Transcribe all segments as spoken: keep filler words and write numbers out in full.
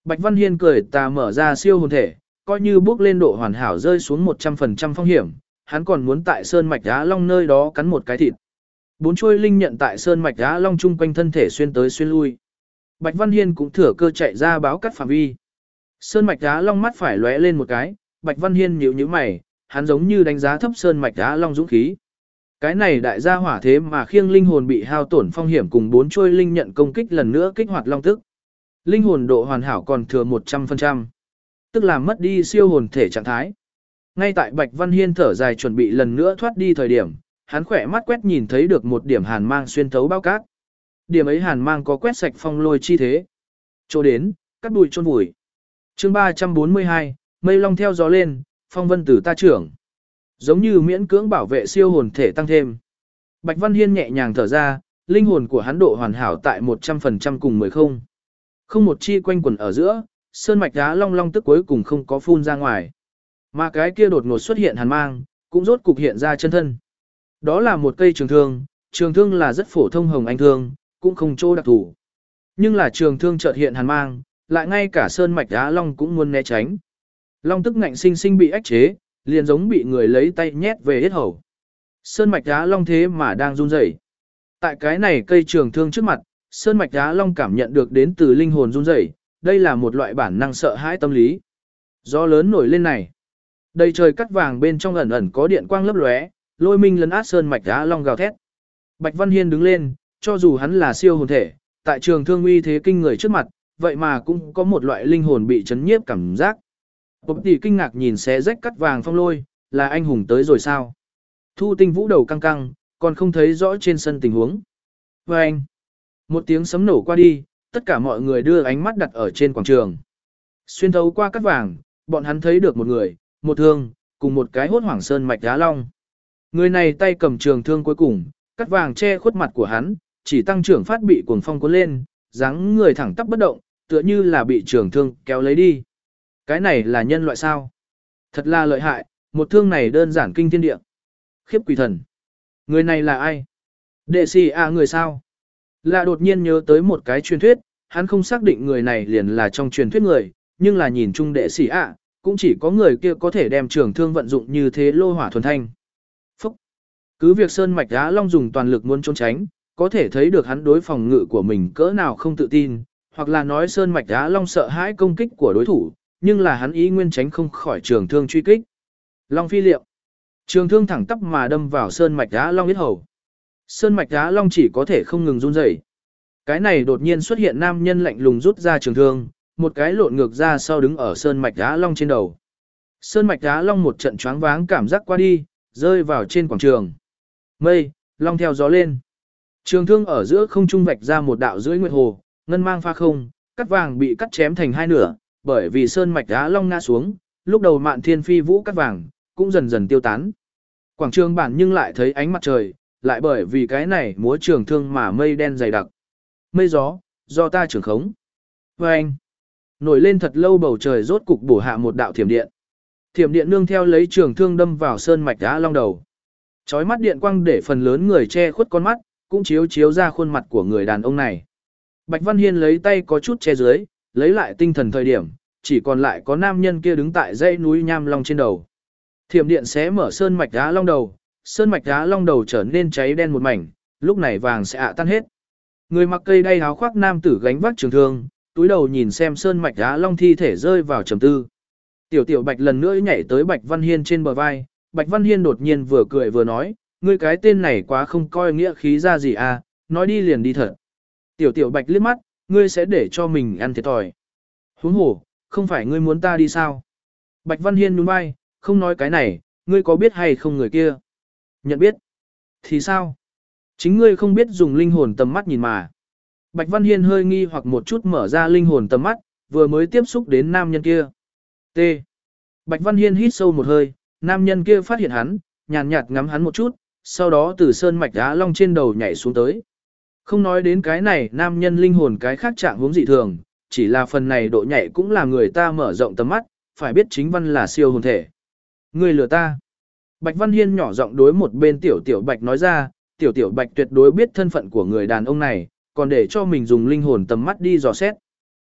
Bạch Văn Hiên cười tà mở ra siêu hồn thể, coi như bước lên độ hoàn hảo rơi xuống một trăm phần trăm phong hiểm, hắn còn muốn tại Sơn Mạch Á Long nơi đó cắn một cái thịt. Bốn chuôi linh nhận tại Sơn Mạch Á Long chung quanh thân thể xuyên tới xuyên lui. Bạch Văn Hiên cũng thừa cơ chạy ra báo cắt phạm vi. Sơn Mạch Á Long mắt phải lóe lên một cái, Bạch Văn Hiên nhíu nhíu mày, hắn giống như đánh giá thấp Sơn Mạch Á Long dũng khí. Cái này đại gia hỏa thế mà khiêng linh hồn bị hao tổn phong hiểm cùng bốn chuôi linh nhận công kích lần nữa kích hoạt long tức. Linh hồn độ hoàn hảo còn thừa một trăm phần trăm, tức là mất đi siêu hồn thể trạng thái. Ngay tại Bạch Văn Hiên thở dài chuẩn bị lần nữa thoát đi thời điểm, hắn khỏe mắt quét nhìn thấy được một điểm hàn mang xuyên thấu bao cát. Điểm ấy hàn mang có quét sạch phong lôi chi thế. Chỗ đến, cắt bụi chôn vùi. Chương ba trăm bốn mươi hai, mây long theo gió lên, phong vân tử ta trưởng. Giống như miễn cưỡng bảo vệ siêu hồn thể tăng thêm. Bạch Văn Hiên nhẹ nhàng thở ra, linh hồn của hắn độ hoàn hảo tại một trăm phần trăm cùng mười không. Không một chi quanh quẩn ở giữa, Sơn Mạch Á Long long tức cuối cùng không có phun ra ngoài. Mà cái kia đột ngột xuất hiện hàn mang, cũng rốt cục hiện ra chân thân. Đó là một cây trường thương, trường thương là rất phổ thông hồng anh thương, cũng không chỗ đặc thủ. Nhưng là trường thương chợt hiện hàn mang, lại ngay cả Sơn Mạch Á Long cũng muốn né tránh. Long tức ngạnh sinh sinh bị ách chế, liền giống bị người lấy tay nhét về hết hầu. Sơn Mạch Á Long thế mà đang run rẩy. Tại cái này cây trường thương trước mặt, Sơn Mạch Á Long cảm nhận được đến từ linh hồn run rẩy, đây là một loại bản năng sợ hãi tâm lý. Gió lớn nổi lên này. Đầy trời cắt vàng bên trong ẩn ẩn có điện quang lấp lóe, lôi minh lấn át Sơn Mạch Á Long gào thét. Bạch Văn Hiên đứng lên, cho dù hắn là siêu hồn thể, tại trường thương uy thế kinh người trước mặt, vậy mà cũng có một loại linh hồn bị chấn nhiếp cảm giác. Bộc tỷ kinh ngạc nhìn xé rách cắt vàng phong lôi, là anh hùng tới rồi sao? Thu Tinh Vũ đầu căng căng, còn không thấy rõ trên sân tình huống. Và anh, một tiếng sấm nổ qua đi, tất cả mọi người đưa ánh mắt đặt ở trên quảng trường. Xuyên thấu qua cắt vàng, bọn hắn thấy được một người, một thương, cùng một cái hốt hoảng Sơn Mạch Á Long. Người này tay cầm trường thương cuối cùng, cắt vàng che khuất mặt của hắn, chỉ tăng trưởng phát bị cuồng phong cuốn lên, dáng người thẳng tắp bất động, tựa như là bị trường thương kéo lấy đi. Cái này là nhân loại sao? Thật là lợi hại, một thương này đơn giản kinh thiên địa. Khiếp quỷ thần. Người này là ai? Đệ sĩ à người sao? Là đột nhiên nhớ tới một cái truyền thuyết, hắn không xác định người này liền là trong truyền thuyết người, nhưng là nhìn chung đệ sĩ ạ, cũng chỉ có người kia có thể đem trường thương vận dụng như thế lô hỏa thuần thanh. Phúc! Cứ việc Sơn Mạch Á Long dùng toàn lực muốn trốn tránh, có thể thấy được hắn đối phòng ngự của mình cỡ nào không tự tin, hoặc là nói Sơn Mạch Á Long sợ hãi công kích của đối thủ, nhưng là hắn ý nguyên tránh không khỏi trường thương truy kích. Long phi liệu. Trường thương thẳng tắp mà đâm vào Sơn Mạch Á Long yết hầu. Sơn Mạch Á Long chỉ có thể không ngừng run rẩy. Cái này đột nhiên xuất hiện nam nhân lạnh lùng rút ra trường thương, một cái lộn ngược ra sau đứng ở Sơn Mạch Á Long trên đầu. Sơn Mạch Á Long một trận choáng váng cảm giác qua đi, rơi vào trên quảng trường. Mây, long theo gió lên. Trường thương ở giữa không trung vạch ra một đạo rưỡi nguyệt hồ, ngân mang pha không, cắt vàng bị cắt chém thành hai nửa, bởi vì Sơn Mạch Á Long ngã xuống, lúc đầu Mạn Thiên Phi Vũ cắt vàng cũng dần dần tiêu tán. Quảng trường bản nhưng lại thấy ánh mặt trời, lại bởi vì cái này múa trường thương mà mây đen dày đặc. Mây gió, do ta trưởng khống. Và anh, nổi lên thật lâu bầu trời rốt cục bổ hạ một đạo thiểm điện. Thiểm điện nương theo lấy trường thương đâm vào Sơn Mạch Á Long đầu. Chói mắt điện quang để phần lớn người che khuất con mắt, cũng chiếu chiếu ra khuôn mặt của người đàn ông này. Bạch Văn Hiên lấy tay có chút che dưới, lấy lại tinh thần thời điểm, chỉ còn lại có nam nhân kia đứng tại dãy núi Nham Long trên đầu. Thiểm điện xé mở Sơn Mạch Á Long đầu, Sơn Mạch Á Long đầu trở nên cháy đen một mảnh, lúc này vàng sẽ ạ tan hết. Người mặc cây đay áo khoác nam tử gánh vác trường thương, túi đầu nhìn xem Sơn Mạch Á Long thi thể rơi vào trầm tư. Tiểu Tiểu Bạch lần nữa nhảy tới Bạch Văn Hiên trên bờ vai, Bạch Văn Hiên đột nhiên vừa cười vừa nói, ngươi cái tên này quá không coi nghĩa khí ra gì à, nói đi liền đi thật. Tiểu Tiểu Bạch liếc mắt, ngươi sẽ để cho mình ăn thiệt thòi. Huống hồ, không phải ngươi muốn ta đi sao? Bạch Văn Hiên nhún vai, không nói cái này, ngươi có biết hay không người kia? Nhận biết. Thì sao? Chính ngươi không biết dùng linh hồn tầm mắt nhìn mà. Bạch Văn Hiên hơi nghi hoặc một chút mở ra linh hồn tầm mắt, vừa mới tiếp xúc đến nam nhân kia. T. Bạch Văn Hiên hít sâu một hơi, nam nhân kia phát hiện hắn, nhàn nhạt ngắm hắn một chút, sau đó từ Sơn Mạch Á Long trên đầu nhảy xuống tới. Không nói đến cái này nam nhân linh hồn cái khác trạng huống dị thường, chỉ là phần này độ nhảy cũng là người ta mở rộng tầm mắt, phải biết chính văn là siêu hồn thể. Ngươi lừa ta. Bạch Văn Hiên nhỏ giọng đối một bên Tiểu Tiểu Bạch nói ra, Tiểu Tiểu Bạch tuyệt đối biết thân phận của người đàn ông này, còn để cho mình dùng linh hồn tầm mắt đi dò xét.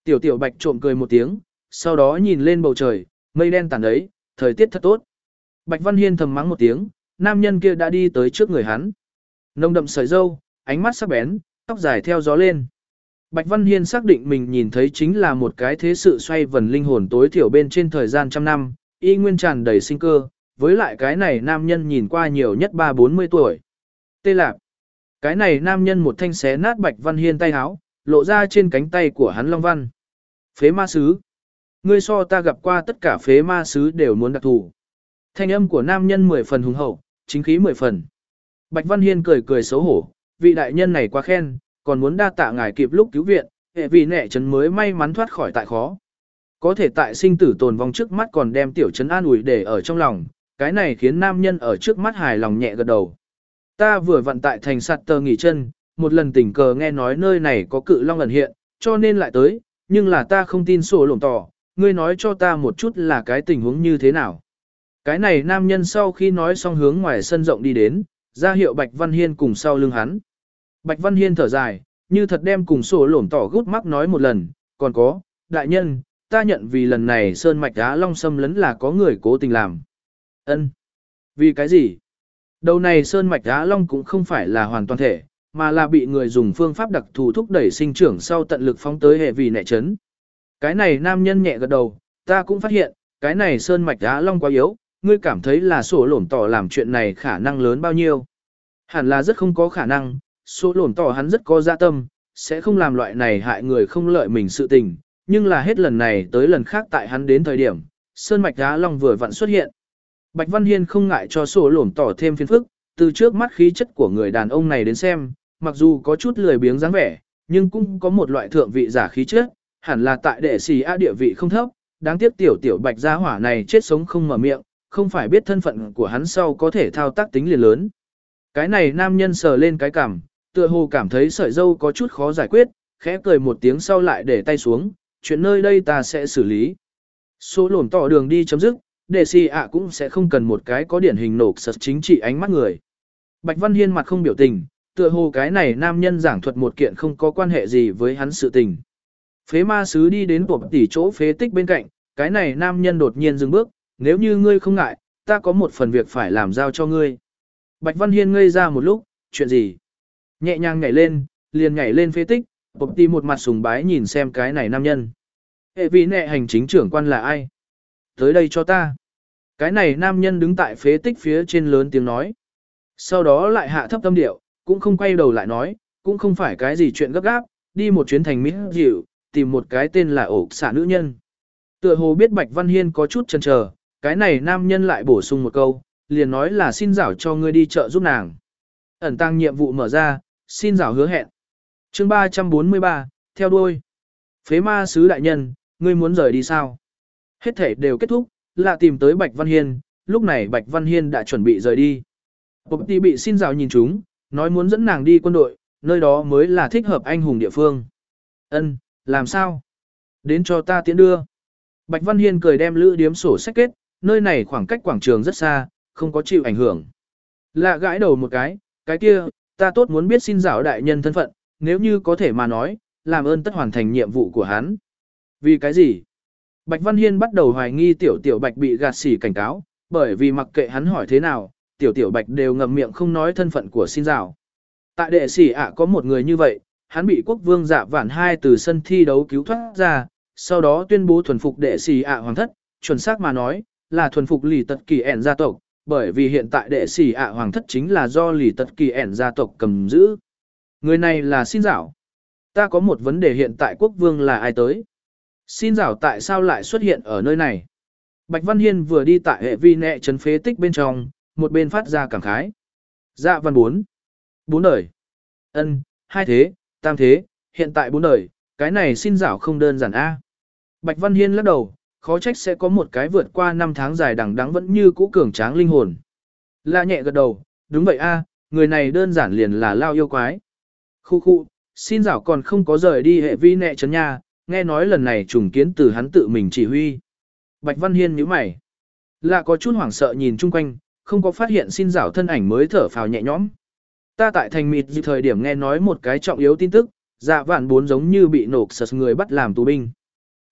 Tiểu tiểu bạch trộm cười một tiếng, sau đó nhìn lên bầu trời, mây đen tàn ấy, thời tiết thật tốt. Bạch Văn Hiên thầm mắng một tiếng, nam nhân kia đã đi tới trước người hắn. Nồng đậm sợi râu, ánh mắt sắc bén, tóc dài theo gió lên. Bạch Văn Hiên xác định mình nhìn thấy chính là một cái thế sự xoay vần linh hồn tối thiểu bên trên thời gian trăm năm, y nguyên tràn đầy sinh cơ, với lại cái này nam nhân nhìn qua nhiều nhất ba bốn mươi tuổi. Tê Lạp. Cái này nam nhân một thanh xé nát Bạch Văn Hiên tay áo, lộ ra trên cánh tay của hắn long văn. Phế ma sứ. Ngươi so ta gặp qua tất cả phế ma sứ đều muốn đặc thù. Thanh âm của nam nhân mười phần hùng hậu, chính khí mười phần. Bạch Văn Hiên cười cười xấu hổ, vị đại nhân này quá khen, còn muốn đa tạ ngài kịp lúc cứu viện, hệ vì nẻ trấn mới may mắn thoát khỏi tại khó. Có thể tại sinh tử tồn vong trước mắt còn đem tiểu trấn an ủi để ở trong lòng, cái này khiến nam nhân ở trước mắt hài lòng nhẹ gật đầu. Ta vừa vặn tại thành sạt tờ nghỉ chân, một lần tình cờ nghe nói nơi này có cự long ẩn hiện, cho nên lại tới, nhưng là ta không tin sổ lổng tỏ, ngươi nói cho ta một chút là cái tình huống như thế nào. Cái này nam nhân sau khi nói xong hướng ngoài sân rộng đi đến, ra hiệu Bạch Văn Hiên cùng sau lưng hắn. Bạch Văn Hiên thở dài, như thật đem cùng sổ lổm tỏ gút mắc nói một lần, còn có, đại nhân, ta nhận vì lần này sơn mạch Á Long xâm lấn là có người cố tình làm. Ân, vì cái gì? Đầu này sơn mạch Á Long cũng không phải là hoàn toàn thể, mà là bị người dùng phương pháp đặc thù thúc đẩy sinh trưởng sau tận lực phóng tới hệ vì nệ chấn. Cái này nam nhân nhẹ gật đầu, ta cũng phát hiện, cái này sơn mạch Á Long quá yếu, ngươi cảm thấy là sổ lổm tỏ làm chuyện này khả năng lớn bao nhiêu? Hẳn là rất không có khả năng, sổ lổm tỏ hắn rất có dạ tâm, sẽ không làm loại này hại người không lợi mình sự tình, nhưng là hết lần này tới lần khác tại hắn đến thời điểm, sơn mạch Á Long vừa vặn xuất hiện. Bạch Văn Hiên không ngại cho sổ lổm tỏ thêm phiền phức, từ trước mắt khí chất của người đàn ông này đến xem, mặc dù có chút lười biếng dáng vẻ, nhưng cũng có một loại thượng vị giả khí chất, hẳn là tại đệ sĩ A địa vị không thấp, đáng tiếc tiểu tiểu Bạch gia hỏa này chết sống không mở miệng, không phải biết thân phận của hắn sau có thể thao tác tính liền lớn. Cái này nam nhân sờ lên cái cằm, tựa hồ cảm thấy sợi dâu có chút khó giải quyết, khẽ cười một tiếng sau lại để tay xuống, chuyện nơi đây ta sẽ xử lý. Số lổn tỏ đường đi chấm dứt, đệ sĩ ạ cũng sẽ không cần một cái có điển hình nổ sật chính trị ánh mắt người. Bạch Văn Hiên mặt không biểu tình, tựa hồ cái này nam nhân giảng thuật một kiện không có quan hệ gì với hắn sự tình. Phế ma sứ đi đến bộ tỷ chỗ phế tích bên cạnh, cái này nam nhân đột nhiên dừng bước, nếu như ngươi không ngại, ta có một phần việc phải làm giao cho ngươi. Bạch Văn Hiên ngây ra một lúc, chuyện gì? Nhẹ nhàng nhảy lên, liền nhảy lên phế tích, bộ tỷ một mặt sùng bái nhìn xem cái này nam nhân. Hệ vì nệ hành chính trưởng quan là ai? Tới đây cho ta. Cái này nam nhân đứng tại phế tích phía trên lớn tiếng nói. Sau đó lại hạ thấp tâm điệu, cũng không quay đầu lại nói, cũng không phải cái gì chuyện gấp gáp, đi một chuyến thành Mỹ dịu, tìm một cái tên là ổ xả nữ nhân. Tựa hồ biết Bạch Văn Hiên có chút chần chờ, cái này nam nhân lại bổ sung một câu, liền nói là xin rảo cho ngươi đi chợ giúp nàng. Ẩn tăng nhiệm vụ mở ra, xin rảo hứa hẹn. Chương ba trăm bốn mươi ba, theo đuôi. Phế ma sứ đại nhân, ngươi muốn rời đi sao? Hết thể đều kết thúc, là tìm tới Bạch Văn Hiên, lúc này Bạch Văn Hiên đã chuẩn bị rời đi. Bộc tỷ bị xin rào nhìn chúng, nói muốn dẫn nàng đi quân đội, nơi đó mới là thích hợp anh hùng địa phương. Ân, làm sao? Đến cho ta tiễn đưa. Bạch Văn Hiên cười đem lữ điếm sổ sách kết, nơi này khoảng cách quảng trường rất xa, không có chịu ảnh hưởng. Lạ gãi đầu một cái, cái kia, ta tốt muốn biết xin rào đại nhân thân phận, nếu như có thể mà nói, làm ơn tất hoàn thành nhiệm vụ của hắn. Vì cái gì? Bạch Văn Hiên bắt đầu hoài nghi tiểu tiểu Bạch bị gạt xỉ cảnh cáo, bởi vì mặc kệ hắn hỏi thế nào, tiểu tiểu Bạch đều ngậm miệng không nói thân phận của xin rào. Tại đệ sĩ ạ có một người như vậy, hắn bị quốc vương Dạ Vạn hai từ sân thi đấu cứu thoát ra, sau đó tuyên bố thuần phục đệ sĩ ạ hoàng thất, chuẩn xác mà nói, là thuần phục lì tật kỳ ẻn gia tộc, bởi vì hiện tại đệ sĩ ạ hoàng thất chính là do lì tật kỳ ẻn gia tộc cầm giữ. Người này là xin rào. Ta có một vấn đề hiện tại quốc vương là ai tới? Xin rào tại sao lại xuất hiện ở nơi này? Bạch Văn Hiên vừa đi tại hệ vi nẹ trấn phế tích bên trong, một bên phát ra cảm khái. Dạ văn bốn. Bốn đời. Ân, hai thế, tam thế, hiện tại bốn đời, cái này xin rào không đơn giản a. Bạch Văn Hiên lắc đầu, khó trách sẽ có một cái vượt qua năm tháng dài đằng đẵng vẫn như cũ cường tráng linh hồn. La nhẹ gật đầu, đúng vậy a, người này đơn giản liền là lao yêu quái. Khu khu, xin rào còn không có rời đi hệ vi nẹ trấn nha, nghe nói lần này trùng kiến từ hắn tự mình chỉ huy. Bạch Văn Hiên nhíu mày. Lạ có chút hoảng sợ nhìn chung quanh, không có phát hiện xin rảo thân ảnh mới thở phào nhẹ nhõm. Ta tại thành mịt dịp thời điểm nghe nói một cái trọng yếu tin tức, Dạ Vạn bốn giống như bị nổ sật người bắt làm tù binh.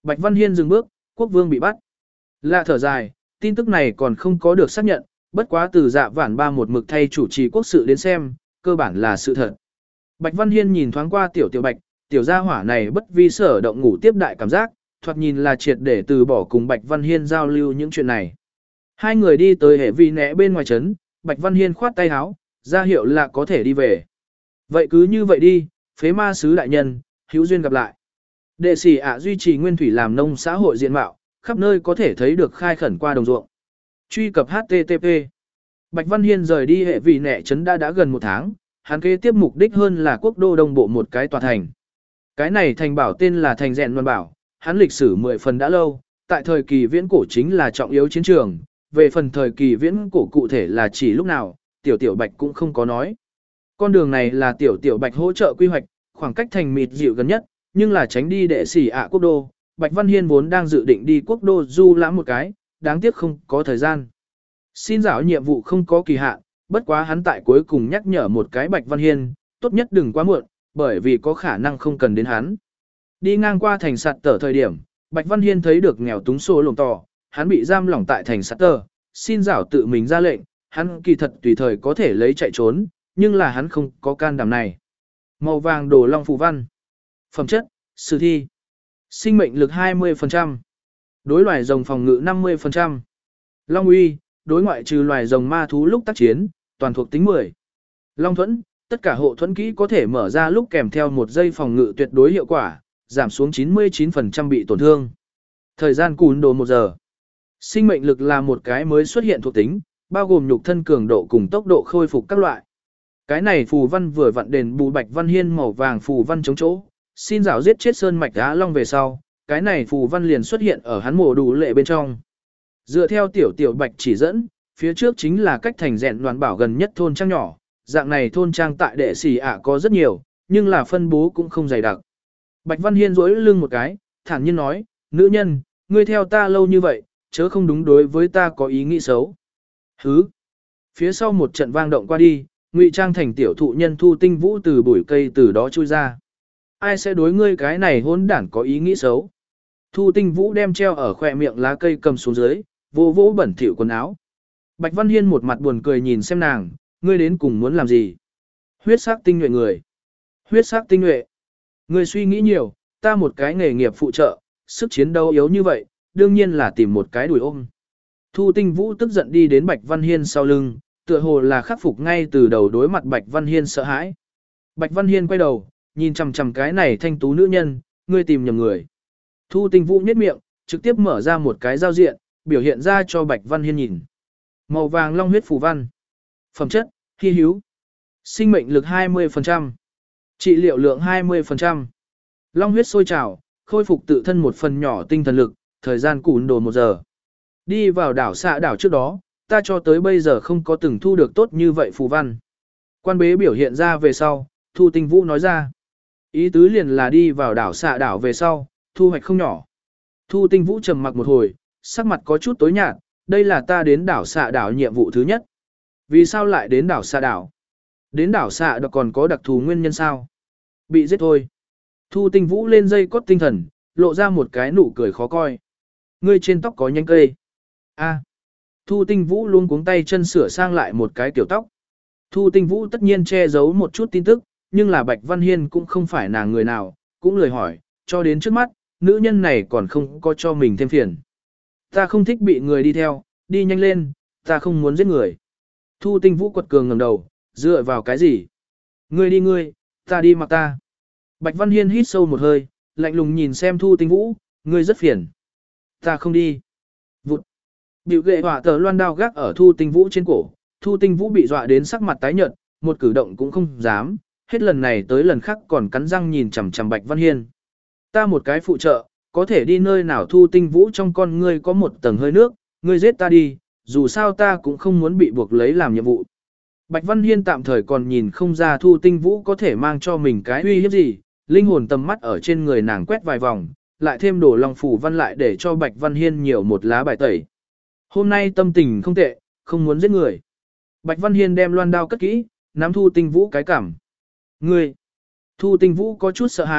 Bạch Văn Hiên dừng bước, quốc vương bị bắt. Lạ thở dài, tin tức này còn không có được xác nhận, bất quá từ dạ vản ba một mực thay chủ trì quốc sự đến xem, cơ bản là sự thật. Bạch Văn Hiên nhìn thoáng qua tiểu tiểu bạch, tiểu gia hỏa này bất vi sở động ngủ tiếp đại cảm giác, thoạt nhìn là triệt để từ bỏ cùng Bạch Văn Hiên giao lưu những chuyện này. Hai người đi tới hệ vi nẹ bên ngoài trấn, Bạch Văn Hiên khoát tay áo, ra hiệu là có thể đi về. Vậy cứ như vậy đi, phế ma sứ đại nhân, hữu duyên gặp lại. Đệ sĩ ạ duy trì nguyên thủy làm nông xã hội diện mạo, khắp nơi có thể thấy được khai khẩn qua đồng ruộng. Truy cập H T T P. Bạch Văn Hiên rời đi hệ vị nẹ trấn đã đã gần một tháng, hắn kế tiếp mục đích hơn là quốc đô đông bộ một cái tòa thành. Cái này thành bảo tên là thành Rèn Loan Bảo, hắn lịch sử mười phần đã lâu, tại thời kỳ viễn cổ chính là trọng yếu chiến trường, về phần thời kỳ viễn cổ cụ thể là chỉ lúc nào, tiểu tiểu Bạch cũng không có nói. Con đường này là tiểu tiểu Bạch hỗ trợ quy hoạch, khoảng cách thành mịt dịu gần nhất, nhưng là tránh đi đệ sĩ ạ quốc đô. Bạch Văn Hiên vốn đang dự định đi quốc đô du lãm một cái, đáng tiếc không có thời gian. Xin giáo nhiệm vụ không có kỳ hạn, bất quá hắn tại cuối cùng nhắc nhở một cái Bạch Văn Hiên, tốt nhất đừng quá muộn, bởi vì có khả năng không cần đến hắn. Đi ngang qua thành sạt tờ thời điểm, Bạch Văn Hiên thấy được nghèo túng xô lồng tỏ, hắn bị giam lỏng tại thành sạt tờ, xin giáo tự mình ra lệnh, hắn kỳ thật tùy thời có thể lấy chạy trốn, nhưng là hắn không có can đảm này. Màu vàng đồ long phù văn. Phẩm chất, sử thi. Sinh mệnh lực hai mươi phần trăm. Đối loài rồng phòng ngự năm mươi phần trăm. Long uy, đối ngoại trừ loài rồng ma thú lúc tác chiến, toàn thuộc tính mười. Long thuẫn, tất cả hộ thuẫn kỹ có thể mở ra lúc kèm theo một giây phòng ngự tuyệt đối hiệu quả, giảm xuống chín mươi chín phần trăm bị tổn thương. Thời gian cùn đồ một giờ. Sinh mệnh lực là một cái mới xuất hiện thuộc tính, bao gồm nhục thân cường độ cùng tốc độ khôi phục các loại. Cái này phù văn vừa vặn đền bù Bạch Văn Hiên màu vàng phù văn chống chỗ, xin rảo giết chết sơn mạch Á Long về sau, cái này phù văn liền xuất hiện ở hắn mổ đủ lệ bên trong. Dựa theo tiểu tiểu Bạch chỉ dẫn, phía trước chính là cách thành Rèn Loan Bảo gần nhất thôn trang nhỏ, dạng này thôn trang tại đệ sĩ ạ có rất nhiều, nhưng là phân bố cũng không dày đặc. Bạch Văn Hiên duỗi lưng một cái, thản nhiên nói, nữ nhân, ngươi theo ta lâu như vậy, chớ không đúng đối với ta có ý nghĩ xấu. Hứ. Phía sau một trận vang động qua đi, ngụy trang thành tiểu thụ nhân Thu Tinh Vũ từ bụi cây từ đó chui ra. Ai sẽ đối ngươi cái này hỗn đản có ý nghĩ xấu? Thu Tinh Vũ đem treo ở khỏe miệng lá cây cầm xuống dưới, vô vỗ bẩn thỉu quần áo. Bạch Văn Hiên một mặt buồn cười nhìn xem nàng, ngươi đến cùng muốn làm gì? Huyết sắc tinh nhuệ người. Huyết sắc tinh nhuệ. Ngươi suy nghĩ nhiều, ta một cái nghề nghiệp phụ trợ, sức chiến đấu yếu như vậy, đương nhiên là tìm một cái đùi ôm. Thu Tinh Vũ tức giận đi đến Bạch Văn Hiên sau lưng, tựa hồ là khắc phục ngay từ đầu đối mặt Bạch Văn Hiên sợ hãi. Bạch Văn Hiên quay đầu, nhìn chằm chằm cái này thanh tú nữ nhân, ngươi tìm nhầm người. Thu Tinh Vũ nhếch miệng, trực tiếp mở ra một cái giao diện, biểu hiện ra cho Bạch Văn Hiên nhìn. Màu vàng long huyết phù văn. Phẩm chất, hy hữu. Sinh mệnh lực hai mươi phần trăm. Trị liệu lượng hai mươi phần trăm. Long huyết sôi trào, khôi phục tự thân một phần nhỏ tinh thần lực, thời gian cùn đồ một giờ. Đi vào đảo xạ đảo trước đó, ta cho tới bây giờ không có từng thu được tốt như vậy phù văn. Quan bế biểu hiện ra về sau, Thu Tinh Vũ nói ra. Ý tứ liền là đi vào đảo xạ đảo về sau, thu hoạch không nhỏ. Thu Tinh Vũ trầm mặc một hồi, sắc mặt có chút tối nhạt, đây là ta đến đảo xạ đảo nhiệm vụ thứ nhất. Vì sao lại đến đảo xạ đảo? Đến đảo xạ đảo còn có đặc thù nguyên nhân sao? Bị giết thôi. Thu Tinh Vũ lên dây cốt tinh thần, lộ ra một cái nụ cười khó coi. Ngươi trên tóc có nhánh cây. A. Thu Tinh Vũ luôn cuống tay chân sửa sang lại một cái kiểu tóc. Thu Tinh Vũ tất nhiên che giấu một chút tin tức, nhưng là Bạch Văn Hiên cũng không phải nàng người nào, cũng lời hỏi, cho đến trước mắt, nữ nhân này còn không có cho mình thêm phiền. Ta không thích bị người đi theo, đi nhanh lên, ta không muốn giết người. Thu Tinh Vũ quật cường ngẩng đầu, dựa vào cái gì? Ngươi đi ngươi, ta đi mặc ta. Bạch Văn Hiên hít sâu một hơi, lạnh lùng nhìn xem Thu Tinh Vũ, ngươi rất phiền. Ta không đi. Vụt. Biểu gệ hỏa tờ loan đao gác ở Thu Tinh Vũ trên cổ, Thu Tinh Vũ bị dọa đến sắc mặt tái nhợt, một cử động cũng không dám, hết lần này tới lần khác còn cắn răng nhìn chằm chằm Bạch Văn Hiên. Ta một cái phụ trợ, có thể đi nơi nào? Thu Tinh Vũ trong con ngươi có một tầng hơi nước, ngươi giết ta đi, dù sao ta cũng không muốn bị buộc lấy làm nhiệm vụ. Bạch Văn Hiên tạm thời còn nhìn không ra Thu Tinh Vũ có thể mang cho mình cái uy hiếp gì, linh hồn tầm mắt ở trên người nàng quét vài vòng, lại thêm đổ lòng phủ văn lại để cho Bạch Văn Hiên nhiều một lá bài tẩy. Hôm nay tâm tình không tệ, không muốn giết người. Bạch Văn Hiên đem loan đao cất kỹ, nắm Thu Tinh Vũ cái cảm. Ngươi! Thu Tinh Vũ có chút sợ hãi,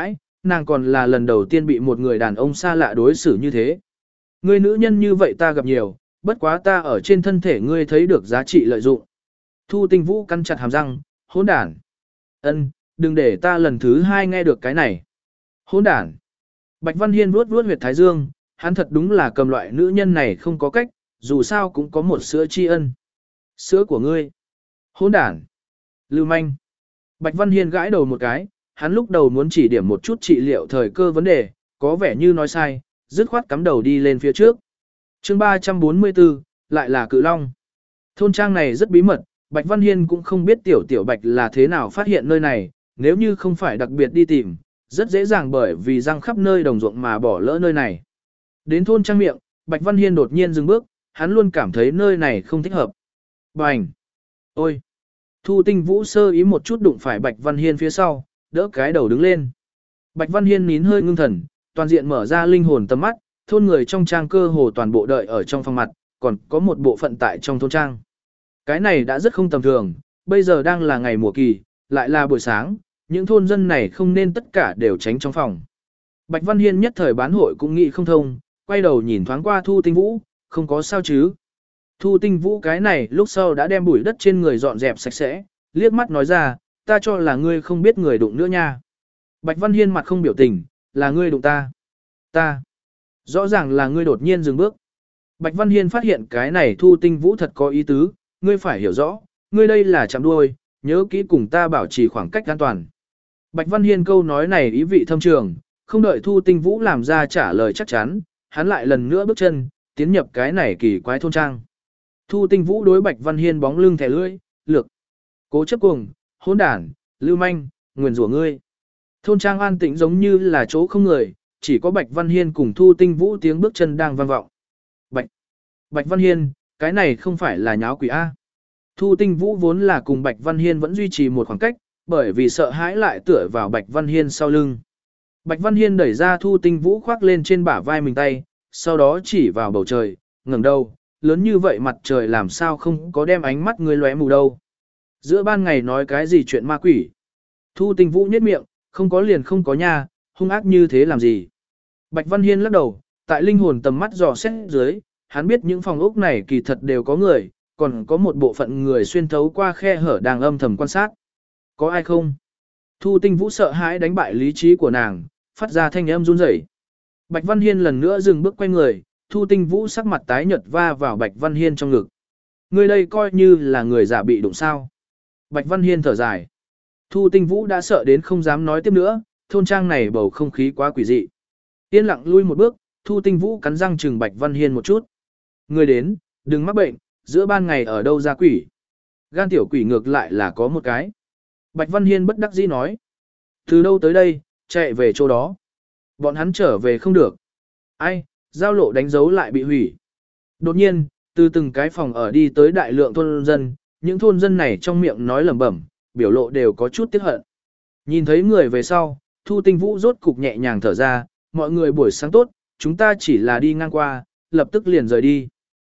nàng còn là lần đầu tiên bị một người đàn ông xa lạ đối xử như thế. Ngươi nữ nhân như vậy ta gặp nhiều, bất quá ta ở trên thân thể ngươi thấy được giá trị lợi dụng. Thu Tinh Vũ cắn chặt hàm răng, hỗn đản. Ân, đừng để ta lần thứ hai nghe được cái này. Hỗn đản. Bạch Văn Hiên vuốt vuốt huyệt thái dương, hắn thật đúng là cầm loại nữ nhân này không có cách, dù sao cũng có một sữa tri ân. Sữa của ngươi. Hỗn đản. Lưu manh. Bạch Văn Hiên gãi đầu một cái, hắn lúc đầu muốn chỉ điểm một chút trị liệu thời cơ vấn đề, có vẻ như nói sai, dứt khoát cắm đầu đi lên phía trước. chương ba trăm bốn mươi tư, lại là cự long. Thôn trang này rất bí mật, Bạch Văn Hiên cũng không biết tiểu tiểu Bạch là thế nào phát hiện nơi này, nếu như không phải đặc biệt đi tìm, rất dễ dàng bởi vì răng khắp nơi đồng ruộng mà bỏ lỡ nơi này. Đến thôn trang miệng, Bạch Văn Hiên đột nhiên dừng bước, hắn luôn cảm thấy nơi này không thích hợp. Bành! Ôi! Thu Tinh Vũ sơ ý một chút đụng phải Bạch Văn Hiên phía sau, đỡ cái đầu đứng lên. Bạch Văn Hiên nín hơi ngưng thần, toàn diện mở ra linh hồn tầm mắt, thôn người trong trang cơ hồ toàn bộ đợi ở trong phòng mặt, còn có một bộ phận tại trong thôn trang. Cái này đã rất không tầm thường, bây giờ đang là ngày mùa kỳ, lại là buổi sáng, những thôn dân này không nên tất cả đều tránh trong phòng. Bạch Văn Hiên nhất thời bán hội cũng nghĩ không thông, quay đầu nhìn thoáng qua Thu Tinh Vũ, không có sao chứ. Thu Tinh Vũ cái này lúc sau đã đem bụi đất trên người dọn dẹp sạch sẽ, liếc mắt nói ra, ta cho là ngươi không biết người đụng nữa nha. Bạch Văn Hiên mặt không biểu tình, là ngươi đụng ta. Ta. Rõ ràng là ngươi đột nhiên dừng bước. Bạch Văn Hiên phát hiện cái này Thu Tinh Vũ thật có ý tứ, ngươi phải hiểu rõ, ngươi đây là chạm đuôi, nhớ kỹ cùng ta bảo trì khoảng cách an toàn. Bạch Văn Hiên câu nói này ý vị thâm trường, không đợi Thu Tinh Vũ làm ra trả lời chắc chắn, hắn lại lần nữa bước chân, tiến nhập cái này kỳ quái thôn trang. Thu Tinh Vũ đối Bạch Văn Hiên bóng lưng thẻ lưỡi, lược, cố chấp cuồng, hỗn đản, lưu manh, nguyền rủa ngươi. Thôn trang an tĩnh giống như là chỗ không người, chỉ có Bạch Văn Hiên cùng Thu Tinh Vũ tiếng bước chân đang vang vọng. Bạch, Bạch Văn Hiên, cái này không phải là nháo quỷ A. Thu Tinh Vũ vốn là cùng Bạch Văn Hiên vẫn duy trì một khoảng cách, bởi vì sợ hãi lại tựa vào Bạch Văn Hiên sau lưng. Bạch Văn Hiên đẩy ra Thu Tinh Vũ khoác lên trên bả vai mình tay, sau đó chỉ vào bầu trời, ngẩng đầu, lớn như vậy mặt trời làm sao không có đem ánh mắt người lóe mù đâu. Giữa ban ngày nói cái gì chuyện ma quỷ. Thu Tinh Vũ nhếch miệng, không có liền không có nha, hung ác như thế làm gì. Bạch Văn Hiên lắc đầu, tại linh hồn tầm mắt dò xét dưới, hắn biết những phòng ốc này kỳ thật đều có người, còn có một bộ phận người xuyên thấu qua khe hở đang âm thầm quan sát. Có ai không? Thu Tinh Vũ sợ hãi đánh bại lý trí của nàng, phát ra thanh âm run rẩy. Bạch Văn Hiên lần nữa dừng bước quay người, Thu Tinh Vũ sắc mặt tái nhợt va vào Bạch Văn Hiên trong ngực. Người đây coi như là người giả bị đụng sao. Bạch Văn Hiên thở dài. Thu Tinh Vũ đã sợ đến không dám nói tiếp nữa, thôn trang này bầu không khí quá quỷ dị. Yên lặng lui một bước, Thu Tinh Vũ cắn răng chừng Bạch Văn Hiên một chút. Người đến, đừng mắc bệnh, giữa ban ngày ở đâu ra quỷ. Gan tiểu quỷ ngược lại là có một cái. Bạch Văn Hiên bất đắc dĩ nói. Từ đâu tới đây, chạy về chỗ đó. Bọn hắn trở về không được. Ai, giao lộ đánh dấu lại bị hủy. Đột nhiên, từ từng cái phòng ở đi tới đại lượng thôn dân, những thôn dân này trong miệng nói lẩm bẩm, biểu lộ đều có chút tiếc hận. Nhìn thấy người về sau, Thu Tinh Vũ rốt cục nhẹ nhàng thở ra, mọi người buổi sáng tốt, chúng ta chỉ là đi ngang qua, lập tức liền rời đi.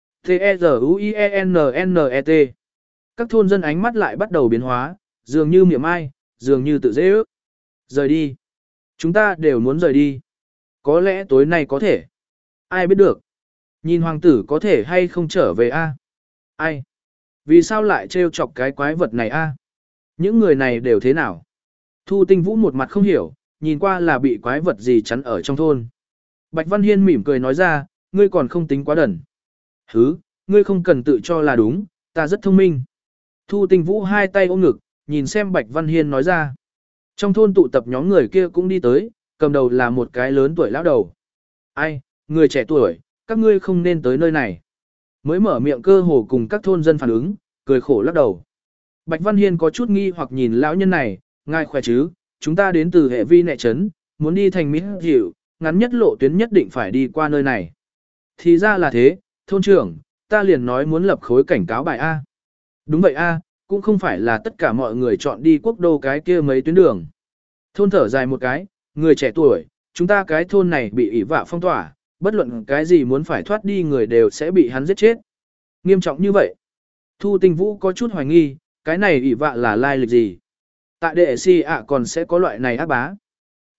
T-E-Z-U-I-E-N-N-E-T Các thôn dân ánh mắt lại bắt đầu biến hóa, dường như miệng ai, dường như tự dễ ước. Rời đi. Chúng ta đều muốn rời đi. Có lẽ tối nay có thể. Ai biết được. Nhìn hoàng tử có thể hay không trở về a? Ai? Vì sao lại trêu chọc cái quái vật này a? Những người này đều thế nào? Thu Tinh Vũ một mặt không hiểu, nhìn qua là bị quái vật gì chắn ở trong thôn. Bạch Văn Hiên mỉm cười nói ra, ngươi còn không tính quá đần. Hứ, ngươi không cần tự cho là đúng, ta rất thông minh. Thu Tinh Vũ hai tay ôm ngực, nhìn xem Bạch Văn Hiên nói ra. Trong thôn tụ tập nhóm người kia cũng đi tới, cầm đầu là một cái lớn tuổi lão đầu. Ai, người trẻ tuổi, các ngươi không nên tới nơi này. Mới mở miệng cơ hồ cùng các thôn dân phản ứng, cười khổ lắc đầu. Bạch Văn Hiên có chút nghi hoặc nhìn lão nhân này, ngài khỏe chứ, chúng ta đến từ hệ vi nệ trấn, muốn đi thành Mỹ Dịu, ngắn nhất lộ tuyến nhất định phải đi qua nơi này. Thì ra là thế, thôn trưởng, ta liền nói muốn lập khối cảnh cáo bài A. Đúng vậy A, cũng không phải là tất cả mọi người chọn đi quốc đô cái kia mấy tuyến đường. Thôn thở dài một cái, người trẻ tuổi, chúng ta cái thôn này bị ỷ vạ phong tỏa, bất luận cái gì muốn phải thoát đi người đều sẽ bị hắn giết chết. Nghiêm trọng như vậy. Thu Tinh Vũ có chút hoài nghi, cái này ỷ vạ là lai lịch gì? Tại đệ si ạ còn sẽ có loại này ác bá.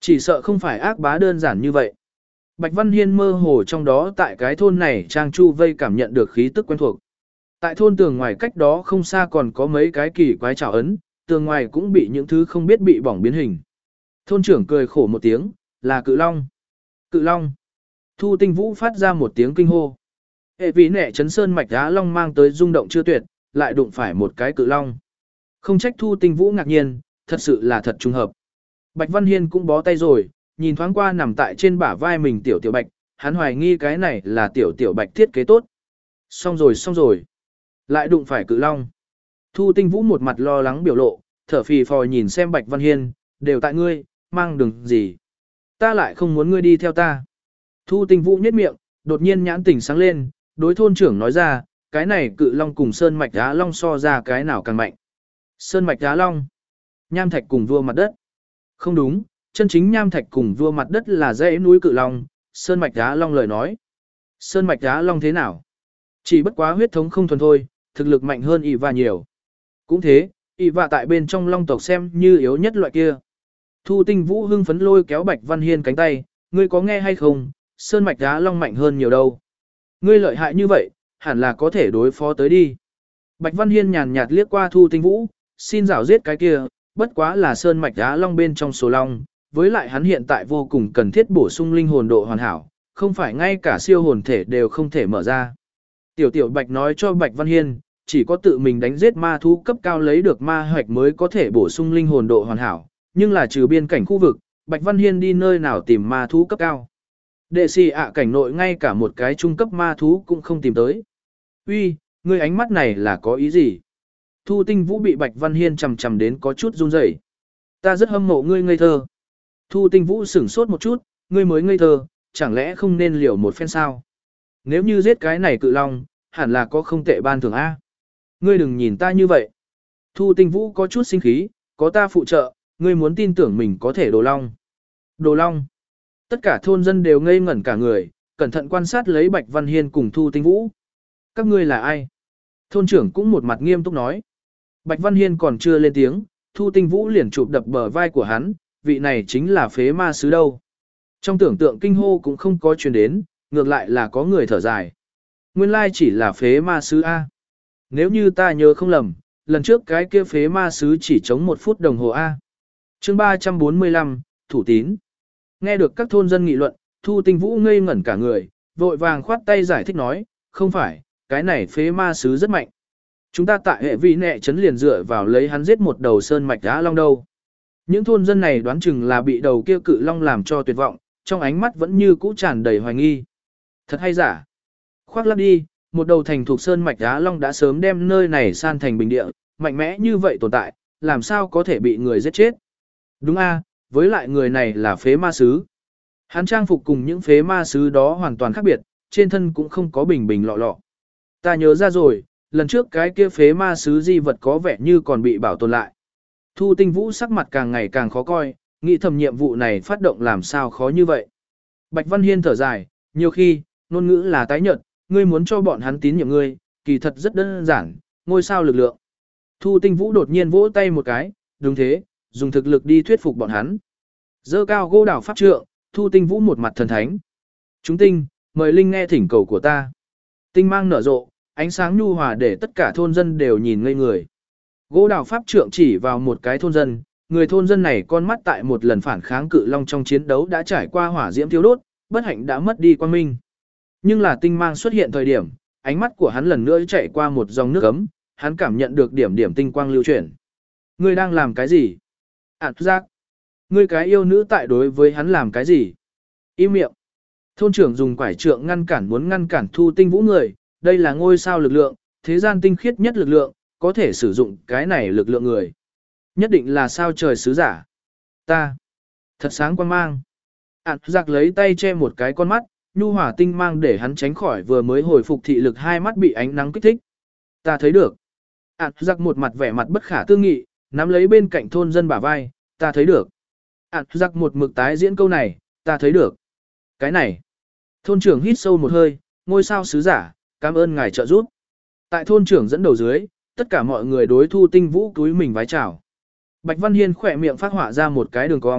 Chỉ sợ không phải ác bá đơn giản như vậy. Bạch Văn Hiên mơ hồ trong đó tại cái thôn này trang chu vây cảm nhận được khí tức quen thuộc. Tại thôn tường ngoài cách đó không xa còn có mấy cái kỳ quái trảo ấn, tường ngoài cũng bị những thứ không biết bị bỏng biến hình. Thôn trưởng cười khổ một tiếng, là cự long. Cự long. Thu Tinh Vũ phát ra một tiếng kinh hô. Hệ vì nẻ chấn sơn mạch đá long mang tới rung động chưa tuyệt, lại đụng phải một cái cự long. Không trách Thu Tinh Vũ ngạc nhiên, thật sự là thật trùng hợp. Bạch Văn Hiên cũng bó tay rồi, nhìn thoáng qua nằm tại trên bả vai mình tiểu tiểu bạch, hắn hoài nghi cái này là tiểu tiểu bạch thiết kế tốt. Xong rồi xong rồi. Lại đụng phải cự long. Thu Tinh Vũ một mặt lo lắng biểu lộ, thở phì phò nhìn xem Bạch Văn Hiên, đều tại ngươi, mang đường gì. Ta lại không muốn ngươi đi theo ta. Thu Tinh Vũ nhếch miệng, đột nhiên nhãn tỉnh sáng lên, đối thôn trưởng nói ra, cái này cự long cùng sơn mạch đá long so ra cái nào càng mạnh. Sơn mạch đá long. Nham thạch cùng vua mặt đất. Không đúng, chân chính nham thạch cùng vua mặt đất là dãy núi cự long, sơn mạch đá long lời nói. Sơn mạch đá long thế nào? Chỉ bất quá huyết thống không thuần thôi, thực lực mạnh hơn ỷ và nhiều. Cũng thế, ỷ và tại bên trong long tộc xem như yếu nhất loại kia. Thu Tinh Vũ hưng phấn lôi kéo Bạch Văn Hiên cánh tay, ngươi có nghe hay không, sơn mạch đá long mạnh hơn nhiều đâu. Ngươi lợi hại như vậy, hẳn là có thể đối phó tới đi. Bạch Văn Hiên nhàn nhạt liếc qua Thu Tinh Vũ, xin rảo giết cái kia, bất quá là sơn mạch đá long bên trong số long, với lại hắn hiện tại vô cùng cần thiết bổ sung linh hồn độ hoàn hảo, không phải ngay cả siêu hồn thể đều không thể mở ra. Tiểu tiểu Bạch nói cho Bạch Văn Hiên, chỉ có tự mình đánh giết ma thú cấp cao lấy được ma hoạch mới có thể bổ sung linh hồn độ hoàn hảo, nhưng là trừ biên cảnh khu vực, Bạch Văn Hiên đi nơi nào tìm ma thú cấp cao. Đệ sĩ ạ cảnh nội ngay cả một cái trung cấp ma thú cũng không tìm tới. Uy, ngươi ánh mắt này là có ý gì? Thu Tinh Vũ bị Bạch Văn Hiên chầm chầm đến có chút run rẩy. Ta rất hâm mộ ngươi ngây thơ. Thu Tinh Vũ sửng sốt một chút, ngươi mới ngây thơ, chẳng lẽ không nên liều một phen sao? Nếu như giết cái này cự long, hẳn là có không tệ ban thưởng A. Ngươi đừng nhìn ta như vậy. Thu Tinh Vũ có chút sinh khí, có ta phụ trợ, ngươi muốn tin tưởng mình có thể đồ long. Đồ long. Tất cả thôn dân đều ngây ngẩn cả người, cẩn thận quan sát lấy Bạch Văn Hiên cùng Thu Tinh Vũ. Các ngươi là ai? Thôn trưởng cũng một mặt nghiêm túc nói. Bạch Văn Hiên còn chưa lên tiếng, Thu Tinh Vũ liền chụp đập bờ vai của hắn, vị này chính là phế ma sứ đâu. Trong tưởng tượng kinh hô cũng không có truyền đến, ngược lại là có người thở dài. Nguyên lai chỉ là phế ma sứ A. Nếu như ta nhớ không lầm, lần trước cái kia phế ma sứ chỉ chống một phút đồng hồ A. chương ba trăm bốn mươi lăm, Thủ Tín. Nghe được các thôn dân nghị luận, Thu Tinh Vũ ngây ngẩn cả người, vội vàng khoát tay giải thích nói, không phải, cái này phế ma sứ rất mạnh. Chúng ta tại hệ vị nệ chấn liền dựa vào lấy hắn giết một đầu sơn mạch đá long đâu. Những thôn dân này đoán chừng là bị đầu kia cự long làm cho tuyệt vọng, trong ánh mắt vẫn như cũ tràn đầy hoài nghi. Thật hay giả? Khoác lắp đi, một đầu thành thuộc sơn mạch đá long đã sớm đem nơi này san thành bình địa, mạnh mẽ như vậy tồn tại, làm sao có thể bị người giết chết? Đúng a, với lại người này là phế ma sứ. Hắn trang phục cùng những phế ma sứ đó hoàn toàn khác biệt, trên thân cũng không có bình bình lọ lọ. Ta nhớ ra rồi, lần trước cái kia phế ma sứ di vật có vẻ như còn bị bảo tồn lại. Thu Tinh Vũ sắc mặt càng ngày càng khó coi, nghĩ thầm nhiệm vụ này phát động làm sao khó như vậy. Bạch Văn Hiên thở dài, nhiều khi, ngôn ngữ là tái nhợt, ngươi muốn cho bọn hắn tín nhiệm ngươi, kỳ thật rất đơn giản, ngôi sao lực lượng. Thu Tinh Vũ đột nhiên vỗ tay một cái, đúng thế, dùng thực lực đi thuyết phục bọn hắn. Dơ cao gô đảo pháp trượng, Thu Tinh Vũ một mặt thần thánh. Chúng tinh, mời Linh nghe thỉnh cầu của ta. Tinh mang nở rộ, ánh sáng nhu hòa để tất cả thôn dân đều nhìn ngây người. Gỗ đào pháp trượng chỉ vào một cái thôn dân, người thôn dân này con mắt tại một lần phản kháng cự long trong chiến đấu đã trải qua hỏa diễm thiêu đốt, bất hạnh đã mất đi quang minh. Nhưng là tinh mang xuất hiện thời điểm, ánh mắt của hắn lần nữa chạy qua một dòng nước ấm, hắn cảm nhận được điểm điểm tinh quang lưu chuyển. Ngươi đang làm cái gì? Ản giác. Ngươi cái yêu nữ tại đối với hắn làm cái gì? Im miệng. Thôn trưởng dùng quải trượng ngăn cản muốn ngăn cản Thu Tinh Vũ người, đây là ngôi sao lực lượng, thế gian tinh khiết nhất lực lượng, có thể sử dụng cái này lực lượng người. Nhất định là sao trời sứ giả. Ta. Thật sáng quan mang. Ản giặc lấy tay che một cái con mắt, nhu hỏa tinh mang để hắn tránh khỏi vừa mới hồi phục thị lực hai mắt bị ánh nắng kích thích. Ta thấy được. Ản giặc một mặt vẻ mặt bất khả tư nghị, nắm lấy bên cạnh thôn dân bả vai, ta thấy được. Ản giặc một mực tái diễn câu này, ta thấy được. Cái này. Thôn trưởng hít sâu một hơi, ngôi sao sứ giả, cảm ơn ngài trợ giúp. Tại thôn trưởng dẫn đầu dưới, tất cả mọi người đối Thu Tinh Vũ túi mình vái chào. Bạch Văn Hiên khỏe miệng phát họa ra một cái đường cong,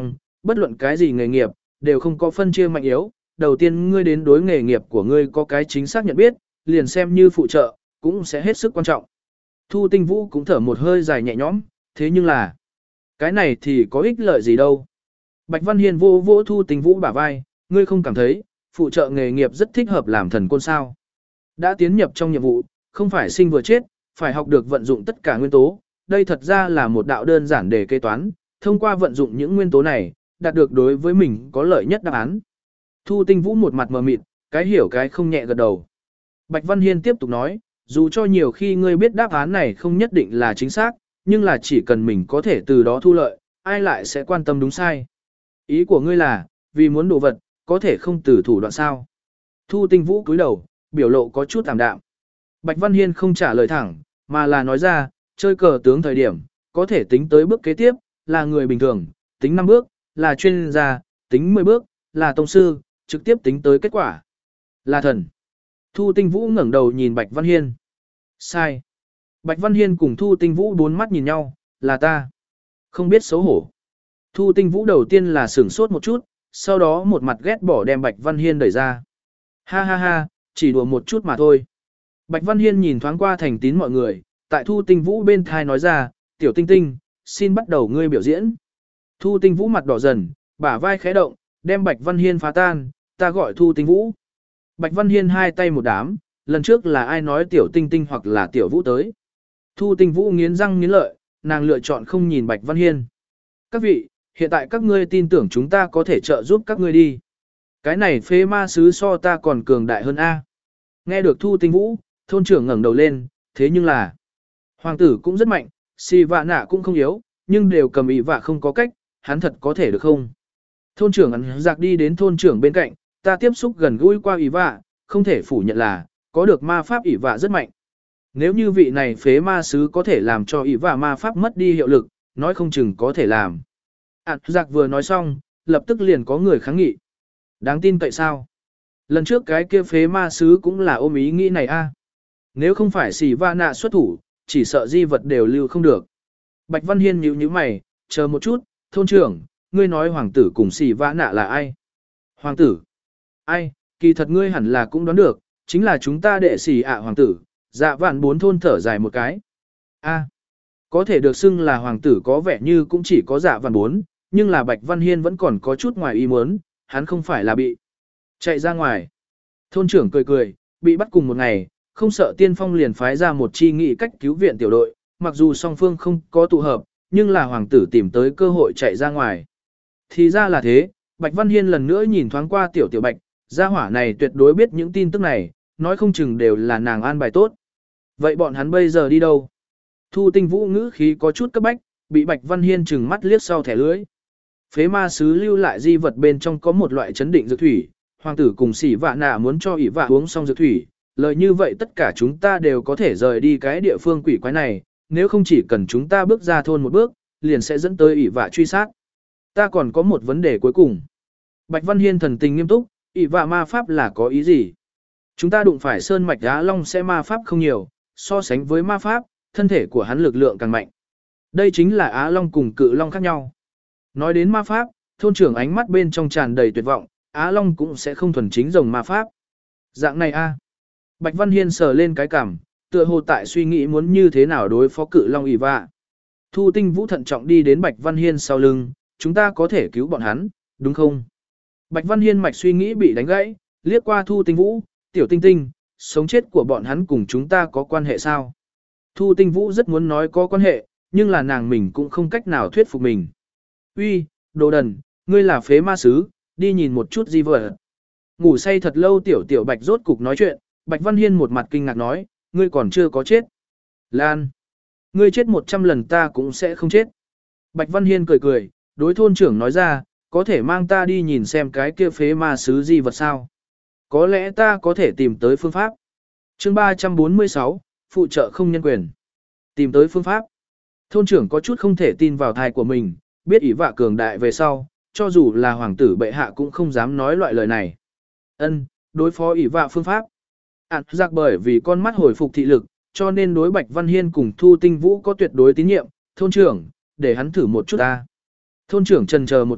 bất luận cái gì nghề nghiệp, đều không có phân chia mạnh yếu. Đầu tiên ngươi đến đối nghề nghiệp của ngươi có cái chính xác nhận biết, liền xem như phụ trợ, cũng sẽ hết sức quan trọng. Thu Tinh Vũ cũng thở một hơi dài nhẹ nhõm, thế nhưng là, cái này thì có ích lợi gì đâu. Bạch Văn Hiên vô vỗ Thu Tinh Vũ bả vai, ngươi không cảm thấy, phụ trợ nghề nghiệp rất thích hợp làm thần côn sao. Đã tiến nhập trong nhiệm vụ, không phải sinh vừa chết, phải học được vận dụng tất cả nguyên tố. Đây thật ra là một đạo đơn giản để kế toán, thông qua vận dụng những nguyên tố này, đạt được đối với mình có lợi nhất đáp án. Thu Tinh Vũ một mặt mờ mịt, cái hiểu cái không nhẹ gật đầu. Bạch Văn Hiên tiếp tục nói, dù cho nhiều khi ngươi biết đáp án này không nhất định là chính xác, nhưng là chỉ cần mình có thể từ đó thu lợi, ai lại sẽ quan tâm đúng sai. Ý của ngươi là, vì muốn đồ vật, có thể không từ thủ đoạn sao. Thu Tinh Vũ cúi đầu, biểu lộ có chút tạm đạm. Bạch Văn Hiên không trả lời thẳng, mà là nói ra, chơi cờ tướng thời điểm, có thể tính tới bước kế tiếp, là người bình thường, tính năm bước, là chuyên gia, tính mười bước, là tông sư, trực tiếp tính tới kết quả. Là thần. Thu Tinh Vũ ngẩng đầu nhìn Bạch Văn Hiên. Sai. Bạch Văn Hiên cùng Thu Tinh Vũ bốn mắt nhìn nhau, là ta. Không biết xấu hổ. Thu Tinh Vũ đầu tiên là sửng sốt một chút, sau đó một mặt ghét bỏ đem Bạch Văn Hiên đẩy ra. Ha ha ha, chỉ đùa một chút mà thôi. Bạch Văn Hiên nhìn thoáng qua thành tín mọi người, tại Thu Tinh Vũ bên thai nói ra, tiểu tinh tinh, xin bắt đầu ngươi biểu diễn. Thu Tinh Vũ mặt đỏ dần, bả vai khẽ động, đem Bạch Văn Hiên phá tan, ta gọi Thu Tinh Vũ. Bạch Văn Hiên hai tay một đám, lần trước là ai nói tiểu tinh tinh hoặc là tiểu vũ tới. Thu Tinh Vũ nghiến răng nghiến lợi, nàng lựa chọn không nhìn Bạch Văn Hiên. Các vị, hiện tại các ngươi tin tưởng chúng ta có thể trợ giúp các ngươi đi. Cái này phế ma sứ so ta còn cường đại hơn A. Nghe được Thu Tinh Vũ, thôn trưởng ngẩng đầu lên, thế nhưng là, hoàng tử cũng rất mạnh, xì vạ nạ cũng không yếu, nhưng đều cầm ý vạ không có cách, hắn thật có thể được không? Thôn trưởng ấn giặc đi đến thôn trưởng bên cạnh, ta tiếp xúc gần gũi qua ý vạ, không thể phủ nhận là, có được ma pháp ý vạ rất mạnh. Nếu như vị này phế ma sứ có thể làm cho ý vạ ma pháp mất đi hiệu lực, nói không chừng có thể làm. Ản giặc vừa nói xong, lập tức liền có người kháng nghị. Đáng tin cậy sao? Lần trước cái kia phế ma sứ cũng là ôm ý nghĩ này a. Nếu không phải xì va nạ xuất thủ, chỉ sợ di vật đều lưu không được. Bạch Văn Hiên nhíu nhíu mày, chờ một chút, thôn trưởng, ngươi nói hoàng tử cùng xì va nạ là ai? Hoàng tử? Ai, kỳ thật ngươi hẳn là cũng đoán được, chính là chúng ta đệ xì ạ hoàng tử, dạ vạn bốn thôn thở dài một cái. A, có thể được xưng là hoàng tử có vẻ như cũng chỉ có dạ vạn bốn, nhưng là Bạch Văn Hiên vẫn còn có chút ngoài ý muốn, hắn không phải là bị chạy ra ngoài. Thôn trưởng cười cười, bị bắt cùng một ngày, không sợ tiên phong liền phái ra một chi nghị cách cứu viện tiểu đội, mặc dù song phương không có tụ hợp, nhưng là hoàng tử tìm tới cơ hội chạy ra ngoài. Thì ra là thế, Bạch Văn Hiên lần nữa nhìn thoáng qua tiểu tiểu Bạch, gia hỏa này tuyệt đối biết những tin tức này, nói không chừng đều là nàng an bài tốt. Vậy bọn hắn bây giờ đi đâu? Thu Tinh Vũ ngữ khí có chút cấp bách, bị Bạch Văn Hiên chừng mắt liếc sau thẻ lưới. Phế ma sứ lưu lại di vật bên trong có một loại chấn định dược thủy, hoàng tử cùng xỉ vạ nạ muốn cho ỷ vạ uống xong dược thủy, lời như vậy tất cả chúng ta đều có thể rời đi cái địa phương quỷ quái này, nếu không chỉ cần chúng ta bước ra thôn một bước, liền sẽ dẫn tới ỷ vạ truy sát. Ta còn có một vấn đề cuối cùng. Bạch Văn Hiên thần tình nghiêm túc, ỷ vạ ma pháp là có ý gì? Chúng ta đụng phải sơn mạch Á Long sẽ ma pháp không nhiều, so sánh với ma pháp, thân thể của hắn lực lượng càng mạnh. Đây chính là Á Long cùng Cự Long khác nhau. Nói đến ma pháp, thôn trưởng ánh mắt bên trong tràn đầy tuyệt vọng, Á Long cũng sẽ không thuần chính rồng ma pháp. Dạng này a. Bạch Văn Hiên sờ lên cái cằm, tựa hồ tại suy nghĩ muốn như thế nào đối phó Cự Long ỷ vạ. Thu Tinh Vũ thận trọng đi đến Bạch Văn Hiên sau lưng, chúng ta có thể cứu bọn hắn, đúng không? Bạch Văn Hiên mạch suy nghĩ bị đánh gãy, liếc qua Thu Tinh Vũ, tiểu tinh tinh, sống chết của bọn hắn cùng chúng ta có quan hệ sao? Thu Tinh Vũ rất muốn nói có quan hệ, nhưng là nàng mình cũng không cách nào thuyết phục mình. Uy, đồ đần, ngươi là phế ma sứ, đi nhìn một chút di vật. Ngủ say thật lâu tiểu tiểu Bạch rốt cục nói chuyện, Bạch Văn Hiên một mặt kinh ngạc nói, ngươi còn chưa có chết. Lan, ngươi chết một trăm lần ta cũng sẽ không chết. Bạch Văn Hiên cười cười, đối thôn trưởng nói ra, có thể mang ta đi nhìn xem cái kia phế ma sứ di vật sao. Có lẽ ta có thể tìm tới phương pháp. Chương ba trăm bốn mươi sáu, phụ trợ không nhân quyền. Tìm tới phương pháp. Thôn trưởng có chút không thể tin vào thai của mình, biết ỷ vạ cường đại về sau, cho dù là hoàng tử bệ hạ cũng không dám nói loại lời này. Ân, đối phó ỷ vạ phương pháp. Ản giặc bởi vì con mắt hồi phục thị lực, cho nên đối Bạch Văn Hiên cùng Thu Tinh Vũ có tuyệt đối tín nhiệm. Thôn trưởng, để hắn thử một chút ta. Thôn trưởng chần chờ một chút,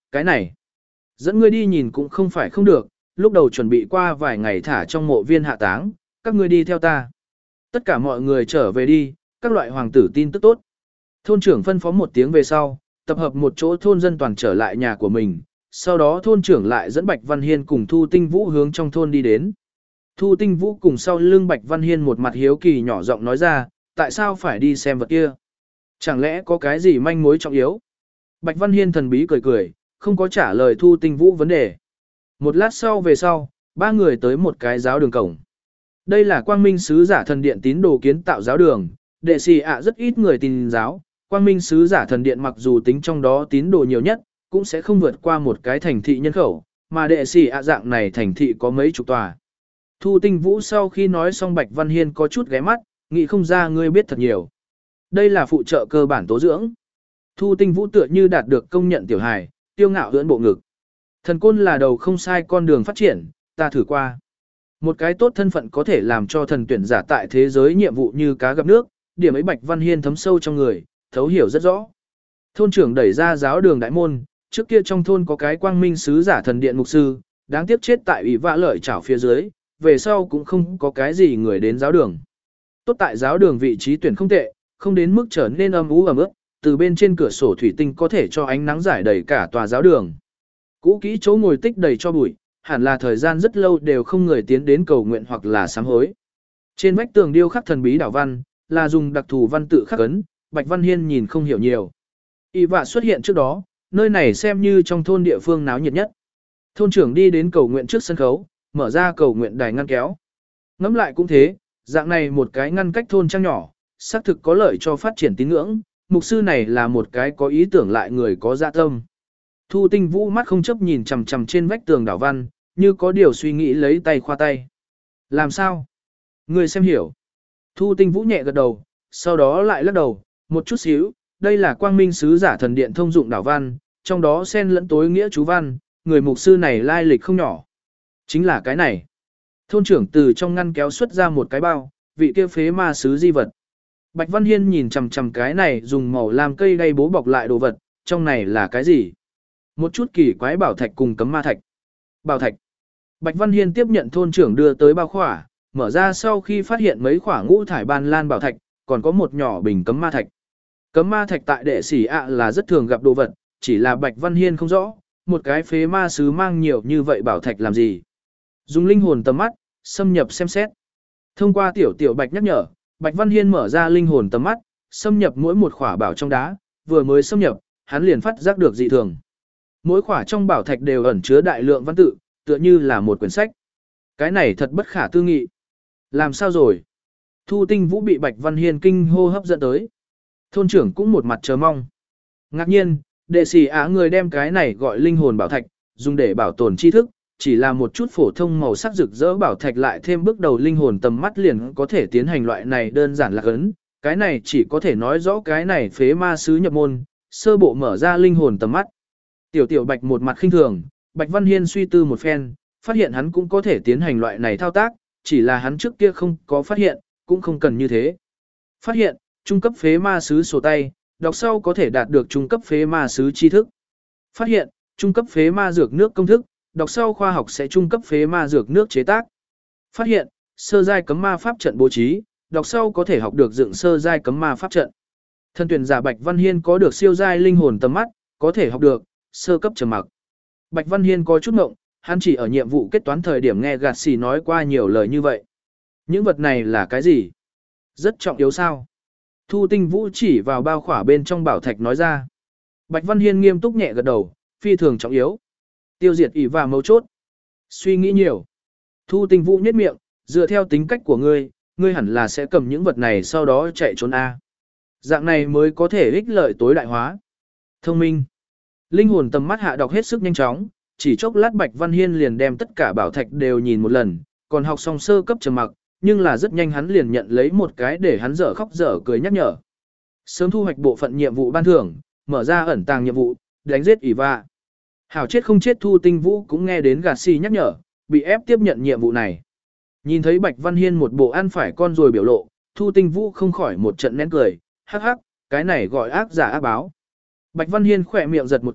cái này. Dẫn ngươi đi nhìn cũng không phải không được, lúc đầu chuẩn bị qua vài ngày thả trong mộ viên hạ táng, các ngươi đi theo ta. Tất cả mọi người trở về đi, các loại hoàng tử tin tức tốt. Thôn trưởng phân phó một tiếng về sau, tập hợp một chỗ thôn dân toàn trở lại nhà của mình, sau đó thôn trưởng lại dẫn Bạch Văn Hiên cùng Thu Tinh Vũ hướng trong thôn đi đến. Thu Tinh Vũ cùng sau lưng Bạch Văn Hiên một mặt hiếu kỳ nhỏ giọng nói ra, tại sao phải đi xem vật kia? Chẳng lẽ có cái gì manh mối trọng yếu? Bạch Văn Hiên thần bí cười cười, không có trả lời Thu Tinh Vũ vấn đề. Một lát sau về sau, ba người tới một cái giáo đường cổng. Đây là Quang Minh sứ giả thần điện tín đồ kiến tạo giáo đường, đệ sĩ ạ rất ít người tin giáo. Quang Minh sứ giả thần điện mặc dù tính trong đó tín đồ nhiều nhất, cũng sẽ không vượt qua một cái thành thị nhân khẩu, mà đệ sĩ ạ dạng này thành thị có mấy chục tòa. Thu Tinh Vũ sau khi nói xong Bạch Văn Hiên có chút ghé mắt, nghĩ không ra ngươi biết thật nhiều. Đây là phụ trợ cơ bản tố dưỡng. Thu Tinh Vũ tựa như đạt được công nhận tiểu hài, tiêu ngạo ưỡn bộ ngực. Thần côn là đầu không sai con đường phát triển, ta thử qua. Một cái tốt thân phận có thể làm cho thần tuyển giả tại thế giới nhiệm vụ như cá gặp nước, điểm ấy Bạch Văn Hiên thấm sâu trong người, thấu hiểu rất rõ. Thôn trưởng đẩy ra giáo đường đại môn, trước kia trong thôn có cái Quang Minh sứ giả thần điện mục sư, đáng tiếc chết tại ủy vạ lợi chảo phía dưới, về sau cũng không có cái gì người đến giáo đường. Tốt tại giáo đường vị trí tuyển không tệ, không đến mức trở nên âm u ẩm ướt, từ bên trên cửa sổ thủy tinh có thể cho ánh nắng giải đầy cả tòa giáo đường. Cũ kỹ chỗ ngồi tích đầy cho bụi, hẳn là thời gian rất lâu đều không người tiến đến cầu nguyện hoặc là sám hối. Trên vách tường điêu khắc thần bí đảo văn, là dùng đặc thù văn tự khắc ấn, Bạch Văn Hiên nhìn không hiểu nhiều. Y vạ xuất hiện trước đó, nơi này xem như trong thôn địa phương náo nhiệt nhất. Thôn trưởng đi đến cầu nguyện trước sân khấu, mở ra cầu nguyện đài ngăn kéo. Ngẫm lại cũng thế, dạng này một cái ngăn cách thôn trang nhỏ, xác thực có lợi cho phát triển tín ngưỡng, mục sư này là một cái có ý tưởng lại người có dạ tâm. Thu Tinh Vũ mắt không chấp nhìn chằm chằm trên vách tường đảo văn, như có điều suy nghĩ lấy tay khoa tay. Làm sao? Người xem hiểu. Thu Tinh Vũ nhẹ gật đầu, sau đó lại lắc đầu, một chút xíu, đây là Quang Minh sứ giả thần điện thông dụng đảo văn, trong đó xen lẫn tối nghĩa chú văn, người mục sư này lai lịch không nhỏ. Chính là cái này. Thôn trưởng từ trong ngăn kéo xuất ra một cái bao, vị kia phế ma sứ di vật. Bạch Văn Hiên nhìn chằm chằm cái này dùng màu làm cây đay bố bọc lại đồ vật, trong này là cái gì? Một chút kỳ quái bảo thạch cùng cấm ma thạch. Bảo thạch. Bạch Văn Hiên tiếp nhận thôn trưởng đưa tới bao khỏa, mở ra sau khi phát hiện mấy khỏa ngũ thải ban lan bảo thạch, còn có một nhỏ bình cấm ma thạch. Cấm ma thạch tại đệ sĩ ạ là rất thường gặp đồ vật, chỉ là Bạch Văn Hiên không rõ, một cái phế ma sứ mang nhiều như vậy bảo thạch làm gì. Dùng linh hồn tầm mắt, xâm nhập xem xét. Thông qua tiểu tiểu Bạch nhắc nhở, Bạch Văn Hiên mở ra linh hồn tầm mắt, xâm nhập mỗi một khỏa bảo trong đá, vừa mới xâm nhập, hắn liền phát giác được dị thường. Mỗi khỏa trong bảo thạch đều ẩn chứa đại lượng văn tự, tựa như là một quyển sách. Cái này thật bất khả tư nghị. Làm sao rồi? Thu Tinh Vũ bị Bạch Văn Hiên kinh hô hấp dẫn tới. Thôn trưởng cũng một mặt chờ mong. Ngạc nhiên, đệ sĩ á người đem cái này gọi linh hồn bảo thạch, dùng để bảo tồn tri thức, chỉ là một chút phổ thông màu sắc rực rỡ bảo thạch lại thêm bước đầu linh hồn tầm mắt liền có thể tiến hành loại này đơn giản lạc ấn. Cái này chỉ có thể nói rõ cái này phế ma sứ nhập môn, sơ bộ mở ra linh hồn tầm mắt. Tiểu tiểu Bạch một mặt khinh thường, Bạch Văn Hiên suy tư một phen, phát hiện hắn cũng có thể tiến hành loại này thao tác, chỉ là hắn trước kia không có phát hiện, cũng không cần như thế. Phát hiện, trung cấp phế ma sứ sổ tay, đọc sau có thể đạt được trung cấp phế ma sứ tri thức. Phát hiện, trung cấp phế ma dược nước công thức, đọc sau khoa học sẽ trung cấp phế ma dược nước chế tác. Phát hiện, sơ giai cấm ma pháp trận bố trí, đọc sau có thể học được dựng sơ giai cấm ma pháp trận. Thân tuyển giả Bạch Văn Hiên có được siêu giai linh hồn tầm mắt, có thể học được sơ cấp trầm mặc. Bạch Văn Hiên có chút ngộng, hắn chỉ ở nhiệm vụ kết toán thời điểm nghe gạt xì nói qua nhiều lời như vậy. Những vật này là cái gì? Rất trọng yếu sao? Thu Tinh Vũ chỉ vào bao khỏa bên trong bảo thạch nói ra. Bạch Văn Hiên nghiêm túc nhẹ gật đầu, phi thường trọng yếu. Tiêu diệt ỷ và mấu chốt. Suy nghĩ nhiều. Thu Tinh Vũ nhếch miệng, dựa theo tính cách của ngươi, ngươi hẳn là sẽ cầm những vật này sau đó chạy trốn A. Dạng này mới có thể ích lợi tối đại hóa. Thông minh. Linh hồn tầm mắt hạ đọc hết sức nhanh chóng, chỉ chốc lát Bạch Văn Hiên liền đem tất cả bảo thạch đều nhìn một lần, còn học xong sơ cấp trầm mặc, nhưng là rất nhanh hắn liền nhận lấy một cái để hắn dở khóc dở cười nhắc nhở. Sớm thu hoạch bộ phận nhiệm vụ ban thưởng, mở ra ẩn tàng nhiệm vụ, đánh giết ỷ va. Hảo chết không chết Thu Tinh Vũ cũng nghe đến gạt xì nhắc nhở, bị ép tiếp nhận nhiệm vụ này. Nhìn thấy Bạch Văn Hiên một bộ ăn phải con rồi biểu lộ, Thu Tinh Vũ không khỏi một trận nén cười, hắc hắc, cái này gọi ác giả ác báo. Bạch Văn Hiên khỏe miệng giật một cái,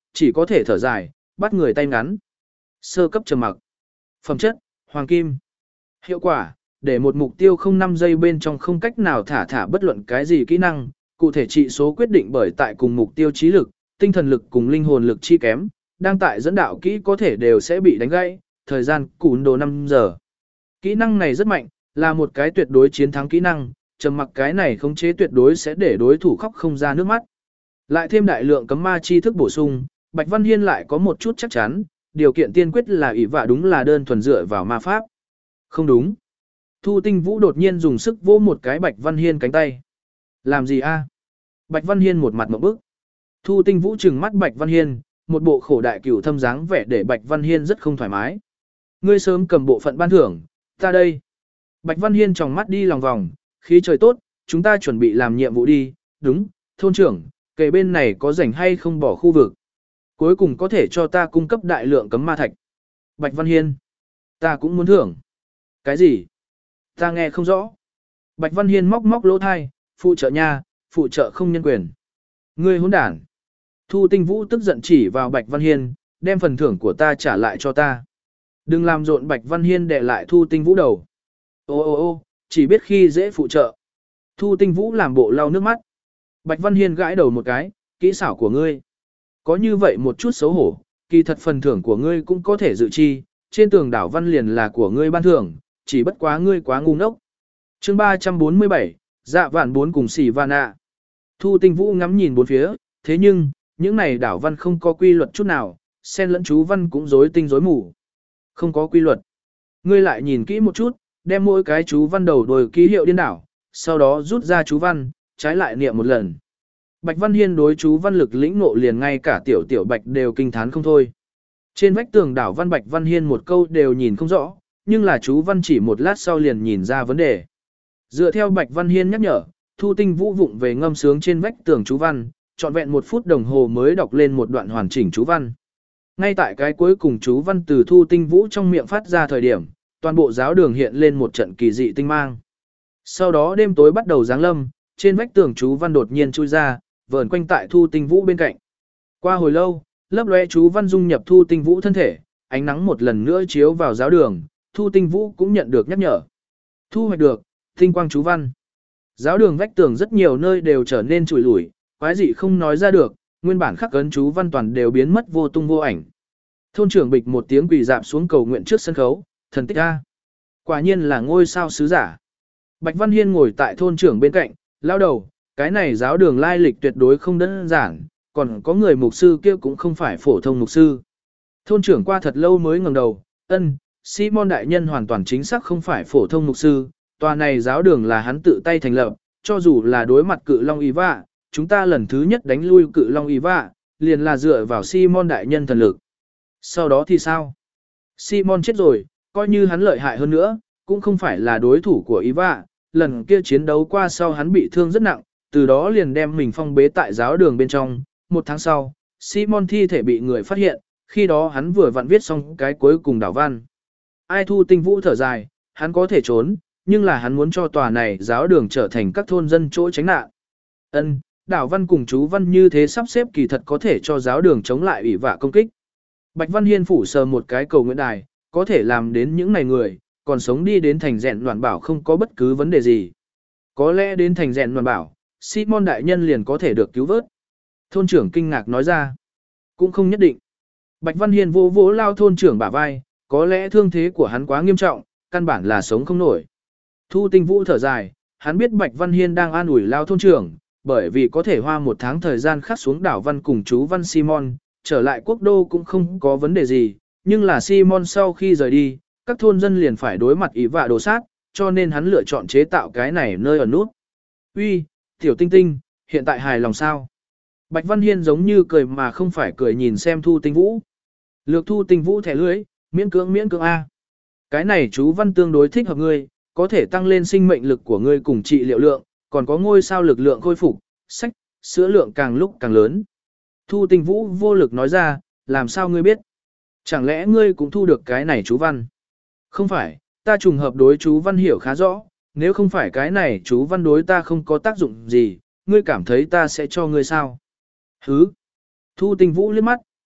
chỉ có thể thở dài, bắt người tay ngắn. Sơ cấp trầm mặc. Phẩm chất, hoàng kim. Hiệu quả, để một mục tiêu không năm giây bên trong không cách nào thả thả bất luận cái gì kỹ năng, cụ thể trị số quyết định bởi tại cùng mục tiêu trí lực, tinh thần lực cùng linh hồn lực chi kém, đang tại dẫn đạo kỹ có thể đều sẽ bị đánh gãy, thời gian cún đồ năm giờ. Kỹ năng này rất mạnh, là một cái tuyệt đối chiến thắng kỹ năng, trầm mặc cái này khống chế tuyệt đối sẽ để đối thủ khóc không ra nước mắt. Lại thêm đại lượng cấm ma chi thức bổ sung, Bạch Văn Hiên lại có một chút chắc chắn, điều kiện tiên quyết là ỷ vạ đúng là đơn thuần dựa vào ma pháp. Không đúng. Thu Tinh Vũ đột nhiên dùng sức vỗ một cái Bạch Văn Hiên cánh tay. Làm gì a? Bạch Văn Hiên một mặt ngộp bức. Thu Tinh Vũ trừng mắt Bạch Văn Hiên, một bộ khổ đại cửu thâm dáng vẻ để Bạch Văn Hiên rất không thoải mái. Ngươi sớm cầm bộ phận ban thưởng, ta đây. Bạch Văn Hiên tròng mắt đi lòng vòng, khí trời tốt, chúng ta chuẩn bị làm nhiệm vụ đi, đúng, thôn trưởng, kề bên này có rảnh hay không bỏ khu vực. Cuối cùng có thể cho ta cung cấp đại lượng cấm ma thạch. Bạch Văn Hiên, ta cũng muốn thưởng. Cái gì? Ta nghe không rõ. Bạch Văn Hiên móc móc lỗ thai, phụ trợ nha, phụ trợ không nhân quyền. Ngươi hỗn đản. Thu Tinh Vũ tức giận chỉ vào Bạch Văn Hiên, đem phần thưởng của ta trả lại cho ta. Đừng làm rộn. Bạch Văn Hiên đè lại Thu Tinh Vũ đầu. Ô ô ô, chỉ biết khi dễ phụ trợ. Thu Tinh Vũ làm bộ lau nước mắt. Bạch Văn Hiên gãi đầu một cái, kỹ xảo của ngươi. Có như vậy một chút xấu hổ, kỳ thật phần thưởng của ngươi cũng có thể dự chi, trên tường đảo văn liền là của ngươi ban thưởng, chỉ bất quá ngươi quá ngu ngốc. Chương ba trăm bốn mươi bảy, Dạ Vạn bốn cùng Xỉ Van ạ. Thu Tinh Vũ ngắm nhìn bốn phía, thế nhưng, những này đảo văn không có quy luật chút nào, xen lẫn chú văn cũng rối tinh rối mù. Không có quy luật. Ngươi lại nhìn kỹ một chút, đem mỗi cái chú văn đầu đồi ký hiệu điên đảo, sau đó rút ra chú văn, trái lại niệm một lần. Bạch Văn Hiên đối chú văn lực lĩnh ngộ liền ngay cả tiểu tiểu Bạch đều kinh thán không thôi. Trên vách tường đảo văn Bạch Văn Hiên một câu đều nhìn không rõ, nhưng là chú văn chỉ một lát sau liền nhìn ra vấn đề. Dựa theo Bạch Văn Hiên nhắc nhở, Thu Tinh Vũ vụng về ngâm sướng trên vách tường chú văn, trọn vẹn một phút đồng hồ mới đọc lên một đoạn hoàn chỉnh chú văn. Ngay tại cái cuối cùng chú văn từ Thu Tinh Vũ trong miệng phát ra thời điểm, toàn bộ giáo đường hiện lên một trận kỳ dị tinh mang. Sau đó đêm tối bắt đầu giáng lâm, trên vách tường chú văn đột nhiên chui ra, vờn quanh tại Thu Tinh Vũ bên cạnh. Qua hồi lâu, lấp lóe chú văn dung nhập Thu Tinh Vũ thân thể, ánh nắng một lần nữa chiếu vào giáo đường, Thu Tinh Vũ cũng nhận được nhắc nhở. Thu hoạch được, tinh quang chú văn. Giáo đường vách tường rất nhiều nơi đều trở nên trụi lủi, quái dị không nói ra được, nguyên bản khắc ấn chú văn toàn đều biến mất vô tung vô ảnh. Thôn trưởng bịch một tiếng quỳ dạp xuống cầu nguyện trước sân khấu, thần tích a. Quả nhiên là ngôi sao sứ giả. Bạch Văn Hiên ngồi tại thôn trưởng bên cạnh, lao đầu, cái này giáo đường lai lịch tuyệt đối không đơn giản, còn có người mục sư kia cũng không phải phổ thông mục sư. Thôn trưởng qua thật lâu mới ngẩng đầu, ân, Simon đại nhân hoàn toàn chính xác không phải phổ thông mục sư, tòa này giáo đường là hắn tự tay thành lập, cho dù là đối mặt cự long y vạ, chúng ta lần thứ nhất đánh lui cự long y vạ, liền là dựa vào Simon đại nhân thần lực. Sau đó thì sao? Simon chết rồi, coi như hắn lợi hại hơn nữa, cũng không phải là đối thủ của y vạ, lần kia chiến đấu qua sau hắn bị thương rất nặng, từ đó liền đem mình phong bế tại giáo đường bên trong. Một tháng sau, Simon thi thể bị người phát hiện, khi đó hắn vừa vặn viết xong cái cuối cùng đảo văn. Ai Thu Tinh Vũ thở dài, hắn có thể trốn, nhưng là hắn muốn cho tòa này giáo đường trở thành các thôn dân chỗ tránh nạn. Ân, đảo văn cùng chú văn như thế sắp xếp kỳ thật có thể cho giáo đường chống lại ủy vạ công kích. Bạch Văn Hiên phủ sờ một cái cầu nguyện đài, có thể làm đến những này người, còn sống đi đến thành rèn đoàn bảo không có bất cứ vấn đề gì. Có lẽ đến thành rèn đoàn bảo, Simon đại nhân liền có thể được cứu vớt. Thôn trưởng kinh ngạc nói ra. Cũng không nhất định. Bạch Văn Hiên vô vỗ lao thôn trưởng bả vai, có lẽ thương thế của hắn quá nghiêm trọng, căn bản là sống không nổi. Thu Tinh Vũ thở dài, hắn biết Bạch Văn Hiên đang an ủi lao thôn trưởng, bởi vì có thể hoa một tháng thời gian khắc xuống đảo văn cùng chú văn Simon, trở lại quốc đô cũng không có vấn đề gì, nhưng là Simon sau khi rời đi, các thôn dân liền phải đối mặt ý vạ đồ sát, cho nên hắn lựa chọn chế tạo cái này nơi ở nút. Uy, tiểu tinh tinh, hiện tại hài lòng sao? Bạch Văn Hiên giống như cười mà không phải cười nhìn xem Thu Tinh Vũ. Lược Thu Tinh Vũ thẻ lưới, miễn cưỡng miễn cưỡng A. Cái này chú văn tương đối thích hợp ngươi, có thể tăng lên sinh mệnh lực của ngươi cùng trị liệu lượng, còn có ngôi sao lực lượng khôi phục, sách, sữa lượng càng lúc càng lớn. Thu Tinh Vũ vô lực nói ra, làm sao ngươi biết? Chẳng lẽ ngươi cũng thu được cái này chú văn? Không phải, ta trùng hợp đối chú văn hiểu khá rõ, nếu không phải cái này chú văn đối ta không có tác dụng gì, ngươi cảm thấy ta sẽ cho ngươi sao? Hứ! Thu Tinh Vũ liếc mắt,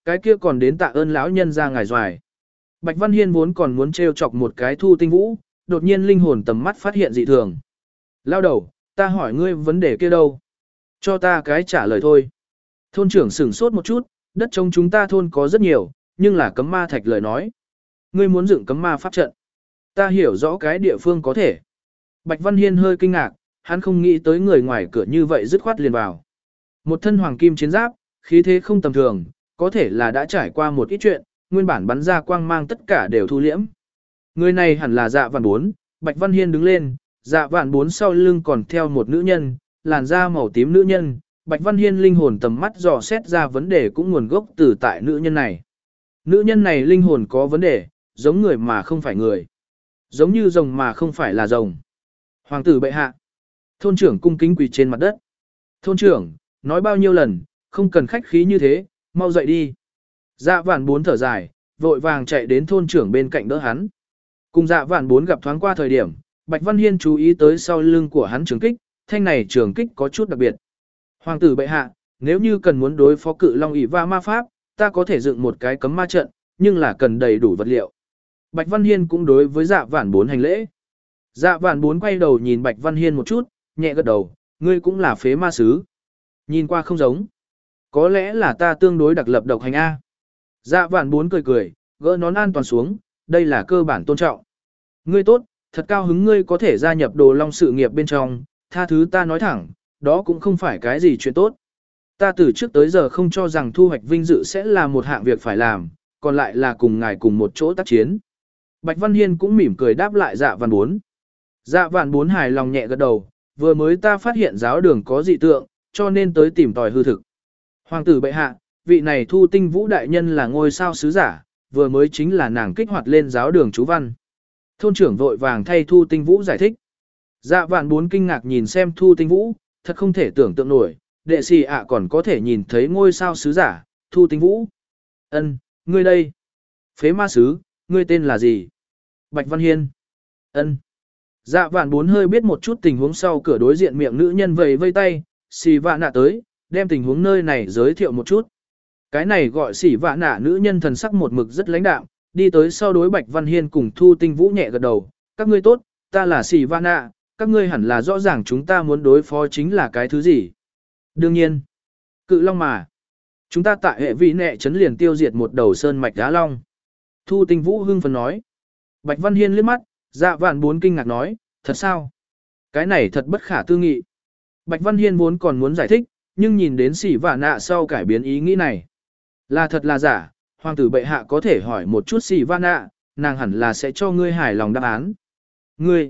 cái kia còn đến tạ ơn lão nhân ra ngài doài. Bạch Văn Hiên vốn còn muốn trêu chọc một cái Thu Tinh Vũ, đột nhiên linh hồn tầm mắt phát hiện dị thường. Lao đầu, ta hỏi ngươi vấn đề kia đâu? Cho ta cái trả lời thôi. Thôn trưởng sửng sốt một chút, đất trống chúng ta thôn có rất nhiều, nhưng là cấm ma thạch lời nói. Ngươi muốn dựng cấm ma pháp trận. Ta hiểu rõ cái địa phương có thể. Bạch Văn Hiên hơi kinh ngạc, hắn không nghĩ tới người ngoài cửa như vậy dứt khoát liền vào. Một thân hoàng kim chiến giáp, khí thế không tầm thường, có thể là đã trải qua một ít chuyện, nguyên bản bắn ra quang mang tất cả đều thu liễm. Người này hẳn là Dạ Vạn Bốn, Bạch Văn Hiên đứng lên, Dạ Vạn Bốn sau lưng còn theo một nữ nhân, làn da màu tím nữ nhân, Bạch Văn Hiên linh hồn tầm mắt dò xét ra vấn đề cũng nguồn gốc từ tại nữ nhân này. Nữ nhân này linh hồn có vấn đề, giống người mà không phải người. Giống như rồng mà không phải là rồng. Hoàng tử bệ hạ. Thôn trưởng cung kính quỳ trên mặt đất. Thôn trưởng, nói bao nhiêu lần, không cần khách khí như thế, mau dậy đi. Dạ Vạn Bốn thở dài, vội vàng chạy đến thôn trưởng bên cạnh đỡ hắn. Cùng Dạ Vạn Bốn gặp thoáng qua thời điểm, Bạch Văn Hiên chú ý tới sau lưng của hắn trường kích, thanh này trường kích có chút đặc biệt. Hoàng tử bệ hạ, nếu như cần muốn đối phó cự long ỷ va ma pháp, ta có thể dựng một cái cấm ma trận, nhưng là cần đầy đủ vật liệu. Bạch Văn Hiên cũng đối với Dạ Vạn Bốn hành lễ. Dạ Vạn Bốn quay đầu nhìn Bạch Văn Hiên một chút, nhẹ gật đầu, ngươi cũng là phế ma sứ. Nhìn qua không giống. Có lẽ là ta tương đối đặc lập độc hành A. Dạ Vạn Bốn cười cười, gỡ nón an toàn xuống, đây là cơ bản tôn trọng. Ngươi tốt, thật cao hứng ngươi có thể gia nhập Đồ Long sự nghiệp bên trong, tha thứ ta nói thẳng, đó cũng không phải cái gì chuyện tốt. Ta từ trước tới giờ không cho rằng thu hoạch vinh dự sẽ là một hạng việc phải làm, còn lại là cùng ngài cùng một chỗ tác chiến. Bạch Văn Hiên cũng mỉm cười đáp lại Dạ Vạn Bốn. Dạ Vạn Bốn hài lòng nhẹ gật đầu, vừa mới ta phát hiện giáo đường có dị tượng, cho nên tới tìm tòi hư thực. Hoàng tử bệ hạ, vị này Thu Tinh Vũ đại nhân là ngôi sao sứ giả, vừa mới chính là nàng kích hoạt lên giáo đường chú văn. Thôn trưởng vội vàng thay Thu Tinh Vũ giải thích. Dạ Vạn Bốn kinh ngạc nhìn xem Thu Tinh Vũ, thật không thể tưởng tượng nổi, đệ sĩ ạ còn có thể nhìn thấy ngôi sao sứ giả, Thu Tinh Vũ. Ân, ngươi đây. Phế ma sứ, ngươi tên là gì? Bạch Văn Hiên. Ân. Dạ Vạn Bốn hơi biết một chút tình huống sau cửa đối diện miệng nữ nhân vầy vây tay, xì vạ nạ tới, đem tình huống nơi này giới thiệu một chút. Cái này gọi xỉ vạ nạ nữ nhân thần sắc một mực rất lãnh đạm, đi tới sau đối Bạch Văn Hiên cùng Thu Tinh Vũ nhẹ gật đầu, các ngươi tốt, ta là xỉ vạ nạ, các ngươi hẳn là rõ ràng chúng ta muốn đối phó chính là cái thứ gì. Đương nhiên, cự long mà. Chúng ta tại hệ vị nệ chấn liền tiêu diệt một đầu sơn mạch đá long. Thu Tinh Vũ hưng phấn nói. Bạch Văn Hiên liếc mắt, Dạ Vạn Bốn kinh ngạc nói, thật sao? Cái này thật bất khả tư nghị. Bạch Văn Hiên vốn còn muốn giải thích, nhưng nhìn đến xỉ vạ nạ sau cải biến ý nghĩ này. Là thật là giả, hoàng tử bệ hạ có thể hỏi một chút xỉ vạ nạ, nàng hẳn là sẽ cho ngươi hài lòng đáp án. Ngươi!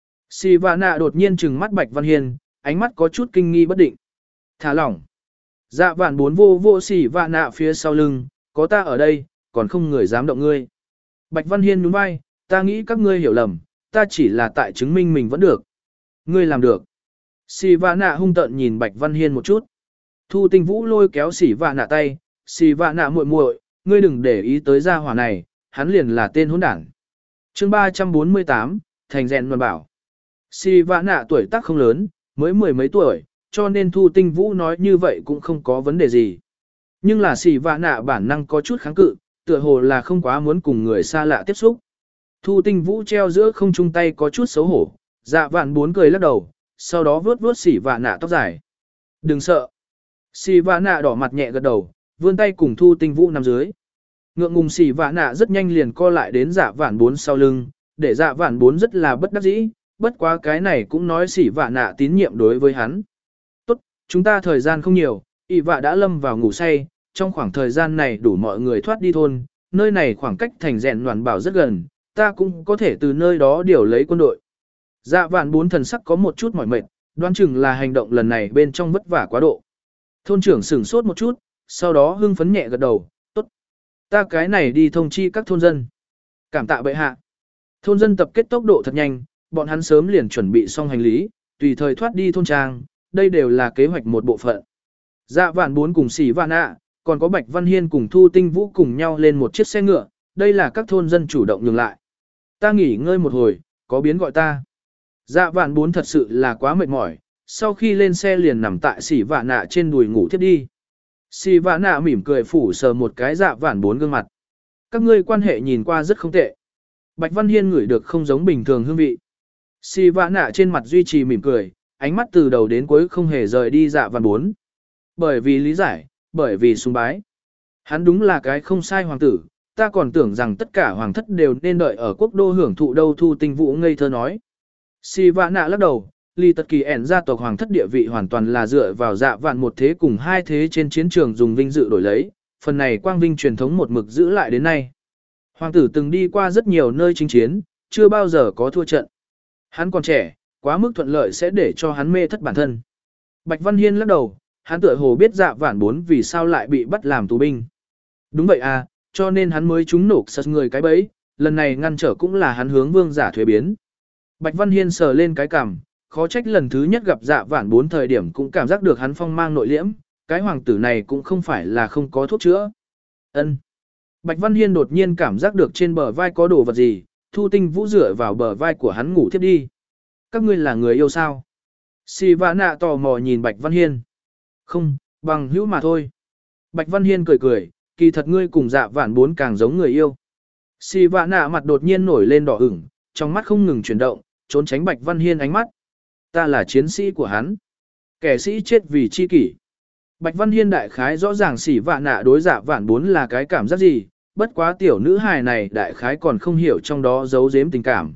Xỉ vạ nạ đột nhiên trừng mắt Bạch Văn Hiên, ánh mắt có chút kinh nghi bất định. Thả lỏng. Dạ Vạn Bốn vô vô xỉ vạ nạ phía sau lưng, có ta ở đây, còn không người dám động ngươi. Bạch Văn Hiên nhún vai, ta nghĩ các ngươi hiểu lầm, ta chỉ là tại chứng minh mình vẫn được. Ngươi làm được. Xỉ vạ nạ hung tợn nhìn Bạch Văn Hiên một chút. Thu Tinh Vũ lôi kéo xỉ vạ nạ tay, xỉ vạ nạ muội muội, ngươi đừng để ý tới gia hỏa này, hắn liền là tên hỗn đảng. Chương ba trăm bốn mươi tám, thành rèn luận bảo. Xỉ vạ nạ tuổi tác không lớn, mới mười mấy tuổi, cho nên Thu Tinh Vũ nói như vậy cũng không có vấn đề gì. Nhưng là xỉ vạ nạ bản năng có chút kháng cự, tựa hồ là không quá muốn cùng người xa lạ tiếp xúc. Thu Tinh Vũ treo giữa không trung tay có chút xấu hổ, Dạ Vạn Bốn cười lắc đầu, sau đó vuốt vuốt xỉ vạ nạ tóc dài. Đừng sợ. Xỉ vạ nạ đỏ mặt nhẹ gật đầu, vươn tay cùng Thu Tinh Vũ nằm dưới. Ngượng ngùng xỉ vạ nạ rất nhanh liền co lại đến Dạ Vạn Bốn sau lưng, để Dạ Vạn Bốn rất là bất đắc dĩ, bất quá cái này cũng nói xỉ vạ nạ tín nhiệm đối với hắn. Tốt, chúng ta thời gian không nhiều, ỷ vạ đã lâm vào ngủ say, trong khoảng thời gian này đủ mọi người thoát đi thôn, nơi này khoảng cách thành rèn loạn bảo rất gần, ta cũng có thể từ nơi đó điều lấy quân đội. Dạ Vạn Bốn thần sắc có một chút mỏi mệt, đoán chừng là hành động lần này bên trong vất vả quá độ. Thôn trưởng sửng sốt một chút, sau đó hưng phấn nhẹ gật đầu, tốt. Ta cái này đi thông chi các thôn dân. Cảm tạ bệ hạ. Thôn dân tập kết tốc độ thật nhanh, bọn hắn sớm liền chuẩn bị xong hành lý, tùy thời thoát đi thôn trang, đây đều là kế hoạch một bộ phận. Dạ Vạn Bốn cùng xỉ vạn ạ, còn có Bạch Văn Hiên cùng Thu Tinh Vũ cùng nhau lên một chiếc xe ngựa, đây là các thôn dân chủ động nhường lại. Ta nghỉ ngơi một hồi, có biến gọi ta. Dạ Vạn Bốn thật sự là quá mệt mỏi, sau khi lên xe liền nằm tại xỉ vạn nạ trên đùi ngủ thiếp đi. Si vã nạ mỉm cười phủ sờ một cái dạ vạn bốn gương mặt. Các ngươi quan hệ nhìn qua rất không tệ. Bạch Văn Hiên ngửi được không giống bình thường hương vị. Si vã nạ trên mặt duy trì mỉm cười, ánh mắt từ đầu đến cuối không hề rời đi dạ vạn bốn. Bởi vì lý giải, bởi vì sùng bái. Hắn đúng là cái không sai hoàng tử, ta còn tưởng rằng tất cả hoàng thất đều nên đợi ở quốc đô hưởng thụ đâu. Thu Tinh Vũ ngây thơ nói. Si vã nạ lắc đầu, Lý Tật Kỳ ẻn gia tộc hoàng thất địa vị hoàn toàn là dựa vào dạ vạn một thế cùng hai thế trên chiến trường dùng vinh dự đổi lấy, phần này quang vinh truyền thống một mực giữ lại đến nay. Hoàng tử từng đi qua rất nhiều nơi chinh chiến, chưa bao giờ có thua trận. Hắn còn trẻ, quá mức thuận lợi sẽ để cho hắn mê thất bản thân. Bạch Văn Hiên lắc đầu, hắn tựa hồ biết dạ vạn bốn vì sao lại bị bắt làm tù binh. Đúng vậy à, cho nên hắn mới trúng nổ sật người cái bẫy, lần này ngăn trở cũng là hắn hướng vương giả thuế biến. Bạch Văn Hiên sờ lên cái cằm, khó trách lần thứ nhất gặp dạ vạn bốn thời điểm cũng cảm giác được hắn phong mang nội liễm, cái hoàng tử này cũng không phải là không có thuốc chữa. Ân. Bạch Văn Hiên đột nhiên cảm giác được trên bờ vai có đồ vật gì, Thu Tinh Vũ dựa vào bờ vai của hắn ngủ thiếp đi. Các ngươi là người yêu sao? Si vã nạ tò mò nhìn Bạch Văn Hiên. Không, bằng hữu mà thôi. Bạch Văn Hiên cười cười, kỳ thật ngươi cùng dạ vạn bốn càng giống người yêu. Si vã nạ mặt đột nhiên nổi lên đỏ ửng, trong mắt không ngừng chuyển động, trốn tránh Bạch Văn Hiên ánh mắt. Ta là chiến sĩ của hắn. Kẻ sĩ chết vì chi kỷ. Bạch Văn Hiên đại khái rõ ràng xỉ vạn nạ đối dạ vạn bốn là cái cảm giác gì, bất quá tiểu nữ hài này đại khái còn không hiểu trong đó giấu giếm tình cảm.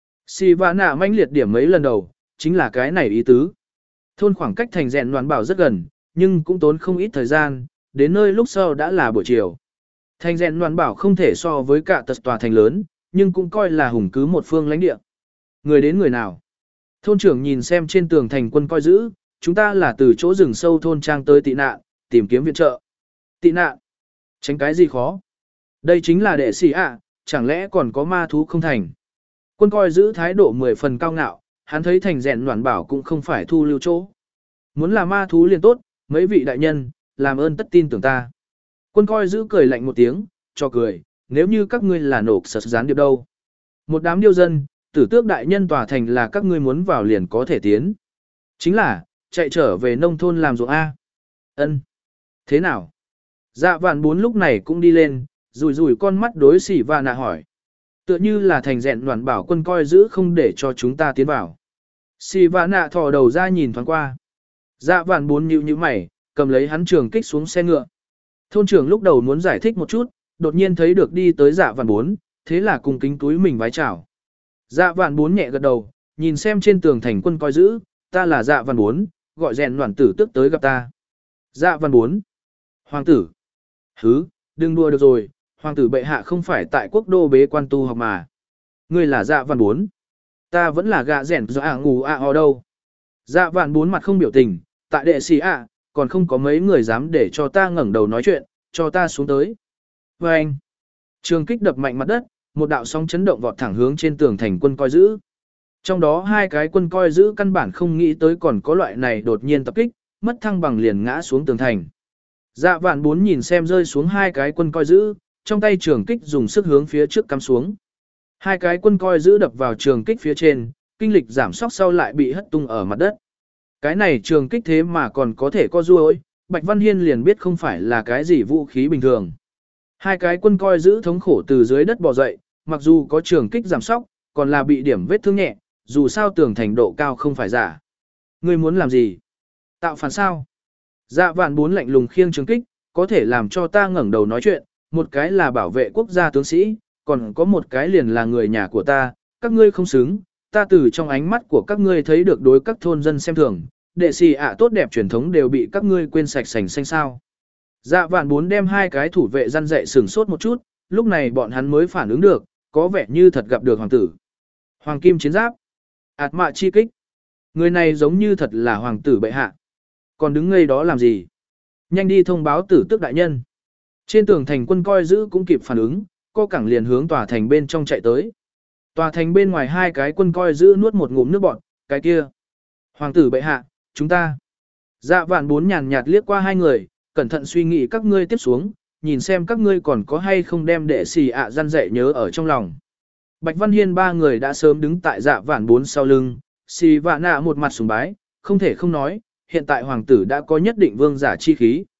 Xỉ vạn nạ manh liệt điểm mấy lần đầu, chính là cái này ý tứ. Thôn khoảng cách thành rèn đoàn bảo rất gần, nhưng cũng tốn không ít thời gian, đến nơi lúc sau đã là buổi chiều. Thành rèn đoàn bảo không thể so với cả tật tòa thành lớn, nhưng cũng coi là hùng cứ một phương lãnh địa. Người đến người nào? Thôn trưởng nhìn xem trên tường thành quân coi giữ, chúng ta là từ chỗ rừng sâu thôn trang tới tị nạn, tìm kiếm viện trợ. Tị nạn? Tránh cái gì khó? Đây chính là đệ sĩ ạ, chẳng lẽ còn có ma thú không thành? Quân coi giữ thái độ mười phần cao ngạo, hắn thấy thành rèn đoàn bảo cũng không phải thu lưu chỗ. Muốn là ma thú liền tốt, mấy vị đại nhân, làm ơn tất tin tưởng ta. Quân coi giữ cười lạnh một tiếng, cho cười, nếu như các ngươi là nộp sật gián điệp đâu. Một đám điêu dân, tử tước đại nhân tòa thành là các ngươi muốn vào liền có thể tiến. Chính là, chạy trở về nông thôn làm ruộng A. Ân. Thế nào? Dạ vạn bốn lúc này cũng đi lên, rủi rủi con mắt đối xỉ và nạ hỏi. Tựa như là thành rèn đoàn bảo quân coi giữ không để cho chúng ta tiến vào. Xỉ và nạ thò đầu ra nhìn thoáng qua. Dạ vạn bốn nhíu nhíu mày, cầm lấy hắn trường kích xuống xe ngựa. Thôn trưởng lúc đầu muốn giải thích một chút, đột nhiên thấy được đi tới dạ vạn bốn, thế là cùng kính túi mình vái chào. Dạ vạn bốn nhẹ gật đầu, nhìn xem trên tường thành quân coi giữ, ta là dạ vạn bốn, gọi rèn đoàn tử tức tới gặp ta. Dạ vạn bốn. Hoàng tử. Hứ, đừng đùa được rồi, hoàng tử bệ hạ không phải tại quốc đô bế quan tu học mà. Ngươi là dạ vạn bốn. Ta vẫn là gạ rèn do ạ ngủ ạ ho đâu. Dạ vạn bốn mặt không biểu tình, tại đệ sĩ ạ, còn không có mấy người dám để cho ta ngẩng đầu nói chuyện, cho ta xuống tới. Và anh. Trường kích đập mạnh mặt đất, một đạo sóng chấn động vọt thẳng hướng trên tường thành quân coi giữ. Trong đó hai cái quân coi giữ căn bản không nghĩ tới còn có loại này đột nhiên tập kích, mất thăng bằng liền ngã xuống tường thành. Dạ vạn bốn nhìn xem rơi xuống hai cái quân coi giữ, trong tay trường kích dùng sức hướng phía trước cắm xuống. Hai cái quân coi giữ đập vào trường kích phía trên, kinh lịch giảm sóc sau lại bị hất tung ở mặt đất. Cái này trường kích thế mà còn có thể co ruôi, Bạch Văn Hiên liền biết không phải là cái gì vũ khí bình thường. Hai cái quân coi giữ thống khổ từ dưới đất bò dậy, mặc dù có trường kích giảm sóc, còn là bị điểm vết thương nhẹ, dù sao tường thành độ cao không phải giả. Ngươi muốn làm gì? Tạo phản sao? Dạ vạn bốn lạnh lùng khiêng trường kích, có thể làm cho ta ngẩng đầu nói chuyện, một cái là bảo vệ quốc gia tướng sĩ, còn có một cái liền là người nhà của ta, các ngươi không xứng, ta từ trong ánh mắt của các ngươi thấy được đối các thôn dân xem thường, đệ sĩ ạ tốt đẹp truyền thống đều bị các ngươi quên sạch sành xanh sao. Dạ vạn bốn đem hai cái thủ vệ răn dạy sửng sốt một chút, lúc này bọn hắn mới phản ứng được, có vẻ như thật gặp được hoàng tử. Hoàng kim chiến giáp, ạt mạ chi kích. Người này giống như thật là hoàng tử bệ hạ. Còn đứng ngây đó làm gì? Nhanh đi thông báo tử tước đại nhân. Trên tường thành quân coi giữ cũng kịp phản ứng, co cẳng liền hướng tòa thành bên trong chạy tới. Tòa thành bên ngoài hai cái quân coi giữ nuốt một ngụm nước bọt, cái kia. Hoàng tử bệ hạ, chúng ta. Dạ vạn bốn nhàn nhạt liếc qua hai người, cẩn thận suy nghĩ các ngươi tiếp xuống, nhìn xem các ngươi còn có hay không đem đệ xì ạ à răn dạy nhớ ở trong lòng. Bạch Văn Hiên ba người đã sớm đứng tại dạ vạn bốn sau lưng, xì vạn nạ một mặt sùng bái, không thể không nói, hiện tại hoàng tử đã có nhất định vương giả chi khí.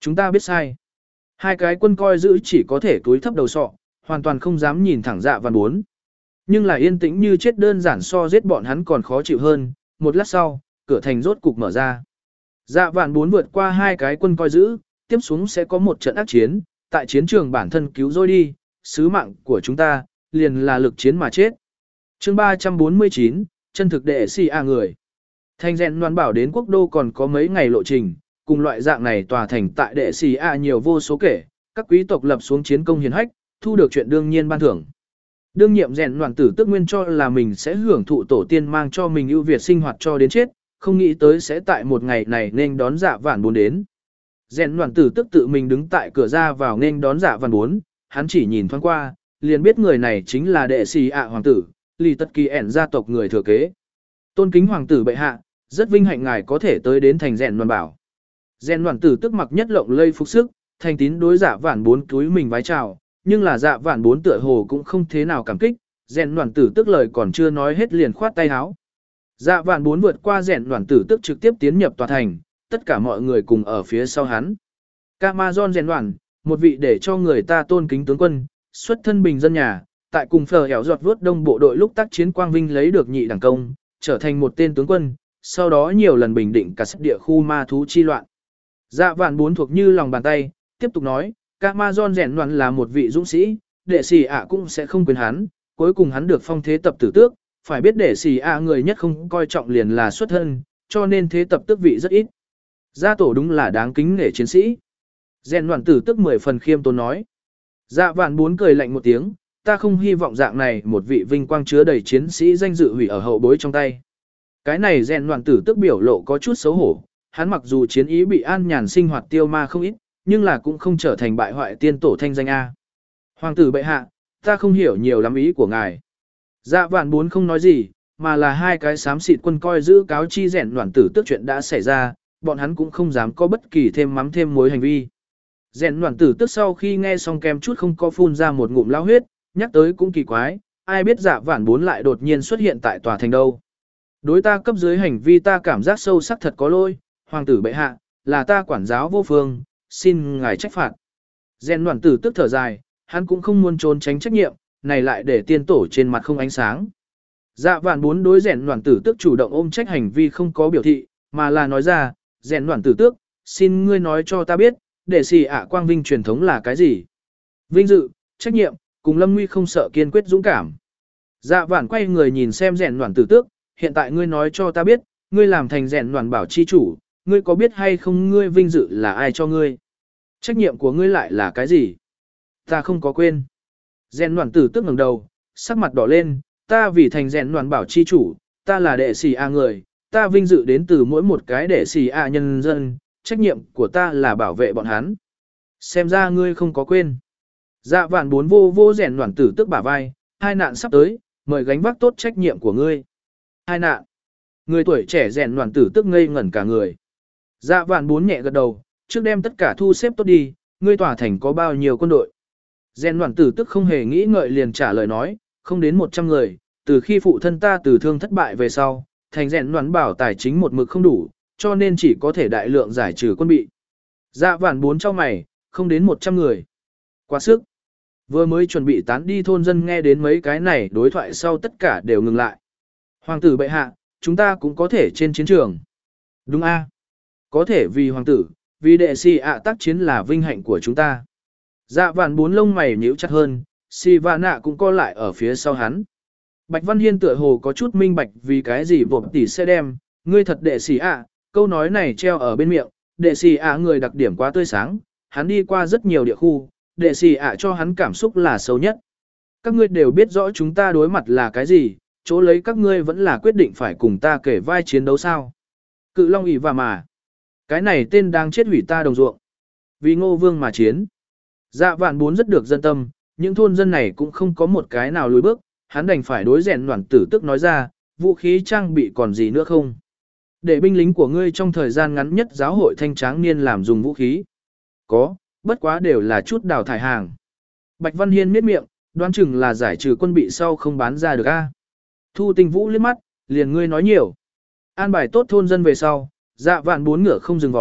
Chúng ta biết sai. Hai cái quân coi giữ chỉ có thể túi thấp đầu sọ, hoàn toàn không dám nhìn thẳng Dạ Vạn Bốn. Nhưng là yên tĩnh như chết đơn giản so giết bọn hắn còn khó chịu hơn, một lát sau, cửa thành rốt cục mở ra. Dạ Vạn Bốn vượt qua hai cái quân coi giữ, tiếp xuống sẽ có một trận ác chiến, tại chiến trường bản thân cứu rồi đi, sứ mạng của chúng ta, liền là lực chiến mà chết. chương ba trăm bốn mươi chín, chân thực đệ si a người. Thành rèn đoán bảo đến quốc đô còn có mấy ngày lộ trình, cùng loại dạng này tòa thành tại đệ si a nhiều vô số kể, các quý tộc lập xuống chiến công hiển hách, thu được chuyện đương nhiên ban thưởng. Đương nhiệm rèn đoàn tử tức nguyên cho là mình sẽ hưởng thụ tổ tiên mang cho mình ưu việt sinh hoạt cho đến chết, không nghĩ tới sẽ tại một ngày này nên đón Dạ Vạn Bốn đến. Rèn đoàn tử tức tự mình đứng tại cửa ra vào nên đón Dạ Vạn Bốn, hắn chỉ nhìn thoáng qua, liền biết người này chính là đệ sĩ ạ hoàng tử, lì tất kỳ ẻn gia tộc người thừa kế. Tôn kính hoàng tử bệ hạ, rất vinh hạnh ngài có thể tới đến thành rèn đoàn bảo. Rèn đoàn tử tức mặc nhất lộng lây phục sức, thành tín đối Dạ Vạn Bốn túi mình vái chào, nhưng là Dạ Vạn Bốn tựa hồ cũng không thế nào cảm kích, rèn đoàn tử tức lời còn chưa nói hết liền khoát tay áo. Dạ Vạn Bốn vượt qua rèn đoàn tử tức trực tiếp tiến nhập tòa thành, tất cả mọi người cùng ở phía sau hắn. Camazon rèn đoàn, một vị để cho người ta tôn kính tướng quân, xuất thân bình dân nhà, tại cùng phở hẻo giọt vuốt đông bộ đội lúc tác chiến quang vinh lấy được nhị đẳng công, trở thành một tên tướng quân, sau đó nhiều lần bình định cả sắp địa khu ma thú chi loạn. Dạ Vạn Bốn thuộc như lòng bàn tay, tiếp tục nói, Camazon rèn đoàn là một vị dũng sĩ, đệ sĩ ạ cũng sẽ không quên hắn, cuối cùng hắn được phong thế tập tử tước, phải biết đệ sĩ ạ người nhất không coi trọng liền là xuất thân, cho nên thế tập tước vị rất ít. Gia tổ đúng là đáng kính nể chiến sĩ. Rèn đoàn tử tức mười phần khiêm tốn nói. Dạ Vạn Bốn cười lạnh một tiếng, ta không hy vọng dạng này một vị vinh quang chứa đầy chiến sĩ danh dự hủy ở hậu bối trong tay. Cái này rèn đoàn tử tức biểu lộ có chút xấu hổ, hắn mặc dù chiến ý bị an nhàn sinh hoạt tiêu ma không ít, nhưng là cũng không trở thành bại hoại tiên tổ thanh danh A. Hoàng tử bệ hạ, ta không hiểu nhiều lắm ý của ngài. Dạ Vạn Bốn không nói gì, mà là hai cái xám xịt quân coi giữ cáo chi rèn đoàn tử tức chuyện đã xảy ra, bọn hắn cũng không dám có bất kỳ thêm mắm thêm muối hành vi. Rèn đoàn tử tức sau khi nghe xong kem chút không có phun ra một ngụm lao huyết, nhắc tới cũng kỳ quái, ai biết Dạ Vạn Bốn lại đột nhiên xuất hiện tại tòa thành đâu. Đối ta cấp dưới hành vi ta cảm giác sâu sắc thật có lỗi, hoàng tử bệ hạ, là ta quản giáo vô phương, xin ngài trách phạt. Rèn đoàn tử tức thở dài, hắn cũng không muốn trốn tránh trách nhiệm, này lại để tiên tổ trên mặt không ánh sáng. Dạ Vạn Bốn đối rèn đoàn tử tức chủ động ôm trách hành vi không có biểu thị, mà là nói ra, rèn đoàn tử tước, xin ngươi nói cho ta biết, để xì ạ quang vinh truyền thống là cái gì? Vinh dự, trách nhiệm, cùng lâm nguy không sợ kiên quyết dũng cảm. Dạ Vạn quay người nhìn xem rèn đoàn tử tước, hiện tại ngươi nói cho ta biết, ngươi làm thành rèn đoàn bảo chi chủ, ngươi có biết hay không ngươi vinh dự là ai cho ngươi? Trách nhiệm của ngươi lại là cái gì? Ta không có quên. Rèn đoàn tử tước ngẩng đầu, sắc mặt đỏ lên, ta vì thành rèn đoàn bảo chi chủ, ta là đệ sĩ a người, ta vinh dự đến từ mỗi một cái đệ sĩ a nhân dân, trách nhiệm của ta là bảo vệ bọn hắn. Xem ra ngươi không có quên. Dạ Vạn Bốn vô vô rèn đoàn tử tước bả vai, hai nạn sắp tới, mời gánh vác tốt trách nhiệm của ngươi. Hai nạn. Người tuổi trẻ rèn đoàn tử tước ngây ngẩn cả người. Dạ Vạn Bốn nhẹ gật đầu, trước đem tất cả thu xếp tốt đi, ngươi tỏa thành có bao nhiêu quân đội. Rèn đoàn tử tức không hề nghĩ ngợi liền trả lời nói, không đến một trăm người, từ khi phụ thân ta từ thương thất bại về sau, thành rèn đoàn bảo tài chính một mực không đủ, cho nên chỉ có thể đại lượng giải trừ quân bị. Dạ Vạn Bốn cho mày, không đến một trăm người. Quá sức. Vừa mới chuẩn bị tán đi thôn dân nghe đến mấy cái này đối thoại sau tất cả đều ngừng lại. Hoàng tử bệ hạ, chúng ta cũng có thể trên chiến trường. Đúng a, có thể vì hoàng tử, vì đệ sĩ ạ tác chiến là vinh hạnh của chúng ta. Dạ Vạn Bốn lông mày nhíu chặt hơn, Si Va Nạ cũng co lại ở phía sau hắn. Bạch Văn Hiên tựa hồ có chút minh bạch vì cái gì vộp tỷ sẽ đem, ngươi thật đệ sĩ ạ, câu nói này treo ở bên miệng, đệ sĩ ạ người đặc điểm quá tươi sáng, hắn đi qua rất nhiều địa khu, đệ sĩ ạ cho hắn cảm xúc là xấu nhất. Các ngươi đều biết rõ chúng ta đối mặt là cái gì, chỗ lấy các ngươi vẫn là quyết định phải cùng ta kể vai chiến đấu sao. Cự Long ỷ và mà. Cái này tên đang chết hủy ta đồng ruộng. Vì Ngô Vương mà chiến. Dạ Vạn Bốn rất được dân tâm, những thôn dân này cũng không có một cái nào lùi bước, hắn đành phải đối rèn đoàn tử tức nói ra, vũ khí trang bị còn gì nữa không? Để binh lính của ngươi trong thời gian ngắn nhất giáo hội thanh tráng niên làm dùng vũ khí. Có, bất quá đều là chút đào thải hàng. Bạch Văn Hiên miết miệng, đoán chừng là giải trừ quân bị sau không bán ra được a. Thu Tinh Vũ liếc mắt, liền ngươi nói nhiều. An bài tốt thôn dân về sau, Dạ Vạn Bốn ngựa không dừng vó,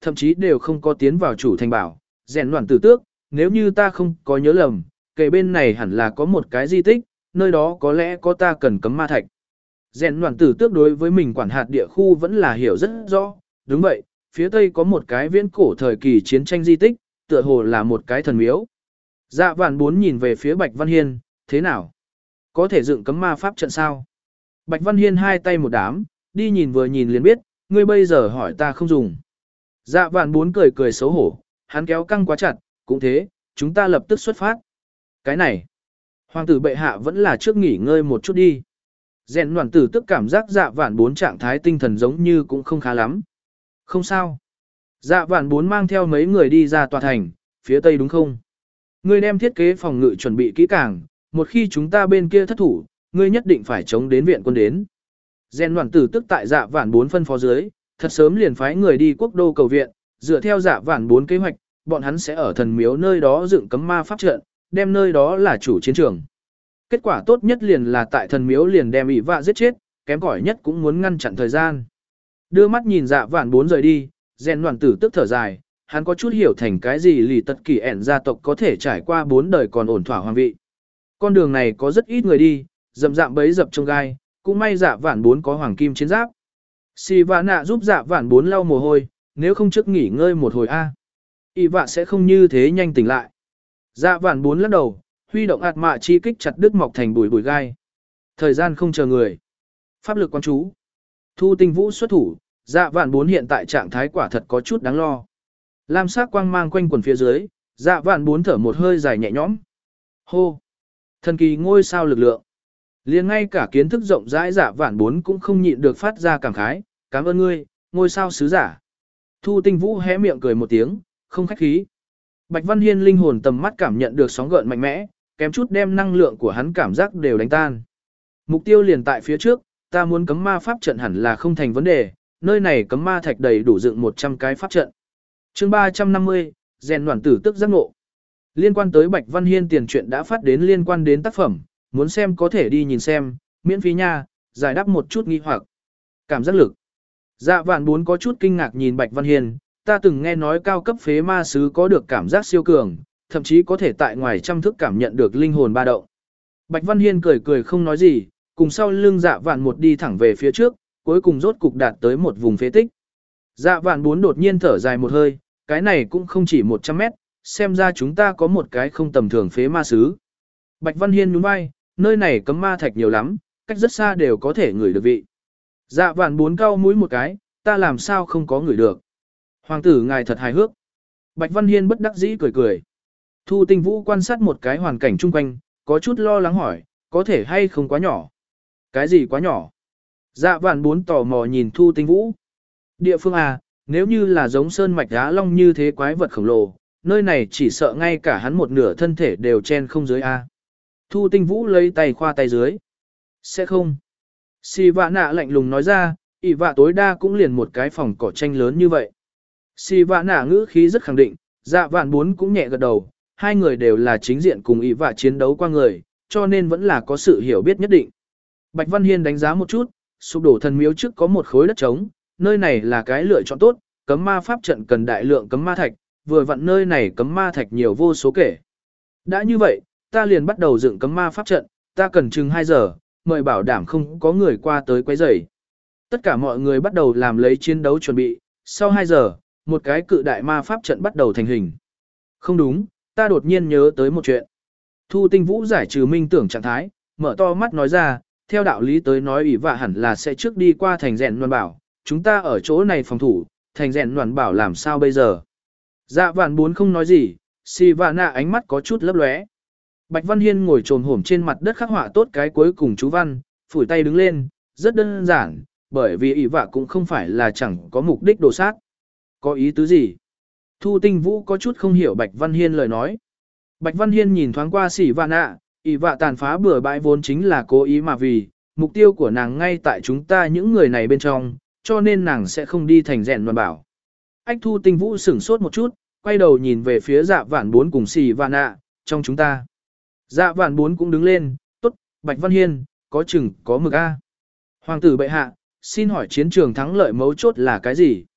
thậm chí đều không có tiến vào chủ thành bảo, rèn đoàn tử tước, nếu như ta không có nhớ lầm, kể bên này hẳn là có một cái di tích, nơi đó có lẽ có ta cần cấm ma thạch. Rèn đoàn tử tước đối với mình quản hạt địa khu vẫn là hiểu rất rõ, đúng vậy, phía tây có một cái viễn cổ thời kỳ chiến tranh di tích, tựa hồ là một cái thần miếu. Dạ vạn bốn nhìn về phía Bạch Văn Hiên, thế nào? Có thể dựng cấm ma pháp trận sao? Bạch Văn Hiên hai tay một đám, đi nhìn vừa nhìn liền biết, ngươi bây giờ hỏi ta không dùng. Dạ vạn bốn cười cười xấu hổ, hắn kéo căng quá chặt, cũng thế, chúng ta lập tức xuất phát. Cái này, hoàng tử bệ hạ vẫn là trước nghỉ ngơi một chút đi. Rèn đoàn tử tức cảm giác dạ vạn bốn trạng thái tinh thần giống như cũng không khá lắm. Không sao. Dạ vạn bốn mang theo mấy người đi ra tòa thành, phía tây đúng không? Ngươi đem thiết kế phòng ngự chuẩn bị kỹ càng, một khi chúng ta bên kia thất thủ, ngươi nhất định phải chống đến viện quân đến. Rèn đoàn tử tức tại dạ vạn bốn phân phó dưới, thật sớm liền phái người đi quốc đô cầu viện, dựa theo dạ vạn bốn kế hoạch, bọn hắn sẽ ở thần miếu nơi đó dựng cấm ma pháp trận, đem nơi đó là chủ chiến trường. Kết quả tốt nhất liền là tại thần miếu liền đem ỷ vạ giết chết, kém cỏi nhất cũng muốn ngăn chặn thời gian. Đưa mắt nhìn dạ vạn bốn rời đi, rèn đoàn tử tức thở dài, hắn có chút hiểu thành cái gì lì tật kỳ ẻn gia tộc có thể trải qua bốn đời còn ổn thỏa hoàng vị. Con đường này có rất ít người đi, dầm dạm bấy dập trong gai, cũng may dạ vạn bốn có hoàng kim chiến giáp. Xì vạ nạ giúp dạ vạn bốn lau mồ hôi, nếu không trước nghỉ ngơi một hồi a, ỷ vạ sẽ không như thế nhanh tỉnh lại. Dạ vạn bốn lắc đầu, huy động ạt mạ chi kích chặt đứt mọc thành bụi bụi gai. Thời gian không chờ người. Pháp lực quan chú. Thu tinh vũ xuất thủ, dạ vạn bốn hiện tại trạng thái quả thật có chút đáng lo. Lam sắc quang mang quanh quần phía dưới, dạ vạn bốn thở một hơi dài nhẹ nhõm. Hô! Thần kỳ ngôi sao lực lượng. Liền ngay cả kiến thức rộng rãi dạ vạn bốn cũng không nhịn được phát ra cảm khái, cảm ơn ngươi, ngôi sao sứ giả. Thu tinh vũ hé miệng cười một tiếng, không khách khí. Bạch Văn Hiên linh hồn tầm mắt cảm nhận được sóng gợn mạnh mẽ, kém chút đem năng lượng của hắn cảm giác đều đánh tan. Mục tiêu liền tại phía trước, ta muốn cấm ma pháp trận hẳn là không thành vấn đề, nơi này cấm ma thạch đầy đủ dựng một trăm cái pháp trận. Chương ba trăm năm mươi, rèn đoàn tử tức giác ngộ. Liên quan tới Bạch Văn Hiên tiền truyện đã phát đến liên quan đến tác phẩm, muốn xem có thể đi nhìn xem, miễn phí nha, giải đáp một chút nghi hoặc. Cảm giác lực. Dạ vạn bốn có chút kinh ngạc nhìn Bạch Văn Hiên, ta từng nghe nói cao cấp phế ma sứ có được cảm giác siêu cường, thậm chí có thể tại ngoài trăm thức cảm nhận được linh hồn ba động. Bạch Văn Hiên cười cười không nói gì, cùng sau lưng dạ vạn một đi thẳng về phía trước, cuối cùng rốt cục đạt tới một vùng phế tích. Dạ vạn bốn đột nhiên thở dài một hơi, cái này cũng không chỉ một trăm mét, xem ra chúng ta có một cái không tầm thường phế ma sứ. Bạch Văn Hiên nhún vai, nơi này cấm ma thạch nhiều lắm, cách rất xa đều có thể ngửi được vị. Dạ vạn bốn cau mũi một cái, ta làm sao không có ngửi được. Hoàng tử ngài thật hài hước. Bạch Văn Hiên bất đắc dĩ cười cười. Thu tinh vũ quan sát một cái hoàn cảnh chung quanh, có chút lo lắng hỏi, có thể hay không quá nhỏ. Cái gì quá nhỏ? Dạ vạn bốn tò mò nhìn Thu tinh vũ. Địa phương à, nếu như là giống sơn mạch đá long như thế quái vật khổng lồ, nơi này chỉ sợ ngay cả hắn một nửa thân thể đều chen không dưới a. Thu tinh vũ lấy tay khoa tay dưới. Sẽ không. Xì vạ nạ lạnh lùng nói ra, ỷ vạ tối đa cũng liền một cái phòng cỏ tranh lớn như vậy. Xì vạ nạ ngữ khí rất khẳng định, dạ vạn bốn cũng nhẹ gật đầu, hai người đều là chính diện cùng ỷ vạ chiến đấu qua người, cho nên vẫn là có sự hiểu biết nhất định. Bạch Văn Hiên đánh giá một chút, sụp đổ thần miếu trước có một khối đất trống, nơi này là cái lựa chọn tốt, cấm ma pháp trận cần đại lượng cấm ma thạch, vừa vặn nơi này cấm ma thạch nhiều vô số kể. Đã như vậy, ta liền bắt đầu dựng cấm ma pháp trận, ta cần chừng hai giờ, mời bảo đảm không có người qua tới quấy rầy. Tất cả mọi người bắt đầu làm lấy chiến đấu chuẩn bị, sau hai giờ, một cái cự đại ma pháp trận bắt đầu thành hình. Không đúng, ta đột nhiên nhớ tới một chuyện. Thu tinh vũ giải trừ minh tưởng trạng thái, mở to mắt nói ra, theo đạo lý tới nói ỷ vạ hẳn là sẽ trước đi qua thành rèn đoàn bảo, chúng ta ở chỗ này phòng thủ, thành rèn đoàn bảo làm sao bây giờ. Dạ vạn bốn không nói gì, xì vạ nạ ánh mắt có chút lấp lóe. Bạch Văn Hiên ngồi trồm hổm trên mặt đất khắc họa tốt cái cuối cùng chú văn, phủi tay đứng lên, rất đơn giản, bởi vì ỷ vạ cũng không phải là chẳng có mục đích đồ sát. Có ý tứ gì? Thu tinh vũ có chút không hiểu Bạch Văn Hiên lời nói. Bạch Văn Hiên nhìn thoáng qua xì vạ nạ, ỷ vạ tàn phá bừa bãi vốn chính là cố ý mà vì, mục tiêu của nàng ngay tại chúng ta những người này bên trong, cho nên nàng sẽ không đi thành rèn đoàn bảo. Ách Thu tinh vũ sửng sốt một chút, quay đầu nhìn về phía dạ vạn bốn cùng xì vạn nạ, trong chúng ta. Dạ vạn bốn cũng đứng lên, tốt, Bạch Văn Hiên, có chừng, có mực A. Hoàng tử bệ hạ, xin hỏi chiến trường thắng lợi mấu chốt là cái gì?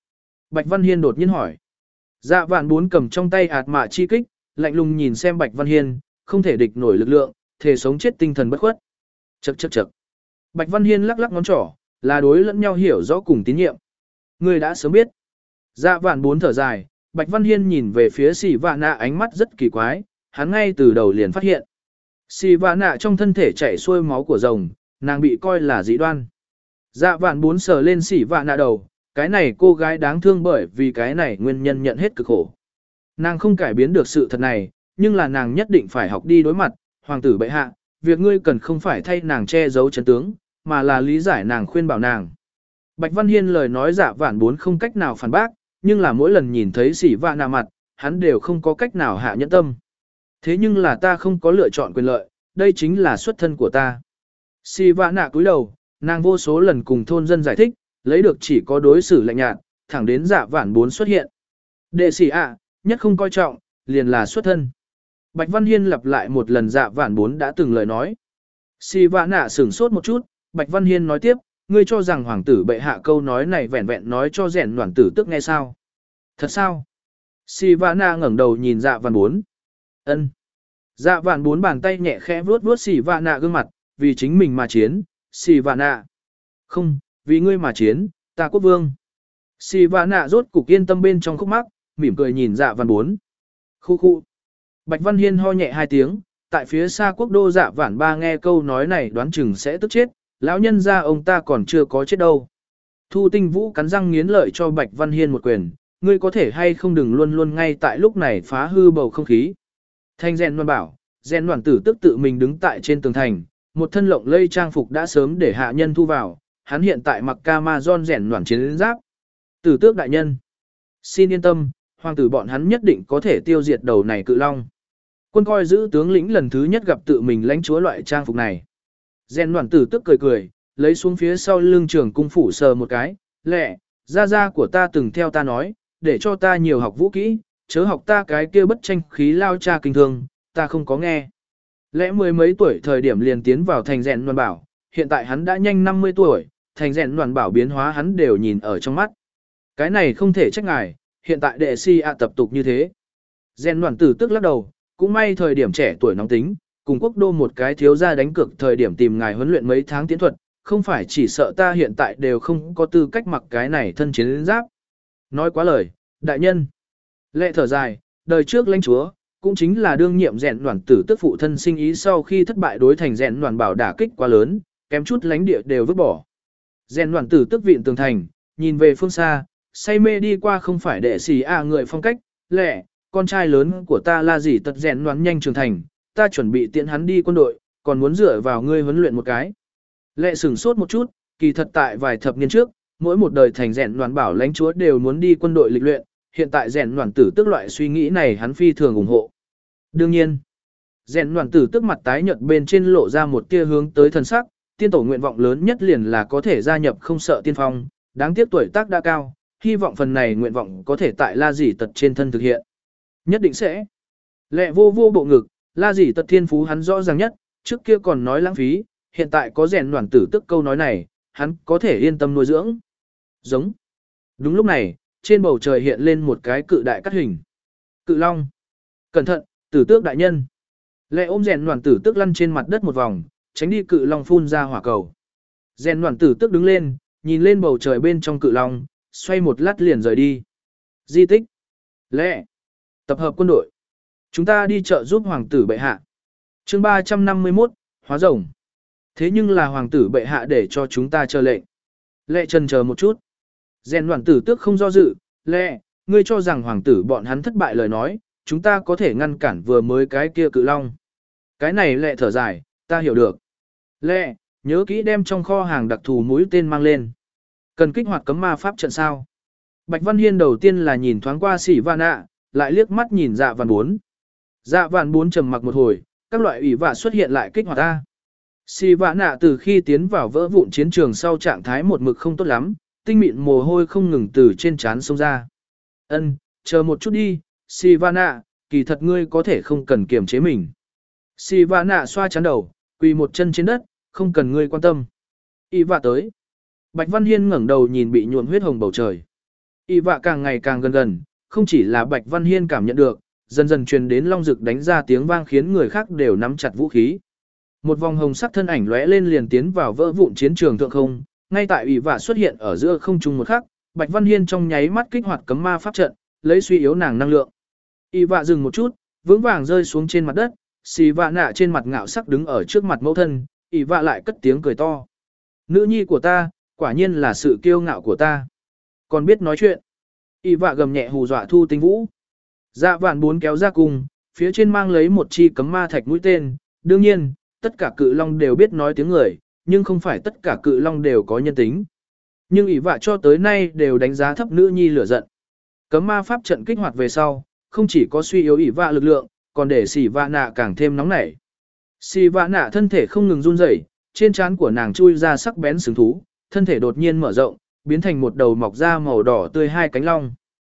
Bạch Văn Hiên đột nhiên hỏi. Dạ vạn bốn cầm trong tay ạt mạ chi kích, lạnh lùng nhìn xem Bạch Văn Hiên, không thể địch nổi lực lượng, thể sống chết tinh thần bất khuất. Chậc chậc chậc. Bạch Văn Hiên lắc lắc ngón trỏ, là đối lẫn nhau hiểu rõ cùng tín nhiệm. Người đã sớm biết. Dạ vạn bốn thở dài, Bạch Văn Hiên nhìn về phía Sĩ Vạn Nạ ánh mắt rất kỳ quái, hắn ngay từ đầu liền phát hiện. Sĩ Vạn Nạ trong thân thể chảy xuôi máu của rồng, nàng bị coi là dị đoan. Dạ vạn bốn sờ lên Sĩ Vạn Nạ đầu, cái này cô gái đáng thương bởi vì cái này nguyên nhân nhận hết cực khổ. Nàng không cải biến được sự thật này, nhưng là nàng nhất định phải học đi đối mặt, hoàng tử bệ hạ, việc ngươi cần không phải thay nàng che giấu chân tướng, mà là lý giải nàng khuyên bảo nàng. Bạch Văn Hiên lời nói dạ vạn bốn không cách nào phản bác, nhưng là mỗi lần nhìn thấy Sĩ Vạn Nạ mặt, hắn đều không có cách nào hạ nhẫn tâm. Thế nhưng là ta không có lựa chọn quyền lợi, đây chính là xuất thân của ta. Sĩ Vạn Nạ cúi đầu, nàng vô số lần cùng thôn dân giải thích, lấy được chỉ có đối xử lạnh nhạt, thẳng đến dạ vạn bốn xuất hiện. Đệ sĩ ạ, nhất không coi trọng, liền là xuất thân. Bạch Văn Hiên lặp lại một lần dạ vạn bốn đã từng lời nói. Sĩ Vạn Nạ sửng sốt một chút, Bạch Văn Hiên nói tiếp, ngươi cho rằng hoàng tử bệ hạ câu nói này vẹn vẹn nói cho rèn noản tử tức nghe sao? Thật sao? Sĩ Vạn Nạ ngẩng đầu nhìn dạ vạn bốn. Ân. Dạ vạn bốn bàn tay nhẹ khẽ vuốt vuốt Sĩ Vạn Nạ gương mặt, vì chính mình mà chiến, Sĩ Vạn Nạ. Không, vì ngươi mà chiến, ta quốc vương. Sĩ Vạn Nạ rốt cục yên tâm bên trong khúc mắc, mỉm cười nhìn dạ vạn bốn. Khu khu. Bạch Văn Hiên ho nhẹ hai tiếng, tại phía xa quốc đô dạ vạn ba nghe câu nói này đoán chừng sẽ tức chết, lão nhân ra ông ta còn chưa có chết đâu. Thu Tinh Vũ cắn răng nghiến lợi cho Bạch Văn Hiên một quyền, ngươi có thể hay không đừng luôn luôn ngay tại lúc này phá hư bầu không khí. Thanh rèn loan bảo, rèn loan tử tức tự mình đứng tại trên tường thành, một thân lộng lây trang phục đã sớm để hạ nhân thu vào, hắn hiện tại mặc Camazon rèn loan chiến giáp. Tử tước đại nhân, xin yên tâm, hoàng tử bọn hắn nhất định có thể tiêu diệt đầu này cự long. Quân coi giữ tướng lĩnh lần thứ nhất gặp tự mình lãnh chúa loại trang phục này. Rèn loan tử tức cười cười, lấy xuống phía sau lưng trường cung phủ sờ một cái, lẹ, gia gia của ta từng theo ta nói, để cho ta nhiều học vũ kỹ, chớ học ta cái kia bất tranh khí lao cha kinh thương, ta không có nghe. Lẽ mười mấy tuổi thời điểm liền tiến vào thành rèn loan bảo, hiện tại hắn đã nhanh năm mươi tuổi, thành rèn loan bảo biến hóa hắn đều nhìn ở trong mắt. Cái này không thể trách ngài, hiện tại đệ si ạ tập tục như thế. Rèn loan tử tức lắc đầu, cũng may thời điểm trẻ tuổi nóng tính, cùng quốc đô một cái thiếu gia đánh cược thời điểm tìm ngài huấn luyện mấy tháng tiến thuật, không phải chỉ sợ ta hiện tại đều không có tư cách mặc cái này thân chiến giáp. Nói quá lời, đại nhân. Lệ thở dài, đời trước lãnh chúa, cũng chính là đương nhiệm rèn đoàn tử tức phụ thân sinh ý sau khi thất bại đối thành rèn đoàn bảo đả kích quá lớn, kém chút lãnh địa đều vứt bỏ. Rèn đoàn tử tức vịn tường thành, nhìn về phương xa, say mê đi qua không phải đệ sĩ à người phong cách, lệ, con trai lớn của ta là gì tật rèn đoàn nhanh trưởng thành, ta chuẩn bị tiện hắn đi quân đội, còn muốn dựa vào ngươi huấn luyện một cái. Lệ sửng sốt một chút, kỳ thật tại vài thập niên trước, mỗi một đời thành rèn đoàn bảo lãnh chúa đều muốn đi quân đội lịch luyện, hiện tại rèn đoàn tử tức loại suy nghĩ này hắn phi thường ủng hộ. Đương nhiên, rèn đoàn tử tức mặt tái nhợt bên trên lộ ra một tia hướng tới thần sắc, tiên tổ nguyện vọng lớn nhất liền là có thể gia nhập không sợ tiên phong, đáng tiếc tuổi tác đã cao, hy vọng phần này nguyện vọng có thể tại La Dĩ Tật trên thân thực hiện. Nhất định sẽ. Lệ vô vô bộ ngực, La Dĩ Tật thiên phú hắn rõ ràng nhất, trước kia còn nói lãng phí, hiện tại có rèn đoàn tử tức câu nói này, hắn có thể yên tâm nuôi dưỡng. Giống. Đúng lúc này, trên bầu trời hiện lên một cái cự đại cắt hình. Cự long. Cẩn thận, tử tước đại nhân. Lệ ôm rèn đoàn tử tức lăn trên mặt đất một vòng, tránh đi cự long phun ra hỏa cầu. Rèn đoàn tử tức đứng lên, nhìn lên bầu trời bên trong cự long, xoay một lát liền rời đi. Di tích. Lệ. Tập hợp quân đội. Chúng ta đi chợ giúp hoàng tử bệ hạ. chương ba trăm năm mươi mốt, hóa rồng. Thế nhưng là hoàng tử bệ hạ để cho chúng ta chờ lệnh. Lệ trần chờ một chút. Rèn đoàn tử tước không do dự. Lệ, ngươi cho rằng hoàng tử bọn hắn thất bại lời nói, chúng ta có thể ngăn cản vừa mới cái kia cự long. Cái này lệ thở dài, ta hiểu được. Lệ, nhớ kỹ đem trong kho hàng đặc thù mũi tên mang lên. Cần kích hoạt cấm ma pháp trận sao. Bạch Văn Hiên đầu tiên là nhìn thoáng qua Sĩ Vạn Nạ, lại liếc mắt nhìn dạ vạn bốn. Dạ vạn bốn trầm mặc một hồi, các loại ủy vạ xuất hiện lại kích hoạt ta. Sĩ Vạn Nạ từ khi tiến vào vỡ vụn chiến trường sau trạng thái một mực không tốt lắm, tinh mịn mồ hôi không ngừng từ trên trán xông ra. Ân, chờ một chút đi, Sĩ Vạn Nạ, kỳ thật ngươi có thể không cần kiềm chế mình. Sĩ Vạn Nạ xoa chán đầu, quỳ một chân trên đất, không cần ngươi quan tâm. Y vạ tới. Bạch Văn Hiên ngẩng đầu nhìn bị nhuộm huyết hồng bầu trời. ỷ vạ càng ngày càng gần gần, không chỉ là Bạch Văn Hiên cảm nhận được, dần dần truyền đến long dực đánh ra tiếng vang khiến người khác đều nắm chặt vũ khí. Một vòng hồng sắc thân ảnh lóe lên liền tiến vào vỡ vụn chiến trường thượng không, ngay tại ỷ vạ xuất hiện ở giữa không trung một khắc, Bạch Văn Hiên trong nháy mắt kích hoạt cấm ma pháp trận, lấy suy yếu nàng năng lượng. ỷ vạ dừng một chút, vững vàng rơi xuống trên mặt đất, xì vạ nạ trên mặt ngạo sắc đứng ở trước mặt mẫu thân, ỷ vạ lại cất tiếng cười to. Nữ nhi của ta, quả nhiên là sự kiêu ngạo của ta. Còn biết nói chuyện. ỷ vạ gầm nhẹ hù dọa Thu Tinh Vũ. Dạ vạn bốn kéo ra cùng, phía trên mang lấy một chi cấm ma thạch mũi tên, đương nhiên, tất cả cự long đều biết nói tiếng người, nhưng không phải tất cả cự long đều có nhân tính. Nhưng ỷ vạ cho tới nay đều đánh giá thấp nữ nhi lửa giận. Cấm ma pháp trận kích hoạt về sau, không chỉ có suy yếu ỷ vạ lực lượng, còn để xì vạ nạ càng thêm nóng nảy. Xì vạ nạ thân thể không ngừng run rẩy, trên trán của nàng chui ra sắc bén sừng thú, thân thể đột nhiên mở rộng, biến thành một đầu mọc ra màu đỏ tươi hai cánh long.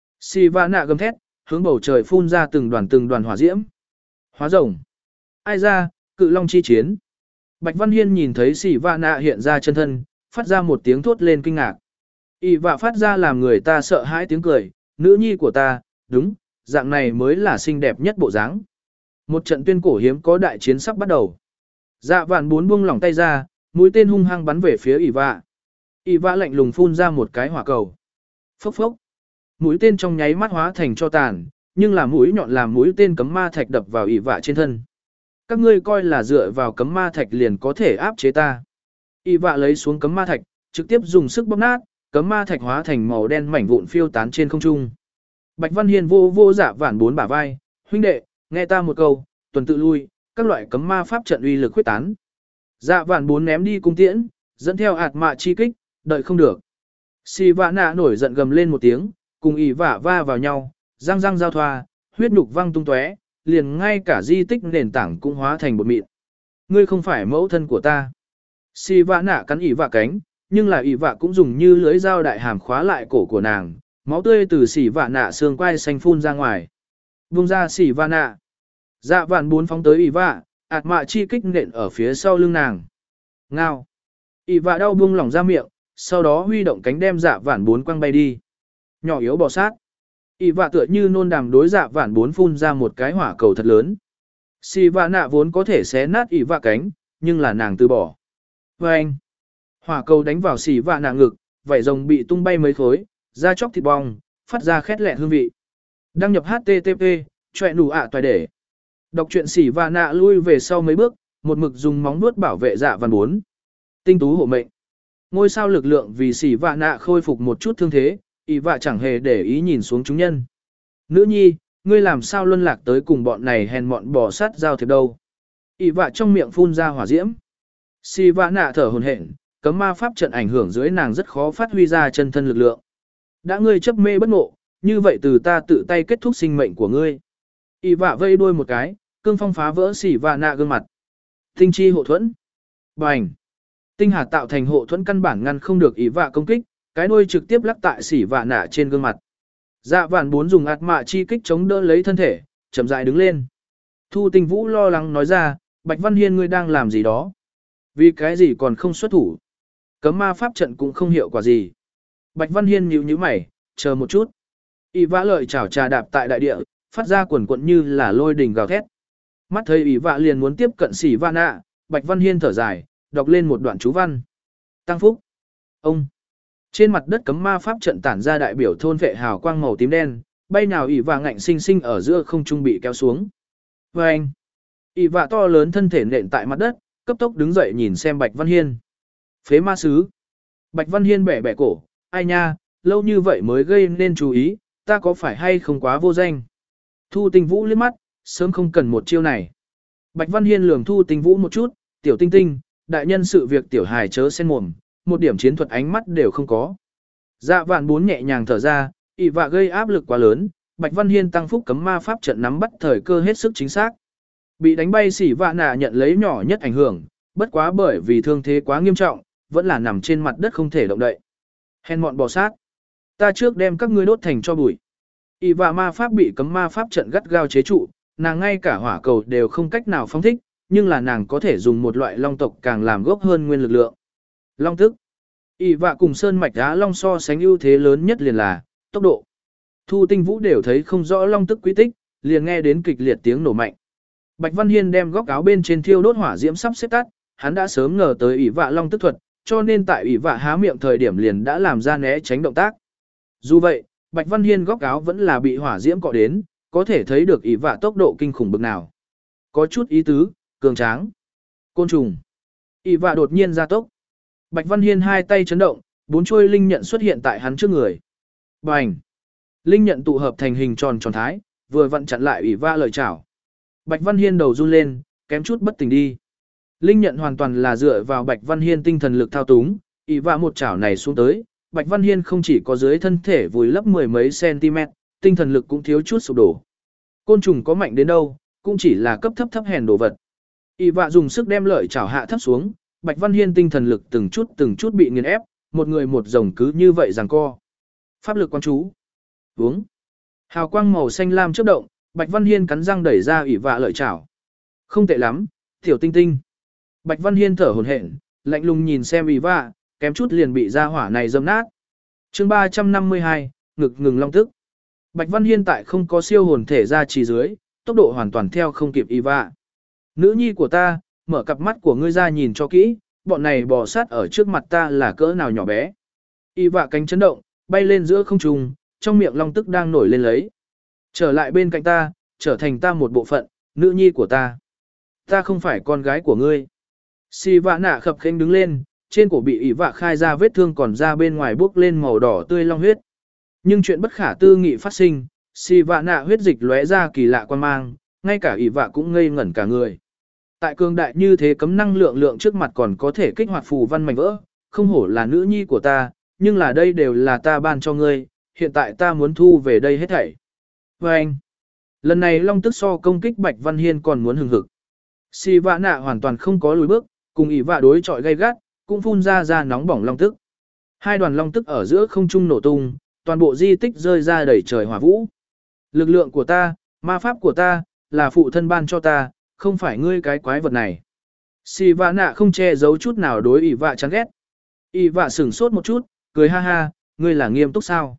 Xì vạ nạ gầm thét, hướng bầu trời phun ra từng đoàn từng đoàn hỏa diễm. Hóa rồng. Ai ra, cự long chi chiến. Bạch Văn Hiên nhìn thấy xì vạ nạ hiện ra chân thân, phát ra một tiếng thốt lên kinh ngạc. ỷ vạ phát ra làm người ta sợ hãi tiếng cười, nữ nhi của ta, đúng, dạng này mới là xinh đẹp nhất bộ dáng. Một trận tuyên cổ hiếm có đại chiến sắp bắt đầu. Dạ vạn bốn buông lỏng tay ra, mũi tên hung hăng bắn về phía ỷ vạ. ỷ vạ lạnh lùng phun ra một cái hỏa cầu. Phốc phốc. Mũi tên trong nháy mắt hóa thành cho tàn, nhưng là mũi nhọn làm mũi tên cấm ma thạch đập vào ỷ vạ trên thân. Các ngươi coi là dựa vào cấm ma thạch liền có thể áp chế ta. ỷ vạ lấy xuống cấm ma thạch, trực tiếp dùng sức bóp nát, cấm ma thạch hóa thành màu đen mảnh vụn phiêu tán trên không trung. Bạch Văn Hiên vô vô dạ vạn bốn bả vai, huynh đệ, nghe ta một câu, tuần tự lui, các loại cấm ma pháp trận uy lực khuyết tán. Dạ vạn bốn ném đi cung tiễn, dẫn theo ạt mạ chi kích, đợi không được. Xì vạ nạ nổi giận gầm lên một tiếng, cùng ỷ vạ va vào nhau, răng răng giao thoa, huyết nhục văng tung tóe, liền ngay cả di tích nền tảng cũng hóa thành bột mịn. Ngươi không phải mẫu thân của ta. Xì vạ nạ cắn ỷ vạ cánh, nhưng là ỷ vạ cũng dùng như lưới dao đại hàm khóa lại cổ của nàng, máu tươi từ xì vạ nạ xương quai xanh phun ra ngoài. Vung ra xì vạ nạ. Dạ vạn bốn phóng tới ỷ vạ, ạt mạ chi kích nện ở phía sau lưng nàng. Ngao. ỷ vạ đau buông lỏng ra miệng, sau đó huy động cánh đem dạ vạn bốn quăng bay đi. Nhỏ yếu bò sát. ỷ vạ tựa như nôn đàm đối dạ vạn bốn phun ra một cái hỏa cầu thật lớn. Xì vạ nạ vốn có thể xé nát ỷ vạ cánh, nhưng là nàng từ bỏ. Và anh. Hỏa cầu đánh vào xì vạ nạ ngực, vảy rồng bị tung bay mấy khối, da chóc thịt bong, phát ra khét lẹ hương vị. Đăng nhập hát tê tê pê, chọe nụ ạ toài để. Đọc truyện xỉ và nạ lui về sau mấy bước, một mực dùng móng vuốt bảo vệ dạ văn bốn. Tinh tú hộ mệnh. Ngôi sao lực lượng vì xỉ và nạ khôi phục một chút thương thế, ỷ vạ chẳng hề để ý nhìn xuống chúng nhân. Nữ nhi, ngươi làm sao luân lạc tới cùng bọn này hèn mọn bò sát giao thiệp đâu. ỷ vạ trong miệng phun ra hỏa diễm. Xỉ và nạ thở hổn hển, cấm ma pháp trận ảnh hưởng dưới nàng rất khó phát huy ra chân thân lực lượng. Đã ngươi chấp mê bất ngộ, như vậy từ ta tự tay kết thúc sinh mệnh của ngươi. ỷ vạ vây đuôi một cái, cương phong phá vỡ xỉ và nạ gương mặt. Tinh chi hộ thuẫn. Bành. Tinh hà tạo thành hộ thuẫn căn bản ngăn không được ỷ vạ công kích, cái đuôi trực tiếp lắc tại xỉ và nạ trên gương mặt. Dạ vạn bốn dùng ạt mạ chi kích chống đỡ lấy thân thể, chậm rãi đứng lên. Thu Tinh Vũ lo lắng nói ra, Bạch Văn Hiên ngươi đang làm gì đó? Vì cái gì còn không xuất thủ? Cấm ma pháp trận cũng không hiệu quả gì. Bạch Văn Hiên nhíu nhíu mày, chờ một chút. ỷ vạ lợi chảo trà đạp tại đại địa, phát ra quần quận như là lôi đình gào thét. Mắt thấy ỷ vạ liền muốn tiếp cận xỉ vạ nạ, Bạch Văn Hiên thở dài, đọc lên một đoạn chú văn. Tăng phúc. Ông. Trên mặt đất cấm ma pháp trận tản ra đại biểu thôn vệ hào quang màu tím đen, bay nào ỷ vạ ngạnh sinh sinh ở giữa không trung bị kéo xuống. Và anh. ỷ vạ to lớn thân thể nện tại mặt đất, cấp tốc đứng dậy nhìn xem Bạch Văn Hiên. Phế ma sứ. Bạch Văn Hiên bẻ bẻ cổ, ai nha, lâu như vậy mới gây nên chú ý, ta có phải hay không quá vô danh. Thu Tinh Vũ liếc mắt, sớm không cần một chiêu này. Bạch Văn Hiên lườm Thu Tinh Vũ một chút, tiểu tinh tinh, đại nhân sự việc tiểu hài chớ xen mồm, một điểm chiến thuật ánh mắt đều không có. Dạ vạn bốn nhẹ nhàng thở ra, ỷ vạ gây áp lực quá lớn, Bạch Văn Hiên tăng phúc cấm ma pháp trận nắm bắt thời cơ hết sức chính xác. Bị đánh bay xỉ vạ nạ nhận lấy nhỏ nhất ảnh hưởng, bất quá bởi vì thương thế quá nghiêm trọng, vẫn là nằm trên mặt đất không thể động đậy. Hèn mọn bò sát. Ta trước đem các ngươi đốt thành cho bụi. ỷ vạ ma pháp bị cấm ma pháp trận gắt gao chế trụ, nàng ngay cả hỏa cầu đều không cách nào phóng thích, nhưng là nàng có thể dùng một loại long tộc càng làm gốc hơn nguyên lực lượng. Long tức. ỷ vạ cùng sơn mạch đá long so sánh ưu thế lớn nhất liền là tốc độ. Thu Tinh Vũ đều thấy không rõ long tức quy tích, liền nghe đến kịch liệt tiếng nổ mạnh. Bạch Văn Hiên đem góc áo bên trên thiêu đốt hỏa diễm sắp xếp tắt, hắn đã sớm ngờ tới ỷ vạ long tức thuật, cho nên tại ỷ vạ há miệng thời điểm liền đã làm ra né tránh động tác. Dù vậy, Bạch Văn Hiên góc áo vẫn là bị hỏa diễm cọ đến, có thể thấy được ỷ vạ tốc độ kinh khủng bực nào. Có chút ý tứ, cường tráng. Côn trùng. ỷ vạ đột nhiên ra tốc. Bạch Văn Hiên hai tay chấn động, bốn chuôi linh nhận xuất hiện tại hắn trước người. Bành. Linh nhận tụ hợp thành hình tròn tròn thái, vừa vặn chặn lại ỷ vạ lợi chảo. Bạch Văn Hiên đầu run lên, kém chút bất tỉnh đi. Linh nhận hoàn toàn là dựa vào Bạch Văn Hiên tinh thần lực thao túng, ỷ vạ một chảo này xuống tới, Bạch Văn Hiên không chỉ có dưới thân thể vùi lấp mười mấy cm, tinh thần lực cũng thiếu chút sụp đổ. Côn trùng có mạnh đến đâu, cũng chỉ là cấp thấp thấp hèn đồ vật. ỷ vạ dùng sức đem lợi chảo hạ thấp xuống, Bạch Văn Hiên tinh thần lực từng chút từng chút bị nghiền ép, một người một rồng cứ như vậy giằng co. Pháp lực quan chú. Uống. Hào quang màu xanh lam chớp động, Bạch Văn Hiên cắn răng đẩy ra ỷ vạ lợi chảo. Không tệ lắm, tiểu tinh tinh. Bạch Văn Hiên thở hổn hển, lạnh lùng nhìn xem ỷ vạ, kém chút liền bị ra hỏa này dâm nát. Chương ba trăm năm mươi hai, ngực ngừng long tức. Bạch Văn Hiên tại không có siêu hồn thể ra chỉ dưới, tốc độ hoàn toàn theo không kịp ỷ vạ. Nữ nhi của ta, mở cặp mắt của ngươi ra nhìn cho kỹ, bọn này bò sát ở trước mặt ta là cỡ nào nhỏ bé. ỷ vạ cánh chấn động, bay lên giữa không trung, trong miệng long tức đang nổi lên lấy. Trở lại bên cạnh ta, trở thành ta một bộ phận, nữ nhi của ta. Ta không phải con gái của ngươi. Xì vạ nạ khập khênh đứng lên, trên cổ bị ỷ vạ khai ra vết thương còn ra bên ngoài bốc lên màu đỏ tươi long huyết. Nhưng chuyện bất khả tư nghị phát sinh, xì vạ nạ huyết dịch lóe ra kỳ lạ quan mang, ngay cả ỷ vạ cũng ngây ngẩn cả người. Tại cường đại như thế cấm năng lượng lượng trước mặt còn có thể kích hoạt phù văn mảnh vỡ, không hổ là nữ nhi của ta, nhưng là đây đều là ta ban cho ngươi, hiện tại ta muốn thu về đây hết thảy. Và anh, lần này long tức so công kích Bạch Văn Hiên còn muốn hừng hực. Si vạ nạ hoàn toàn không có lùi bước, cùng ỷ vạ đối chọi gay gắt, cũng phun ra ra nóng bỏng long tức. Hai đoàn long tức ở giữa không trung nổ tung, toàn bộ di tích rơi ra đầy trời hỏa vũ. Lực lượng của ta, ma pháp của ta, là phụ thân ban cho ta, không phải ngươi cái quái vật này. Si vạ nạ không che giấu chút nào đối ỷ vạ chán ghét. ỷ vạ sửng sốt một chút, cười ha ha, ngươi là nghiêm túc sao?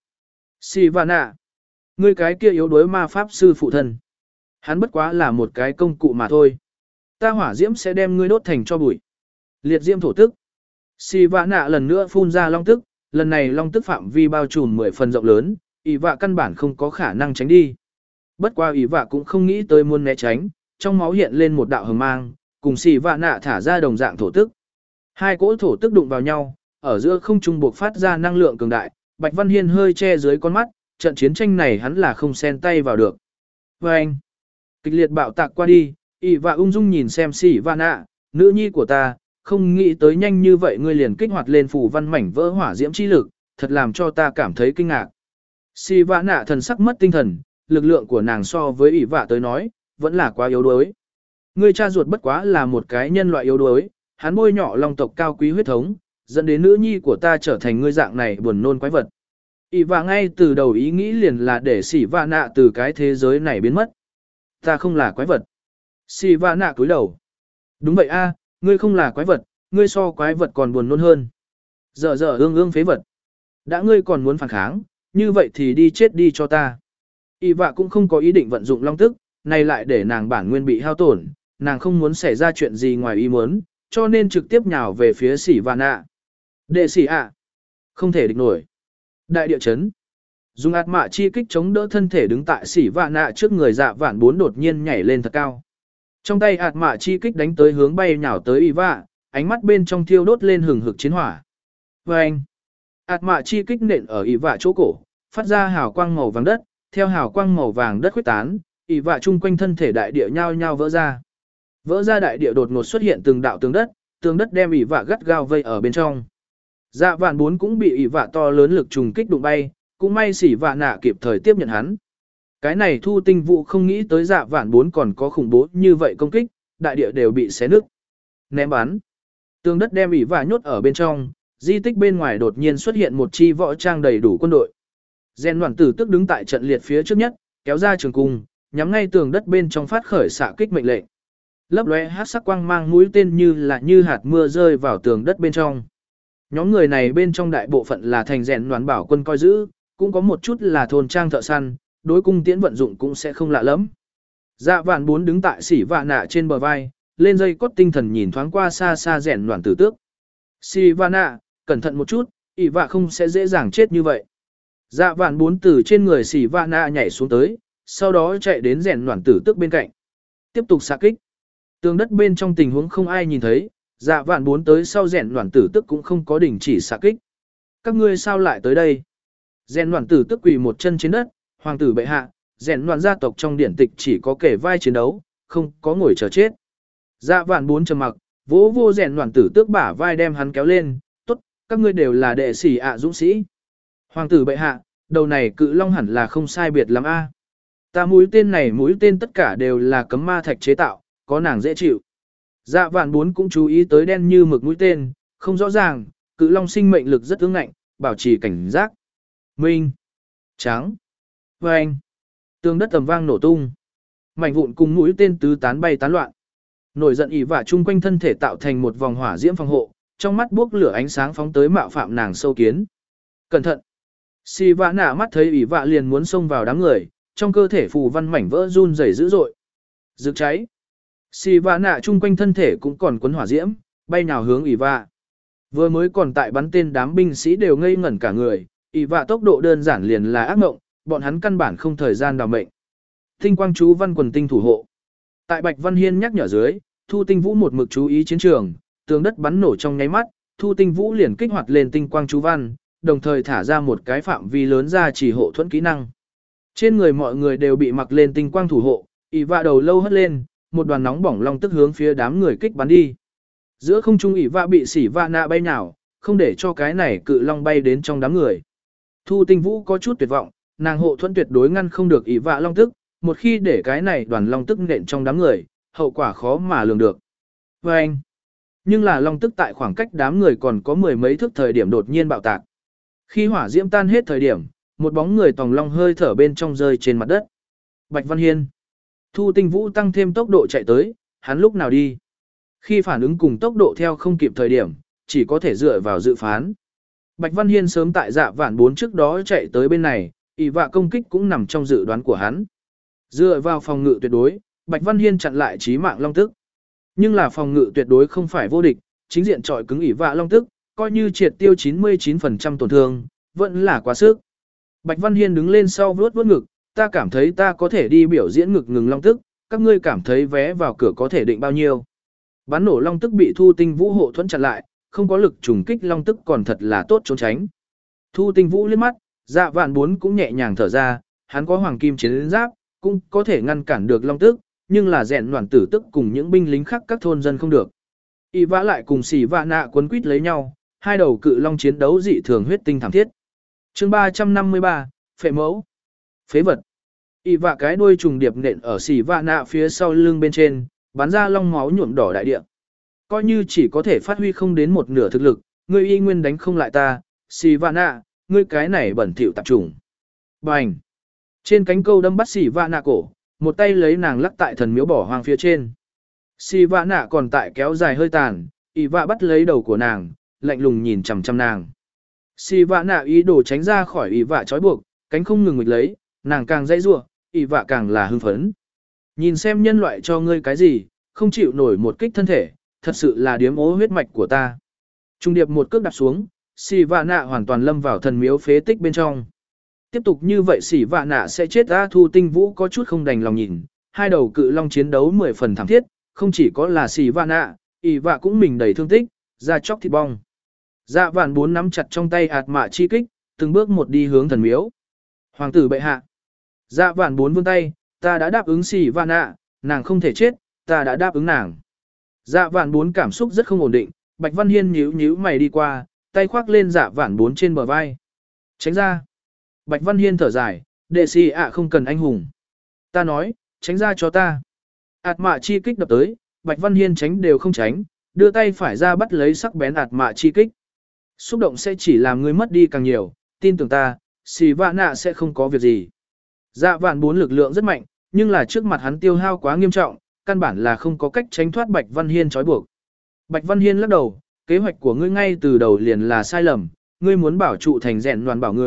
Si vạ nạ, ngươi cái kia yếu đuối ma pháp sư phụ thân. Hắn bất quá là một cái công cụ mà thôi. Ta hỏa diễm sẽ đem ngươi đốt thành cho bụi. Liệt diễm thổ tức. Si vạ nạ lần nữa phun ra long tức, lần này long tức phạm vi bao trùm mười phần rộng lớn, ỷ vạ căn bản không có khả năng tránh đi. Bất qua ỷ vạ cũng không nghĩ tới muốn né tránh, trong máu hiện lên một đạo hồng mang, cùng si vạ nạ thả ra đồng dạng thổ tức. Hai cỗ thổ tức đụng vào nhau, ở giữa không trung buộc phát ra năng lượng cường đại, Bạch Văn Hiên hơi che dưới con mắt, trận chiến tranh này hắn là không xen tay vào được. Và anh, kịch liệt bạo tạc qua đi, ỷ vạ ung dung nhìn xem Si vạ nạ, nữ nhi của ta, không nghĩ tới nhanh như vậy ngươi liền kích hoạt lên phù văn mảnh vỡ hỏa diễm chi lực, thật làm cho ta cảm thấy kinh ngạc. Si vạ nạ thần sắc mất tinh thần, lực lượng của nàng so với ỷ vạ tới nói, vẫn là quá yếu đuối. Ngươi cha ruột bất quá là một cái nhân loại yếu đuối, hắn bôi nhỏ long tộc cao quý huyết thống, dẫn đến nữ nhi của ta trở thành ngươi dạng này buồn nôn quái vật. ỷ vạ ngay từ đầu ý nghĩ liền là để Si vạ nạ từ cái thế giới này biến mất. Ta không là quái vật. Si vạ nạ cúi đầu. Đúng vậy a, ngươi không là quái vật, ngươi so quái vật còn buồn nôn hơn. Dở dở ương ương phế vật. Đã ngươi còn muốn phản kháng, như vậy thì đi chết đi cho ta. ỷ vạ cũng không có ý định vận dụng long tức, này lại để nàng bản nguyên bị hao tổn, nàng không muốn xảy ra chuyện gì ngoài ý muốn, cho nên trực tiếp nhào về phía Si vạ nạ. Đệ sĩ ạ, không thể địch nổi. Đại địa chấn. Dùng ạt mạ chi kích chống đỡ thân thể đứng tại Si vạ nạ trước người Dạ Vạn Bốn đột nhiên nhảy lên thật cao. Trong tay ạt mạ chi kích đánh tới hướng bay nhào tới ỷ vạ, ánh mắt bên trong thiêu đốt lên hừng hực chiến hỏa. Và anh, ạt mạ chi kích nện ở ỷ vạ chỗ cổ, phát ra hào quang màu vàng đất, theo hào quang màu vàng đất khuếch tán, ỷ vạ chung quanh thân thể đại địa nhao nhao vỡ ra. Vỡ ra đại địa đột ngột xuất hiện từng đạo tường đất, tường đất đem ỷ vạ gắt gao vây ở bên trong. Dạ Vạn Bốn cũng bị ỷ vạ to lớn lực trùng kích đụng bay, cũng may Si vạ nạ kịp thời tiếp nhận hắn. Cái này Thu Tinh Vũ không nghĩ tới Dạ Vạn Bốn còn có khủng bố như vậy công kích, đại địa đều bị xé nứt. Ném bắn. Tường đất đem ỷ vạ nhốt ở bên trong, di tích bên ngoài đột nhiên xuất hiện một chi võ trang đầy đủ quân đội. Gen Đoàn Tử tức đứng tại trận liệt phía trước nhất, kéo ra trường cung, nhắm ngay tường đất bên trong phát khởi xạ kích mệnh lệnh. Lấp lóe hắc sắc quang mang mũi tên như là như hạt mưa rơi vào tường đất bên trong. Nhóm người này bên trong đại bộ phận là thành Gen Đoàn bảo quân coi giữ, cũng có một chút là thôn trang thợ săn, đối cung tiễn vận dụng cũng sẽ không lạ lắm. Dạ vạn bốn đứng tại xỉ vạ nạ trên bờ vai, lên dây cốt tinh thần nhìn thoáng qua xa xa rèn loạn tử tước. Xỉ vạ nạ, cẩn thận một chút, ỷ vạ không sẽ dễ dàng chết như vậy. Dạ vạn bốn từ trên người xỉ vạ nạ nhảy xuống tới, sau đó chạy đến rèn loạn tử tước bên cạnh. Tiếp tục xạ kích. Tường đất bên trong tình huống không ai nhìn thấy, dạ vạn bốn tới sau rèn loạn tử tước cũng không có đình chỉ xạ kích. Các ngươi sao lại tới đây? Rèn loạn tử tước quỳ một chân trên đất, hoàng tử bệ hạ, rèn loạn gia tộc trong điển tịch chỉ có kể vai chiến đấu, không có ngồi chờ chết. Dạ vạn bốn trầm mặc, vỗ vô rèn loạn tử tước bả vai đem hắn kéo lên, tốt, các ngươi đều là đệ sĩ ạ dũng sĩ. Hoàng tử bệ hạ, đầu này cự long hẳn là không sai biệt lắm a. Ta mũi tên này mũi tên tất cả đều là cấm ma thạch chế tạo, có nàng dễ chịu. Dạ vạn bốn cũng chú ý tới đen như mực mũi tên, không rõ ràng, cự long sinh mệnh lực rất ương ngạnh, bảo trì cảnh giác. Minh. Trắng. Vâng. Tường đất tầm vang nổ tung. Mảnh vụn cùng mũi tên tứ tán bay tán loạn. Nổi giận ỉ vả chung quanh thân thể tạo thành một vòng hỏa diễm phòng hộ, trong mắt buốc lửa ánh sáng phóng tới mạo phạm nàng sâu kiến. Cẩn thận. Xì vạ nạ mắt thấy ỉ vạ liền muốn xông vào đám người, trong cơ thể phù văn mảnh vỡ run rẩy dữ dội. Rực cháy. Xì vạ nạ chung quanh thân thể cũng còn cuốn hỏa diễm, bay nào hướng ỉ vạ. Vừa mới còn tại bắn tên đám binh sĩ đều ngây ngẩn cả người, ỉ vạ tốc độ đơn giản liền là ác mộng, bọn hắn căn bản không thời gian đào mệnh. Tinh quang chú văn quần tinh thủ hộ. Tại Bạch Văn Hiên nhắc nhở dưới, Thu Tinh Vũ một mực chú ý chiến trường, tường đất bắn nổ trong nháy mắt, Thu Tinh Vũ liền kích hoạt lên tinh quang chú văn, đồng thời thả ra một cái phạm vi lớn ra chỉ hộ thuẫn kỹ năng. Trên người mọi người đều bị mặc lên tinh quang thủ hộ, ỷ vạ đầu lâu hất lên, một đoàn nóng bỏng long tức hướng phía đám người kích bắn đi. Giữa không trung ỷ vạ bị xỉ vạ nạ bay nhào, không để cho cái này cự long bay đến trong đám người. Thu Tinh Vũ có chút tuyệt vọng, nàng hộ thuẫn tuyệt đối ngăn không được ỷ vạ long tức, một khi để cái này đoàn long tức nện trong đám người, hậu quả khó mà lường được. Và anh, nhưng là long tức tại khoảng cách đám người còn có mười mấy thước thời điểm đột nhiên bạo tạc. Khi hỏa diễm tan hết thời điểm, một bóng người tòng long hơi thở bên trong rơi trên mặt đất. Bạch Văn Hiên. Thu Tinh Vũ tăng thêm tốc độ chạy tới, hắn lúc nào đi. Khi phản ứng cùng tốc độ theo không kịp thời điểm, chỉ có thể dựa vào dự phán. Bạch Văn Hiên sớm tại dạ vạn bốn trước đó chạy tới bên này, ỷ vạ công kích cũng nằm trong dự đoán của hắn. Dựa vào phòng ngự tuyệt đối, Bạch Văn Hiên chặn lại chí mạng long tức. Nhưng là phòng ngự tuyệt đối không phải vô địch, chính diện trọi cứng ỷ vạ long tức, coi như triệt tiêu chín mươi chín phần trăm tổn thương, vẫn là quá sức. Bạch Văn Hiên đứng lên sau vuốt vuốt ngực, ta cảm thấy ta có thể đi biểu diễn ngực ngừng long tức, các ngươi cảm thấy vé vào cửa có thể định bao nhiêu. Bắn nổ long tức bị Thu Tinh Vũ hộ thuẫn chặn lại, không có lực trùng kích long tức còn thật là tốt trốn tránh. Thu Tinh Vũ liếc mắt, dạ vạn bốn cũng nhẹ nhàng thở ra, hắn có hoàng kim chiến giáp, cũng có thể ngăn cản được long tức, nhưng là rèn loạn tử tức cùng những binh lính khác các thôn dân không được. Y vã lại cùng xỉ vạ nạ quấn quýt lấy nhau, hai đầu cự long chiến đấu dị thường huyết tinh thảm thiết. Chương ba trăm năm mươi ba, phệ mẫu. Phế vật. Y vạ cái đuôi trùng điệp nện ở xỉ vạ nạ phía sau lưng bên trên, bắn ra long máu nhuộm đỏ đại địa. Coi như chỉ có thể phát huy không đến một nửa thực lực, ngươi y nguyên đánh không lại ta, xỉ vạ nạ, ngươi cái này bẩn thỉu tạp trùng. Bành. Trên cánh câu đâm bắt xỉ vạ nạ cổ, một tay lấy nàng lắc tại thần miếu bỏ hoang phía trên. Xỉ vạ nạ còn tại kéo dài hơi tàn, ỷ vạ bắt lấy đầu của nàng, lạnh lùng nhìn chằm chằm nàng. Xỉ vạ nạ ý đồ tránh ra khỏi ỷ vạ trói buộc, cánh không ngừng nghịch lấy, nàng càng dãy giụa, ỷ vạ càng là hưng phấn. Nhìn xem nhân loại cho ngươi cái gì, không chịu nổi một kích thân thể, thật sự là điếm ố huyết mạch của ta. Trung điệp một cước đạp xuống, xỉ vạ nạ hoàn toàn lâm vào thần miếu phế tích bên trong. Tiếp tục như vậy xỉ vạ nạ sẽ chết. A Thu Tinh Vũ có chút không đành lòng nhìn, hai đầu cự long chiến đấu mười phần thảm thiết, không chỉ có là xỉ vạ nạ, ỷ vạ cũng mình đầy thương tích, da chóc thịt bong. Dạ vạn bốn nắm chặt trong tay ạt mạ chi kích, từng bước một đi hướng thần miếu. Hoàng tử bệ hạ. Dạ vạn bốn vươn tay, ta đã đáp ứng xỉ vạ nạ, nàng không thể chết, ta đã đáp ứng nàng. Dạ vạn bốn cảm xúc rất không ổn định, Bạch Văn Hiên nhíu nhíu mày đi qua, tay khoác lên dạ vạn bốn trên bờ vai. Tránh ra. Bạch Văn Hiên thở dài, đệ sĩ ạ không cần anh hùng. Ta nói, tránh ra cho ta. Ảt mạ chi kích đập tới, Bạch Văn Hiên tránh đều không tránh, đưa tay phải ra bắt lấy sắc bén ạt mạ chi kích. Xúc động sẽ chỉ làm ngươi mất đi càng nhiều, tin tưởng ta, xì vạ nạ sẽ không có việc gì. Dạ vạn bốn lực lượng rất mạnh, nhưng là trước mặt hắn tiêu hao quá nghiêm trọng, căn bản là không có cách tránh thoát Bạch Văn Hiên trói buộc. Bạch Văn Hiên lắc đầu, kế hoạch của ngươi ngay từ đầu liền là sai lầm, ngươi muốn bảo trụ thành rèn đoàn bảo người,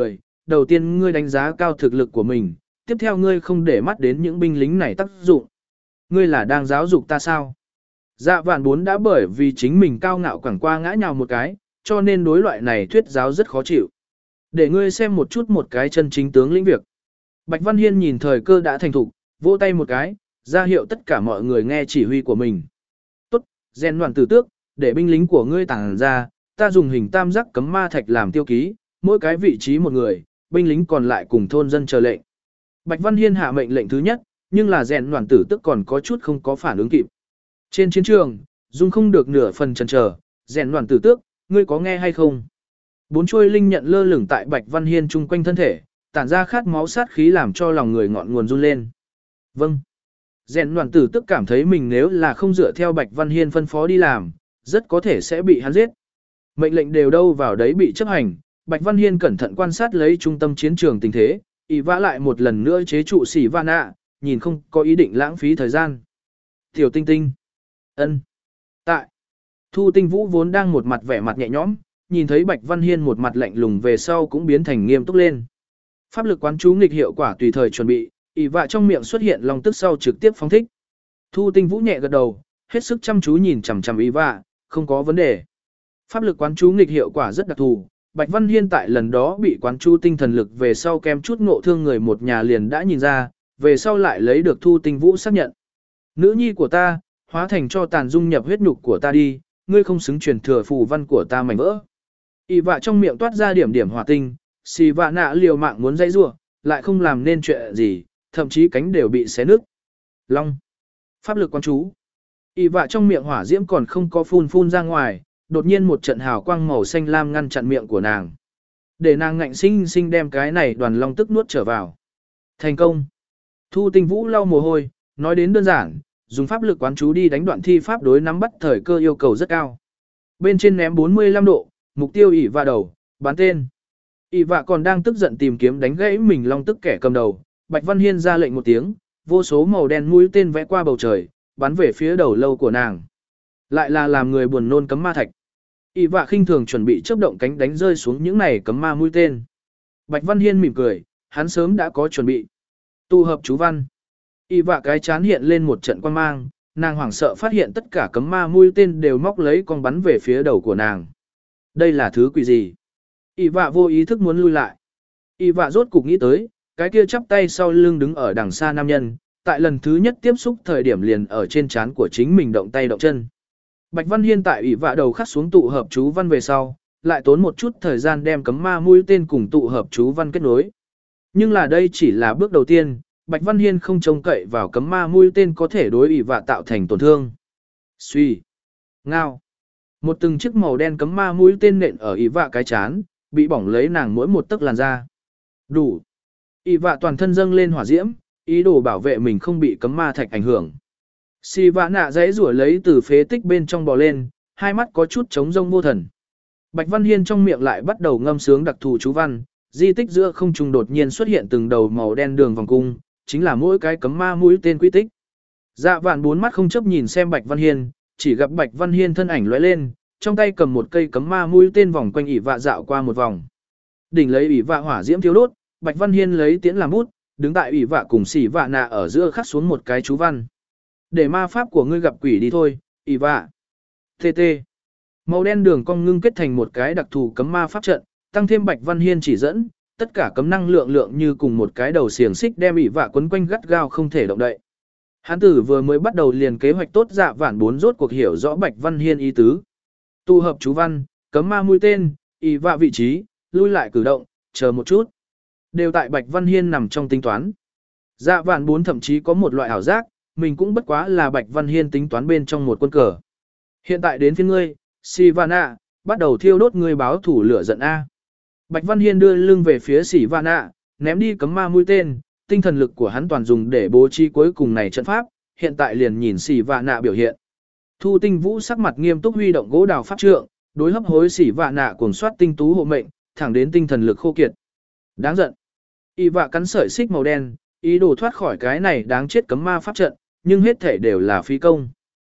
đầu tiên ngươi đánh giá cao thực lực của mình, tiếp theo ngươi không để mắt đến những binh lính này tác dụng. Ngươi là đang giáo dục ta sao? Dạ vạn bốn đã bởi vì chính mình cao ngạo quẳng qua ngã nhào một cái, cho nên đối loại này thuyết giáo rất khó chịu. Để ngươi xem một chút một cái chân chính tướng lĩnh việc. Bạch Văn Hiên nhìn thời cơ đã thành thục, vỗ tay một cái, ra hiệu tất cả mọi người nghe chỉ huy của mình. Tốt, rèn đoàn tử tước, để binh lính của ngươi tàng ra, ta dùng hình tam giác cấm ma thạch làm tiêu ký, mỗi cái vị trí một người, binh lính còn lại cùng thôn dân chờ lệnh. Bạch Văn Hiên hạ mệnh lệnh thứ nhất, nhưng là rèn đoàn tử tước còn có chút không có phản ứng kịp. Trên chiến trường, dung không được nửa phần chần chờ, rèn đoàn tử tước, ngươi có nghe hay không? Bốn chuôi linh nhận lơ lửng tại Bạch Văn Hiên chung quanh thân thể, tản ra khát máu sát khí làm cho lòng người ngọn nguồn run lên. Vâng. Rèn đoàn tử tức cảm thấy mình nếu là không dựa theo Bạch Văn Hiên phân phó đi làm, rất có thể sẽ bị hắn giết. Mệnh lệnh đều đâu vào đấy bị chấp hành, Bạch Văn Hiên cẩn thận quan sát lấy trung tâm chiến trường tình thế, ý vã lại một lần nữa chế trụ Sĩ Vạn Nạ, nhìn không có ý định lãng phí thời gian. Tiểu Tinh Tinh. Ân. Tại. Thu Tinh Vũ vốn đang một mặt vẻ mặt nhẹ nhõm, nhìn thấy Bạch Văn Hiên một mặt lạnh lùng về sau cũng biến thành nghiêm túc lên. Pháp lực quán chú nghịch hiệu quả tùy thời chuẩn bị, ỷ vạ trong miệng xuất hiện long tức sau trực tiếp phóng thích. Thu Tinh Vũ nhẹ gật đầu, hết sức chăm chú nhìn chằm chằm ỷ vạ, không có vấn đề. Pháp lực quán chú nghịch hiệu quả rất đặc thù, Bạch Văn Hiên tại lần đó bị quán chú tinh thần lực về sau kem chút ngộ thương người một nhà liền đã nhìn ra, về sau lại lấy được Thu Tinh Vũ xác nhận. Nữ nhi của ta, hóa thành cho tàn dung nhập huyết nhục của ta đi, ngươi không xứng truyền thừa phù văn của ta mảnh vỡ. ỷ vạ trong miệng toát ra điểm điểm hỏa tinh, Sĩ Vạn Nạ liều mạng muốn dãy rủa, lại không làm nên chuyện gì, thậm chí cánh đều bị xé nứt. Long. Pháp lực quán chú. ỷ vạ trong miệng hỏa diễm còn không có phun phun ra ngoài, đột nhiên một trận hào quang màu xanh lam ngăn chặn miệng của nàng. Để nàng ngạnh sinh sinh đem cái này đoàn long tức nuốt trở vào. Thành công. Thu Tinh Vũ lau mồ hôi, nói đến đơn giản, dùng pháp lực quán chú đi đánh đoạn thi pháp đối nắm bắt thời cơ yêu cầu rất cao. Bên trên ném bốn mươi lăm độ, mục tiêu ỷ vạ đầu, bắn tên. ỷ vạ còn đang tức giận tìm kiếm đánh gãy mình long tức kẻ cầm đầu, Bạch Văn Hiên ra lệnh một tiếng, vô số màu đen mũi tên vẽ qua bầu trời, bắn về phía đầu lâu của nàng. Lại là làm người buồn nôn cấm ma thạch. ỷ vạ khinh thường chuẩn bị chớp động cánh đánh rơi xuống những này cấm ma mũi tên. Bạch Văn Hiên mỉm cười, hắn sớm đã có chuẩn bị. Tu hợp chú văn. ỷ vạ cái chán hiện lên một trận quang mang, nàng hoảng sợ phát hiện tất cả cấm ma mũi tên đều móc lấy con bắn về phía đầu của nàng. Đây là thứ quỷ gì? ỷ vạ vô ý thức muốn lui lại. ỷ vạ rốt cục nghĩ tới, cái kia chắp tay sau lưng đứng ở đằng xa nam nhân, tại lần thứ nhất tiếp xúc thời điểm liền ở trên trán của chính mình động tay động chân. Bạch Văn Hiên tại ỷ vạ đầu khắc xuống tụ hợp chú văn về sau, lại tốn một chút thời gian đem cấm ma mũi tên cùng tụ hợp chú văn kết nối. Nhưng là đây chỉ là bước đầu tiên, Bạch Văn Hiên không trông cậy vào cấm ma mũi tên có thể đối ỷ vạ tạo thành tổn thương. Suy. Ngao. Một từng chiếc màu đen cấm ma mũi tên nện ở ỷ vạ cái chán, bị bỏng lấy nàng mỗi một tấc làn da. Đủ. ỷ vạ toàn thân dâng lên hỏa diễm, ý đồ bảo vệ mình không bị cấm ma thạch ảnh hưởng. Sĩ Vạn Nạ dãy rủa lấy từ phế tích bên trong bò lên, hai mắt có chút trống rông vô thần. Bạch Văn Hiên trong miệng lại bắt đầu ngâm sướng đặc thù chú văn, di tích giữa không trung đột nhiên xuất hiện từng đầu màu đen đường vòng cung, chính là mỗi cái cấm ma mũi tên quy tích. Dạ Vạn bốn mắt không chấp nhìn xem Bạch Văn Hiên, chỉ gặp Bạch Văn Hiên thân ảnh lóe lên, trong tay cầm một cây cấm ma mũi tên vòng quanh ỷ vạ dạo qua một vòng. Đỉnh lấy ỷ vạ hỏa diễm thiêu đốt, Bạch Văn Hiên lấy tiễn làm bút, đứng tại ỷ vạ cùng Sĩ Vạn Nạ ở giữa khắc xuống một cái chú văn. Để ma pháp của ngươi gặp quỷ đi thôi, ỷ vạ. tê tê. Màu đen đường cong ngưng kết thành một cái đặc thù cấm ma pháp trận, tăng thêm Bạch Văn Hiên chỉ dẫn, tất cả cấm năng lượng lượng như cùng một cái đầu xiềng xích đem ỷ vạ quấn quanh gắt gao không thể động đậy. Hán tử vừa mới bắt đầu liền kế hoạch tốt Dạ Vạn bốn rốt cuộc hiểu rõ Bạch Văn Hiên ý tứ. Tu hợp chú văn, cấm ma mũi tên, ỷ vạ vị trí, lui lại cử động, chờ một chút. Đều tại Bạch Văn Hiên nằm trong tính toán. Dạ Vạn bốn thậm chí có một loại ảo giác, mình cũng bất quá là Bạch Văn Hiên tính toán bên trong một quân cờ. Hiện tại đến phiên ngươi, Sĩ Vạn Nạ, bắt đầu thiêu đốt ngươi báo thủ lửa giận A. Bạch Văn Hiên đưa lưng về phía Sĩ Vạn Nạ, ném đi cấm ma mũi tên, tinh thần lực của hắn toàn dùng để bố trí cuối cùng này trận pháp, hiện tại liền nhìn Sĩ Vạn Nạ biểu hiện. Thu Tinh Vũ sắc mặt nghiêm túc huy động gỗ đào pháp trượng, đối hấp hối Sĩ Vạn Nạ cuồng soát tinh tú hộ mệnh, thẳng đến tinh thần lực khô kiệt. Đáng giận. Y vạ cắn sợi xích màu đen, ý đồ thoát khỏi cái này đáng chết cấm ma pháp trận, nhưng hết thể đều là phí công.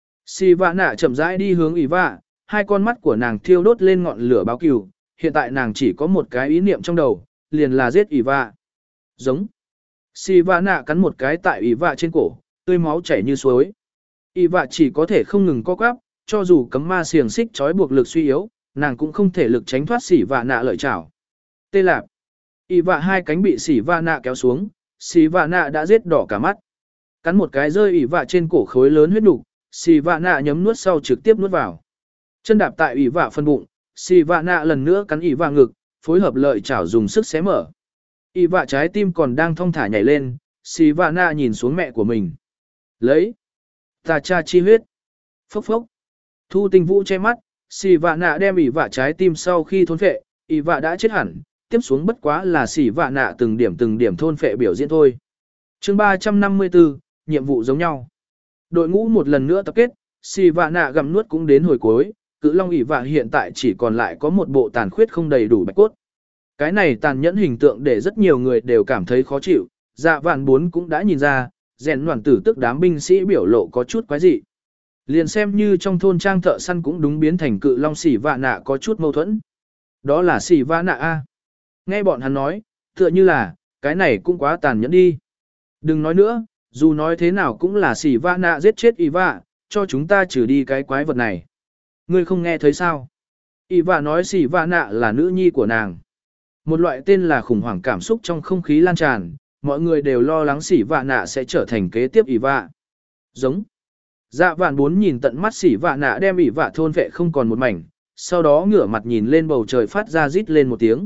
Sĩ Vạn Nạ chậm rãi đi hướng Y vạ, hai con mắt của nàng thiêu đốt lên ngọn lửa báo cừu, hiện tại nàng chỉ có một cái ý niệm trong đầu, liền là giết ỷ vạ. Giống. Xì vạ nạ cắn một cái tại ỷ vạ trên cổ, tươi máu chảy như suối. Ỷ vạ chỉ có thể không ngừng co quắp, cho dù cấm ma xiềng xích trói buộc lực suy yếu, nàng cũng không thể lực tránh thoát xỉ vạ nạ lợi chảo. Tê lạp. Ỷ vạ hai cánh bị xỉ vạ nạ kéo xuống, xỉ vạ nạ đã giết đỏ cả mắt. Cắn một cái rơi ỷ vạ trên cổ khối lớn huyết nục, xỉ vạ nạ nhấm nuốt sau trực tiếp nuốt vào. Chân đạp tại ỷ vạ phân bụng, xỉ vạ nạ lần nữa cắn ỷ vạ ngực, phối hợp lợi chảo dùng sức xé mở. Ỷ vạ trái tim còn đang thong thả nhảy lên, xỉ vạ nạ nhìn xuống mẹ của mình. Lấy. Ta cha chi huyết. Phốc phốc. Thu Tinh Vũ che mắt, xỉ vạ nạ đem ỷ vạ trái tim sau khi thôn phệ, ỷ vạ đã chết hẳn, tiếp xuống bất quá là xỉ vạ nạ từng điểm từng điểm thôn phệ biểu diễn thôi. Chương ba trăm năm mươi tư, nhiệm vụ giống nhau. Đội ngũ một lần nữa tập kết, xỉ vạ nạ gặm nuốt cũng đến hồi cuối, Cự Long ỷ vạ hiện tại chỉ còn lại có một bộ tàn khuyết không đầy đủ bạch cốt. Cái này tàn nhẫn hình tượng để rất nhiều người đều cảm thấy khó chịu, Dạ Vạn Bốn cũng đã nhìn ra, rèn đoàn tử tức đám binh sĩ biểu lộ có chút quái dị. Liền xem như trong thôn trang thợ săn cũng đúng biến thành Cự Long xỉ vạ nạ có chút mâu thuẫn. Đó là xỉ vạ nạ a. Nghe bọn hắn nói, tựa như là, cái này cũng quá tàn nhẫn đi. Đừng nói nữa, dù nói thế nào cũng là xỉ vạ nạ giết chết ỷ vạ, cho chúng ta trừ đi cái quái vật này. Ngươi không nghe thấy sao? ỷ vạ nói xỉ vạ nạ là nữ nhi của nàng. Một loại tên là khủng hoảng cảm xúc trong không khí lan tràn, mọi người đều lo lắng xỉ vạ nạ sẽ trở thành kế tiếp ỷ vạ. Giống. Dạ Vạn Bốn nhìn tận mắt xỉ vạ nạ đem ỷ vạ thôn vệ không còn một mảnh, sau đó ngửa mặt nhìn lên bầu trời phát ra rít lên một tiếng.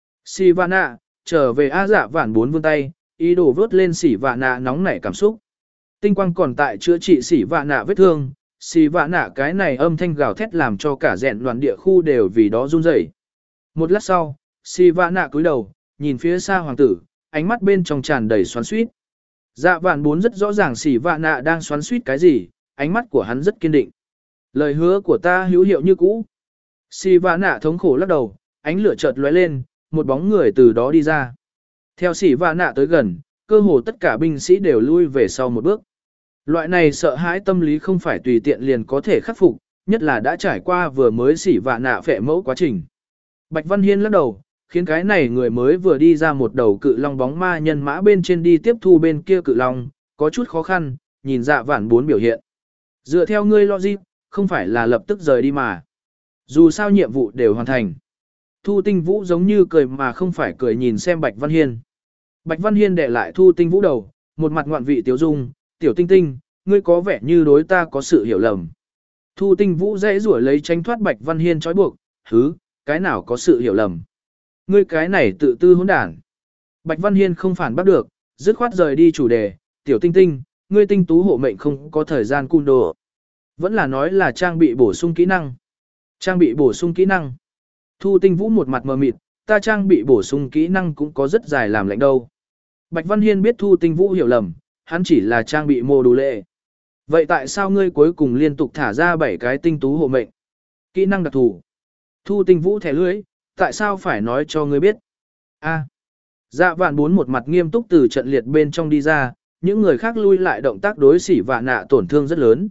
Xỉ vạ nạ, trở về a. Dạ Vạn Bốn vươn tay, ý đồ vớt lên xỉ vạ nạ nóng nảy cảm xúc. Tinh quang còn tại chữa trị xỉ vạ nạ vết thương, xỉ vạ nạ cái này âm thanh gào thét làm cho cả rèn đoàn địa khu đều vì đó run rẩy. Một lát sau, xỉ vạ nạ cúi đầu, nhìn phía xa hoàng tử, ánh mắt bên trong tràn đầy xoắn xuýt. Dạ Vạn Bốn rất rõ ràng xỉ vạ nạ đang xoắn xuýt cái gì, ánh mắt của hắn rất kiên định. Lời hứa của ta hữu hiệu như cũ. Xỉ vạ nạ thống khổ lắc đầu, ánh lửa chợt lóe lên, một bóng người từ đó đi ra. Theo xỉ vạ nạ tới gần, cơ hồ tất cả binh sĩ đều lui về sau một bước. Loại này sợ hãi tâm lý không phải tùy tiện liền có thể khắc phục, nhất là đã trải qua vừa mới xỉ vạ nạ phệ mẫu quá trình. Bạch Văn Hiên lắc đầu, khiến cái này người mới vừa đi ra một đầu cự long bóng ma nhân mã bên trên đi tiếp thu bên kia cự long, có chút khó khăn, nhìn Dạ Vạn Bốn biểu hiện. Dựa theo ngươi logic, không phải là lập tức rời đi mà. Dù sao nhiệm vụ đều hoàn thành. Thu Tinh Vũ giống như cười mà không phải cười nhìn xem Bạch Văn Hiên. Bạch Văn Hiên để lại Thu Tinh Vũ đầu, một mặt ngoạn vị tiếu dung, tiểu tinh tinh, ngươi có vẻ như đối ta có sự hiểu lầm. Thu Tinh Vũ dễ rủa lấy tránh thoát Bạch Văn Hiên trói buộc, hứ, cái nào có sự hiểu lầm. Ngươi cái này tự tư hỗn đản. Bạch Văn Hiên không phản bắt được, dứt khoát rời đi chủ đề, tiểu tinh tinh, ngươi tinh tú hộ mệnh không có thời gian cung đồ. Vẫn là nói là trang bị bổ sung kỹ năng. Trang bị bổ sung kỹ năng. Thu Tinh Vũ một mặt mờ mịt, ta trang bị bổ sung kỹ năng cũng có rất dài làm lạnh đâu. Bạch Văn Hiên biết Thu Tinh Vũ hiểu lầm, hắn chỉ là trang bị mô đủ lệ. Vậy tại sao ngươi cuối cùng liên tục thả ra bảy cái tinh tú hộ mệnh? Kỹ năng đặc thù. Thu Tinh Vũ thẻ lưới, tại sao phải nói cho ngươi biết? A. Dạ Vạn Bốn một mặt nghiêm túc từ trận liệt bên trong đi ra, những người khác lui lại động tác đối xỉ vạ nạ tổn thương rất lớn.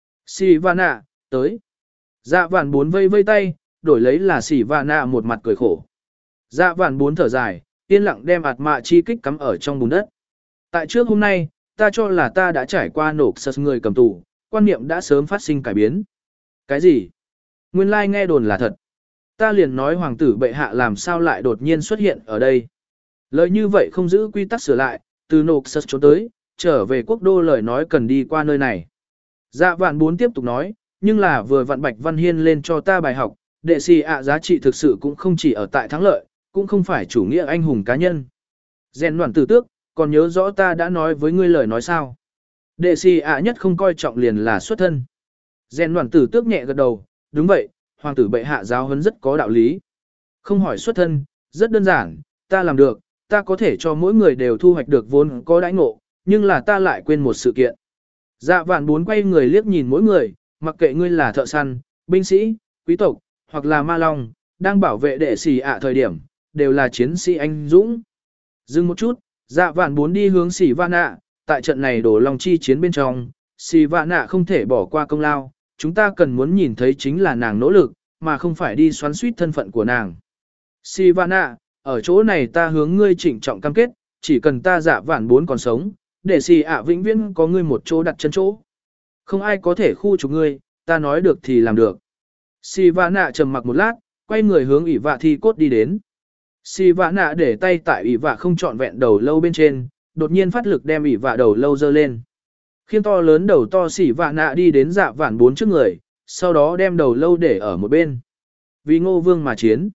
Xỉ vạ nạ, tới. Dạ Vạn Bốn vây vây tay, đổi lấy là xỉ vạ nạ một mặt cười khổ. Dạ Vạn Bốn thở dài, yên lặng đem ạt mạ chi kích cắm ở trong bùn đất. Tại trước hôm nay, ta cho là ta đã trải qua nộp sật người cầm tù, quan niệm đã sớm phát sinh cải biến. Cái gì? Nguyên lai nghe đồn là thật. Ta liền nói hoàng tử bệ hạ làm sao lại đột nhiên xuất hiện ở đây. Lời như vậy không giữ quy tắc sửa lại, từ nộp sật trốn tới, trở về quốc đô lời nói cần đi qua nơi này. Dạ Vạn Bốn tiếp tục nói, nhưng là vừa vặn Bạch Văn Hiên lên cho ta bài học, đệ sĩ ạ giá trị thực sự cũng không chỉ ở tại thắng lợi, cũng không phải chủ nghĩa anh hùng cá nhân. Rèn đoàn tử tước, còn nhớ rõ ta đã nói với ngươi lời nói sao. Đệ sĩ ạ nhất không coi trọng liền là xuất thân. Rèn đoàn tử tước nhẹ gật đầu, đúng vậy, hoàng tử bệ hạ giáo huấn rất có đạo lý. Không hỏi xuất thân, rất đơn giản, ta làm được, ta có thể cho mỗi người đều thu hoạch được vốn có đãi ngộ, nhưng là ta lại quên một sự kiện. Dạ Vạn Bốn quay người liếc nhìn mỗi người, mặc kệ ngươi là thợ săn, binh sĩ, quý tộc, hoặc là ma long, đang bảo vệ đệ sĩ ạ thời điểm, đều là chiến sĩ anh dũng. Dừng một chút, Dạ Vạn Bốn đi hướng Xỉ Vạn Nạ, tại trận này đổ long chi chiến bên trong, Xỉ Vạn Nạ không thể bỏ qua công lao, chúng ta cần muốn nhìn thấy chính là nàng nỗ lực, mà không phải đi xoắn suýt thân phận của nàng. Xỉ Vạn Nạ, ở chỗ này ta hướng ngươi trịnh trọng cam kết, chỉ cần ta dạ vạn bốn còn sống, để xì ạ vĩnh viễn có ngươi một chỗ đặt chân chỗ. Không ai có thể khu trục ngươi, ta nói được thì làm được. Xì vạ nạ trầm mặc một lát, quay người hướng ỷ vạ thi cốt đi đến. Xì vạ nạ để tay tại ỷ vạ không trọn vẹn đầu lâu bên trên, đột nhiên phát lực đem ỷ vạ đầu lâu dơ lên. Khiên to lớn đầu to xì vạ nạ đi đến dạ vạn bốn trước người, sau đó đem đầu lâu để ở một bên. Vì Ngô Vương mà chiến.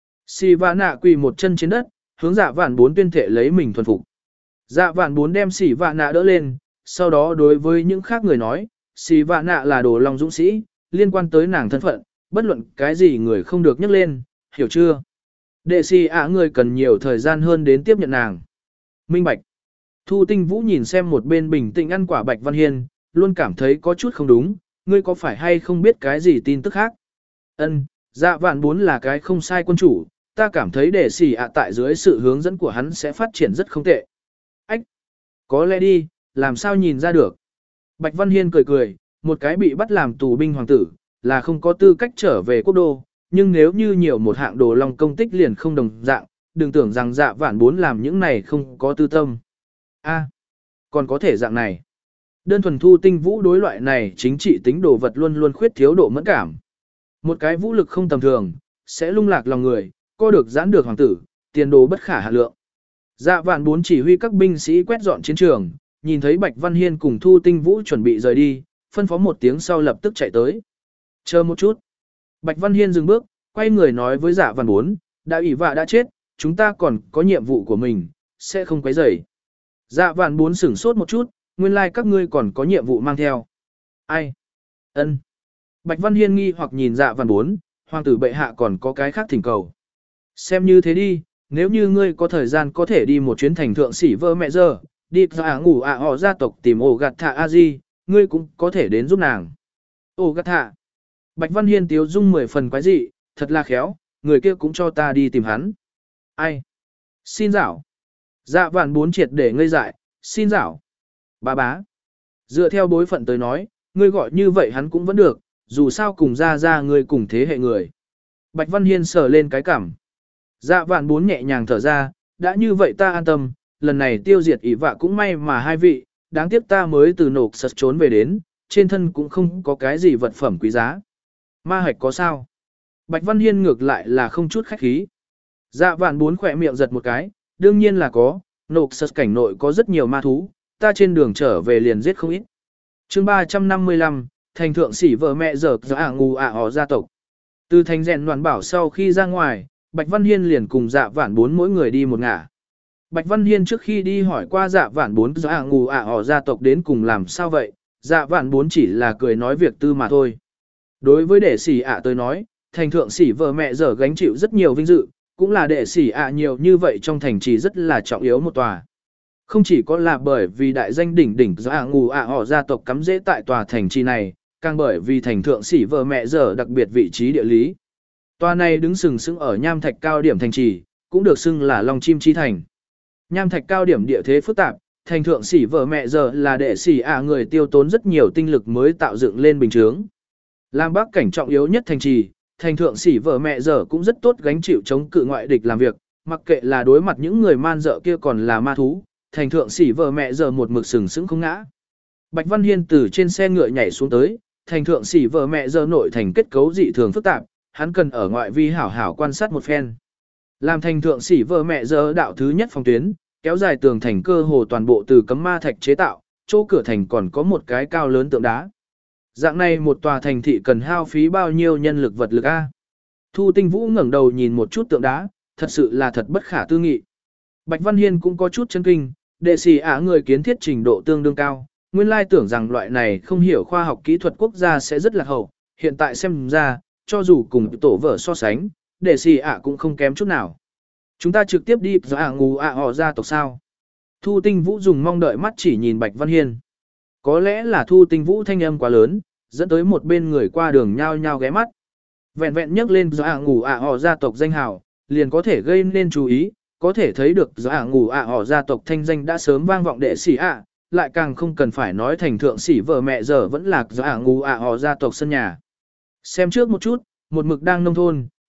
Xì vạ nạ quỳ một chân trên đất, hướng dạ vạn bốn tuyên thệ lấy mình thuần phục. Dạ vạn bốn đem xì vạ nạ đỡ lên, sau đó đối với những khác người nói, xì vạ nạ là đồ long dũng sĩ, liên quan tới nàng thân phận, bất luận cái gì người không được nhắc lên, hiểu chưa? Đệ xì ạ người cần nhiều thời gian hơn đến tiếp nhận nàng. Minh bạch. Thu Tinh Vũ nhìn xem một bên bình tĩnh ăn quả Bạch Văn Hiên, luôn cảm thấy có chút không đúng, ngươi có phải hay không biết cái gì tin tức khác? Ân, dạ vạn bốn là cái không sai quân chủ, ta cảm thấy đệ xì ạ tại dưới sự hướng dẫn của hắn sẽ phát triển rất không tệ. Ách, có lẽ đi, làm sao nhìn ra được? Bạch Văn Hiên cười cười, một cái bị bắt làm tù binh hoàng tử, là không có tư cách trở về quốc đô, nhưng nếu như nhiều một hạng đồ long công tích liền không đồng dạng, đừng tưởng rằng dạ vạn bốn làm những này không có tư tâm. A, còn có thể dạng này. Đơn thuần Thu Tinh Vũ đối loại này chính trị tính đồ vật luôn luôn khuyết thiếu độ mẫn cảm. Một cái vũ lực không tầm thường, sẽ lung lạc lòng người, co được giãn được hoàng tử, tiền đồ bất khả hạ lượng. Dạ vạn bốn chỉ huy các binh sĩ quét dọn chiến trường, nhìn thấy Bạch Văn Hiên cùng Thu Tinh Vũ chuẩn bị rời đi, phân phó một tiếng sau lập tức chạy tới. Chờ một chút. Bạch Văn Hiên dừng bước, quay người nói với Dạ vạn bốn, đã ủy vạ đã chết, chúng ta còn có nhiệm vụ của mình, sẽ không quấy rầy. Dạ vạn bốn sửng sốt một chút, nguyên lai like các ngươi còn có nhiệm vụ mang theo. Ai? Ân. Bạch Văn Hiên nghi hoặc nhìn Dạ vạn bốn, hoàng tử bệ hạ còn có cái khác thỉnh cầu. Xem như thế đi, nếu như ngươi có thời gian có thể đi một chuyến thành thượng sĩ vơ mẹ giờ, đi ra ngủ ạ họ gia tộc tìm ổ gạt thạ a di, ngươi cũng có thể đến giúp nàng. Ổ gạt thạ. Bạch Văn Hiên tiếu dung mười phần quái dị, thật là khéo, người kia cũng cho ta đi tìm hắn. Ai? Xin dạo. Dạ vạn bốn triệt để ngây dại, xin dạo. Bá bá. Dựa theo bối phận tới nói, ngươi gọi như vậy hắn cũng vẫn được, dù sao cùng ra ra ngươi cùng thế hệ người. Bạch Văn Hiên sờ lên cái cảm. Dạ vạn bốn nhẹ nhàng thở ra, đã như vậy ta an tâm, lần này tiêu diệt ỷ vạ cũng may mà hai vị, đáng tiếc ta mới từ nộp sật trốn về đến, trên thân cũng không có cái gì vật phẩm quý giá. Ma hạch có sao? Bạch Văn Hiên ngược lại là không chút khách khí. Dạ vạn bốn khỏe miệng giật một cái, đương nhiên là có, nộp sật cảnh nội có rất nhiều ma thú, ta trên đường trở về liền giết không ít. chương ba trăm năm mươi lăm, thành thượng sĩ vợ mẹ dở do ả ngù ả họ gia tộc. Từ thành rèn đoàn bảo sau khi ra ngoài, Bạch Văn Hiên liền cùng dạ vạn bốn mỗi người đi một ngả. Bạch Văn Hiên trước khi đi hỏi qua dạ vạn bốn do ả ngù ả họ gia tộc đến cùng làm sao vậy, dạ vạn bốn chỉ là cười nói việc tư mà thôi. Đối với đệ sĩ ạ tôi nói, thành thượng sĩ vợ mẹ dở gánh chịu rất nhiều vinh dự, cũng là đệ sĩ ạ nhiều như vậy trong thành trì rất là trọng yếu một tòa. Không chỉ có là bởi vì đại danh đỉnh đỉnh do ả ngù ả họ gia tộc cắm rễ tại tòa thành trì này, càng bởi vì thành thượng sĩ vợ mẹ dở đặc biệt vị trí địa lý. Tòa này đứng sừng sững ở nham thạch cao điểm thành trì, cũng được xưng là Long Chim Chi Thành. Nham thạch cao điểm địa thế phức tạp, thành thượng sĩ vợ mẹ giờ là đệ sĩ ạ người tiêu tốn rất nhiều tinh lực mới tạo dựng lên bình chướng. Làm bắc cảnh trọng yếu nhất thành trì, thành thượng sĩ vợ mẹ giờ cũng rất tốt gánh chịu chống cự ngoại địch làm việc, mặc kệ là đối mặt những người man dợ kia còn là ma thú, thành thượng sĩ vợ mẹ giờ một mực sừng sững không ngã. Bạch Văn Hiên từ trên xe ngựa nhảy xuống tới, thành thượng sĩ vợ mẹ giờ nội thành kết cấu dị thường phức tạp, hắn cần ở ngoại vi hảo hảo quan sát một phen. Làm thành thượng sĩ vợ mẹ giờ đạo thứ nhất phòng tuyến, kéo dài tường thành cơ hồ toàn bộ từ cấm ma thạch chế tạo, chỗ cửa thành còn có một cái cao lớn tượng đá. Dạng này một tòa thành thị cần hao phí bao nhiêu nhân lực vật lực a? Thu Tinh Vũ ngẩng đầu nhìn một chút tượng đá, thật sự là thật bất khả tư nghị. Bạch Văn Hiên cũng có chút chấn kinh, đệ sĩ ả người kiến thiết trình độ tương đương cao, nguyên lai tưởng rằng loại này không hiểu khoa học kỹ thuật quốc gia sẽ rất lạc hậu, hiện tại xem ra, cho dù cùng tổ vở so sánh, đệ sĩ ả cũng không kém chút nào. Chúng ta trực tiếp đi do ả ngù ả họ gia tộc sao? Thu Tinh Vũ dùng mong đợi mắt chỉ nhìn Bạch Văn Hiên. Có lẽ là Thu Tinh Vũ thanh âm quá lớn, dẫn tới một bên người qua đường nhao nhao ghé mắt. Vẹn vẹn nhắc lên do ả ngù ả họ gia tộc danh hào, liền có thể gây nên chú ý, có thể thấy được do ả ngù ả họ gia tộc thanh danh đã sớm vang vọng đệ sĩ ả, lại càng không cần phải nói thành thượng sĩ vợ mẹ giờ vẫn là do ả ngù ả họ gia tộc sân nhà. Xem trước một chút, một mực đang nông thôn,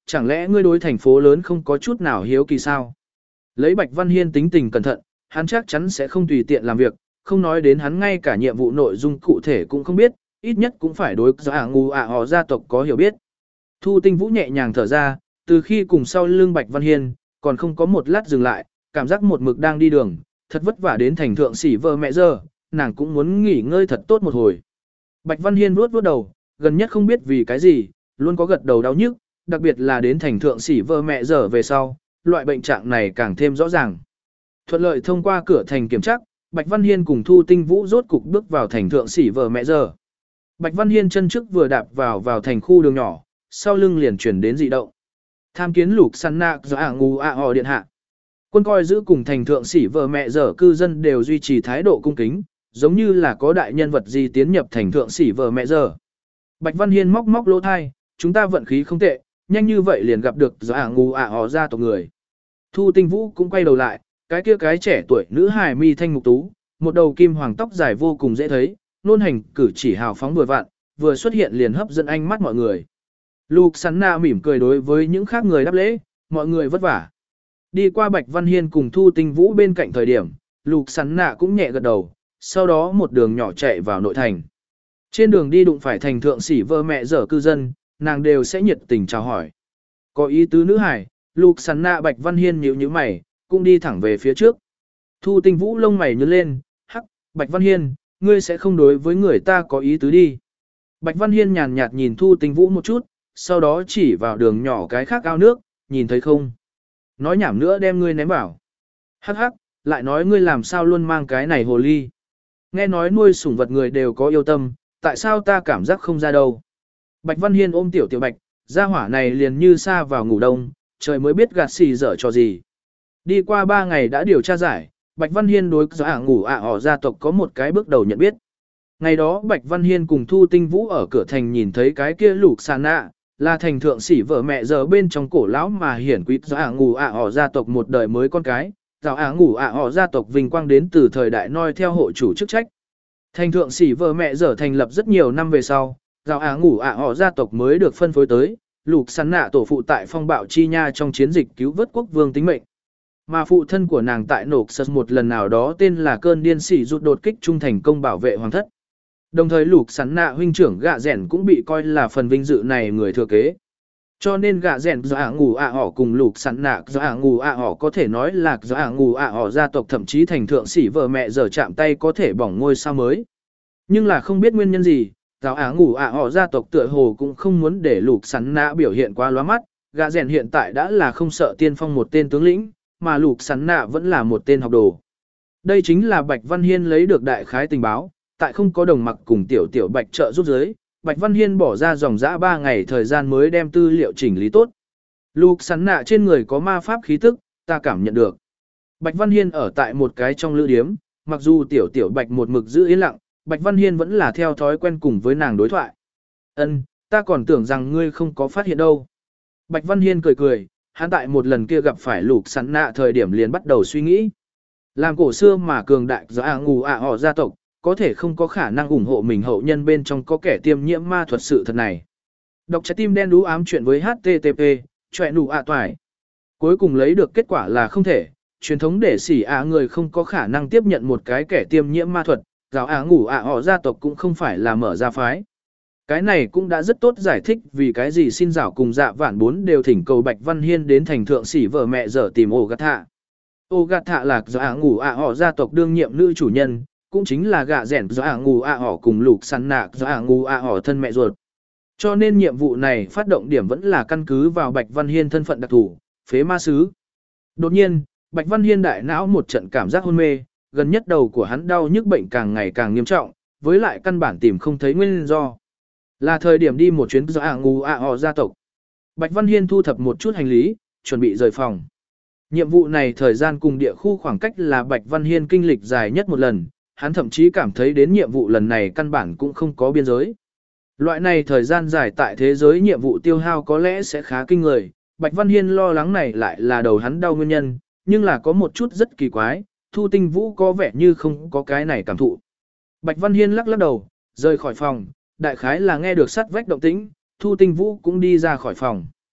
chẳng lẽ ngươi đối thành phố lớn không có chút nào hiếu kỳ sao? Lấy Bạch Văn Hiên tính tình cẩn thận, hắn chắc chắn sẽ không tùy tiện làm việc, không nói đến hắn ngay cả nhiệm vụ nội dung cụ thể cũng không biết, ít nhất cũng phải đối với ả ngu ả họ gia tộc có hiểu biết. Thu Tinh Vũ nhẹ nhàng thở ra, từ khi cùng sau lưng Bạch Văn Hiên, còn không có một lát dừng lại, cảm giác một mực đang đi đường, thật vất vả đến thành thượng sĩ vợ mẹ giờ, nàng cũng muốn nghỉ ngơi thật tốt một hồi. Bạch Văn Hiên vuốt vuốt đầu, gần nhất không biết vì cái gì, luôn có gật đầu đau nhức, đặc biệt là đến thành thượng sĩ vợ mẹ giờ về sau, loại bệnh trạng này càng thêm rõ ràng. Thuận lợi thông qua cửa thành kiểm tra, Bạch Văn Hiên cùng Thu Tinh Vũ rốt cục bước vào thành thượng sĩ vợ mẹ giờ. Bạch Văn Hiên chân trước vừa đạp vào vào thành khu đường nhỏ, sau lưng liền chuyển đến dị động. Tham kiến lục săn nạc do ả ngu ả họ điện hạ. Quân coi giữ cùng thành thượng sĩ vợ mẹ giờ cư dân đều duy trì thái độ cung kính, giống như là có đại nhân vật gì tiến nhập thành thượng sĩ vợ mẹ giờ. Bạch Văn Hiên móc móc lỗ thai, chúng ta vận khí không tệ, nhanh như vậy liền gặp được do ả ngu ả họ gia tộc người. Thu Tinh Vũ cũng quay đầu lại, cái kia cái trẻ tuổi nữ hài mi thanh mục tú, một đầu kim hoàng tóc dài vô cùng dễ thấy, nôn hành cử chỉ hào phóng vừa vặn, vừa xuất hiện liền hấp dẫn ánh mắt mọi người. Lục Sắn Na mỉm cười đối với những khác người đáp lễ, mọi người vất vả. Đi qua Bạch Văn Hiên cùng Thu Tinh Vũ bên cạnh thời điểm, Lục Sắn Na cũng nhẹ gật đầu, sau đó một đường nhỏ chạy vào nội thành. Trên đường đi đụng phải thành thượng sĩ vợ mẹ dở cư dân, nàng đều sẽ nhiệt tình chào hỏi. Có ý tứ nữ hải, Lục Sắn Na Bạch Văn Hiên nhíu nhíu mày, cũng đi thẳng về phía trước. Thu Tinh Vũ lông mày nhướng lên, hắc, Bạch Văn Hiên, ngươi sẽ không đối với người ta có ý tứ đi. Bạch Văn Hiên nhàn nhạt nhìn Thu Tinh Vũ một chút, sau đó chỉ vào đường nhỏ cái khác ao nước, nhìn thấy không? Nói nhảm nữa đem ngươi ném vào. Hắc hắc, lại nói ngươi làm sao luôn mang cái này hồ ly. Nghe nói nuôi sủng vật người đều có yêu tâm, tại sao ta cảm giác không ra đâu. Bạch Văn Hiên ôm tiểu tiểu bạch, gia hỏa này liền như sa vào ngủ đông, trời mới biết gạt xì dở cho gì. Đi qua ba ngày đã điều tra giải, Bạch Văn Hiên đối với ả ngủ ả họ gia tộc có một cái bước đầu nhận biết. Ngày đó Bạch Văn Hiên cùng Thu Tinh Vũ ở cửa thành nhìn thấy cái kia lục sàn nạ, là thành thượng sĩ vợ mẹ giờ bên trong cổ lão mà hiển quý do ả ngủ ả họ gia tộc một đời mới con cái, do ả ngủ ả họ gia tộc vinh quang đến từ thời đại noi theo hộ chủ chức trách. Thành thượng sĩ vợ mẹ giờ thành lập rất nhiều năm về sau, do ả ngủ ả họ gia tộc mới được phân phối tới, lục sàn nạ tổ phụ tại phong bạo chi nha trong chiến dịch cứu vớt quốc vương tính mệnh. Mà phụ thân của nàng tại nộp sật một lần nào đó tên là cơn điên sĩ rụt đột kích trung thành công bảo vệ hoàng thất. Đồng thời lục sắn nạ huynh trưởng gạ rẻn cũng bị coi là phần vinh dự này người thừa kế. Cho nên gạ rẻn do ả ngủ ả họ cùng lục sắn nạ do ả ngủ ả họ có thể nói là do ả ngủ ả họ gia tộc thậm chí thành thượng sĩ vợ mẹ giờ chạm tay có thể bỏng ngôi sao mới. Nhưng là không biết nguyên nhân gì, do ả ngủ ả họ gia tộc tựa hồ cũng không muốn để lục sắn nạ biểu hiện quá lóa mắt. Gạ rẻn hiện tại đã là không sợ tiên phong một tên tướng lĩnh, mà lục sắn nạ vẫn là một tên học đồ. Đây chính là Bạch Văn Hiên lấy được đại khái tình báo, tại không có đồng mặc cùng tiểu tiểu Bạch trợ giúp giới, Bạch Văn Hiên bỏ ra dòng dã ba ngày thời gian mới đem tư liệu chỉnh lý tốt. Lục sắn nạ trên người có ma pháp khí tức, ta cảm nhận được. Bạch Văn Hiên ở tại một cái trong lữ điếm, mặc dù tiểu tiểu Bạch một mực giữ yên lặng, Bạch Văn Hiên vẫn là theo thói quen cùng với nàng đối thoại. Ân, ta còn tưởng rằng ngươi không có phát hiện đâu. Bạch Văn Hiên cười cười, hắn tại một lần kia gặp phải lục sắn nạ thời điểm liền bắt đầu suy nghĩ. Làm cổ xưa mà cường đại do ả ngủ ả họ gia tộc, có thể không có khả năng ủng hộ mình hậu nhân bên trong có kẻ tiêm nhiễm ma thuật sự thật này. Đọc trái tim đen đú ám chuyện với hát tê tê pê, chọe nụ ạ toài. Cuối cùng lấy được kết quả là không thể, truyền thống để xỉ ả người không có khả năng tiếp nhận một cái kẻ tiêm nhiễm ma thuật, giáo ả ngủ ả họ gia tộc cũng không phải là mở ra phái. Cái này cũng đã rất tốt giải thích vì cái gì xin rảo cùng dạ vạn bốn đều thỉnh cầu Bạch Văn Hiên đến thành thượng sĩ vợ mẹ giờ tìm ổ gạt thạ. Ổ gạt thạ là do ả ngủ ả họ gia tộc đương nhiệm nữ chủ nhân, cũng chính là gạ rẻn do ả ngủ ả họ cùng lục săn nạc do ả ngủ ả họ thân mẹ ruột. Cho nên nhiệm vụ này phát động điểm vẫn là căn cứ vào Bạch Văn Hiên thân phận đặc thù, phế ma sứ. Đột nhiên, Bạch Văn Hiên đại não một trận cảm giác hôn mê, gần nhất đầu của hắn đau nhức bệnh càng ngày càng nghiêm trọng, với lại căn bản tìm không thấy nguyên do. Là thời điểm đi một chuyến do ả ngủ ả họ gia tộc. Bạch Văn Hiên thu thập một chút hành lý, chuẩn bị rời phòng. Nhiệm vụ này thời gian cùng địa khu khoảng cách là Bạch Văn Hiên kinh lịch dài nhất một lần, hắn thậm chí cảm thấy đến nhiệm vụ lần này căn bản cũng không có biên giới. Loại này thời gian dài tại thế giới nhiệm vụ tiêu hao có lẽ sẽ khá kinh người, Bạch Văn Hiên lo lắng này lại là đầu hắn đau nguyên nhân, nhưng là có một chút rất kỳ quái, Thu Tinh Vũ có vẻ như không có cái này cảm thụ. Bạch Văn Hiên lắc lắc đầu, rời khỏi phòng, đại khái là nghe được sắt vách động tĩnh, Thu Tinh Vũ cũng đi ra khỏi phòng.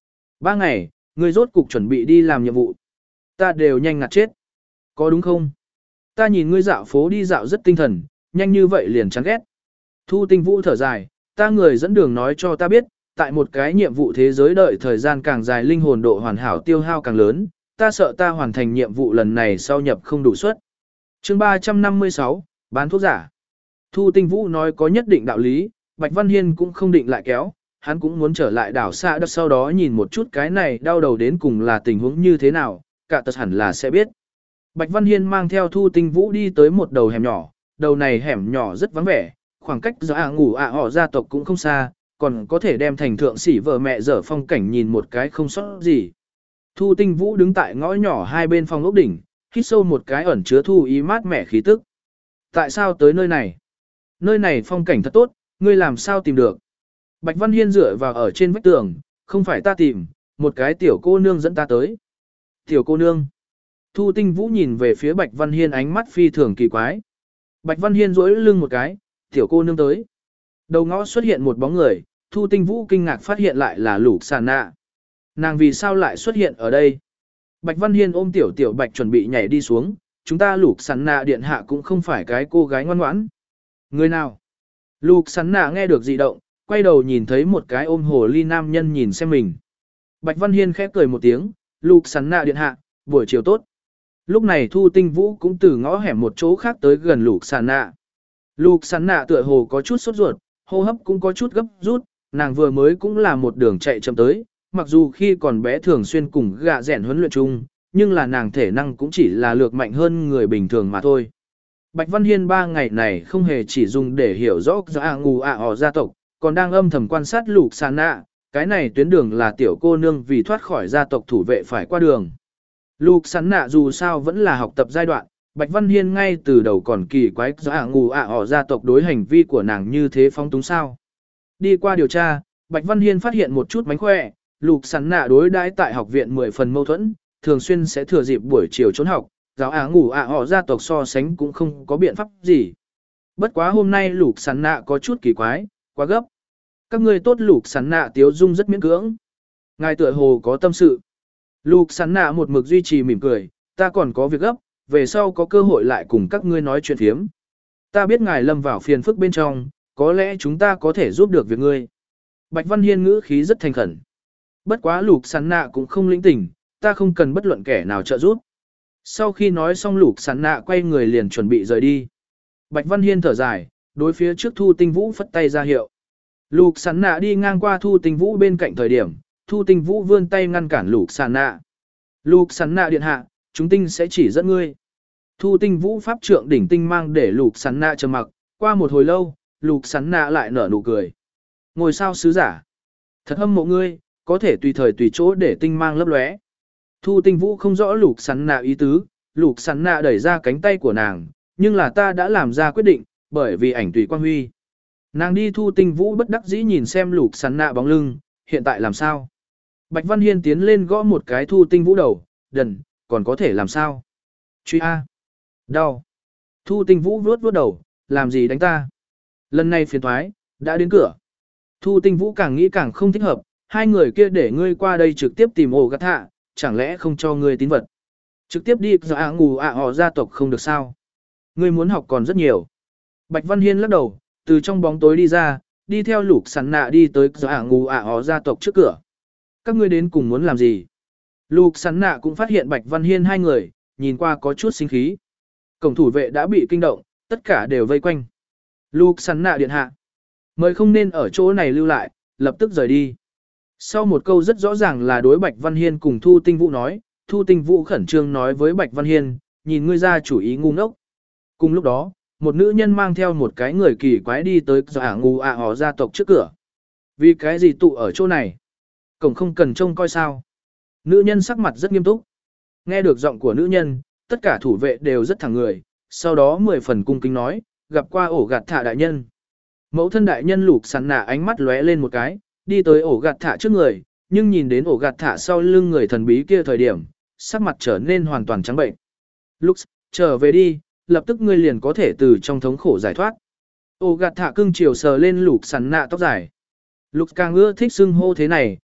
Ba ngày, ngươi rốt cục chuẩn bị đi làm nhiệm vụ. Ta đều nhanh ngạt chết. Có đúng không? Ta nhìn ngươi dạo phố đi dạo rất tinh thần, nhanh như vậy liền chán ghét. Thu Tinh Vũ thở dài, ta người dẫn đường nói cho ta biết, tại một cái nhiệm vụ thế giới đợi thời gian càng dài linh hồn độ hoàn hảo tiêu hao càng lớn, ta sợ ta hoàn thành nhiệm vụ lần này sau nhập không đủ suất. Chương ba trăm năm mươi sáu, bán thuốc giả. Thu Tinh Vũ nói có nhất định đạo lý, Bạch Văn Hiên cũng không định lại kéo, hắn cũng muốn trở lại đảo xa đất sau đó nhìn một chút cái này đau đầu đến cùng là tình huống như thế nào, cả tật hẳn là sẽ biết. Bạch Văn Hiên mang theo Thu Tinh Vũ đi tới một đầu hẻm nhỏ, đầu này hẻm nhỏ rất vắng vẻ, khoảng cách giữa ạ ngủ ạ họ gia tộc cũng không xa, còn có thể đem thành thượng sĩ vợ mẹ dở phong cảnh nhìn một cái không sót gì. Thu Tinh Vũ đứng tại ngõ nhỏ hai bên phòng ốc đỉnh, hít sâu một cái ẩn chứa thu ý mát mẻ khí tức. Tại sao tới nơi này? Nơi này phong cảnh thật tốt, ngươi làm sao tìm được? Bạch Văn Hiên dựa vào ở trên vách tường, không phải ta tìm, một cái tiểu cô nương dẫn ta tới. Tiểu cô nương. Thu Tinh Vũ nhìn về phía Bạch Văn Hiên ánh mắt phi thường kỳ quái. Bạch Văn Hiên duỗi lưng một cái, tiểu cô nương tới. Đầu ngõ xuất hiện một bóng người, Thu Tinh Vũ kinh ngạc phát hiện lại là Lục Sàn Nạ. Nàng vì sao lại xuất hiện ở đây? Bạch Văn Hiên ôm tiểu tiểu Bạch chuẩn bị nhảy đi xuống, chúng ta Lục Sàn Nạ điện hạ cũng không phải cái cô gái ngoan ngoãn. Người nào? Lục Sàn Nạ nghe được dị động, quay đầu nhìn thấy một cái ôm hồ ly nam nhân nhìn xem mình. Bạch Văn Hiên khép cười một tiếng, Lục Sàn Nạ điện hạ, buổi chiều tốt. Lúc này Thu Tinh Vũ cũng từ ngõ hẻm một chỗ khác tới gần Lục Sàn Nạ. Lục Sàn Nạ tựa hồ có chút sốt ruột, hô hấp cũng có chút gấp rút, nàng vừa mới cũng là một đường chạy chậm tới, mặc dù khi còn bé thường xuyên cùng gạ rèn huấn luyện chung, nhưng là nàng thể năng cũng chỉ là lược mạnh hơn người bình thường mà thôi. Bạch Văn Hiên ba ngày này không hề chỉ dùng để hiểu rõ dạ ngù ạ họ gia tộc, còn đang âm thầm quan sát Lục Sàn Nạ, cái này tuyến đường là tiểu cô nương vì thoát khỏi gia tộc thủ vệ phải qua đường. Lục Sàn Nạ dù sao vẫn là học tập giai đoạn, Bạch Văn Hiên ngay từ đầu còn kỳ quái dạ ngù ạ họ gia tộc đối hành vi của nàng như thế phóng túng sao. Đi qua điều tra, Bạch Văn Hiên phát hiện một chút mánh khỏe, Lục Sàn Nạ đối đãi tại học viện mười phần mâu thuẫn, thường xuyên sẽ thừa dịp buổi chiều trốn học, giáo á ngủ ạ họ gia tộc so sánh cũng không có biện pháp gì. Bất quá hôm nay Lục Sàn Nạ có chút kỳ quái, quá gấp. Các ngươi tốt. Lục Sàn Nạ tiếu dung rất miễn cưỡng. Ngài tựa hồ có tâm sự. Lục Sàn Nạ một mực duy trì mỉm cười, ta còn có việc gấp, về sau có cơ hội lại cùng các ngươi nói chuyện phiếm. Ta biết ngài lâm vào phiền phức bên trong, có lẽ chúng ta có thể giúp được việc ngươi. Bạch Văn Hiên ngữ khí rất thành khẩn. Bất quá Lục Sàn Nạ cũng không lĩnh tỉnh, ta không cần bất luận kẻ nào trợ giúp. Sau khi nói xong Lục Sàn Nạ quay người liền chuẩn bị rời đi. Bạch Văn Hiên thở dài, đối phía trước Thu Tinh Vũ phất tay ra hiệu. Lục Sàn Nạ đi ngang qua Thu Tinh Vũ bên cạnh thời điểm, Thu Tinh Vũ vươn tay ngăn cản Lục Sàn Nạ. Lục Sàn Nạ điện hạ, chúng tinh sẽ chỉ dẫn ngươi. Thu Tinh Vũ pháp trượng đỉnh tinh mang để Lục Sàn Nạ trầm mặc, qua một hồi lâu, Lục Sàn Nạ lại nở nụ cười. Ngôi sao sứ giả, thật hâm mộ ngươi, có thể tùy thời tùy chỗ để tinh mang lấp lóe. Thu Tinh Vũ không rõ Lục Sàn Nạ ý tứ, Lục Sàn Nạ đẩy ra cánh tay của nàng, nhưng là ta đã làm ra quyết định, bởi vì ảnh tùy quang huy. Nàng đi. Thu Tinh Vũ bất đắc dĩ nhìn xem Lục Sàn Nạ bóng lưng, hiện tại làm sao? Bạch Văn Hiên tiến lên gõ một cái Thu Tinh Vũ đầu, đần, còn có thể làm sao? Truy A. Đau. Thu Tinh Vũ vuốt vuốt đầu, làm gì đánh ta? Lần này phiền thoái, đã đến cửa. Thu Tinh Vũ càng nghĩ càng không thích hợp, hai người kia để ngươi qua đây trực tiếp tìm ổ gắt hạ, chẳng lẽ không cho ngươi tín vật? Trực tiếp đi dạ ngù ạ họ gia tộc không được sao? Ngươi muốn học còn rất nhiều. Bạch Văn Hiên lắc đầu, từ trong bóng tối đi ra, đi theo Lục Sàn Nạ đi tới dạ ngù ạ họ gia tộc trước cửa. Các ngươi đến cùng muốn làm gì? Lục Sàn Nạ cũng phát hiện Bạch Văn Hiên hai người, nhìn qua có chút sinh khí. Cổng thủ vệ đã bị kinh động, tất cả đều vây quanh. Lục Sàn Nạ điện hạ, mời không nên ở chỗ này lưu lại, lập tức rời đi. Sau một câu rất rõ ràng là đối Bạch Văn Hiên cùng Thu Tinh Vũ nói, Thu Tinh Vũ khẩn trương nói với Bạch Văn Hiên, nhìn ngươi ra chủ ý ngu ngốc. Cùng lúc đó, một nữ nhân mang theo một cái người kỳ quái đi tới dạ ngù ạ họ gia tộc trước cửa. Vì cái gì tụ ở chỗ này? Cổng không cần trông coi sao? Nữ nhân sắc mặt rất nghiêm túc. Nghe được giọng của nữ nhân, tất cả thủ vệ đều rất thẳng người, sau đó mười phần cung kính nói, gặp qua ổ gạt thả đại nhân. Mẫu thân đại nhân Lục Sàn Nạ ánh mắt lóe lên một cái, đi tới ổ gạt thả trước người, nhưng nhìn đến ổ gạt thả sau lưng người thần bí kia thời điểm, sắc mặt trở nên hoàn toàn trắng bệnh. Lux, trở về đi, lập tức ngươi liền có thể từ trong thống khổ giải thoát. Ổ gạt thả cưng chiều sờ lên Lục Sàn Nạ tóc dài. Lục càng ưa thích xưng hô thế này,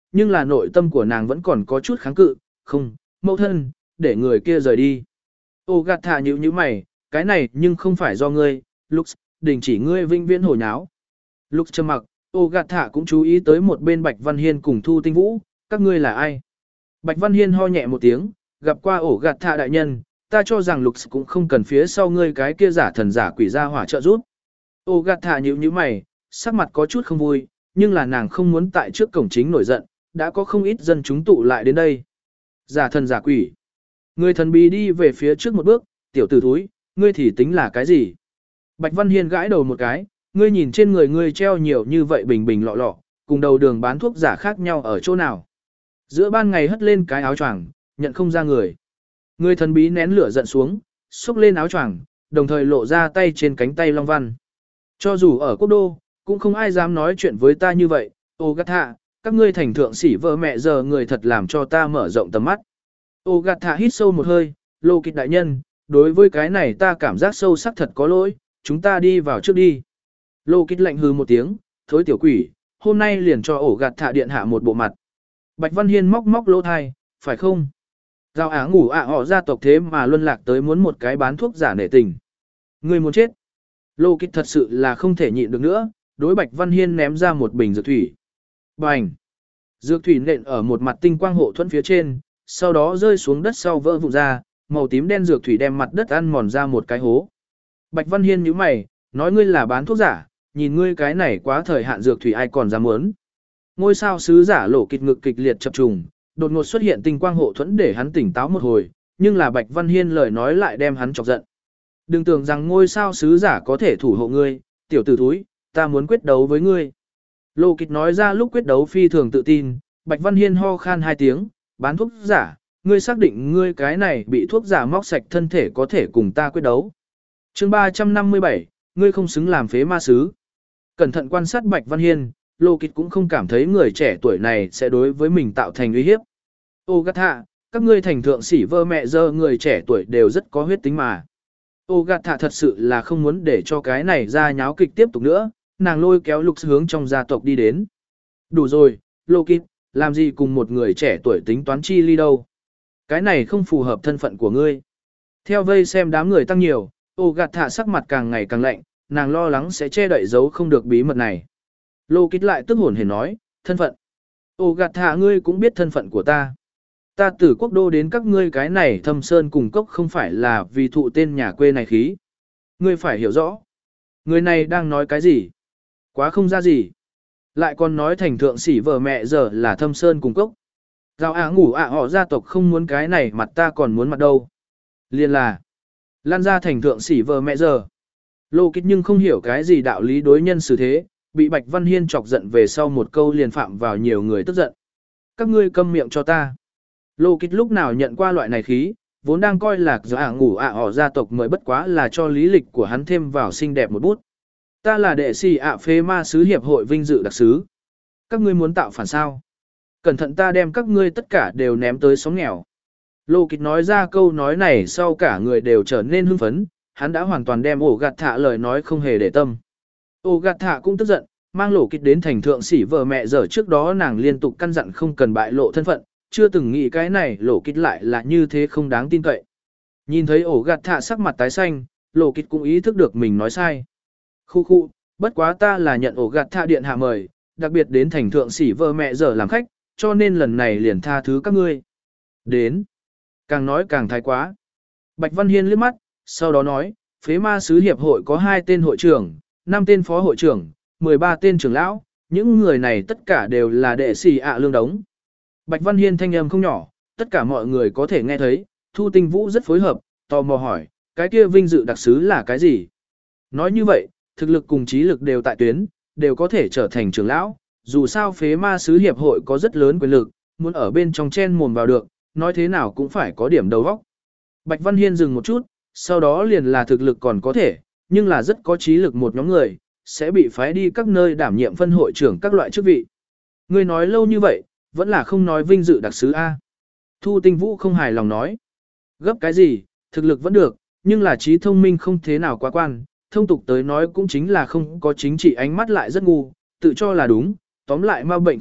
nhưng là nội tâm của nàng vẫn còn có chút kháng cự, không, mẫu thân, để người kia rời đi. Ô gạt thả nhíu nhíu mày, cái này nhưng không phải do ngươi, Lux, đình chỉ ngươi vinh viễn hồi nháo. Lux trầm mặc, ô gạt thả cũng chú ý tới một bên Bạch Văn Hiên cùng Thu Tinh Vũ, các ngươi là ai? Bạch Văn Hiên ho nhẹ một tiếng, gặp qua ổ gạt thạ đại nhân, ta cho rằng Lux cũng không cần phía sau ngươi cái kia giả thần giả quỷ ra hỏa trợ giúp. Ổ gạt thạ nhíu nhíu mày, sắc mặt có chút không vui, nhưng là nàng không muốn tại trước cổng chính nổi giận, đã có không ít dân chúng tụ lại đến đây. Giả thần giả quỷ. Người thần bí đi về phía trước một bước, tiểu tử thúi, ngươi thì tính là cái gì? Bạch Văn Hiên gãi đầu một cái, ngươi nhìn trên người ngươi treo nhiều như vậy bình bình lọ lọ, cùng đầu đường bán thuốc giả khác nhau ở chỗ nào? Giữa ban ngày hất lên cái áo choàng, nhận không ra người. Người thần bí nén lửa giận xuống, xúc lên áo choàng, đồng thời lộ ra tay trên cánh tay long văn. Cho dù ở quốc đô, cũng không ai dám nói chuyện với ta như vậy, ô gạt thạ, các ngươi thành thượng sĩ vợ mẹ giờ người thật làm cho ta mở rộng tầm mắt. Ô gạt thạ hít sâu một hơi, lô kịch đại nhân, đối với cái này ta cảm giác sâu sắc thật có lỗi, chúng ta đi vào trước đi. Lô kịch lạnh hư một tiếng, thối tiểu quỷ, hôm nay liền cho ổ gạt thạ điện hạ một bộ mặt. Bạch Văn Hiên móc móc lỗ thai, phải không? Giao Á ngủ ạ họ gia tộc thế mà luân lạc tới muốn một cái bán thuốc giả nể tình. Người muốn chết. Lô kịch thật sự là không thể nhịn được nữa, đối Bạch Văn Hiên ném ra một bình dược thủy. Bành! Dược thủy nện ở một mặt tinh quang hộ thuẫn phía trên, sau đó rơi xuống đất sau vỡ vụn ra, màu tím đen dược thủy đem mặt đất ăn mòn ra một cái hố. Bạch Văn Hiên nhíu mày, nói ngươi là bán thuốc giả, nhìn ngươi cái này quá thời hạn dược thủy ai còn dám muốn. Ngôi sao sứ giả lỗ kịch ngực kịch liệt chập trùng, đột ngột xuất hiện tinh quang hộ thuẫn để hắn tỉnh táo một hồi, nhưng là Bạch Văn Hiên lời nói lại đem hắn chọc giận. Đừng tưởng rằng ngôi sao sứ giả có thể thủ hộ ngươi, tiểu tử thúi, ta muốn quyết đấu với ngươi. Lô kịch nói ra lúc quyết đấu phi thường tự tin, Bạch Văn Hiên ho khan hai tiếng, bán thuốc giả, ngươi xác định ngươi cái này bị thuốc giả móc sạch thân thể có thể cùng ta quyết đấu. Chương ba trăm năm mươi bảy, ngươi không xứng làm phế ma sứ. Cẩn thận quan sát Bạch Văn Hiên, Lô kịch cũng không cảm thấy người trẻ tuổi này sẽ đối với mình tạo thành uy hiếp. Ô gạt thạ, các ngươi thành thượng sĩ vơ mẹ dơ người trẻ tuổi đều rất có huyết tính mà. Ô gạt thạ thật sự là không muốn để cho cái này ra nháo kịch tiếp tục nữa, nàng lôi kéo Lục hướng trong gia tộc đi đến. Đủ rồi, Lô kịch, làm gì cùng một người trẻ tuổi tính toán chi ly đâu. Cái này không phù hợp thân phận của ngươi. Theo vây xem đám người tăng nhiều, ô gạt thạ sắc mặt càng ngày càng lạnh, nàng lo lắng sẽ che đậy giấu không được bí mật này. Lô kích lại tức hồn hề nói, thân phận. Ô gạt thạ ngươi cũng biết thân phận của ta. Ta từ quốc đô đến các ngươi cái này thâm sơn cùng cốc không phải là vì thụ tên nhà quê này khí. Ngươi phải hiểu rõ. Người này đang nói cái gì? Quá không ra gì. Lại còn nói thành thượng sĩ vợ mẹ giờ là thâm sơn cùng cốc. Giao ạ ngủ ạ họ gia tộc không muốn cái này mặt ta còn muốn mặt đâu. Liên là. Lan ra thành thượng sĩ vợ mẹ giờ. Lô kích nhưng không hiểu cái gì đạo lý đối nhân xử thế. Bị Bạch Văn Hiên chọc giận về sau một câu liền phạm vào nhiều người tức giận. Các ngươi câm miệng cho ta. Lô kích lúc nào nhận qua loại này khí, vốn đang coi là do ả ngủ ạ họ gia tộc mới bất quá là cho lý lịch của hắn thêm vào xinh đẹp một bút. Ta là đệ sĩ ạ phế ma sứ hiệp hội vinh dự đặc sứ. Các ngươi muốn tạo phản sao? Cẩn thận ta đem các ngươi tất cả đều ném tới xóm nghèo. Lô kích nói ra câu nói này sau cả người đều trở nên hưng phấn, hắn đã hoàn toàn đem ổ gạt thạ lời nói không hề để tâm. Ô gạt thạ cũng tức giận, mang Lô kịch đến thành thượng sĩ vợ mẹ giờ trước đó nàng liên tục căn dặn không cần bại lộ thân phận, chưa từng nghĩ cái này Lô kịch lại là như thế không đáng tin cậy. Nhìn thấy ổ gạt thạ sắc mặt tái xanh, Lô kịch cũng ý thức được mình nói sai. Khu khu, bất quá ta là nhận ổ gạt thạ điện hạ mời, đặc biệt đến thành thượng sĩ vợ mẹ giờ làm khách, cho nên lần này liền tha thứ các ngươi. Đến. Càng nói càng thái quá. Bạch Văn Hiên liếc mắt, sau đó nói, phế ma sứ hiệp hội có hai tên hội trưởng, năm tên phó hội trưởng, mười ba tên trưởng lão, những người này tất cả đều là đệ sĩ ạ lương đống. Bạch Văn Hiên thanh âm không nhỏ, tất cả mọi người có thể nghe thấy, Thu Tinh Vũ rất phối hợp, tò mò hỏi, cái kia vinh dự đặc sứ là cái gì? Nói như vậy, thực lực cùng trí lực đều tại tuyến, đều có thể trở thành trưởng lão, dù sao phế ma sứ hiệp hội có rất lớn quyền lực, muốn ở bên trong chen mồm vào được, nói thế nào cũng phải có điểm đầu óc. Bạch Văn Hiên dừng một chút, sau đó liền là thực lực còn có thể, nhưng là rất có trí lực một nhóm người, sẽ bị phái đi các nơi đảm nhiệm phân hội trưởng các loại chức vị. Ngươi nói lâu như vậy, vẫn là không nói vinh dự đặc sứ A. Thu Tinh Vũ không hài lòng nói. Gấp cái gì, thực lực vẫn được, nhưng là trí thông minh không thế nào quá quan, thông tục tới nói cũng chính là không có chính trị ánh mắt lại rất ngu, tự cho là đúng, tóm lại ma bệnh không ít,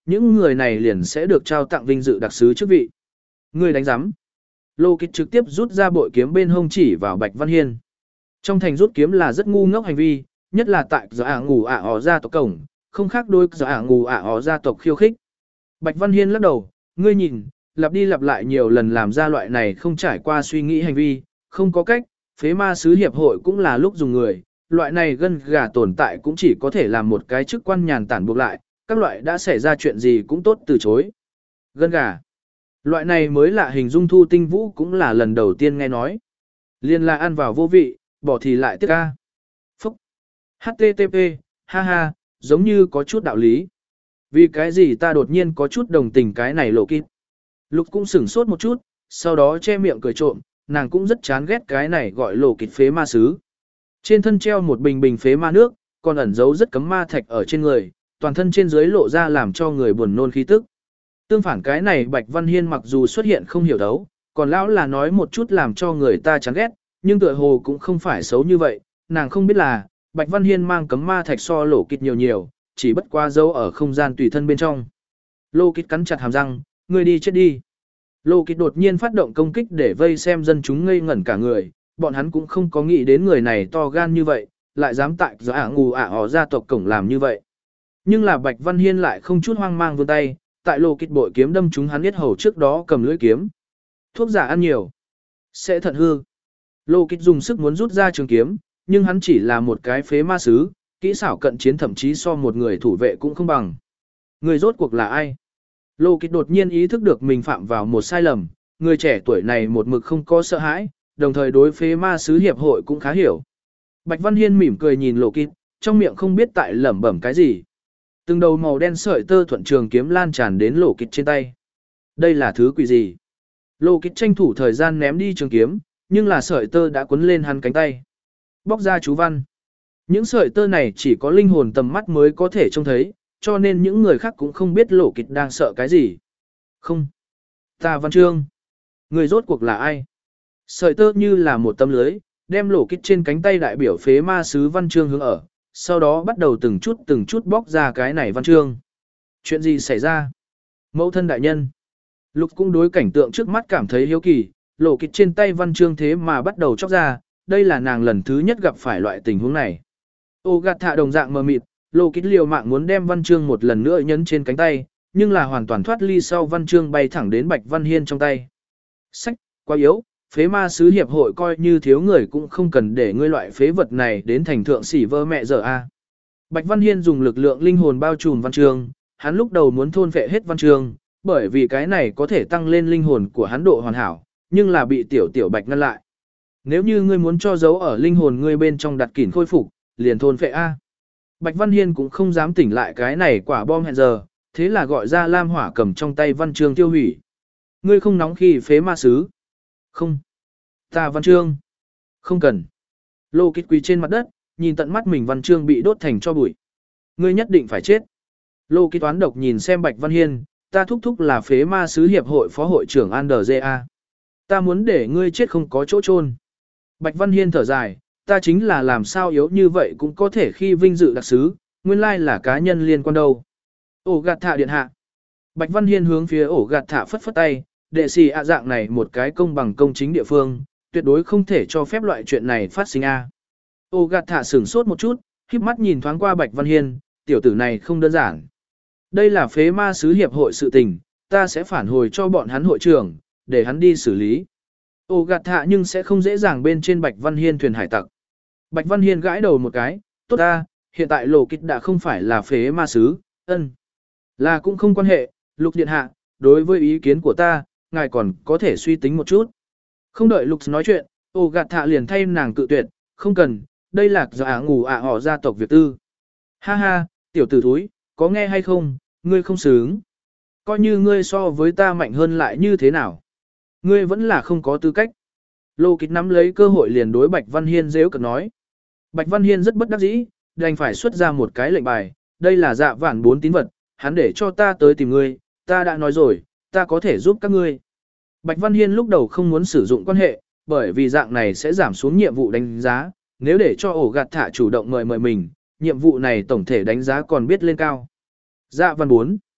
những người này liền sẽ được trao tặng vinh dự đặc sứ chức vị. Ngươi đánh giám. Lô Kịch trực tiếp rút ra bội kiếm bên hông chỉ vào Bạch Văn Hiên. Trong thành rút kiếm là rất ngu ngốc hành vi, nhất là tại giờ ả ngủ ả họ gia tộc cổng, không khác đôi giờ ả ngủ ả họ gia tộc khiêu khích. Bạch Văn Hiên lắc đầu, ngươi nhìn, lặp đi lặp lại nhiều lần làm ra loại này không trải qua suy nghĩ hành vi, không có cách, phế ma sứ hiệp hội cũng là lúc dùng người, loại này gân gà tồn tại cũng chỉ có thể làm một cái chức quan nhàn tản buộc lại, các loại đã xảy ra chuyện gì cũng tốt từ chối. Gân gà. Loại này mới lạ hình dung Thu Tinh Vũ cũng là lần đầu tiên nghe nói. Liên là ăn vào vô vị, bỏ thì lại tiếc ca. Phúc. hát tê tê pê, ha ha, giống như có chút đạo lý. Vì cái gì ta đột nhiên có chút đồng tình cái này Lộ Kít. Lục cũng sửng sốt một chút, sau đó che miệng cười trộm, nàng cũng rất chán ghét cái này gọi Lộ Kít phế ma sứ. Trên thân treo một bình bình phế ma nước, còn ẩn giấu rất cấm ma thạch ở trên người, toàn thân trên dưới lộ ra làm cho người buồn nôn khí tức. Tương phản cái này Bạch Văn Hiên mặc dù xuất hiện không hiểu đấu, còn lão là nói một chút làm cho người ta chán ghét, nhưng tựa hồ cũng không phải xấu như vậy, nàng không biết là, Bạch Văn Hiên mang cấm ma thạch so Lộ Kít nhiều nhiều, chỉ bất qua dấu ở không gian tùy thân bên trong. Lô Kít cắn chặt hàm răng, ngươi đi chết đi. Lô Kít đột nhiên phát động công kích để vây xem dân chúng ngây ngẩn cả người, bọn hắn cũng không có nghĩ đến người này to gan như vậy, lại dám tại giờ ả ngù ả họ gia tộc cổng làm như vậy. Nhưng là Bạch Văn Hiên lại không chút hoang mang vươn tay, tại Lô Kít bội kiếm đâm chúng hắn biết hầu trước đó cầm lưỡi kiếm. Thuốc giả ăn nhiều, sẽ thận hư. Lô Kít dùng sức muốn rút ra trường kiếm, nhưng hắn chỉ là một cái phế ma sứ, kỹ xảo cận chiến thậm chí so một người thủ vệ cũng không bằng. Người rốt cuộc là ai? Lô Kít đột nhiên ý thức được mình phạm vào một sai lầm, người trẻ tuổi này một mực không có sợ hãi, đồng thời đối phế ma sứ hiệp hội cũng khá hiểu. Bạch Văn Hiên mỉm cười nhìn Lô Kít, trong miệng không biết tại lẩm bẩm cái gì. Từng đầu màu đen sợi tơ thuận trường kiếm lan tràn đến Lô Kít trên tay. Đây là thứ quỷ gì? Lô Kít tranh thủ thời gian ném đi trường kiếm, nhưng là sợi tơ đã quấn lên hắn cánh tay. Bóc ra chú văn. Những sợi tơ này chỉ có linh hồn tầm mắt mới có thể trông thấy, cho nên những người khác cũng không biết Lô Kít đang sợ cái gì. Không. Ta Văn Chương. Người rốt cuộc là ai? Sợi tơ như là một tấm lưới, đem Lô Kít trên cánh tay đại biểu phế ma sứ Văn Chương hướng ở, sau đó bắt đầu từng chút từng chút bóc ra cái này Văn Chương. Chuyện gì xảy ra? Mẫu thân đại nhân. Lục cũng đối cảnh tượng trước mắt cảm thấy hiếu kỳ, Lô Kít trên tay Văn Chương thế mà bắt đầu chóc ra, đây là nàng lần thứ nhất gặp phải loại tình huống này. Ô gạt thạ đồng dạng mờ mịt, Lô Kít liều mạng muốn đem Văn Chương một lần nữa nhấn trên cánh tay, nhưng là hoàn toàn thoát ly sau Văn Chương bay thẳng đến Bạch Văn Hiên trong tay. Sách, quá yếu, phế ma sứ hiệp hội coi như thiếu người cũng không cần để ngươi loại phế vật này đến thành thượng sỉ vơ mẹ giờ a. Bạch Văn Hiên dùng lực lượng linh hồn bao trùm Văn Chương, hắn lúc đầu muốn thôn phệ hết Văn Chương, bởi vì cái này có thể tăng lên linh hồn của hắn độ hoàn hảo, nhưng là bị tiểu tiểu Bạch ngăn lại. Nếu như ngươi muốn cho dấu ở linh hồn ngươi bên trong đặt kỉn khôi phục, liền thôn phệ a. Bạch Văn Hiên cũng không dám tỉnh lại cái này quả bom hẹn giờ, thế là gọi ra lam hỏa cầm trong tay Văn Chương tiêu hủy. Ngươi không nóng khi phế ma sứ. Không. Ta Văn Chương. Không cần. Lô Kít quỳ trên mặt đất, nhìn tận mắt mình Văn Chương bị đốt thành tro bụi. Ngươi nhất định phải chết. Lô Kít toán độc nhìn xem Bạch Văn Hiên, ta thúc thúc là phế ma sứ hiệp hội phó hội trưởng Anderja. Ta muốn để ngươi chết không có chỗ chôn. Bạch Văn Hiên thở dài, ta chính là làm sao yếu như vậy cũng có thể khi vinh dự đặc sứ, nguyên lai là cá nhân liên quan đâu. Ổ gạt thạ điện hạ. Bạch Văn Hiên hướng phía ổ gạt thạ phất phất tay, đệ sĩ ạ dạng này một cái công bằng công chính địa phương, tuyệt đối không thể cho phép loại chuyện này phát sinh a. Ổ gạt thạ sửng sốt một chút, khép mắt nhìn thoáng qua Bạch Văn Hiên, tiểu tử này không đơn giản. Đây là phế ma sứ hiệp hội sự tình, ta sẽ phản hồi cho bọn hắn hội trưởng, để hắn đi xử lý. Ổ gạt thạ nhưng sẽ không dễ dàng bên trên Bạch Văn Hiên thuyền hải tặc. Bạch Văn Hiên gãi đầu một cái, tốt ta, hiện tại Lô Kít đã không phải là phế ma sứ, ân. Là cũng không quan hệ, Lục điện hạ, đối với ý kiến của ta, ngài còn có thể suy tính một chút. Không đợi Lục nói chuyện, ổ gạt thạ liền thay nàng cự tuyệt, không cần, đây là giờ ả ngủ ả họ gia tộc Việt tư. Ha ha, tiểu tử thúi, có nghe hay không, ngươi không xứng. Coi như ngươi so với ta mạnh hơn lại như thế nào. Ngươi vẫn là không có tư cách. Lô Kít nắm lấy cơ hội liền đối Bạch Văn Hiên rêu cực nói. Bạch Văn Hiên rất bất đắc dĩ, đành phải xuất ra một cái lệnh bài, đây là dạ vạn bốn tín vật, hắn để cho ta tới tìm ngươi, ta đã nói rồi, ta có thể giúp các ngươi. Bạch Văn Hiên lúc đầu không muốn sử dụng quan hệ, bởi vì dạng này sẽ giảm xuống nhiệm vụ đánh giá, nếu để cho ổ gạt thả chủ động mời mời mình, nhiệm vụ này tổng thể đánh giá còn biết lên cao. Dạ văn bốn.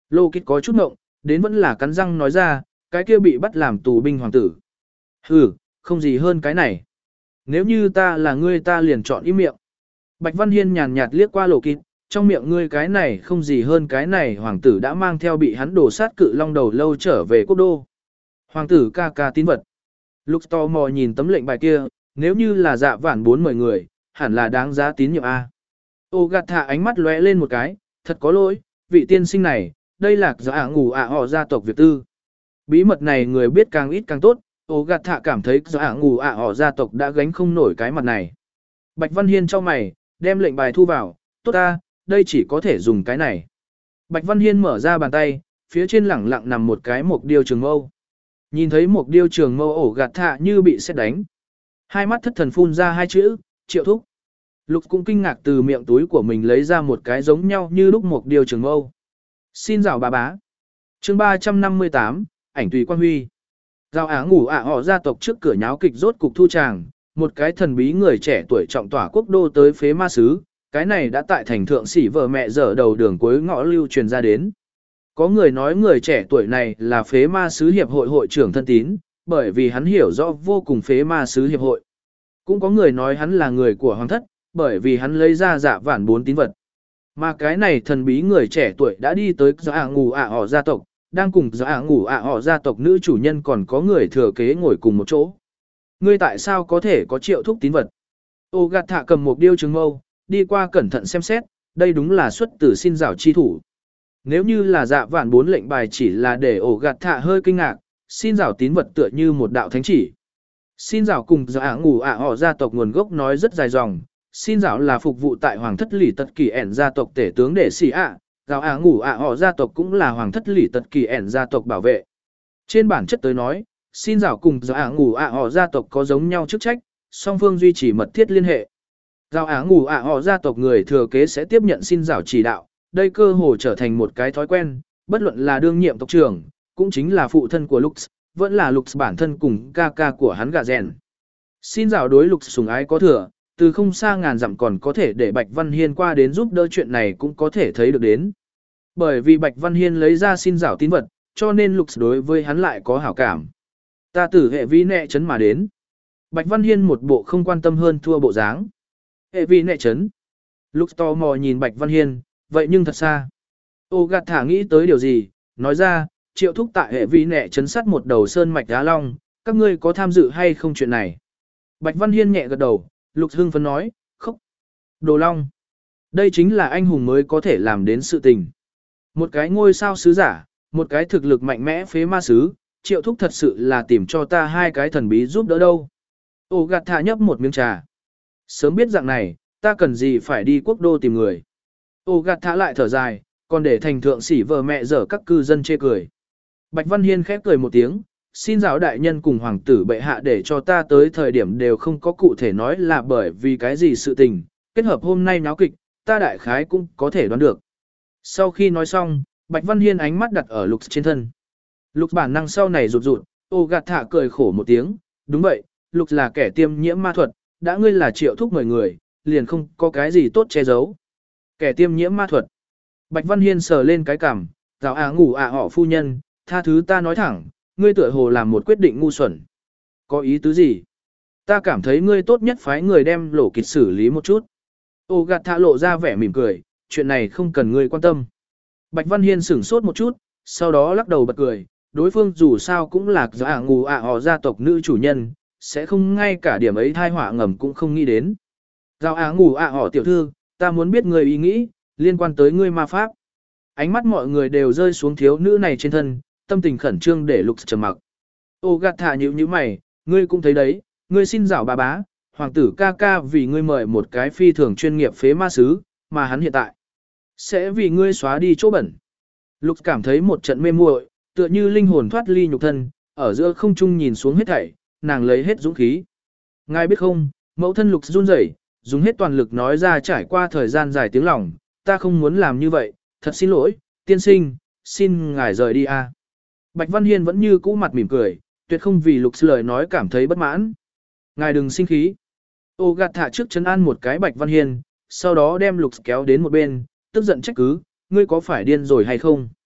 Lô Kít có chút ngộng, đến vẫn là cắn răng nói ra, cái kia bị bắt làm tù binh hoàng tử. Hừ, không gì hơn cái này. Nếu như ta là ngươi ta liền chọn im miệng. Bạch Văn Hiên nhàn nhạt liếc qua Lô Kít, trong miệng ngươi cái này không gì hơn cái này hoàng tử đã mang theo bị hắn đổ sát cự long đầu lâu trở về quốc đô. Hoàng tử ca ca tín vật. Lục tò mò nhìn tấm lệnh bài kia, nếu như là dạ vản bốn mười người, hẳn là đáng giá tín nhiệm A. Ô gạt thả ánh mắt lóe lên một cái, thật có lỗi, vị tiên sinh này, đây là dạ ả ngủ ả họ gia tộc Việt Tư. Bí mật này người biết càng ít càng tốt, ô gạt thả cảm thấy dạ ả ngủ ả họ gia tộc đã gánh không nổi cái mặt này. Bạch Văn Hiên cho mày, đem lệnh bài thu vào, tốt ta, đây chỉ có thể dùng cái này. Bạch Văn Hiên mở ra bàn tay, phía trên lẳng lặng nằm một cái mộc điêu trường mâu. Nhìn thấy mộc điêu trường mâu ổ gạt thạ như bị sét đánh. Hai mắt thất thần phun ra hai chữ, Triệu Thúc. Lục cũng kinh ngạc từ miệng túi của mình lấy ra một cái giống nhau như lúc mộc điêu trường mâu. Xin chào bà bá. chương ba trăm năm mươi tám, ảnh tùy quan huy. Giao Á ngủ ạ họ gia tộc trước cửa nháo kịch rốt cục thu tràng, một cái thần bí người trẻ tuổi trọng tỏa quốc đô tới phế ma sứ, cái này đã tại thành thượng sĩ vợ mẹ dở đầu đường cuối ngõ lưu truyền ra đến. Có người nói người trẻ tuổi này là phế ma sứ hiệp hội hội trưởng thân tín, bởi vì hắn hiểu rõ vô cùng phế ma sứ hiệp hội. Cũng có người nói hắn là người của hoàng thất, bởi vì hắn lấy ra dạ vản bốn tín vật. Mà cái này thần bí người trẻ tuổi đã đi tới dạ ả ngủ ạ họ gia tộc, đang cùng dạ ả ngủ ạ họ gia tộc nữ chủ nhân còn có người thừa kế ngồi cùng một chỗ. Ngươi tại sao có thể có Triệu Thúc tín vật? Ô gạt thạ cầm một điêu trường mâu, đi qua cẩn thận xem xét, đây đúng là xuất từ xin rào chi thủ. Nếu như là dạ vạn bốn lệnh bài chỉ là để ổ gạt thạ hơi kinh ngạc, xin rào tín vật tựa như một đạo thánh chỉ. Xin rào cùng dạ ả ngủ ạ họ gia tộc nguồn gốc nói rất dài dòng, xin rào là phục vụ tại hoàng thất lỷ tật kỳ ẻn gia tộc tể tướng để xỉ ạ, rào ả ngủ ạ họ gia tộc cũng là hoàng thất lỷ tật kỳ ẻn gia tộc bảo vệ. Trên bản chất tới nói, xin rào cùng dạ ả ngủ ạ họ gia tộc có giống nhau chức trách, song phương duy trì mật thiết liên hệ. Rào ả ngủ ạ họ gia tộc người thừa kế sẽ tiếp nhận xin rào chỉ đạo, đây cơ hồ trở thành một cái thói quen, bất luận là đương nhiệm tộc trưởng, cũng chính là phụ thân của Lux, vẫn là Lux bản thân cùng ca ca của hắn gà rèn. Xin rào đối Lux sủng ái có thừa, từ không xa ngàn dặm còn có thể để Bạch Văn Hiên qua đến giúp đỡ chuyện này cũng có thể thấy được đến. Bởi vì Bạch Văn Hiên lấy ra xin rào tín vật, cho nên Lux đối với hắn lại có hảo cảm. Ta tử hệ vi nệ chấn mà đến. Bạch Văn Hiên một bộ không quan tâm hơn thua bộ dáng. Hệ vi nệ chấn. Lux tò mò nhìn Bạch Văn Hiên, vậy nhưng thật xa. Ô gạt thả nghĩ tới điều gì, nói ra, Triệu Thúc tại hệ vi nệ chấn sắt một đầu sơn mạch đá long, các ngươi có tham dự hay không chuyện này? Bạch Văn Hiên nhẹ gật đầu, Lục hưng phấn nói, khóc. Đồ long. Đây chính là anh hùng mới có thể làm đến sự tình. Một cái ngôi sao sứ giả, một cái thực lực mạnh mẽ phế ma sứ, Triệu Thúc thật sự là tìm cho ta hai cái thần bí giúp đỡ đâu. Ô gạt thả nhấp một miếng trà. Sớm biết dạng này, ta cần gì phải đi quốc đô tìm người. Ô gạt thả lại thở dài, còn để thành thượng sĩ vợ mẹ dở các cư dân chê cười. Bạch Văn Hiên khép cười một tiếng, xin giáo đại nhân cùng hoàng tử bệ hạ để cho ta tới thời điểm đều không có cụ thể nói là bởi vì cái gì sự tình, kết hợp hôm nay náo kịch, ta đại khái cũng có thể đoán được. Sau khi nói xong, Bạch Văn Hiên ánh mắt đặt ở Lục trên thân. Lục bản năng sau này rụt rụt, ô gạt thả cười khổ một tiếng, đúng vậy, Lục là kẻ tiêm nhiễm ma thuật, đã ngươi là Triệu Thúc mời người, liền không có cái gì tốt che giấu. Kẻ tiêm nhiễm ma thuật. Bạch Văn Hiên sờ lên cái cằm, rào à ngủ à họ phu nhân, tha thứ ta nói thẳng, ngươi tựa hồ làm một quyết định ngu xuẩn. Có ý tứ gì? Ta cảm thấy ngươi tốt nhất phái người đem lỗ kịch xử lý một chút. Ô gạt thả lộ ra vẻ mỉm cười, chuyện này không cần ngươi quan tâm. Bạch Văn Hiên sửng sốt một chút, sau đó lắc đầu bật cười, đối phương dù sao cũng là dạ ả ngủ ạ họ gia tộc nữ chủ nhân, sẽ không ngay cả điểm ấy thai họa ngầm cũng không nghĩ đến. Dạ ả ngủ ạ họ tiểu thư, ta muốn biết người ý nghĩ, liên quan tới ngươi ma pháp. Ánh mắt mọi người đều rơi xuống thiếu nữ này trên thân, tâm tình khẩn trương để Lục trầm mặc. Ô gạt thả nhíu nhíu mày, ngươi cũng thấy đấy, ngươi xin rảo bà bá, hoàng tử ca ca vì ngươi mời một cái phi thường chuyên nghiệp phế ma sứ, mà hắn hiện tại sẽ vì ngươi xóa đi chỗ bẩn. Lục cảm thấy một trận mê muội, tựa như linh hồn thoát ly nhục thân, ở giữa không trung nhìn xuống hết thảy, nàng lấy hết dũng khí. Ngài biết không, mẫu thân Lục run rẩy, dùng hết toàn lực nói ra trải qua thời gian dài tiếng lòng, ta không muốn làm như vậy, thật xin lỗi, tiên sinh, xin ngài rời đi a. Bạch Văn Hiên vẫn như cũ mặt mỉm cười, tuyệt không vì Lục lời nói cảm thấy bất mãn. Ngài đừng sinh khí. Ô gạt thả trước chân an một cái Bạch Văn Hiên, sau đó đem Lục kéo đến một bên, tức giận trách cứ, ngươi có phải điên rồi hay không?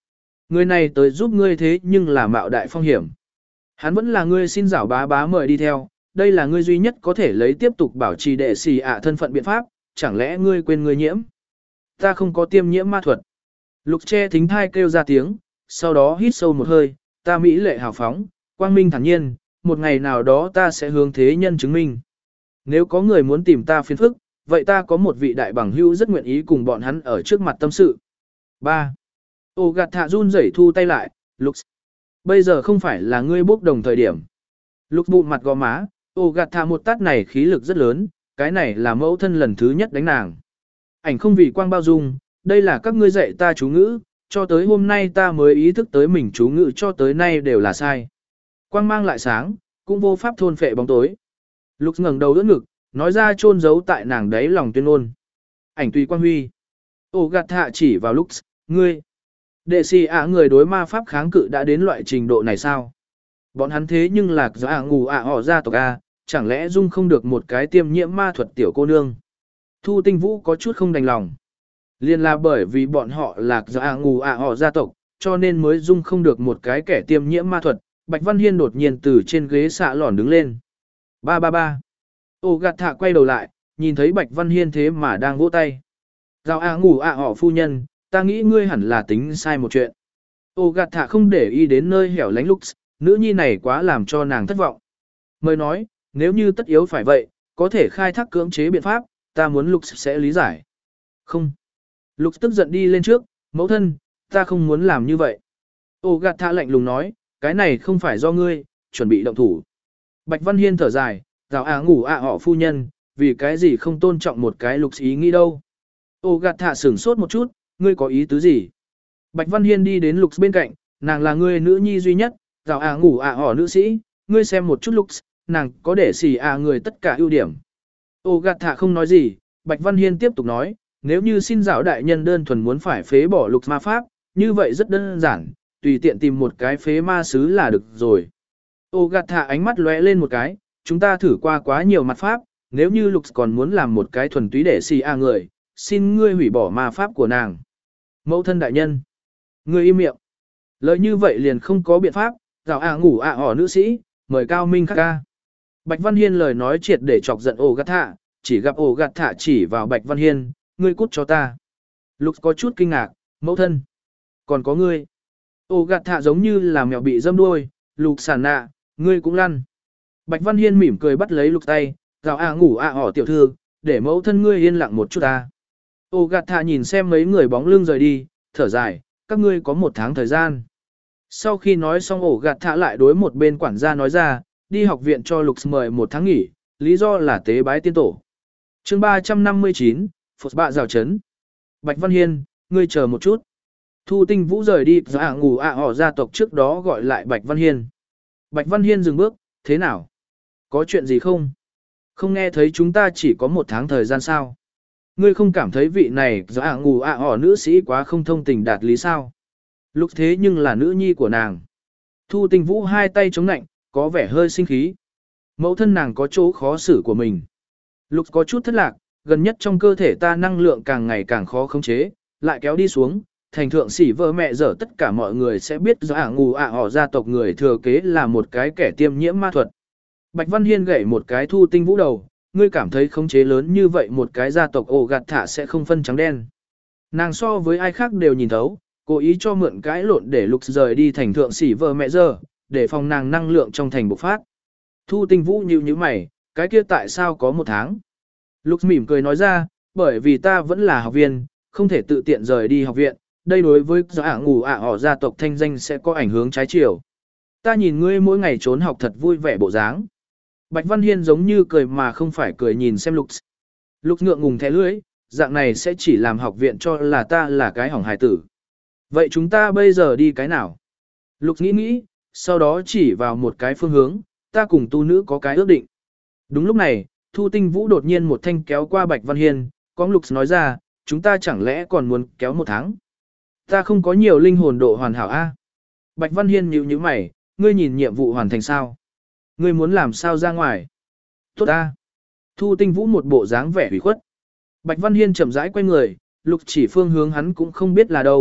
Người này tới giúp ngươi thế nhưng là mạo đại phong hiểm. Hắn vẫn là ngươi xin giảo bá bá mời đi theo, đây là ngươi duy nhất có thể lấy tiếp tục bảo trì đệ xì ạ thân phận biện pháp, chẳng lẽ ngươi quên ngươi nhiễm? Ta không có tiêm nhiễm ma thuật. Lục che thính thai kêu ra tiếng, sau đó hít sâu một hơi, ta mỹ lệ hào phóng, quang minh thản nhiên, một ngày nào đó ta sẽ hướng thế nhân chứng minh. Nếu có người muốn tìm ta phiền phức, vậy ta có một vị đại bằng hữu rất nguyện ý cùng bọn hắn ở trước mặt tâm sự. ba. Ô gạt thạ run rẩy thu tay lại, Lục. Bây giờ không phải là ngươi bốc đồng thời điểm. Lục bụng mặt gò má, ô gạt thạ một tát này khí lực rất lớn, cái này là mẫu thân lần thứ nhất đánh nàng. Ảnh không vì quang bao dung, đây là các ngươi dạy ta chú ngữ, cho tới hôm nay ta mới ý thức tới mình chú ngữ cho tới nay đều là sai. Quang mang lại sáng, cũng vô pháp thôn phệ bóng tối. Lục ngẩng đầu đỡ ngực, nói ra chôn giấu tại nàng đáy lòng tuyên ngôn. Ảnh tùy quang huy. Ô gạt thạ chỉ vào Lục, ngươi. Đệ sĩ ạ người đối ma pháp kháng cự đã đến loại trình độ này sao? Bọn hắn thế nhưng lạc do ạ ngủ ạ họ gia tộc A, chẳng lẽ dung không được một cái tiêm nhiễm ma thuật tiểu cô nương? Thu Tinh Vũ có chút không đành lòng. Liên là bởi vì bọn họ lạc do ạ ngủ ạ họ gia tộc, cho nên mới dung không được một cái kẻ tiêm nhiễm ma thuật. Bạch Văn Hiên đột nhiên từ trên ghế xạ lòn đứng lên. Ba ba ba. Ô gạt thạ quay đầu lại, nhìn thấy Bạch Văn Hiên thế mà đang vỗ tay. Giao ạ ngủ ạ họ phu nhân, ta nghĩ ngươi hẳn là tính sai một chuyện. Ô gạt thạ không để ý đến nơi hẻo lánh Lux, nữ nhi này quá làm cho nàng thất vọng. Mới nói, nếu như tất yếu phải vậy, có thể khai thác cưỡng chế biện pháp, ta muốn Lux sẽ lý giải. Không. Lux tức giận đi lên trước, mẫu thân, ta không muốn làm như vậy. Ô gạt thạ lạnh lùng nói, cái này không phải do ngươi, chuẩn bị động thủ. Bạch Văn Hiên thở dài, rào à ngủ à họ phu nhân, vì cái gì không tôn trọng một cái Lux ý nghĩ đâu. Ô gạt thạ sửng sốt một chút, ngươi có ý tứ gì? Bạch Văn Hiên đi đến Lux bên cạnh, nàng là ngươi nữ nhi duy nhất, rào à ngủ à họ nữ sĩ, ngươi xem một chút Lux, nàng có để xì à người tất cả ưu điểm. Ô gạt thạ không nói gì, Bạch Văn Hiên tiếp tục nói, nếu như xin giáo đại nhân đơn thuần muốn phải phế bỏ Lux ma pháp, như vậy rất đơn giản, tùy tiện tìm một cái phế ma sứ là được rồi. Ô gạt thạ ánh mắt lóe lên một cái, chúng ta thử qua quá nhiều mặt pháp, nếu như Lux còn muốn làm một cái thuần túy để xì à người, xin ngươi hủy bỏ ma pháp của nàng. Mẫu thân đại nhân, ngươi im miệng. Lời như vậy liền không có biện pháp, rào à ngủ à họ nữ sĩ, mời cao minh khắc ca. Bạch Văn Hiên lời nói triệt để chọc giận ổ gạt thạ, chỉ gặp ổ gạt thạ chỉ vào Bạch Văn Hiên, ngươi cút cho ta. Lục có chút kinh ngạc, mẫu thân. Còn có ngươi. Ổ gạt thạ giống như là mèo bị dâm đuôi, Lục sản nạ, ngươi cũng lăn. Bạch Văn Hiên mỉm cười bắt lấy Lục tay, rào à ngủ à họ tiểu thư, để mẫu thân ngươi yên lặng một chút ta. Ô gạt thạ nhìn xem mấy người bóng lưng rời đi, thở dài, các ngươi có một tháng thời gian. Sau khi nói xong ổ gạt thạ lại đối một bên quản gia nói ra, đi học viện cho Lục mời một tháng nghỉ, lý do là tế bái tiên tổ. chương ba trăm năm mươi chín, Phật bạ rào chấn. Bạch Văn Hiên, ngươi chờ một chút. Thu Tinh Vũ rời đi, dạ ngủ ạ họ gia tộc trước đó gọi lại Bạch Văn Hiên. Bạch Văn Hiên dừng bước, thế nào? Có chuyện gì không? Không nghe thấy chúng ta chỉ có một tháng thời gian sao? Ngươi không cảm thấy vị này dạ ngủ ạ họ nữ sĩ quá không thông tình đạt lý sao? Lúc thế nhưng là nữ nhi của nàng. Thu Tinh Vũ hai tay chống nạnh, có vẻ hơi sinh khí. Mẫu thân nàng có chỗ khó xử của mình. Lục có chút thất lạc, gần nhất trong cơ thể ta năng lượng càng ngày càng khó khống chế, lại kéo đi xuống, thành thượng sĩ vợ mẹ dở tất cả mọi người sẽ biết dạ ngủ ạ họ gia tộc người thừa kế là một cái kẻ tiêm nhiễm ma thuật. Bạch Văn Hiên gảy một cái Thu Tinh Vũ đầu, ngươi cảm thấy khống chế lớn như vậy một cái gia tộc ổ gạt thả sẽ không phân trắng đen. Nàng so với ai khác đều nhìn thấu, cố ý cho mượn cãi lộn để Lục rời đi thành thượng sĩ vợ mẹ dở, để phòng nàng năng lượng trong thành bộc phát. Thu Tinh Vũ nhíu nhíu mày, cái kia tại sao có một tháng? Lục mỉm cười nói ra, bởi vì ta vẫn là học viên, không thể tự tiện rời đi học viện, đây đối với dạ ngủ ạ họ gia tộc thanh danh sẽ có ảnh hưởng trái chiều. Ta nhìn ngươi mỗi ngày trốn học thật vui vẻ bộ dáng. Bạch Văn Hiên giống như cười mà không phải cười nhìn xem Lục. Lục ngượng ngùng thẻ lưỡi, dạng này sẽ chỉ làm học viện cho là ta là cái hỏng hài tử. Vậy chúng ta bây giờ đi cái nào? Lục nghĩ nghĩ, sau đó chỉ vào một cái phương hướng, ta cùng tu nữ có cái ước định. Đúng lúc này, Thu Tinh Vũ đột nhiên một thanh kéo qua Bạch Văn Hiên, có Lục nói ra, chúng ta chẳng lẽ còn muốn kéo một tháng? Ta không có nhiều linh hồn độ hoàn hảo a. Bạch Văn Hiên nhíu nhíu mày, ngươi nhìn nhiệm vụ hoàn thành sao? Ngươi muốn làm sao ra ngoài? Tốt ta. Thu Tinh Vũ một bộ dáng vẻ ủy khuất. Bạch Văn Hiên chậm rãi quay người, Lục chỉ phương hướng hắn cũng không biết là đâu,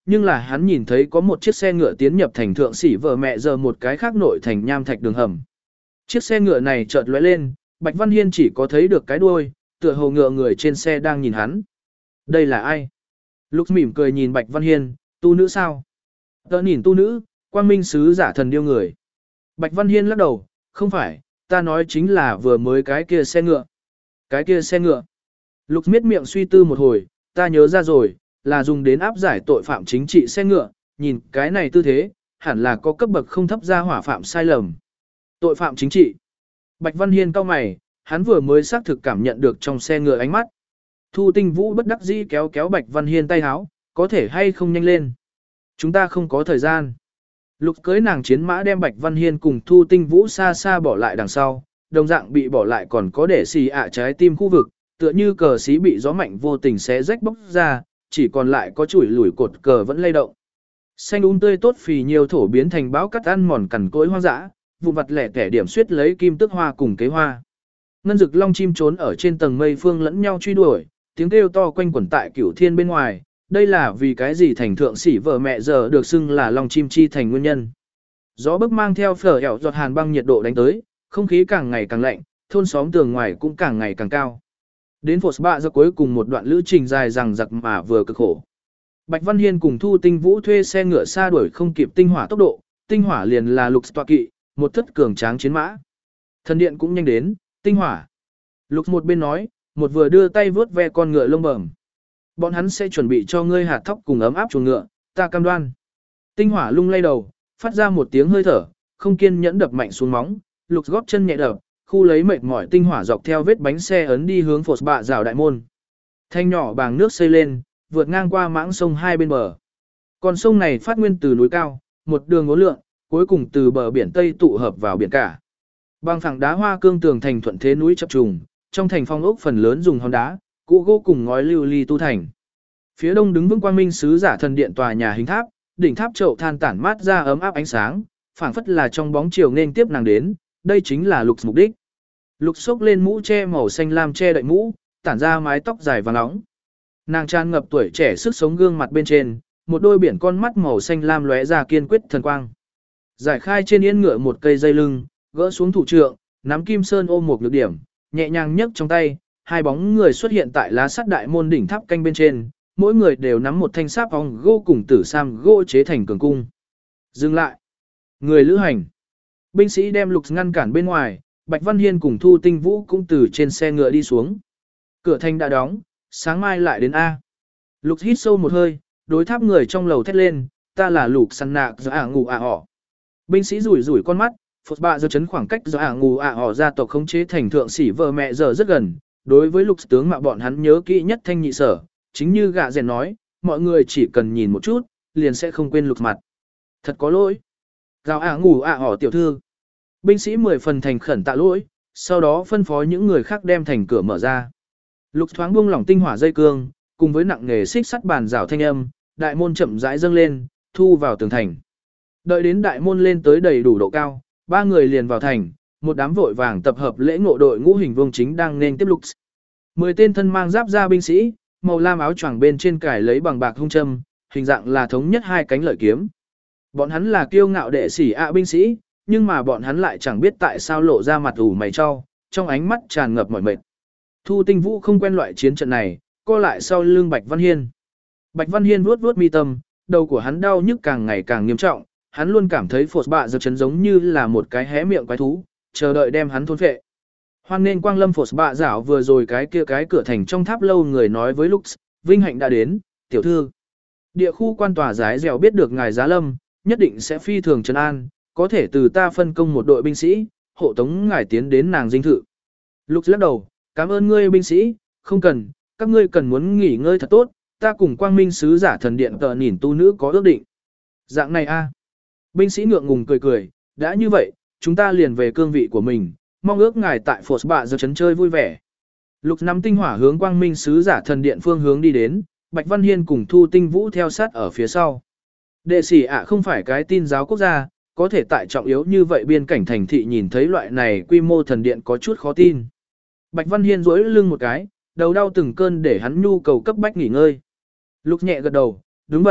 nhưng là hắn nhìn thấy có một chiếc xe ngựa tiến nhập thành thượng sĩ vợ mẹ giờ một cái khác nội thành nham thạch đường hầm. Chiếc xe ngựa này chợt lóe lên, Bạch Văn Hiên chỉ có thấy được cái đuôi, tựa hồ ngựa người trên xe đang nhìn hắn. Đây là ai? Lục mỉm cười nhìn Bạch Văn Hiên, tu nữ sao? Tớ nhìn tu nữ, quang minh sứ giả thần điêu người. Bạch Văn Hiên lắc đầu, không phải, ta nói chính là vừa mới cái kia xe ngựa. Cái kia xe ngựa. Lục miết miệng suy tư một hồi, ta nhớ ra rồi, là dùng đến áp giải tội phạm chính trị xe ngựa, nhìn cái này tư thế, hẳn là có cấp bậc không thấp ra hỏa phạm sai lầm. Tội phạm chính trị. Bạch Văn Hiên cau mày, hắn vừa mới xác thực cảm nhận được trong xe ngựa ánh mắt. Thu Tinh Vũ bất đắc dĩ kéo kéo Bạch Văn Hiên tay háo, có thể hay không nhanh lên. Chúng ta không có thời gian. Lục cưới nàng chiến mã đem Bạch Văn Hiên cùng Thu Tinh Vũ xa xa bỏ lại đằng sau, đồng dạng bị bỏ lại còn có để xì ạ trái tim khu vực, tựa như cờ xí bị gió mạnh vô tình xé rách bốc ra, chỉ còn lại có chuỗi lủi cột cờ vẫn lay động. Xanh um tươi tốt phì nhiều thổ biến thành bão cắt ăn mòn cằn cỗi hoang dã, vụ vặt lẻ tẻ điểm suyết lấy kim tước hoa cùng kế hoa. Ngân dực long chim trốn ở trên tầng mây phương lẫn nhau truy đuổi, tiếng kêu to quanh quẩn tại cửu thiên bên ngoài, đây là vì cái gì thành thượng sĩ vợ mẹ giờ được xưng là long chim chi thành nguyên nhân. Gió bấc mang theo phở ẻo giọt hàn băng nhiệt độ đánh tới, không khí càng ngày càng lạnh, thôn xóm tường ngoài cũng càng ngày càng cao. Đến Phột Bạ giờ cuối cùng một đoạn lữ trình dài dằng dặc mà vừa cực khổ. Bạch Văn Hiên cùng Thu Tinh Vũ thuê xe ngựa xa đuổi không kịp tinh hỏa tốc độ, tinh hỏa liền là lục tọa kỵ, một thất cường tráng chiến mã. Thần điện cũng nhanh đến, tinh hỏa. Lục một bên nói, một vừa đưa tay vướt ve con ngựa lông bẩm. Bọn hắn sẽ chuẩn bị cho ngươi hạt thóc cùng ấm áp chuồng ngựa, ta cam đoan. Tinh hỏa lung lay đầu, phát ra một tiếng hơi thở, không kiên nhẫn đập mạnh xuống móng, lục góp chân nhẹ đập, khu lấy mệt mỏi tinh hỏa dọc theo vết bánh xe ấn đi hướng Phột Bạ rào đại môn. Thanh nhỏ bàng nước xây lên, vượt ngang qua mãng sông hai bên bờ. Con sông này phát nguyên từ núi cao, một đường ngố lượng, cuối cùng từ bờ biển Tây tụ hợp vào biển cả. Bằng phẳng đá hoa cương tường thành thuận thế núi chập trùng, trong thành phong ốc phần lớn dùng hòn đá, cũ gỗ cùng ngói lưu ly tu thành. Phía đông đứng vững quang minh sứ giả thần điện tòa nhà hình tháp, đỉnh tháp chậu than tản mát ra ấm áp ánh sáng, phảng phất là trong bóng chiều nên tiếp nàng đến, đây chính là Lục mục đích. Lục xốc lên mũ che màu xanh lam che đậy mũ, tản ra mái tóc dài và nóng. Nàng tràn ngập tuổi trẻ sức sống gương mặt bên trên, một đôi biển con mắt màu xanh lam lóe ra kiên quyết thần quang. Giải khai trên yên ngựa một cây dây lưng, gỡ xuống thủ trượng, nắm kim sơn ôm một nhược điểm, nhẹ nhàng nhấc trong tay, hai bóng người xuất hiện tại lá sắt đại môn đỉnh tháp canh bên trên, mỗi người đều nắm một thanh sáp ong gỗ cùng tử sam gỗ chế thành cường cung. Dừng lại. Người lữ hành. Binh sĩ đem Lục ngăn cản bên ngoài, Bạch Văn Hiên cùng Thu Tinh Vũ cũng từ trên xe ngựa đi xuống. Cửa thành đã đóng, sáng mai lại đến A. Lục hít sâu một hơi, đối tháp người trong lầu thét lên, ta là Lục săn nạc do ả ngủ ả họ. Binh sĩ rủi rủi con mắt, Phột Bạ giờ chấn khoảng cách do ả ngủ ả họ gia tộc khống chế thành thượng sĩ vợ mẹ giờ rất gần. Đối với Lục tướng mà bọn hắn nhớ kỹ nhất thanh nhị sở, chính như gạ rèn nói, mọi người chỉ cần nhìn một chút, liền sẽ không quên Lục mặt. Thật có lỗi. Gào ả ngủ ả họ tiểu thư. Binh sĩ mười phần thành khẩn tạ lỗi, sau đó phân phó những người khác đem thành cửa mở ra. Lục thoáng buông lỏng tinh hỏa dây cương, cùng với nặng nghề xích sắt bàn rào thanh âm, đại môn chậm rãi dâng lên, thu vào tường thành. Đợi đến đại môn lên tới đầy đủ độ cao, ba người liền vào thành, một đám vội vàng tập hợp lễ ngộ đội ngũ hình vuông chính đang nên tiếp Lục. Mười tên thân mang giáp da binh sĩ, màu lam áo choàng bên trên cài lấy bằng bạc hung châm, hình dạng là thống nhất hai cánh lợi kiếm. Bọn hắn là kiêu ngạo đệ sĩ ạ binh sĩ, nhưng mà bọn hắn lại chẳng biết tại sao lộ ra mặt ủ mày cho, trong ánh mắt tràn ngập mỏi mệt. Thu Tinh Vũ không quen loại chiến trận này, co lại sau lưng Bạch Văn Hiên. Bạch Văn Hiên vuốt vuốt mi tâm, đầu của hắn đau nhức càng ngày càng nghiêm trọng, hắn luôn cảm thấy Phột Bạ giờ chấn giống như là một cái hé miệng quái thú, chờ đợi đem hắn thôn phệ. Hoan nên quang lâm Phột Bạ dạo vừa rồi cái kia cái cửa thành trong tháp lâu người nói với Lux, vinh hạnh đã đến, tiểu thư. Địa khu quan tòa giái dẻo biết được ngài giá lâm, nhất định sẽ phi thường trấn an, có thể từ ta phân công một đội binh sĩ, hộ tống ngài tiến đến nàng dinh thự. Lux lắc đầu, cảm ơn ngươi binh sĩ, không cần, các ngươi cần muốn nghỉ ngơi thật tốt, ta cùng quang minh sứ giả thần điện tờ nhìn tu nữ có ước định. Dạng này a. Binh sĩ ngượng ngùng cười cười, đã như vậy, chúng ta liền về cương vị của mình, mong ước ngài tại Phột Bạ giờ chấn chơi vui vẻ. Lục nắm tinh hỏa hướng quang minh sứ giả thần điện phương hướng đi đến, Bạch Văn Hiên cùng Thu Tinh Vũ theo sát ở phía sau. Đệ sĩ ạ không phải cái tin giáo quốc gia, có thể tại trọng yếu như vậy biên cảnh thành thị nhìn thấy loại này quy mô thần điện có chút khó tin. Bạch Văn Hiên duỗi lưng một cái, đầu đau từng cơn để hắn nhu cầu cấp bách nghỉ ngơi. Lục nhẹ gật đầu, đúng vậy,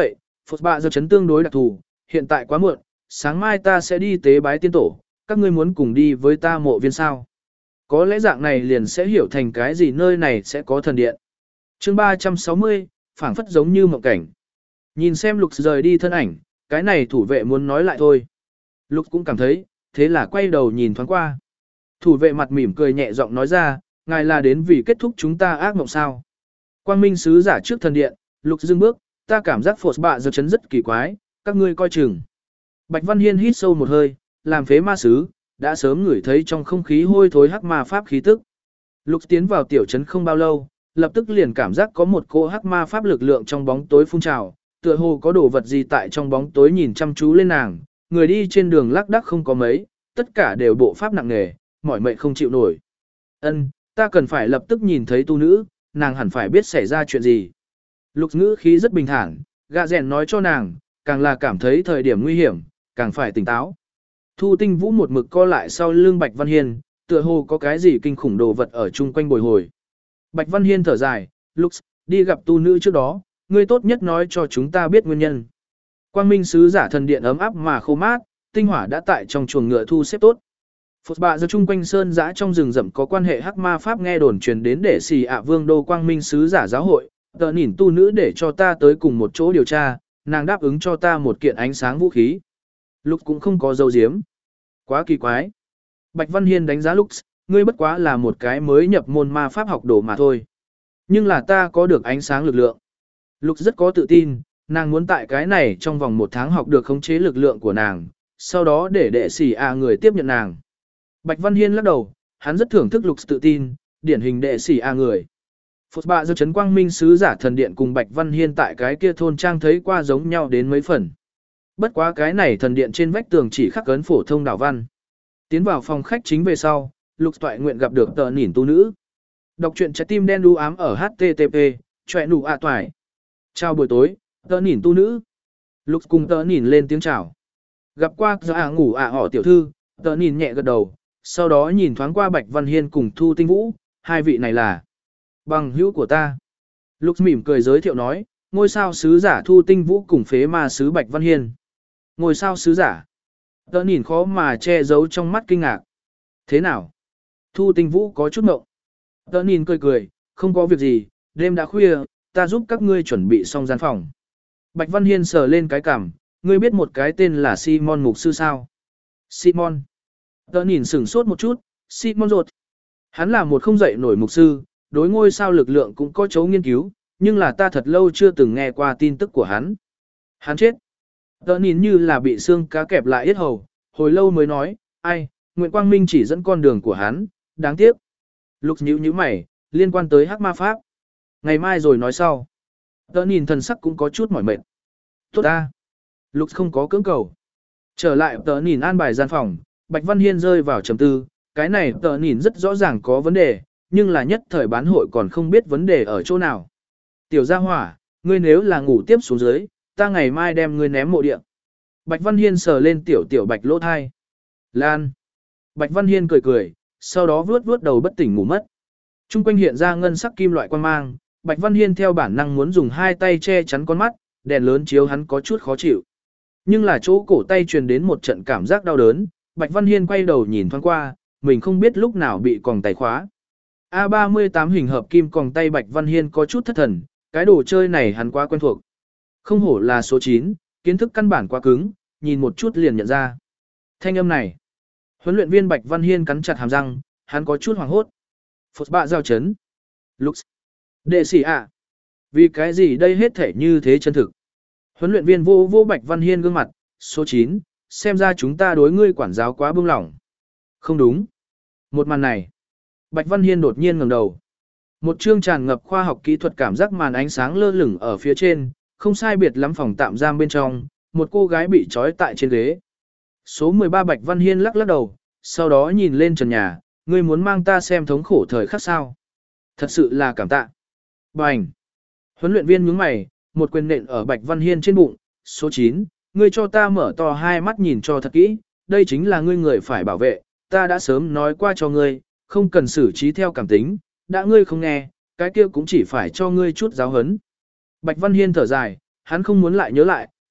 Phật bạ giờ chấn tương đối đặc thù, hiện tại quá muộn, sáng mai ta sẽ đi tế bái tiên tổ, các ngươi muốn cùng đi với ta mộ viên sao. Có lẽ dạng này liền sẽ hiểu thành cái gì nơi này sẽ có thần điện. chương ba trăm sáu mươi, phảng phất giống như mộng cảnh. Nhìn xem Lục rời đi thân ảnh, cái này thủ vệ muốn nói lại thôi. Lục cũng cảm thấy, thế là quay đầu nhìn thoáng qua. Thủ vệ mặt mỉm cười nhẹ giọng nói ra, ngài là đến vì kết thúc chúng ta ác mộng sao. Quang minh sứ giả trước thần điện, Lục dừng bước, ta cảm giác phột bạ giờ chấn rất kỳ quái, các ngươi coi chừng. Bạch Văn Hiên hít sâu một hơi, làm phế ma sứ, đã sớm ngửi thấy trong không khí hôi thối hắc ma pháp khí tức. Lục tiến vào tiểu trấn không bao lâu, lập tức liền cảm giác có một cỗ hắc ma pháp lực lượng trong bóng tối phun trào, tựa hồ có đồ vật gì tại trong bóng tối nhìn chăm chú lên nàng, người đi trên đường lác đác không có mấy, tất cả đều bộ pháp nặng nề, mỏi mệt không chịu nổi. Ân, ta cần phải lập tức nhìn thấy tu nữ, nàng hẳn phải biết xảy ra chuyện gì. Lục ngữ khí rất bình thản, gạ rèn nói cho nàng, càng là cảm thấy thời điểm nguy hiểm, càng phải tỉnh táo. Thu Tinh Vũ một mực co lại sau lưng Bạch Văn Hiên, tựa hồ có cái gì kinh khủng đồ vật ở chung quanh bồi hồi. Bạch Văn Hiên thở dài, Lux, đi gặp tu nữ trước đó, ngươi tốt nhất nói cho chúng ta biết nguyên nhân. Quang Minh sứ giả thần điện ấm áp mà khô mát, tinh hỏa đã tại trong chuồng ngựa thu xếp tốt. Phật bạ giờ chung quanh sơn dã trong rừng rậm có quan hệ hắc ma pháp nghe đồn truyền đến để xì ạ vương đô Quang Minh sứ giả giáo hội, tờ nhìn tu nữ để cho ta tới cùng một chỗ điều tra, nàng đáp ứng cho ta một kiện ánh sáng vũ khí. Lux cũng không có dấu diếm. Quá kỳ quái. Bạch Văn Hiên đánh giá Lux, ngươi bất quá là một cái mới nhập môn ma pháp học đồ mà thôi. Nhưng là ta có được ánh sáng lực lượng. Lux rất có tự tin, nàng muốn tại cái này trong vòng một tháng học được khống chế lực lượng của nàng, sau đó để đệ sĩ à người tiếp nhận nàng. Bạch Văn Hiên lắc đầu, hắn rất thưởng thức Lux tự tin, điển hình đệ sĩ à người. Phật bạ giờ chấn Quang Minh sứ giả thần điện cùng Bạch Văn Hiên tại cái kia thôn trang thấy qua giống nhau đến mấy phần. Bất quá cái này thần điện trên vách tường chỉ khắc ấn phổ thông đảo văn. Tiến vào phòng khách chính về sau, Lục toại nguyện gặp được tờ nhìn tu nữ. Đọc truyện trái tim đen đu ám ở hát tê tê pê, chọe nụ ạ toại. Chào buổi tối, tờ nhìn tu nữ. Lục cùng tờ nhìn lên tiếng chào. Gặp qua giờ à ngủ ạ họ tiểu thư, tờ nhìn nhẹ gật đầu, sau đó nhìn thoáng qua Bạch Văn Hiên cùng Thu Tinh Vũ, hai vị này là bằng hữu của ta. Lục mỉm cười giới thiệu nói, ngôi sao sứ giả Thu Tinh Vũ cùng phế ma sứ Bạch Văn Hiên. Ngôi sao sứ giả. Tớ nhìn khó mà che giấu trong mắt kinh ngạc. Thế nào? Thu Tinh Vũ có chút mộng. Tớ nhìn cười cười, không có việc gì, đêm đã khuya, ta giúp các ngươi chuẩn bị xong gian phòng. Bạch Văn Hiên sờ lên cái cằm, ngươi biết một cái tên là Simon mục sư sao? Simon. Tớ nhìn sửng sốt một chút, Simon rột. Hắn là một không dậy nổi mục sư, đối ngôi sao lực lượng cũng có chấu nghiên cứu, nhưng là ta thật lâu chưa từng nghe qua tin tức của hắn. Hắn chết. Tớ nhìn như là bị xương cá kẹp lại yết hầu, hồi lâu mới nói, ai, Nguyễn Quang Minh chỉ dẫn con đường của hắn, đáng tiếc. Lục nhíu nhíu mày, liên quan tới hắc ma pháp. Ngày mai rồi nói sau. Tớ nhìn thần sắc cũng có chút mỏi mệt. Tốt ta. Lục không có cưỡng cầu. Trở lại tớ nhìn an bài gian phòng, Bạch Văn Hiên rơi vào trầm tư, cái này tớ nhìn rất rõ ràng có vấn đề, nhưng là nhất thời bán hội còn không biết vấn đề ở chỗ nào. Tiểu gia hỏa, ngươi nếu là ngủ tiếp xuống dưới, ta ngày mai đem ngươi ném mộ địa. Bạch Văn Hiên sờ lên tiểu tiểu bạch lỗ thai. Lan. Bạch Văn Hiên cười cười, sau đó vuốt vuốt đầu bất tỉnh ngủ mất. Trung quanh hiện ra ngân sắc kim loại quan mang, Bạch Văn Hiên theo bản năng muốn dùng hai tay che chắn con mắt, đèn lớn chiếu hắn có chút khó chịu. Nhưng là chỗ cổ tay truyền đến một trận cảm giác đau đớn, Bạch Văn Hiên quay đầu nhìn thoáng qua, mình không biết lúc nào bị còng tay khóa. A ba mươi tám hình hợp kim còng tay Bạch Văn Hiên có chút thất thần, cái đồ chơi này hắn quá quen thuộc. Không hổ là số chín, kiến thức căn bản quá cứng, nhìn một chút liền nhận ra. Thanh âm này. Huấn luyện viên Bạch Văn Hiên cắn chặt hàm răng, hắn có chút hoảng hốt. Phật bạ giao chấn. Lux. Đệ sĩ ạ. Vì cái gì đây hết thể như thế chân thực. Huấn luyện viên vô vô Bạch Văn Hiên gương mặt, số chín, xem ra chúng ta đối ngươi quản giáo quá buông lỏng. Không đúng. Một màn này. Bạch Văn Hiên đột nhiên ngẩng đầu. Một chương tràn ngập khoa học kỹ thuật cảm giác màn ánh sáng lơ lửng ở phía trên, không sai biệt lắm phòng tạm giam bên trong, một cô gái bị trói tại trên ghế. Số mười ba Bạch Văn Hiên lắc lắc đầu, sau đó nhìn lên trần nhà, ngươi muốn mang ta xem thống khổ thời khắc sao. Thật sự là cảm tạ. Bành. Huấn luyện viên nhướng mày, một quyền nện ở Bạch Văn Hiên trên bụng, số chín, ngươi cho ta mở to hai mắt nhìn cho thật kỹ, đây chính là ngươi người phải bảo vệ, ta đã sớm nói qua cho ngươi, không cần xử trí theo cảm tính, đã ngươi không nghe, cái kia cũng chỉ phải cho ngươi chút giáo hấn. Bạch Văn Hiên thở dài, hắn không muốn lại nhớ lại,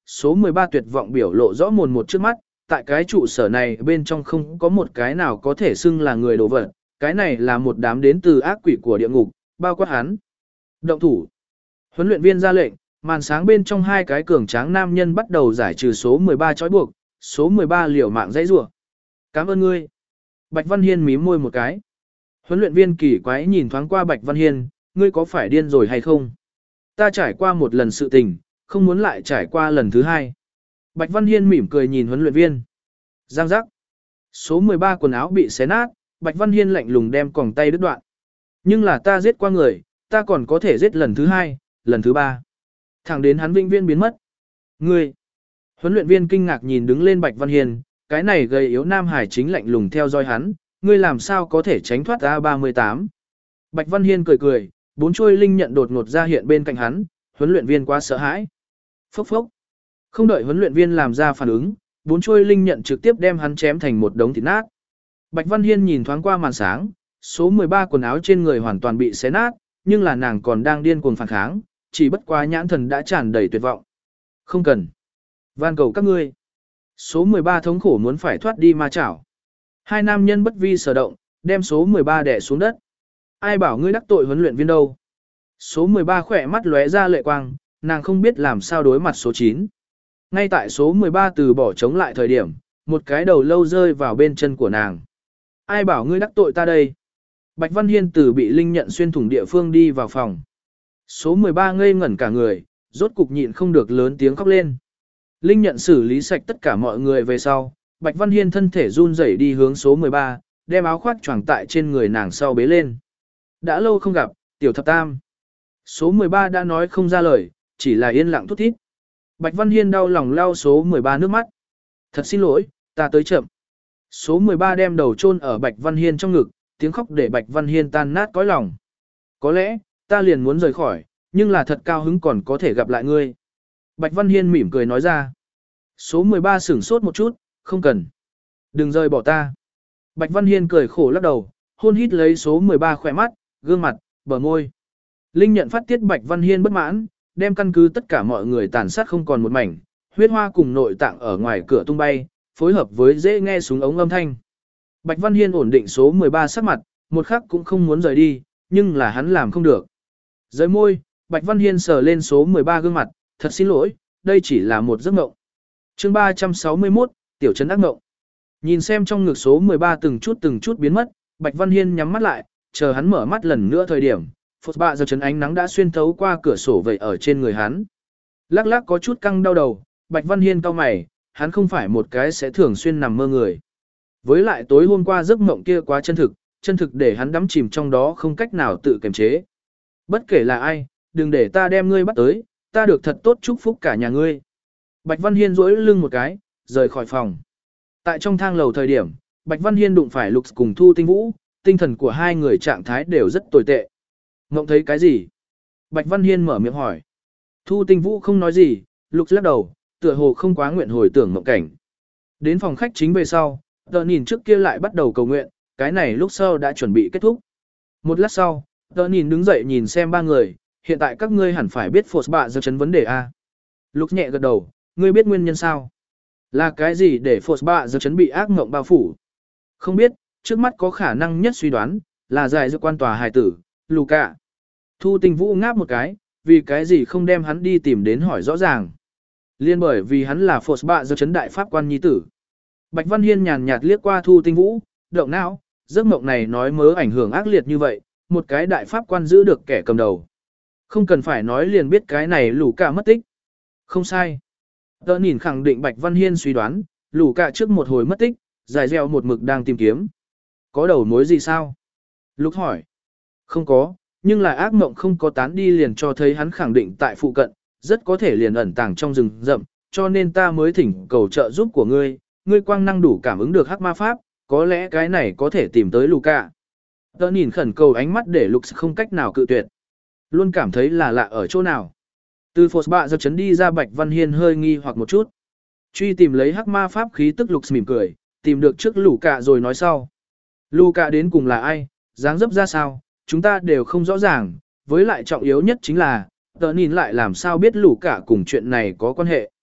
số mười ba tuyệt vọng biểu lộ rõ mồn một trước mắt, tại cái trụ sở này bên trong không có một cái nào có thể xưng là người đồ vật, cái này là một đám đến từ ác quỷ của địa ngục, bao quát hắn. Động thủ. Huấn luyện viên ra lệnh, màn sáng bên trong hai cái cường tráng nam nhân bắt đầu giải trừ số mười ba trói buộc, số mười ba liều mạng dãy rủa. Cảm ơn ngươi. Bạch Văn Hiên mím môi một cái. Huấn luyện viên kỳ quái nhìn thoáng qua Bạch Văn Hiên, ngươi có phải điên rồi hay không? Ta trải qua một lần sự tình, không muốn lại trải qua lần thứ hai. Bạch Văn Hiên mỉm cười nhìn huấn luyện viên. Giang giác. Số mười ba quần áo bị xé nát, Bạch Văn Hiên lạnh lùng đem còng tay đứt đoạn. Nhưng là ta giết qua người, ta còn có thể giết lần thứ hai, lần thứ ba. Thẳng đến hắn vĩnh viễn biến mất. Ngươi. Huấn luyện viên kinh ngạc nhìn đứng lên Bạch Văn Hiên, cái này gầy yếu Nam Hải chính lạnh lùng theo dõi hắn, ngươi làm sao có thể tránh thoát A ba mươi tám. Bạch Văn Hiên cười cười, bốn chuôi linh nhận đột ngột ra hiện bên cạnh hắn, huấn luyện viên quá sợ hãi. Phốc phốc. Không đợi huấn luyện viên làm ra phản ứng, bốn chuôi linh nhận trực tiếp đem hắn chém thành một đống thịt nát. Bạch Văn Hiên nhìn thoáng qua màn sáng, số mười ba quần áo trên người hoàn toàn bị xé nát, nhưng là nàng còn đang điên cuồng phản kháng, chỉ bất quá nhãn thần đã tràn đầy tuyệt vọng. Không cần. Van cầu các ngươi. Số mười ba thống khổ muốn phải thoát đi ma chảo. Hai nam nhân bất vi sở động, đem số mười ba đè xuống đất. Ai bảo ngươi đắc tội huấn luyện viên đâu? Số mười ba khỏe mắt lóe ra lệ quang, nàng không biết làm sao đối mặt số chín. Ngay tại số mười ba từ bỏ chống lại thời điểm, một cái đầu lâu rơi vào bên chân của nàng. Ai bảo ngươi đắc tội ta đây? Bạch Văn Hiên từ bị linh nhận xuyên thủng địa phương đi vào phòng. Số mười ba ngây ngẩn cả người, rốt cục nhịn không được lớn tiếng khóc lên. Linh nhận xử lý sạch tất cả mọi người về sau, Bạch Văn Hiên thân thể run rẩy đi hướng số mười ba, đem áo khoác choàng tại trên người nàng sau bế lên. Đã lâu không gặp, tiểu thập tam. Số mười ba đã nói không ra lời, chỉ là yên lặng thút thít. Bạch Văn Hiên đau lòng lau số mười ba nước mắt. Thật xin lỗi, ta tới chậm. Số mười ba đem đầu chôn ở Bạch Văn Hiên trong ngực, tiếng khóc để Bạch Văn Hiên tan nát cõi lòng. Có lẽ, ta liền muốn rời khỏi, nhưng là thật cao hứng còn có thể gặp lại ngươi. Bạch Văn Hiên mỉm cười nói ra. Số mười ba sửng sốt một chút, không cần. Đừng rời bỏ ta. Bạch Văn Hiên cười khổ lắc đầu, hôn hít lấy số mười ba khỏe mắt, gương mặt, bờ môi. Linh nhận phát tiết Bạch Văn Hiên bất mãn, đem căn cứ tất cả mọi người tàn sát không còn một mảnh, huyết hoa cùng nội tạng ở ngoài cửa tung bay, phối hợp với dễ nghe súng ống âm thanh. Bạch Văn Hiên ổn định số mười ba sắc mặt, một khắc cũng không muốn rời đi, nhưng là hắn làm không được. Rời môi, Bạch Văn Hiên sờ lên số mười ba gương mặt, thật xin lỗi, đây chỉ là một giấc mộng. Chương ba trăm sáu mươi mốt, tiểu trấn ác mộng. Nhìn xem trong ngực số mười ba từng chút từng chút biến mất, Bạch Văn Hiên nhắm mắt lại, chờ hắn mở mắt lần nữa thời điểm, phút bạ giờ chấn ánh nắng đã xuyên thấu qua cửa sổ vậy ở trên người hắn. Lắc lắc có chút căng đau đầu, Bạch Văn Hiên cau mày, hắn không phải một cái sẽ thường xuyên nằm mơ người. Với lại tối hôm qua giấc mộng kia quá chân thực, chân thực để hắn đắm chìm trong đó không cách nào tự kiềm chế. Bất kể là ai, đừng để ta đem ngươi bắt tới, ta được thật tốt chúc phúc cả nhà ngươi. Bạch Văn Hiên duỗi lưng một cái, rời khỏi phòng. Tại trong thang lầu thời điểm, Bạch Văn Hiên đụng phải Lục cùng Thu Tinh Vũ, tinh thần của hai người trạng thái đều rất tồi tệ. Mộng thấy cái gì? Bạch Văn Hiên mở miệng hỏi. Thu Tinh Vũ không nói gì, Lục lắc đầu, tựa hồ không quá nguyện hồi tưởng mộng cảnh. Đến phòng khách chính về sau, tờ nhìn trước kia lại bắt đầu cầu nguyện, cái này lúc sau đã chuẩn bị kết thúc. Một lát sau, tờ nhìn đứng dậy nhìn xem ba người, hiện tại các ngươi hẳn phải biết Phột bạ giờ chấn vấn đề A. Lục nhẹ gật đầu, ngươi biết nguyên nhân sao? Là cái gì để Phột bạ giờ chấn bị ác mộng bao phủ? Không biết, trước mắt có khả năng nhất suy đoán, là giải dự quan tòa hài tử, Luca. Thu Tinh Vũ ngáp một cái, vì cái gì không đem hắn đi tìm đến hỏi rõ ràng. Liên bởi vì hắn là Phột bạ giờ chấn đại pháp quan nhi tử. Bạch Văn Hiên nhàn nhạt liếc qua Thu Tinh Vũ, động não, giấc mộng này nói mớ ảnh hưởng ác liệt như vậy, một cái đại pháp quan giữ được kẻ cầm đầu. Không cần phải nói liền biết cái này lũ cả mất tích. Không sai. Tớ nhìn khẳng định Bạch Văn Hiên suy đoán, lũ cả trước một hồi mất tích, dài deo một mực đang tìm kiếm. Có đầu mối gì sao? Lục hỏi. Không có, nhưng là ác mộng không có tán đi liền cho thấy hắn khẳng định tại phụ cận, rất có thể liền ẩn tàng trong rừng rậm, cho nên ta mới thỉnh cầu trợ giúp của ngươi, ngươi quang năng đủ cảm ứng được hắc ma pháp, có lẽ cái này có thể tìm tới Luca. Tớ nhìn khẩn cầu ánh mắt để Lục không cách nào cự tuyệt. Luôn cảm thấy là lạ ở chỗ nào. Từ phột bạ giờ chấn đi ra Bạch Văn Hiên hơi nghi hoặc một chút. Truy tìm lấy hắc ma pháp khí tức Lục mỉm cười, tìm được trước Luca rồi nói sau. Luca đến cùng là ai, dáng dấp ra sao, chúng ta đều không rõ ràng, với lại trọng yếu nhất chính là, tớ nhìn lại làm sao biết Luca cùng chuyện này có quan hệ.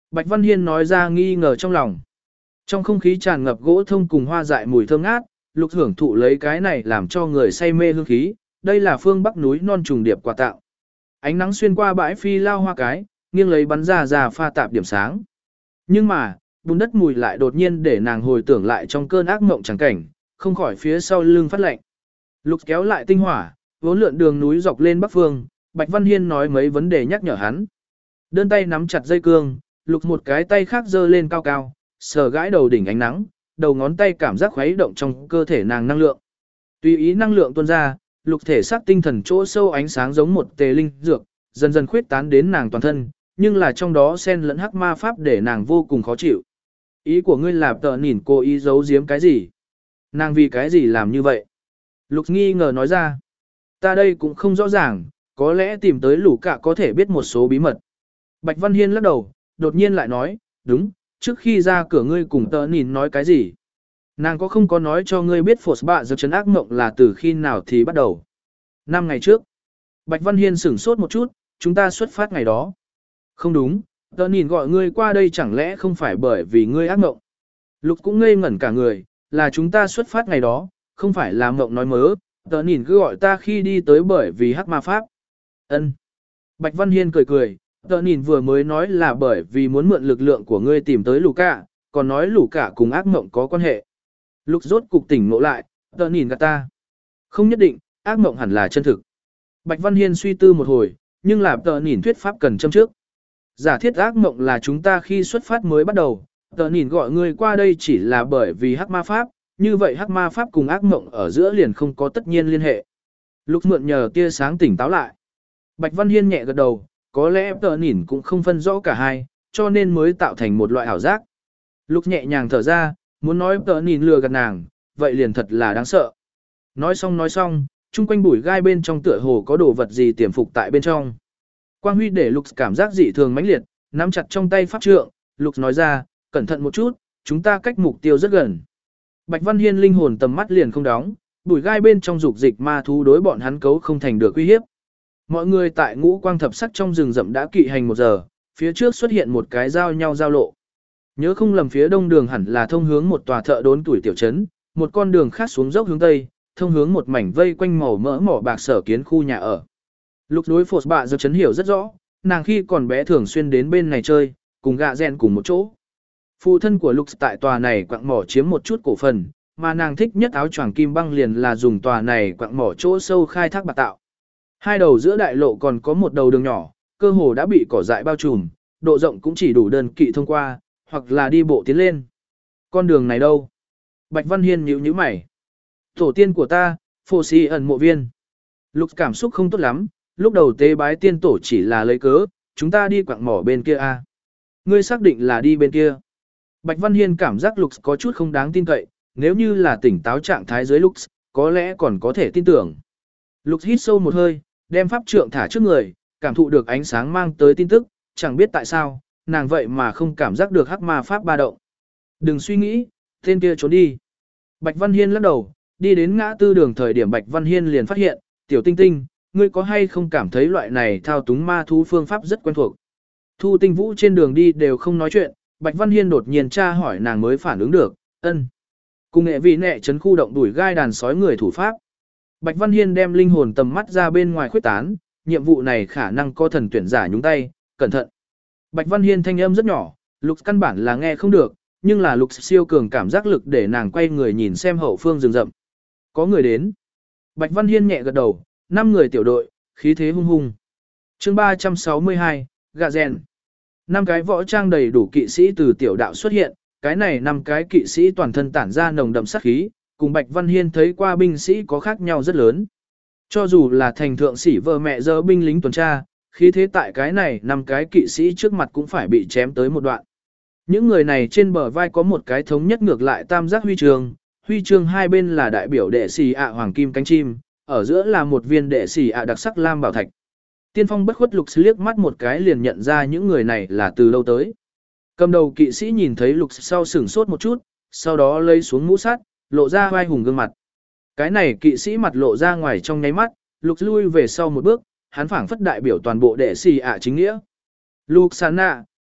Bạch Văn Hiên nói ra nghi ngờ trong lòng. Trong không khí tràn ngập gỗ thông cùng hoa dại mùi thơm ngát, Lục hưởng thụ lấy cái này làm cho người say mê hương khí, đây là phương Bắc núi non trùng điệp quà tạo. Ánh nắng xuyên qua bãi phi lao hoa cái, nghiêng lấy bắn ra ra pha tạp điểm sáng. Nhưng mà, bùn đất mùi lại đột nhiên để nàng hồi tưởng lại trong cơn ác mộng chẳng cảnh, không khỏi phía sau lưng phát lạnh. Lục kéo lại tinh hỏa, vốn lượn đường núi dọc lên bắc phương, Bạch Văn Hiên nói mấy vấn đề nhắc nhở hắn. Đơn tay nắm chặt dây cương, Lục một cái tay khác giơ lên cao cao, sờ gãi đầu đỉnh ánh nắng, đầu ngón tay cảm giác khuấy động trong cơ thể nàng năng lượng. Tùy ý năng lượng tuôn ra, Lục thể xác tinh thần chỗ sâu ánh sáng giống một tề linh dược, dần dần khuyết tán đến nàng toàn thân, nhưng là trong đó xen lẫn hắc ma pháp để nàng vô cùng khó chịu. Ý của ngươi là tờ nhìn cô ý giấu giếm cái gì? Nàng vì cái gì làm như vậy? Lục nghi ngờ nói ra. Ta đây cũng không rõ ràng, có lẽ tìm tới lũ cả có thể biết một số bí mật. Bạch Văn Hiên lắc đầu, đột nhiên lại nói, đúng, trước khi ra cửa ngươi cùng tờ nhìn nói cái gì? Nàng có không có nói cho ngươi biết phột bạ giật chấn ác mộng là từ khi nào thì bắt đầu? Năm ngày trước. Bạch Văn Hiên sửng sốt một chút, chúng ta xuất phát ngày đó. Không đúng, tờ nhìn gọi ngươi qua đây chẳng lẽ không phải bởi vì ngươi ác mộng. Lục cũng ngây ngẩn cả người, là chúng ta xuất phát ngày đó, không phải là mộng nói mớ, tờ nhìn cứ gọi ta khi đi tới bởi vì hắc ma pháp. Ân. Bạch Văn Hiên cười cười, tờ nhìn vừa mới nói là bởi vì muốn mượn lực lượng của ngươi tìm tới lũ cả, còn nói lũ cả cùng ác mộng có quan hệ. Lục rốt cục tỉnh ngộ lại, tờ nhìn gạt ta. Không nhất định, ác mộng hẳn là chân thực. Bạch Văn Hiên suy tư một hồi, nhưng là tờ nhìn thuyết pháp cần châm trước. Giả thiết ác mộng là chúng ta khi xuất phát mới bắt đầu, tờ nhìn gọi ngươi qua đây chỉ là bởi vì hắc ma pháp, như vậy hắc ma pháp cùng ác mộng ở giữa liền không có tất nhiên liên hệ. Lục mượn nhờ tia sáng tỉnh táo lại. Bạch Văn Hiên nhẹ gật đầu, có lẽ tờ nhìn cũng không phân rõ cả hai, cho nên mới tạo thành một loại ảo giác. Lục nhẹ nhàng thở ra, muốn nói tờ nhìn lừa gạt nàng, vậy liền thật là đáng sợ. Nói xong nói xong, chung quanh bụi gai bên trong tựa hồ có đồ vật gì tiềm phục tại bên trong. Quang huy để Lục cảm giác dị thường mãnh liệt, nắm chặt trong tay pháp trượng, Lục nói ra, cẩn thận một chút, chúng ta cách mục tiêu rất gần. Bạch Văn Hiên linh hồn tầm mắt liền không đóng, bụi gai bên trong dục dịch ma thú đối bọn hắn cấu không thành được uy hiếp. Mọi người tại ngũ quang thập sắc trong rừng rậm đã kỵ hành một giờ, phía trước xuất hiện một cái giao nhau giao lộ. Nhớ không lầm phía đông đường hẳn là thông hướng một tòa thợ đốn tuổi tiểu trấn, một con đường khác xuống dốc hướng tây, thông hướng một mảnh vây quanh màu mỡ mỏ bạc sở kiến khu nhà ở. Lục đối phột bạ giật chấn hiểu rất rõ, nàng khi còn bé thường xuyên đến bên này chơi, cùng gạ rèn cùng một chỗ. Phụ thân của Lục tại tòa này quặng mỏ chiếm một chút cổ phần, mà nàng thích nhất áo choàng kim băng liền là dùng tòa này quặng mỏ chỗ sâu khai thác bạc tạo. Hai đầu giữa đại lộ còn có một đầu đường nhỏ, cơ hồ đã bị cỏ dại bao trùm, độ rộng cũng chỉ đủ đơn kỵ thông qua, hoặc là đi bộ tiến lên. Con đường này đâu? Bạch Văn Hiên nhíu nhíu mày. Tổ tiên của ta, phổ sĩ ẩn mộ viên. Lục cảm xúc không tốt lắm, lúc đầu tế bái tiên tổ chỉ là lấy cớ, chúng ta đi quặng mỏ bên kia a. À? Ngươi xác định là đi bên kia. Bạch Văn Hiên cảm giác Lục có chút không đáng tin cậy, nếu như là tỉnh táo trạng thái dưới Lục, có lẽ còn có thể tin tưởng. Lục hít sâu một hơi, đem pháp trượng thả trước người, cảm thụ được ánh sáng mang tới tin tức, chẳng biết tại sao, nàng vậy mà không cảm giác được hắc ma pháp ba động. Đừng suy nghĩ, tên kia trốn đi. Bạch Văn Hiên lắc đầu, đi đến ngã tư đường thời điểm Bạch Văn Hiên liền phát hiện, tiểu tinh tinh, ngươi có hay không cảm thấy loại này thao túng ma thú phương pháp rất quen thuộc. Thu Tinh Vũ trên đường đi đều không nói chuyện, Bạch Văn Hiên đột nhiên tra hỏi nàng mới phản ứng được, ân. Cùng nghệ vị nệ chấn khu động đuổi gai đàn sói người thủ pháp. Bạch Văn Hiên đem linh hồn tầm mắt ra bên ngoài khuyết tán, nhiệm vụ này khả năng có thần tuyển giả nhúng tay, cẩn thận. Bạch Văn Hiên thanh âm rất nhỏ, Lục căn bản là nghe không được, nhưng là Lục siêu cường cảm giác lực để nàng quay người nhìn xem hậu phương rừng rậm. Có người đến. Bạch Văn Hiên nhẹ gật đầu, năm người tiểu đội, khí thế hung hung. Chương ba trăm sáu mươi hai, gạ rèn. Năm cái võ trang đầy đủ kỵ sĩ từ tiểu đạo xuất hiện, cái này năm cái kỵ sĩ toàn thân tản ra nồng đậm sát khí, cùng Bạch Văn Hiên thấy qua binh sĩ có khác nhau rất lớn. Cho dù là thành thượng sĩ vợ mẹ dơ binh lính tuần tra, khí thế tại cái này năm cái kỵ sĩ trước mặt cũng phải bị chém tới một đoạn. Những người này trên bờ vai có một cái thống nhất ngược lại tam giác huy chương, huy chương hai bên là đại biểu đệ sĩ ạ hoàng kim cánh chim, ở giữa là một viên đệ sĩ ạ đặc sắc lam bảo thạch. Tiên phong bất khuất Lục liếc mắt một cái liền nhận ra những người này là từ đâu tới. Cầm đầu kỵ sĩ nhìn thấy Lục sau sửng sốt một chút, sau đó lấy xuống mũ sắt, lộ ra vai hùng gương mặt. Cái này kỵ sĩ mặt lộ ra ngoài trong nháy mắt, Lục lui về sau một bước, hắn phảng phất đại biểu toàn bộ đệ sĩ ạ chính nghĩa. Lục Sana,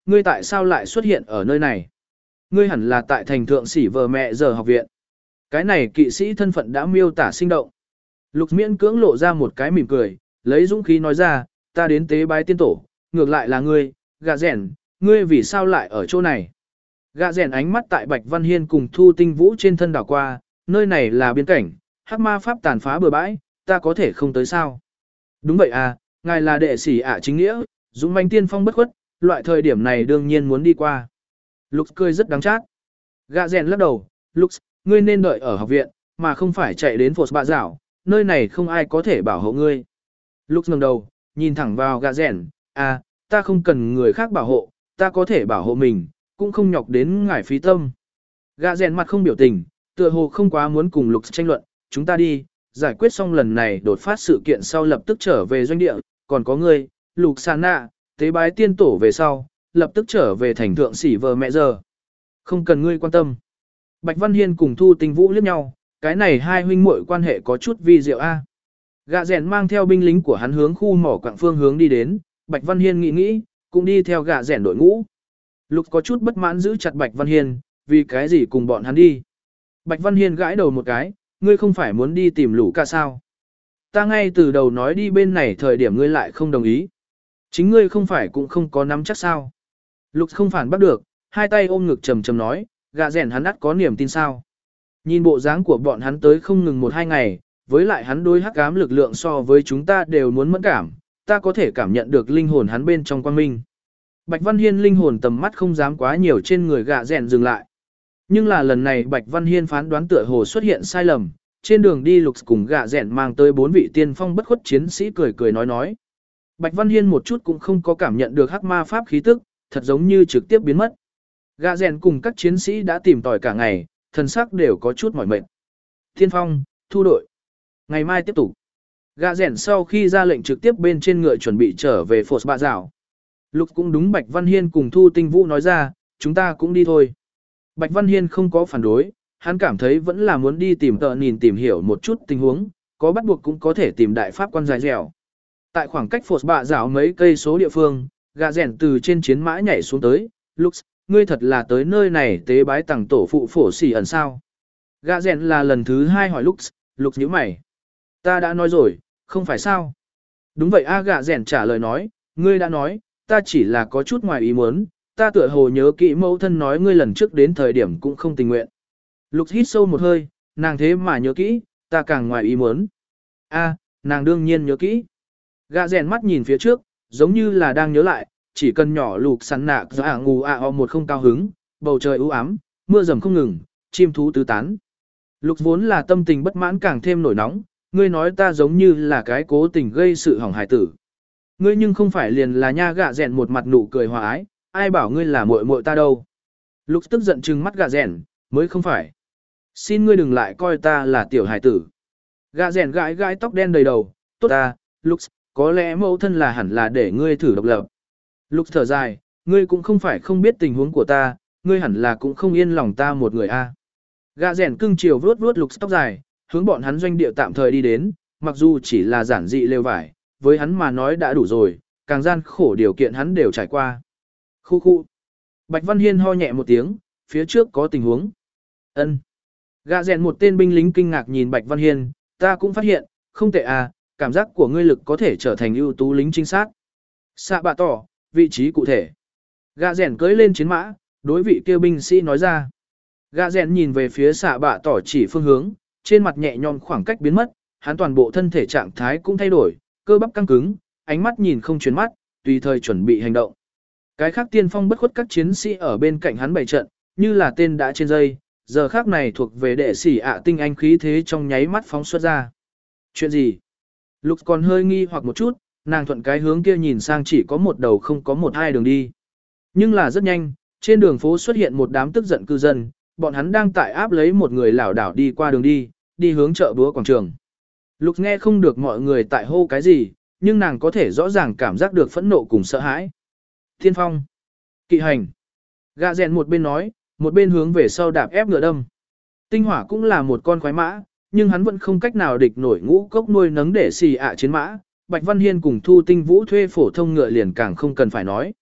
ngươi tại sao lại xuất hiện ở nơi này? Ngươi hẳn là tại thành thượng sĩ vờ mẹ giờ học viện. Cái này kỵ sĩ thân phận đã miêu tả sinh động. Lục miễn cưỡng lộ ra một cái mỉm cười, lấy dũng khí nói ra, ta đến tế bái tiên tổ, ngược lại là ngươi, gạ rèn, ngươi vì sao lại ở chỗ này? Gạ rèn ánh mắt tại Bạch Văn Hiên cùng Thu Tinh Vũ trên thân đảo qua, nơi này là biên cảnh, hắc ma pháp tàn phá bừa bãi, ta có thể không tới sao? Đúng vậy à, ngài là đệ sĩ ạ chính nghĩa, dũng mãnh tiên phong bất khuất, loại thời điểm này đương nhiên muốn đi qua. Lục cười rất đáng chát. Gạ rèn lắc đầu, Lục, ngươi nên đợi ở học viện, mà không phải chạy đến phột bạ dạo, nơi này không ai có thể bảo hộ ngươi. Lục ngẩng đầu, nhìn thẳng vào gạ rèn, à, ta không cần người khác bảo hộ, ta có thể bảo hộ mình, cũng không nhọc đến ngải phí tâm. Gạ rèn mặt không biểu tình, tựa hồ không quá muốn cùng Lục tranh luận, chúng ta đi, giải quyết xong lần này đột phát sự kiện sau lập tức trở về doanh địa, còn có ngươi, Lục Sana, tế bái tiên tổ về sau, lập tức trở về thành thượng sĩ vờ mẹ giờ. Không cần ngươi quan tâm. Bạch Văn Hiên cùng Thu Tinh Vũ liếc nhau, cái này hai huynh muội quan hệ có chút vi diệu a. Gạ rèn mang theo binh lính của hắn hướng khu mỏ quặng phương hướng đi đến, Bạch Văn Hiên nghĩ nghĩ, cũng đi theo gạ rèn đội ngũ. Lục có chút bất mãn giữ chặt Bạch Văn Hiên, vì cái gì cùng bọn hắn đi. Bạch Văn Hiên gãi đầu một cái, ngươi không phải muốn đi tìm lũ ca sao? Ta ngay từ đầu nói đi bên này thời điểm ngươi lại không đồng ý. Chính ngươi không phải cũng không có nắm chắc sao? Lục không phản bắt được, hai tay ôm ngực trầm trầm nói, gạ rèn hắn ắt có niềm tin sao? Nhìn bộ dáng của bọn hắn tới không ngừng một hai ngày, với lại hắn đối hắc ám lực lượng so với chúng ta đều muốn mẫn cảm, ta có thể cảm nhận được linh hồn hắn bên trong quang minh. Bạch Văn Hiên linh hồn tầm mắt không dám quá nhiều trên người gạ rèn dừng lại. Nhưng là lần này Bạch Văn Hiên phán đoán tựa hồ xuất hiện sai lầm, trên đường đi Lục cùng gạ rèn mang tới bốn vị tiên phong bất khuất chiến sĩ cười cười nói nói. Bạch Văn Hiên một chút cũng không có cảm nhận được hắc ma pháp khí tức, thật giống như trực tiếp biến mất. Gạ rèn cùng các chiến sĩ đã tìm tòi cả ngày, thần sắc đều có chút mỏi mệt. Tiên phong, thu đội. Ngày mai tiếp tục. Gạ rèn sau khi ra lệnh trực tiếp bên trên ngựa chuẩn bị trở về phột bạ rào. Lục cũng đúng Bạch Văn Hiên cùng Thu Tinh Vũ nói ra, chúng ta cũng đi thôi. Bạch Văn Hiên không có phản đối, hắn cảm thấy vẫn là muốn đi tìm tờ nhìn tìm hiểu một chút tình huống, có bắt buộc cũng có thể tìm đại pháp quan dài dẻo. Tại khoảng cách phột bạ rào mấy cây số địa phương, gạ rèn từ trên chiến mã nhảy xuống tới, Lux, ngươi thật là tới nơi này tế bái tặng tổ phụ phổ xỉ ẩn sao. Gạ rèn là lần thứ hai hỏi Lux, Lux nhíu mày. Ta đã nói rồi, không phải sao. Đúng vậy a, gạ rèn trả lời nói, ngươi đã nói, ta chỉ là có chút ngoài ý muốn, ta tựa hồ nhớ kỹ mẫu thân nói ngươi lần trước đến thời điểm cũng không tình nguyện. Lux hít sâu một hơi, nàng thế mà nhớ kỹ, ta càng ngoài ý muốn. A, nàng đương nhiên nhớ kỹ. Gạ rèn mắt nhìn phía trước, giống như là đang nhớ lại, chỉ cần nhỏ Lục săn nạc ra ngù a o một không cao hứng, bầu trời u ám, mưa rầm không ngừng, chim thú tứ tán. Lục vốn là tâm tình bất mãn càng thêm nổi nóng, ngươi nói ta giống như là cái cố tình gây sự hỏng hải tử. Ngươi nhưng không phải liền là nha. Gạ rèn một mặt nụ cười hòa ái, ai bảo ngươi là muội muội ta đâu. Lục tức giận trừng mắt gạ rèn, mới không phải. Xin ngươi đừng lại coi ta là tiểu hải tử. Gạ rèn gãi gãi tóc đen đầy đầu, tốt ta, Lục, có lẽ mẫu thân là hẳn là để ngươi thử độc lập. Lục thở dài, ngươi cũng không phải không biết tình huống của ta, ngươi hẳn là cũng không yên lòng ta một người a. Gạ rèn cưng chiều vuốt vuốt Lục tóc dài, hướng bọn hắn doanh địa tạm thời đi đến, mặc dù chỉ là giản dị lều vải, với hắn mà nói đã đủ rồi, càng gian khổ điều kiện hắn đều trải qua. Khu khu. Bạch Văn Hiên ho nhẹ một tiếng, phía trước có tình huống. Ân. Gạ rèn một tên binh lính kinh ngạc nhìn Bạch Văn Hiên, ta cũng phát hiện, không tệ à, cảm giác của ngươi lực có thể trở thành ưu tú lính trinh sát. Xạ bạ tỏ, vị trí cụ thể. Gạ rèn cưỡi lên chiến mã, đối vị kêu binh sĩ nói ra. Gạ rèn nhìn về phía xạ bạ tỏ chỉ phương hướng, trên mặt nhẹ nhõm khoảng cách biến mất, hắn toàn bộ thân thể trạng thái cũng thay đổi, cơ bắp căng cứng, ánh mắt nhìn không chuyển mắt, tùy thời chuẩn bị hành động. Cái khác tiên phong bất khuất các chiến sĩ ở bên cạnh hắn bày trận, như là tên đã trên dây, giờ khác này thuộc về đệ sĩ ạ tinh anh khí thế trong nháy mắt phóng xuất ra. Chuyện gì? Lục còn hơi nghi hoặc một chút, nàng thuận cái hướng kia nhìn sang chỉ có một đầu không có một hai đường đi. Nhưng là rất nhanh, trên đường phố xuất hiện một đám tức giận cư dân, bọn hắn đang tại áp lấy một người lảo đảo đi qua đường đi, đi hướng chợ búa quảng trường. Lục nghe không được mọi người tại hô cái gì, nhưng nàng có thể rõ ràng cảm giác được phẫn nộ cùng sợ hãi. Thiên phong, kỵ hành. Gạ rèn một bên nói, một bên hướng về sau đạp ép ngựa đâm. Tinh hỏa cũng là một con khoái mã, nhưng hắn vẫn không cách nào địch nổi ngũ cốc nuôi nấng để xì ạ chiến mã. Bạch Văn Hiên cùng Thu Tinh Vũ thuê phổ thông ngựa liền càng không cần phải nói.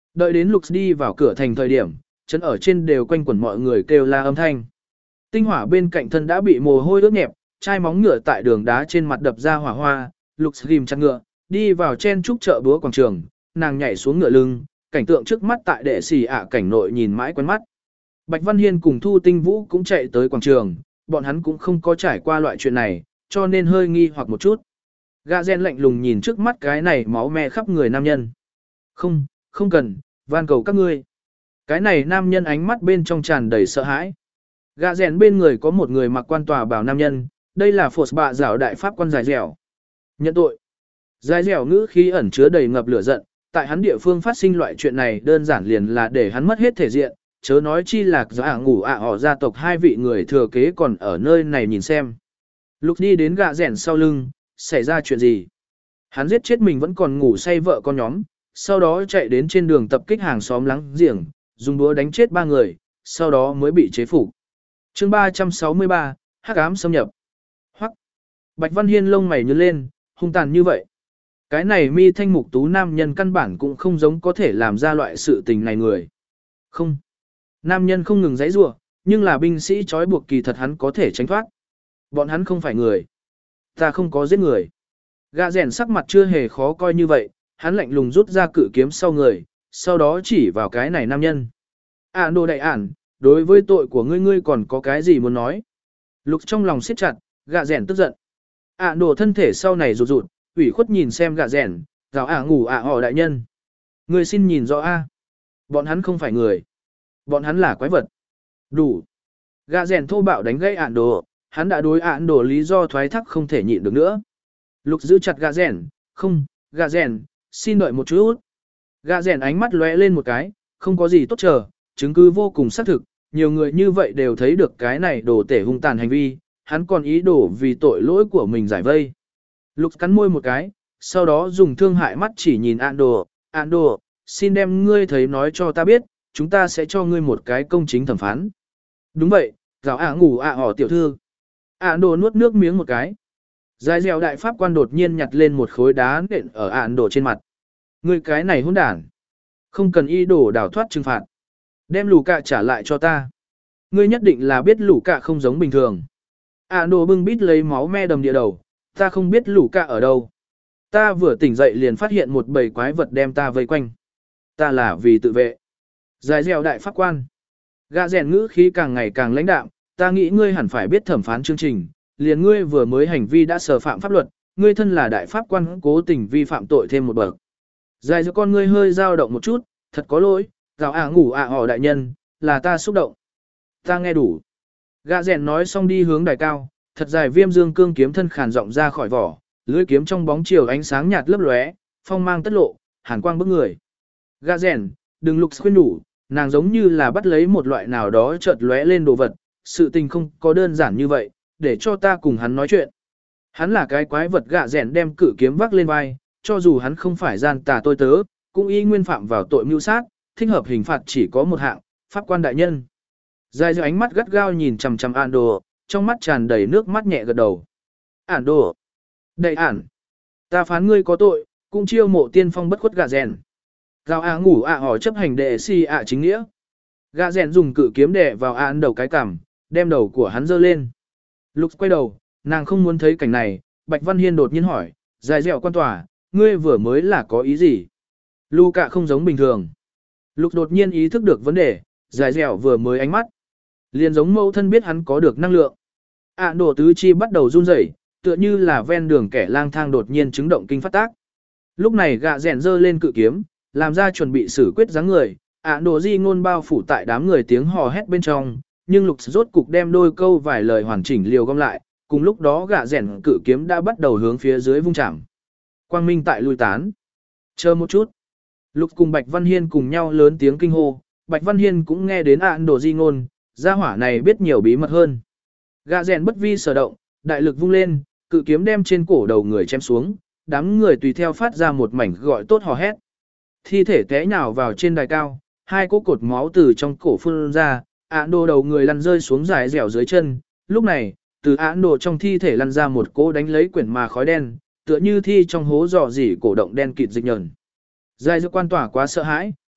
Đợi đến Lục đi vào cửa thành thời điểm, chân ở trên đều quanh quẩn mọi người kêu la âm thanh. Tinh hỏa bên cạnh thân đã bị mồ hôi ướt nhẹp, chai móng ngựa tại đường đá trên mặt đập ra hỏa hoa, Lục ghim chặt ngựa, đi vào chen trúc chợ búa quảng trường, nàng nhảy xuống ngựa lưng, cảnh tượng trước mắt tại đệ xì ạ cảnh nội nhìn mãi quen mắt. Bạch Văn Hiên cùng Thu Tinh Vũ cũng chạy tới quảng trường, bọn hắn cũng không có trải qua loại chuyện này, cho nên hơi nghi hoặc một chút. Gã gen lạnh lùng nhìn trước mắt cái này máu me khắp người nam nhân. Không, không cần, van cầu các ngươi. Cái này nam nhân ánh mắt bên trong tràn đầy sợ hãi. Gã rèn bên người có một người mặc quan tòa bảo nam nhân, đây là phột bạ giảo đại pháp quan dài dẻo. Nhận tội. Dài dẻo ngữ khí ẩn chứa đầy ngập lửa giận, tại hắn địa phương phát sinh loại chuyện này đơn giản liền là để hắn mất hết thể diện, chớ nói chi là do ả ngủ ả họ gia tộc hai vị người thừa kế còn ở nơi này nhìn xem. Lúc đi đến gã rèn sau lưng, xảy ra chuyện gì? Hắn giết chết mình vẫn còn ngủ say vợ con nhóm, sau đó chạy đến trên đường tập kích hàng xóm láng giềng, dùng búa đánh chết ba người, sau đó mới bị chế phục. Chương ba trăm sáu mươi ba, hắc ám xâm nhập. Hoắc. Bạch Văn Hiên lông mày nhướng lên, hung tàn như vậy. Cái này mi thanh mục tú nam nhân căn bản cũng không giống có thể làm ra loại sự tình này người. Không. Nam nhân không ngừng giãy giụa, nhưng là binh sĩ trói buộc kỳ thật hắn có thể tránh thoát. Bọn hắn không phải người. Ta không có giết người. Gã rèn sắc mặt chưa hề khó coi như vậy, hắn lạnh lùng rút ra cự kiếm sau người, sau đó chỉ vào cái này nam nhân. À đồ đại ản, đối với tội của ngươi ngươi còn có cái gì muốn nói? Lục trong lòng siết chặt, gã rèn tức giận. À đồ thân thể sau này rụt rụt, ủy khuất nhìn xem gã rèn, rào ả ngủ ả họ đại nhân. Ngươi xin nhìn rõ a, bọn hắn không phải người. Bọn hắn là quái vật. Đủ. Gã rèn thô bạo đánh gãy ản đồ, hắn đã đối ản đồ lý do thoái thác không thể nhịn được nữa. Lục giữ chặt gã rèn, không, gã rèn, xin đợi một chút. Gã rèn ánh mắt lóe lên một cái, không có gì tốt chờ, chứng cứ vô cùng xác thực, nhiều người như vậy đều thấy được cái này đồ tể hung tàn hành vi, hắn còn ý đồ vì tội lỗi của mình giải vây. Lục cắn môi một cái, sau đó dùng thương hại mắt chỉ nhìn Ando, Ando, xin đem ngươi thấy nói cho ta biết, chúng ta sẽ cho ngươi một cái công chính thẩm phán. Đúng vậy, giáo ả ngủ ạ họ tiểu thư. Ando nuốt nước miếng một cái. Dài dẻo đại pháp quan đột nhiên nhặt lên một khối đá nện ở Ando trên mặt. Ngươi cái này hỗn đản, không cần ý đồ đào thoát trừng phạt. Đem lũ cạ trả lại cho ta. Ngươi nhất định là biết lũ cạ không giống bình thường. Ando bưng bít lấy máu me đầm địa đầu, ta không biết lũ cạ ở đâu. Ta vừa tỉnh dậy liền phát hiện một bầy quái vật đem ta vây quanh. Ta là vì tự vệ. Dài dẻo đại pháp quan. Gã rèn ngữ khí càng ngày càng lãnh đạm, ta nghĩ ngươi hẳn phải biết thẩm phán chương trình, liền ngươi vừa mới hành vi đã sờ phạm pháp luật, ngươi thân là đại pháp quan cố tình vi phạm tội thêm một bậc. Dài dẻo con ngươi hơi dao động một chút, thật có lỗi, gào ả ngủ ả họ đại nhân, là ta xúc động. Ta nghe đủ. Gã rèn nói xong đi hướng đài cao, thật dài viêm dương cương kiếm thân khàn rộng ra khỏi vỏ, lưỡi kiếm trong bóng chiều ánh sáng nhạt lấp lóe, phong mang tất lộ, hàn quang bức người. Gã rèn, đừng lục khuyên đủ, nàng giống như là bắt lấy một loại nào đó chợt lóe lên đồ vật, sự tình không có đơn giản như vậy, để cho ta cùng hắn nói chuyện. Hắn là cái quái vật. Gã rèn đem cự kiếm vác lên vai, cho dù hắn không phải gian tà tôi tớ, cũng y nguyên phạm vào tội mưu sát, thích hợp hình phạt chỉ có một hạng, pháp quan đại nhân. Dài dư ánh mắt gắt gao nhìn chằm chằm Ando, trong mắt tràn đầy nước mắt nhẹ gật đầu. Ando, đại ản, ta phán ngươi có tội, cũng chiêu mộ tiên phong bất khuất. Gã rèn. Gào à ngủ ạ à hỏi chấp hành đệ si ạ chính nghĩa. Gã rèn dùng cự kiếm đè vào án đầu cái cằm, đem đầu của hắn giơ lên. Lục quay đầu, nàng không muốn thấy cảnh này. Bạch Văn Hiên đột nhiên hỏi, dài dẻo quan tòa, ngươi vừa mới là có ý gì? Luca không giống bình thường. Lục đột nhiên ý thức được vấn đề, dài dẻo vừa mới ánh mắt, liền giống mẫu thân biết hắn có được năng lượng. ạ đổ tứ chi bắt đầu run rẩy, tựa như là ven đường kẻ lang thang đột nhiên chứng động kinh phát tác. Lúc này gã rèn giơ lên cự kiếm, làm ra chuẩn bị xử quyết dáng người, ạ đổ di ngôn bao phủ tại đám người tiếng hò hét bên trong, nhưng lục rốt cục đem đôi câu vài lời hoàn chỉnh liều gom lại, cùng lúc đó gã rèn cự kiếm đã bắt đầu hướng phía dưới vung chạm. Quang minh tại lui tán. Chờ một chút. Lục cùng Bạch Văn Hiên cùng nhau lớn tiếng kinh hô, Bạch Văn Hiên cũng nghe đến ạn đồ di ngôn, gia hỏa này biết nhiều bí mật hơn. Gã rèn bất vi sở động, đại lực vung lên, cự kiếm đem trên cổ đầu người chém xuống, đám người tùy theo phát ra một mảnh gọi tốt hò hét. Thi thể té nhào vào trên đài cao, hai cỗ cột máu từ trong cổ phun ra, ạn đồ đầu người lăn rơi xuống dài dẻo dưới chân. Lúc này, từ ạn đồ trong thi thể lăn ra một cỗ đánh lấy quyển mà khói đen, tựa như thi trong hố dò dỉ cổ động đen kịt dịch nhờn. Dài dư quan tỏa quá sợ hãi,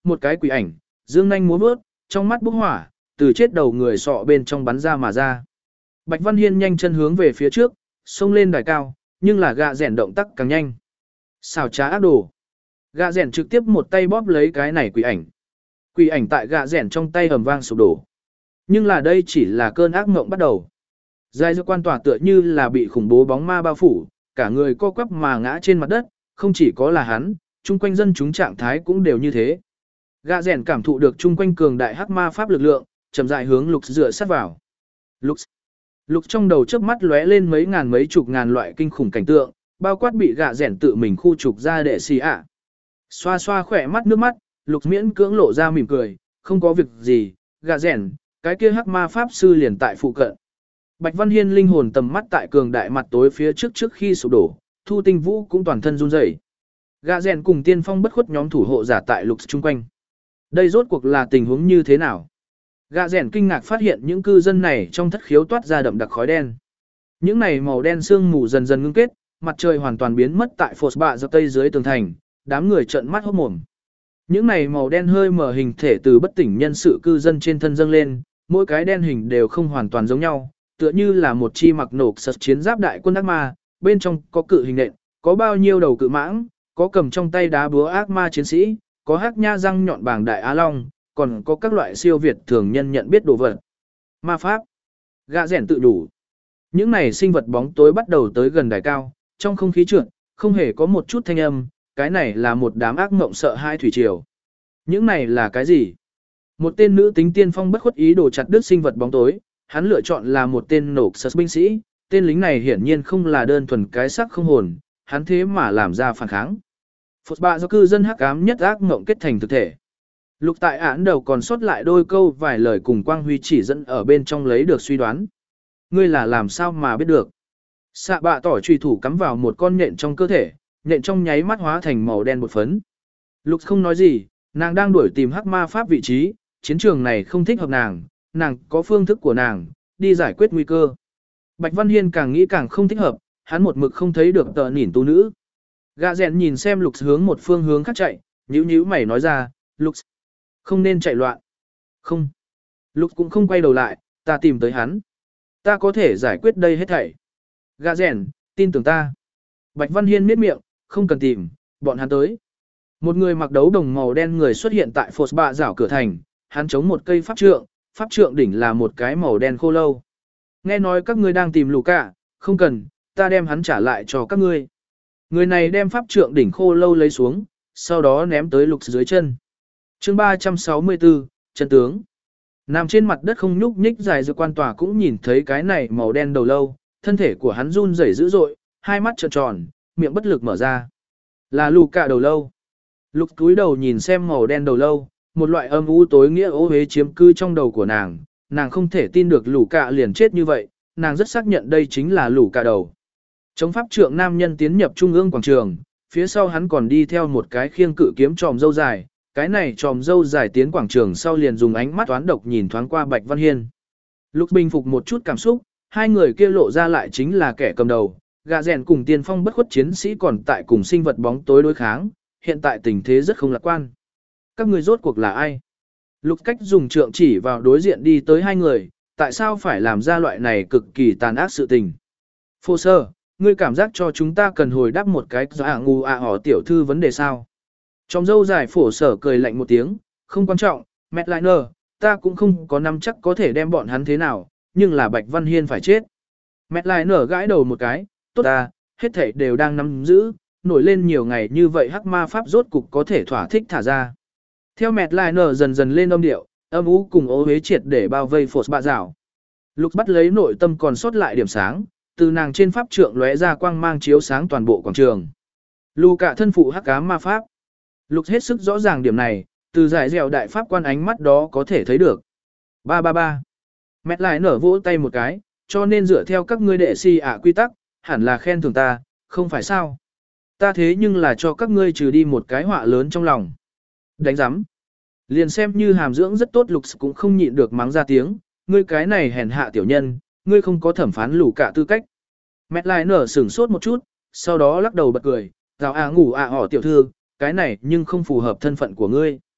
một cái quỷ ảnh, dương nhanh múa vớt, trong mắt bốc hỏa, từ chết đầu người sọ bên trong bắn ra mà ra. Bạch Văn Hiên nhanh chân hướng về phía trước, xông lên đài cao, nhưng là gạ rèn động tác càng nhanh. Xảo trá ác đồ. Gạ rèn trực tiếp một tay bóp lấy cái này quỷ ảnh. Quỷ ảnh tại gạ rèn trong tay ầm vang sụp đổ. Nhưng là đây chỉ là cơn ác mộng bắt đầu. Giai do quan tỏa tựa như là bị khủng bố bóng ma bao phủ, cả người co quắp mà ngã trên mặt đất, không chỉ có là hắn, chung quanh dân chúng trạng thái cũng đều như thế. Gạ rèn cảm thụ được chung quanh cường đại hắc ma pháp lực lượng, chậm rãi hướng Lục dựa sát vào. Lục Lục trong đầu chớp mắt lóe lên mấy ngàn mấy chục ngàn loại kinh khủng cảnh tượng, bao quát bị gạ rèn tự mình khu trục ra để xì ạ. Xoa xoa khỏe mắt nước mắt, Lục miễn cưỡng lộ ra mỉm cười, không có việc gì, gạ rèn, cái kia hắc ma pháp sư liền tại phụ cận. Bạch Văn Hiên linh hồn tầm mắt tại cường đại mặt tối phía trước trước khi sụp đổ, Thu Tinh Vũ cũng toàn thân run rẩy. Gạ rèn cùng tiên phong bất khuất nhóm thủ hộ giả tại Lục chung quanh. Đây rốt cuộc là tình huống như thế nào? Gạ rèn kinh ngạc phát hiện những cư dân này trong thất khiếu toát ra đậm đặc khói đen. Những này màu đen sương mù dần dần ngưng kết, mặt trời hoàn toàn biến mất tại phột bạ dọc tây dưới tường thành, đám người trợn mắt hốt mồm. Những này màu đen hơi mở hình thể từ bất tỉnh nhân sự cư dân trên thân dâng lên, mỗi cái đen hình đều không hoàn toàn giống nhau, tựa như là một chi mặc nổ sật chiến giáp đại quân ác ma, bên trong có cự hình nện, có bao nhiêu đầu cự mãng, có cầm trong tay đá búa ác ma chiến sĩ, có hắc nha răng nhọn bảng đại á long, còn có các loại siêu việt thường nhân nhận biết đồ vật. Ma pháp, gạ rèn tự đủ. Những này sinh vật bóng tối bắt đầu tới gần đài cao, trong không khí trượt, không hề có một chút thanh âm, cái này là một đám ác mộng sợ hai thủy triều. Những này là cái gì? Một tên nữ tính tiên phong bất khuất ý đồ chặt đứt sinh vật bóng tối, hắn lựa chọn là một tên nổ sật binh sĩ, tên lính này hiển nhiên không là đơn thuần cái sắc không hồn, hắn thế mà làm ra phản kháng. Phật bạ do cư dân hắc ám nhất ác mộng kết thành thực thể. Lục tại án đầu còn sót lại đôi câu vài lời cùng Quang Huy chỉ dẫn ở bên trong lấy được suy đoán. Ngươi là làm sao mà biết được? Xạ bạ tỏ truy thủ cắm vào một con nhện trong cơ thể, nhện trong nháy mắt hóa thành màu đen bột phấn. Lục không nói gì, nàng đang đuổi tìm hắc ma pháp vị trí, chiến trường này không thích hợp nàng, nàng có phương thức của nàng, đi giải quyết nguy cơ. Bạch Văn Hiên càng nghĩ càng không thích hợp, hắn một mực không thấy được tờ nỉn tu nữ. Gạ rèn nhìn xem Lục hướng một phương hướng khác chạy, nhíu nhíu mày nói ra, Lục, không nên chạy loạn. Không. Lục cũng không quay đầu lại, ta tìm tới hắn. Ta có thể giải quyết đây hết thảy. Gạ rèn, tin tưởng ta. Bạch Văn Hiên miết miệng, không cần tìm, bọn hắn tới. Một người mặc đấu đồng màu đen người xuất hiện tại phột bạ rảo cửa thành, hắn chống một cây pháp trượng, pháp trượng đỉnh là một cái màu đen khô lâu. Nghe nói các ngươi đang tìm Luca, không cần, ta đem hắn trả lại cho các ngươi. Người này đem pháp trượng đỉnh khô lâu lấy xuống, sau đó ném tới Lục dưới chân. Chương ba trăm sáu mươi tư, chân tướng. Nằm trên mặt đất không nhúc nhích dài dược quan tòa cũng nhìn thấy cái này màu đen đầu lâu, thân thể của hắn run rẩy dữ dội, hai mắt trợn tròn, miệng bất lực mở ra. Là Luca đầu lâu. Lục cúi đầu nhìn xem màu đen đầu lâu, một loại âm u tối nghĩa ô hế chiếm cư trong đầu của nàng, nàng không thể tin được Luca liền chết như vậy, nàng rất xác nhận đây chính là Luca đầu. Chống pháp trượng nam nhân tiến nhập trung ương quảng trường, phía sau hắn còn đi theo một cái khiêng cự kiếm tròm dâu dài, cái này tròm dâu dài tiến quảng trường sau liền dùng ánh mắt toán độc nhìn thoáng qua Bạch Văn Hiên. Lục bình phục một chút cảm xúc, hai người kia lộ ra lại chính là kẻ cầm đầu, gạ rèn cùng tiên phong bất khuất chiến sĩ còn tại cùng sinh vật bóng tối đối kháng, hiện tại tình thế rất không lạc quan. Các người rốt cuộc là ai? Lục cách dùng trượng chỉ vào đối diện đi tới hai người, tại sao phải làm ra loại này cực kỳ tàn ác sự tình? Phô sơ, ngươi cảm giác cho chúng ta cần hồi đáp một cái do ả ngu ạ họ tiểu thư vấn đề sao? Trong dâu dài phổ sở cười lạnh một tiếng, không quan trọng, Matt Liner, ta cũng không có nắm chắc có thể đem bọn hắn thế nào, nhưng là Bạch Văn Hiên phải chết. Matt Liner gãi đầu một cái, tốt ta, hết thảy đều đang nắm giữ, nổi lên nhiều ngày như vậy hắc ma pháp rốt cục có thể thỏa thích thả ra. Theo Matt Liner dần dần lên âm điệu, âm ú cùng ố hế triệt để bao vây phột bạ rào. Lục bắt lấy nội tâm còn sót lại điểm sáng, từ nàng trên pháp trượng lóe ra quang mang chiếu sáng toàn bộ quảng trường. Luca thân phụ hắc ám ma pháp. Lục hết sức rõ ràng điểm này, từ giải dẻo đại pháp quan ánh mắt đó có thể thấy được. Ba ba ba. Mẹt lại nở vỗ tay một cái, cho nên dựa theo các ngươi đệ si ạ quy tắc, hẳn là khen thưởng ta, không phải sao. Ta thế nhưng là cho các ngươi trừ đi một cái họa lớn trong lòng. Đánh giám. Liền xem như hàm dưỡng rất tốt Lục cũng không nhịn được mắng ra tiếng, ngươi cái này hèn hạ tiểu nhân, ngươi không có thẩm phán lù cả tư cách. Mẹt lại nở sửng sốt một chút, sau đó lắc đầu bật cười, rào à ngủ à họ tiểu thư, cái này nhưng không phù hợp thân phận của ngươi.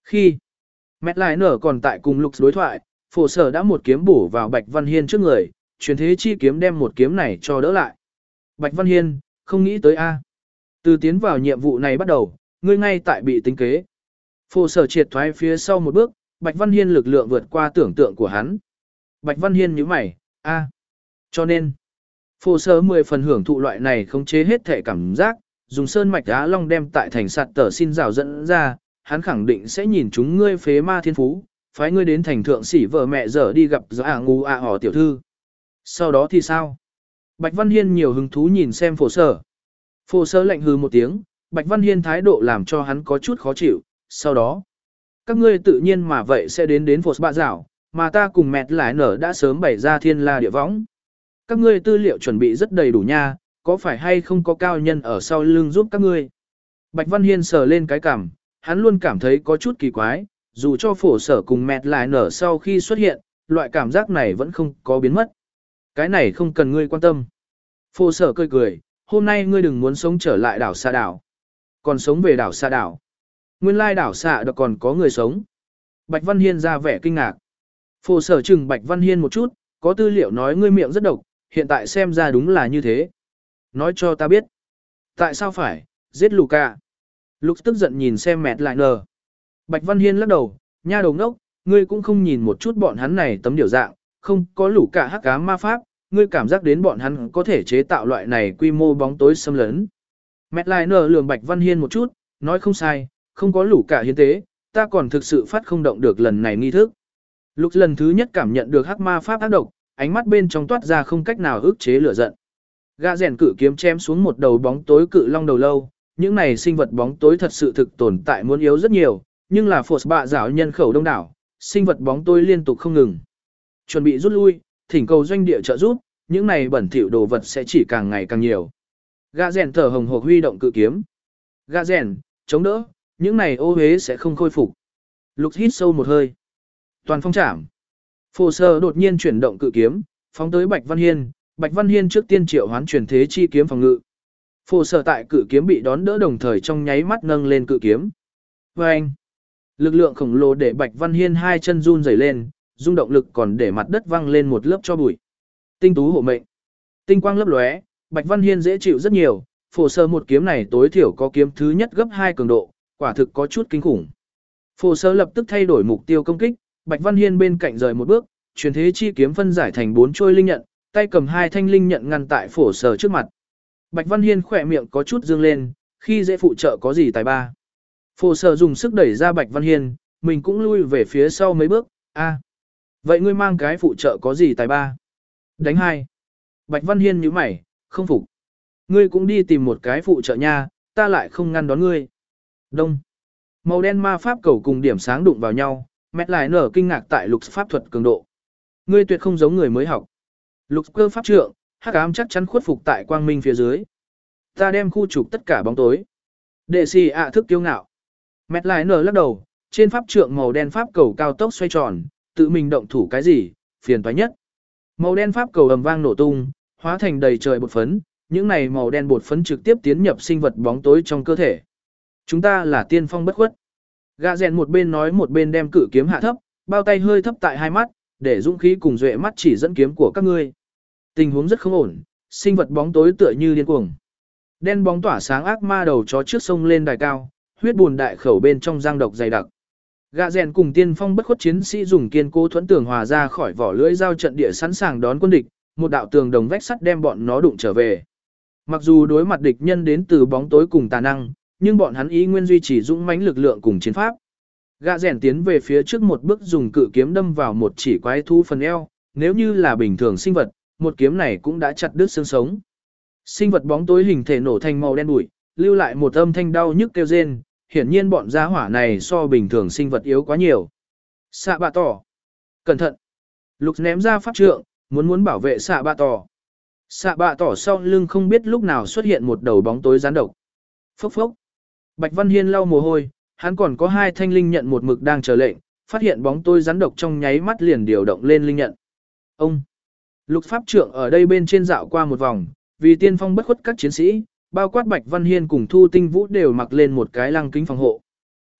Khi Mét Lại Nở còn tại cùng Lục đối thoại, phổ sở đã một kiếm bổ vào Bạch Văn Hiên trước người, truyền thế chi kiếm đem một kiếm này cho đỡ lại. Bạch Văn Hiên, không nghĩ tới A. Từ tiến vào nhiệm vụ này bắt đầu, ngươi ngay tại bị tính kế. Phổ sở triệt thoái phía sau một bước, Bạch Văn Hiên lực lượng vượt qua tưởng tượng của hắn. Bạch Văn Hiên nhíu mày, A. Cho nên, phổ sở mười phần hưởng thụ loại này khống chế hết thể cảm giác, dùng sơn mạch Á Long đem tại thành sạt tờ xin rào dẫn ra, hắn khẳng định sẽ nhìn chúng ngươi phế ma thiên phú, phái ngươi đến thành thượng sĩ vợ mẹ giờ đi gặp gió ả ngu ạ hò tiểu thư. Sau đó thì sao? Bạch Văn Hiên nhiều hứng thú nhìn xem phổ sở. Phổ sở lạnh hừ một tiếng, Bạch Văn Hiên thái độ làm cho hắn có chút khó chịu, sau đó. Các ngươi tự nhiên mà vậy sẽ đến đến phổ bạ rảo, mà ta cùng mẹt lại nở đã sớm bày ra thiên la địa võng. Các ngươi tư liệu chuẩn bị rất đầy đủ nha, có phải hay không có cao nhân ở sau lưng giúp các ngươi? Bạch Văn Hiên sờ lên cái cằm, hắn luôn cảm thấy có chút kỳ quái, dù cho phổ sở cùng mẹt lại nở sau khi xuất hiện, loại cảm giác này vẫn không có biến mất. Cái này không cần ngươi quan tâm. Phổ sở cười cười, hôm nay ngươi đừng muốn sống trở lại đảo xa đảo. Còn sống về đảo xa đảo. Nguyên lai đảo xạ được còn có người sống. Bạch Văn Hiên ra vẻ kinh ngạc. Phổ sở chừng Bạch Văn Hiên một chút, có tư liệu nói ngươi miệng rất độc, hiện tại xem ra đúng là như thế. Nói cho ta biết. Tại sao phải, giết Luca. Lục tức giận nhìn xem mẹt lại nờ. Bạch Văn Hiên lắc đầu, nha đầu ngốc, ngươi cũng không nhìn một chút bọn hắn này tấm điều dạng, không có lũ cả hắc ám ma pháp, ngươi cảm giác đến bọn hắn có thể chế tạo loại này quy mô bóng tối xâm lấn. Mẹt lại nờ lườm Bạch Văn Hiên một chút, nói không sai, không có lũ cả hiến tế, ta còn thực sự phát không động được lần này nghi thức. Lục lần thứ nhất cảm nhận được hắc ma pháp ác độc, ánh mắt bên trong toát ra không cách nào ức chế lửa giận. Gã rèn cự kiếm chém xuống một đầu bóng tối cự long đầu lâu, những này sinh vật bóng tối thật sự thực tồn tại muốn yếu rất nhiều, nhưng là phột bạ rảo nhân khẩu đông đảo, sinh vật bóng tối liên tục không ngừng. Chuẩn bị rút lui, thỉnh cầu doanh địa trợ giúp, những này bẩn thỉu đồ vật sẽ chỉ càng ngày càng nhiều. Gã rèn thở hồng hộc huy động cự kiếm. Gã rèn, chống đỡ, những này ô hế sẽ không khôi phục. Lục hít sâu một hơi. Toàn phong trảm. Phổ sơ đột nhiên chuyển động cự kiếm, phóng tới Bạch Văn Hiên. Bạch Văn Hiên trước tiên triệu hoán truyền thế chi kiếm phòng ngự. Phổ sở tại cự kiếm bị đón đỡ đồng thời trong nháy mắt nâng lên cự kiếm. Và anh, lực lượng khổng lồ để Bạch Văn Hiên hai chân run rẩy lên, rung động lực còn để mặt đất văng lên một lớp cho bụi. Tinh tú hộ mệnh, tinh quang lấp lóe, Bạch Văn Hiên dễ chịu rất nhiều. Phổ sở một kiếm này tối thiểu có kiếm thứ nhất gấp hai cường độ, quả thực có chút kinh khủng. Phổ sở lập tức thay đổi mục tiêu công kích, Bạch Văn Hiên bên cạnh rời một bước, truyền thế chi kiếm phân giải thành bốn trôi linh nhận, tay cầm hai thanh linh nhận ngăn tại phổ sở trước mặt. Bạch Văn Hiên khỏe miệng có chút dương lên, khi dễ phụ trợ có gì tài ba. Phổ sở dùng sức đẩy ra Bạch Văn Hiên, mình cũng lui về phía sau mấy bước, a, vậy ngươi mang cái phụ trợ có gì tài ba? Đánh hai. Bạch Văn Hiên nhíu mày, không phục. Ngươi cũng đi tìm một cái phụ trợ nha, ta lại không ngăn đón ngươi. Đông. Màu đen ma pháp cầu cùng điểm sáng đụng vào nhau, mét lại nở kinh ngạc tại lục pháp thuật cường độ. Ngươi tuyệt không giống người mới học. Lục cơ pháp trượng, hắc ám chắc chắn khuất phục tại quang minh phía dưới. Ta đem khu trục tất cả bóng tối. Đệ sĩ ạ thức kiêu ngạo. Mét lại nở lắc đầu, trên pháp trượng màu đen pháp cầu cao tốc xoay tròn, tự mình động thủ cái gì, phiền toái nhất. Màu đen pháp cầu ầm vang nổ tung, hóa thành đầy trời bột phấn, những này màu đen bột phấn trực tiếp tiến nhập sinh vật bóng tối trong cơ thể. Chúng ta là tiên phong bất khuất. Gã rèn một bên nói một bên đem cự kiếm hạ thấp, bao tay hơi thấp tại hai mắt, để dũng khí cùng duệ mắt chỉ dẫn kiếm của các ngươi. Tình huống rất không ổn, sinh vật bóng tối tựa như điên cuồng. Đen bóng tỏa sáng ác ma đầu chó trước sông lên đài cao, huyết bùn đại khẩu bên trong giang độc dày đặc. Gã rèn cùng tiên phong bất khuất chiến sĩ dùng kiên cố thuẫn tường hòa ra khỏi vỏ lưỡi dao trận địa sẵn sàng đón quân địch, một đạo tường đồng vách sắt đem bọn nó đụng trở về. Mặc dù đối mặt địch nhân đến từ bóng tối cùng tà năng, nhưng bọn hắn ý nguyên duy trì dũng mãnh lực lượng cùng chiến pháp. Gã rèn tiến về phía trước một bước dùng cự kiếm đâm vào một chỉ quái thú phần eo, nếu như là bình thường sinh vật, một kiếm này cũng đã chặt đứt xương sống. Sinh vật bóng tối hình thể nổ thành màu đen bụi, lưu lại một âm thanh đau nhức kêu rên, hiển nhiên bọn gia hỏa này so bình thường sinh vật yếu quá nhiều. Xạ bạ tỏ. Cẩn thận. Lục ném ra pháp trượng, muốn muốn bảo vệ xạ bạ tỏ. Xạ bạ tỏ sau lưng không biết lúc nào xuất hiện một đầu bóng tối gián độc. Phốc phốc. Bạch Văn Hiên lau mồ hôi, hắn còn có hai thanh linh nhận một mực đang chờ lệnh, phát hiện bóng tối rắn độc trong nháy mắt liền điều động lên linh nhận. Ông. Lục pháp trưởng ở đây bên trên dạo qua một vòng, vì tiên phong bất khuất các chiến sĩ, bao quát Bạch Văn Hiên cùng Thu Tinh Vũ đều mặc lên một cái lăng kính phòng hộ.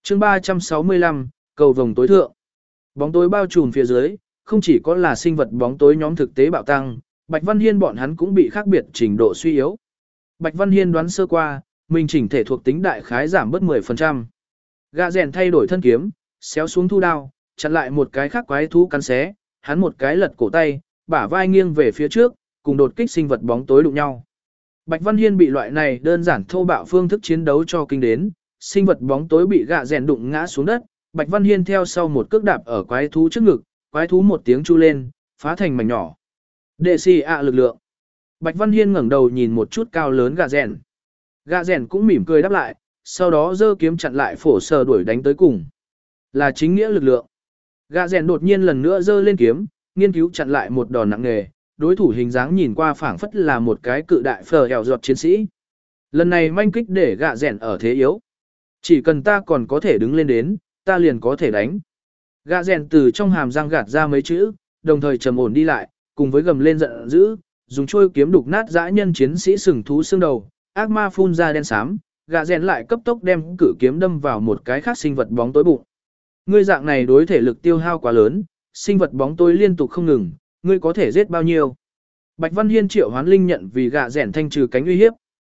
Chương ba trăm sáu mươi lăm, cầu vồng tối thượng. Bóng tối bao trùm phía dưới, không chỉ có là sinh vật bóng tối nhóm thực tế bạo tăng, Bạch Văn Hiên bọn hắn cũng bị khác biệt trình độ suy yếu. Bạch Văn Hiên đoán sơ qua, mình chỉnh thể thuộc tính đại khái giảm bớt mười phần trăm. Gã rèn thay đổi thân kiếm, xéo xuống thu đao, chặn lại một cái khác quái thú cắn xé, hắn một cái lật cổ tay, bả vai nghiêng về phía trước, cùng đột kích sinh vật bóng tối đụng nhau. Bạch Văn Hiên bị loại này đơn giản thô bạo phương thức chiến đấu cho kinh đến, sinh vật bóng tối bị gã rèn đụng ngã xuống đất, Bạch Văn Hiên theo sau một cước đạp ở quái thú trước ngực, quái thú một tiếng chu lên, phá thành mảnh nhỏ. Đệ xì ạ lực lượng. Bạch Văn Hiên ngẩng đầu nhìn một chút cao lớn gã rèn. Gã rèn cũng mỉm cười đáp lại, sau đó giơ kiếm chặn lại phổ sở đuổi đánh tới cùng. Là chính nghĩa lực lượng. Gã rèn đột nhiên lần nữa giơ lên kiếm, nghiên cứu chặn lại một đòn nặng nề, đối thủ hình dáng nhìn qua phảng phất là một cái cự đại phở hẻo giọt chiến sĩ. Lần này manh kích để gã rèn ở thế yếu. Chỉ cần ta còn có thể đứng lên đến, ta liền có thể đánh. Gã rèn từ trong hàm răng gạt ra mấy chữ, đồng thời trầm ổn đi lại, cùng với gầm lên giận dữ, dùng chuôi kiếm đục nát dã nhân chiến sĩ sừng thú xương đầu, ác ma phun ra đen xám, gã rèn lại cấp tốc đem cử kiếm đâm vào một cái khác sinh vật bóng tối bụng. Ngươi dạng này đối thể lực tiêu hao quá lớn, sinh vật bóng tối liên tục không ngừng, ngươi có thể giết bao nhiêu? Bạch Văn Hiên triệu hoán linh nhận vì gã rèn thanh trừ cánh uy hiếp.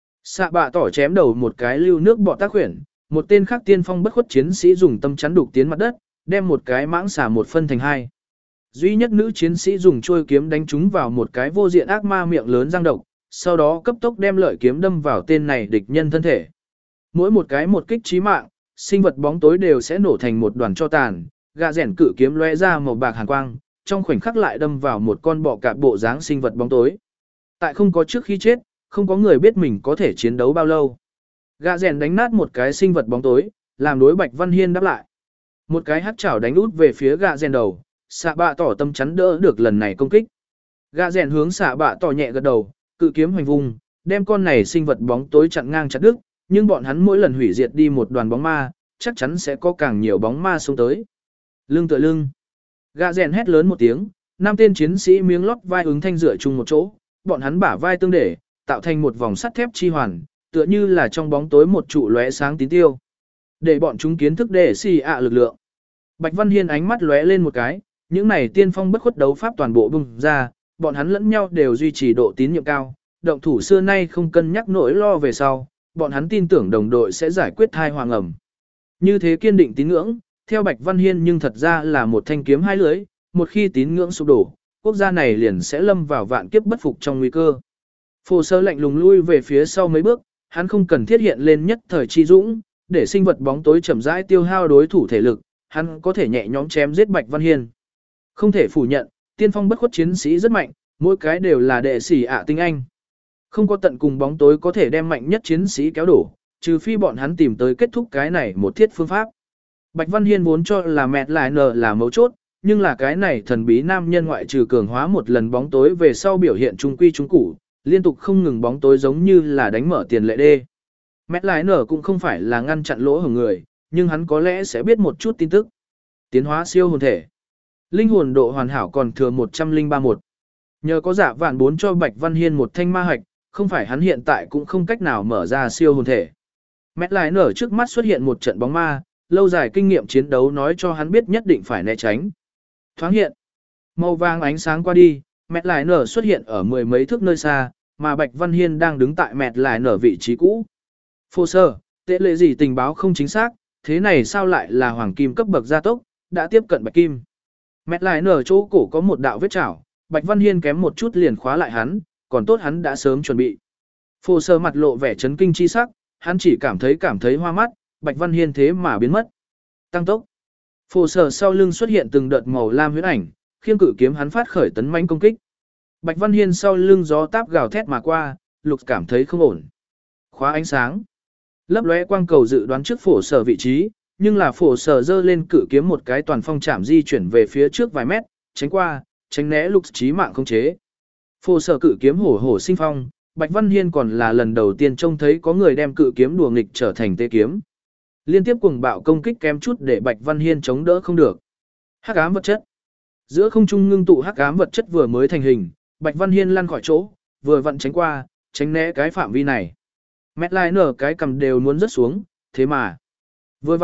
Xạ bạ tỏ chém đầu một cái lưu nước bọ tác khuyển, một tên khác tiên phong bất khuất chiến sĩ dùng tâm chắn đục tiến mặt đất, đem một cái mãng xà một phân thành hai. Duy nhất nữ chiến sĩ dùng chuôi kiếm đánh trúng vào một cái vô diện ác ma miệng lớn răng độc, sau đó cấp tốc đem lợi kiếm đâm vào tên này địch nhân thân thể. Mỗi một cái một kích chí mạng, sinh vật bóng tối đều sẽ nổ thành một đoàn tro tàn, gã rèn cự kiếm lóe ra màu bạc hàn quang, trong khoảnh khắc lại đâm vào một con bọ cạp bộ dáng sinh vật bóng tối. Tại không có trước khi chết, không có người biết mình có thể chiến đấu bao lâu. Gã rèn đánh nát một cái sinh vật bóng tối, làm đối Bạch Văn Hiên đáp lại. Một cái hắc chảo đánh út về phía gã rèn đầu, xạ bạ tỏ tâm chắn đỡ được lần này công kích. Gã rèn hướng xạ bạ tỏ nhẹ gật đầu, cự kiếm hoành vùng, đem con này sinh vật bóng tối chặn ngang chặt đứt, nhưng bọn hắn mỗi lần hủy diệt đi một đoàn bóng ma, chắc chắn sẽ có càng nhiều bóng ma xông tới. Lưng tựa lưng. Gã rèn hét lớn một tiếng, năm tên chiến sĩ miếng lót vai ứng thanh dựa chung một chỗ, bọn hắn bả vai tương để, tạo thành một vòng sắt thép chi hoàn, tựa như là trong bóng tối một trụ lóe sáng tín tiêu. Để bọn chúng kiến thức để xì ạ lực lượng. Bạch Văn Hiên ánh mắt lóe lên một cái, những này tiên phong bất khuất đấu pháp toàn bộ bùng ra, bọn hắn lẫn nhau đều duy trì độ tín nhiệm cao, động thủ xưa nay không cân nhắc nỗi lo về sau, bọn hắn tin tưởng đồng đội sẽ giải quyết thai hoàng ẩm. Như thế kiên định tín ngưỡng, theo Bạch Văn Hiên nhưng thật ra là một thanh kiếm hai lưỡi, một khi tín ngưỡng sụp đổ, quốc gia này liền sẽ lâm vào vạn kiếp bất phục trong nguy cơ. Phổ sơ lạnh lùng lui về phía sau mấy bước, hắn không cần thiết hiện lên nhất thời chi dũng, để sinh vật bóng tối chậm rãi tiêu hao đối thủ thể lực, hắn có thể nhẹ nhõm chém giết Bạch Văn Hiên. Không thể phủ nhận, tiên phong bất khuất chiến sĩ rất mạnh, mỗi cái đều là đệ sĩ ạ tinh anh. Không có tận cùng bóng tối có thể đem mạnh nhất chiến sĩ kéo đổ, trừ phi bọn hắn tìm tới kết thúc cái này một thiết phương pháp. Bạch Văn Hiên vốn cho là mẹ lại nờ là mấu chốt, nhưng là cái này thần bí nam nhân ngoại trừ cường hóa một lần bóng tối về sau biểu hiện trung quy trung củ, liên tục không ngừng bóng tối giống như là đánh mở tiền lệ đê. Mẹ lại nở cũng không phải là ngăn chặn lỗ hổng người, nhưng hắn có lẽ sẽ biết một chút tin tức. Tiến hóa siêu hồn thể. Linh hồn độ hoàn hảo còn thừa một trăm linh ba một. Nhờ có giả vạn bốn cho Bạch Văn Hiên một thanh ma hạch, không phải hắn hiện tại cũng không cách nào mở ra siêu hồn thể. Mẹ lại nở trước mắt xuất hiện một trận bóng ma, lâu dài kinh nghiệm chiến đấu nói cho hắn biết nhất định phải né tránh. Thoáng hiện. Màu vàng ánh sáng qua đi, mẹ lại nở xuất hiện ở mười mấy thước nơi xa, mà Bạch Văn Hiên đang đứng tại mẹ lại nở vị trí cũ. Phô sơ, tệ lệ gì tình báo không chính xác, thế này sao lại là hoàng kim cấp bậc gia tốc, đã tiếp cận bạch kim. Mẹ lại nở chỗ cổ có một đạo vết chảo, Bạch Văn Hiên kém một chút liền khóa lại hắn, còn tốt hắn đã sớm chuẩn bị. Phô sơ mặt lộ vẻ chấn kinh chi sắc, hắn chỉ cảm thấy cảm thấy hoa mắt, Bạch Văn Hiên thế mà biến mất. Tăng tốc. Phô sơ sau lưng xuất hiện từng đợt màu lam huyết ảnh, khiêng cự kiếm hắn phát khởi tấn mãnh công kích. Bạch Văn Hiên sau lưng gió táp gào thét mà qua, Lục cảm thấy không ổn. Khóa ánh sáng. Lấp lóe quang cầu dự đoán trước phổ sở vị trí, nhưng là phổ sở giơ lên cự kiếm một cái toàn phong chạm di chuyển về phía trước vài mét, tránh qua, tránh né Lục chí mạng không chế. Phổ sở cự kiếm hổ hổ sinh phong, Bạch Văn Hiên còn là lần đầu tiên trông thấy có người đem cự kiếm đùa nghịch trở thành tê kiếm. Liên tiếp cuồng bạo công kích kém chút để Bạch Văn Hiên chống đỡ không được. Hắc ám vật chất. Giữa không trung ngưng tụ hắc ám vật chất vừa mới thành hình, Bạch Văn Hiên lăn khỏi chỗ, vừa vặn tránh qua, tránh né cái phạm vi này. Mét lai nở cái cầm đều muốn rớt xuống, thế mà. Vừa vặn,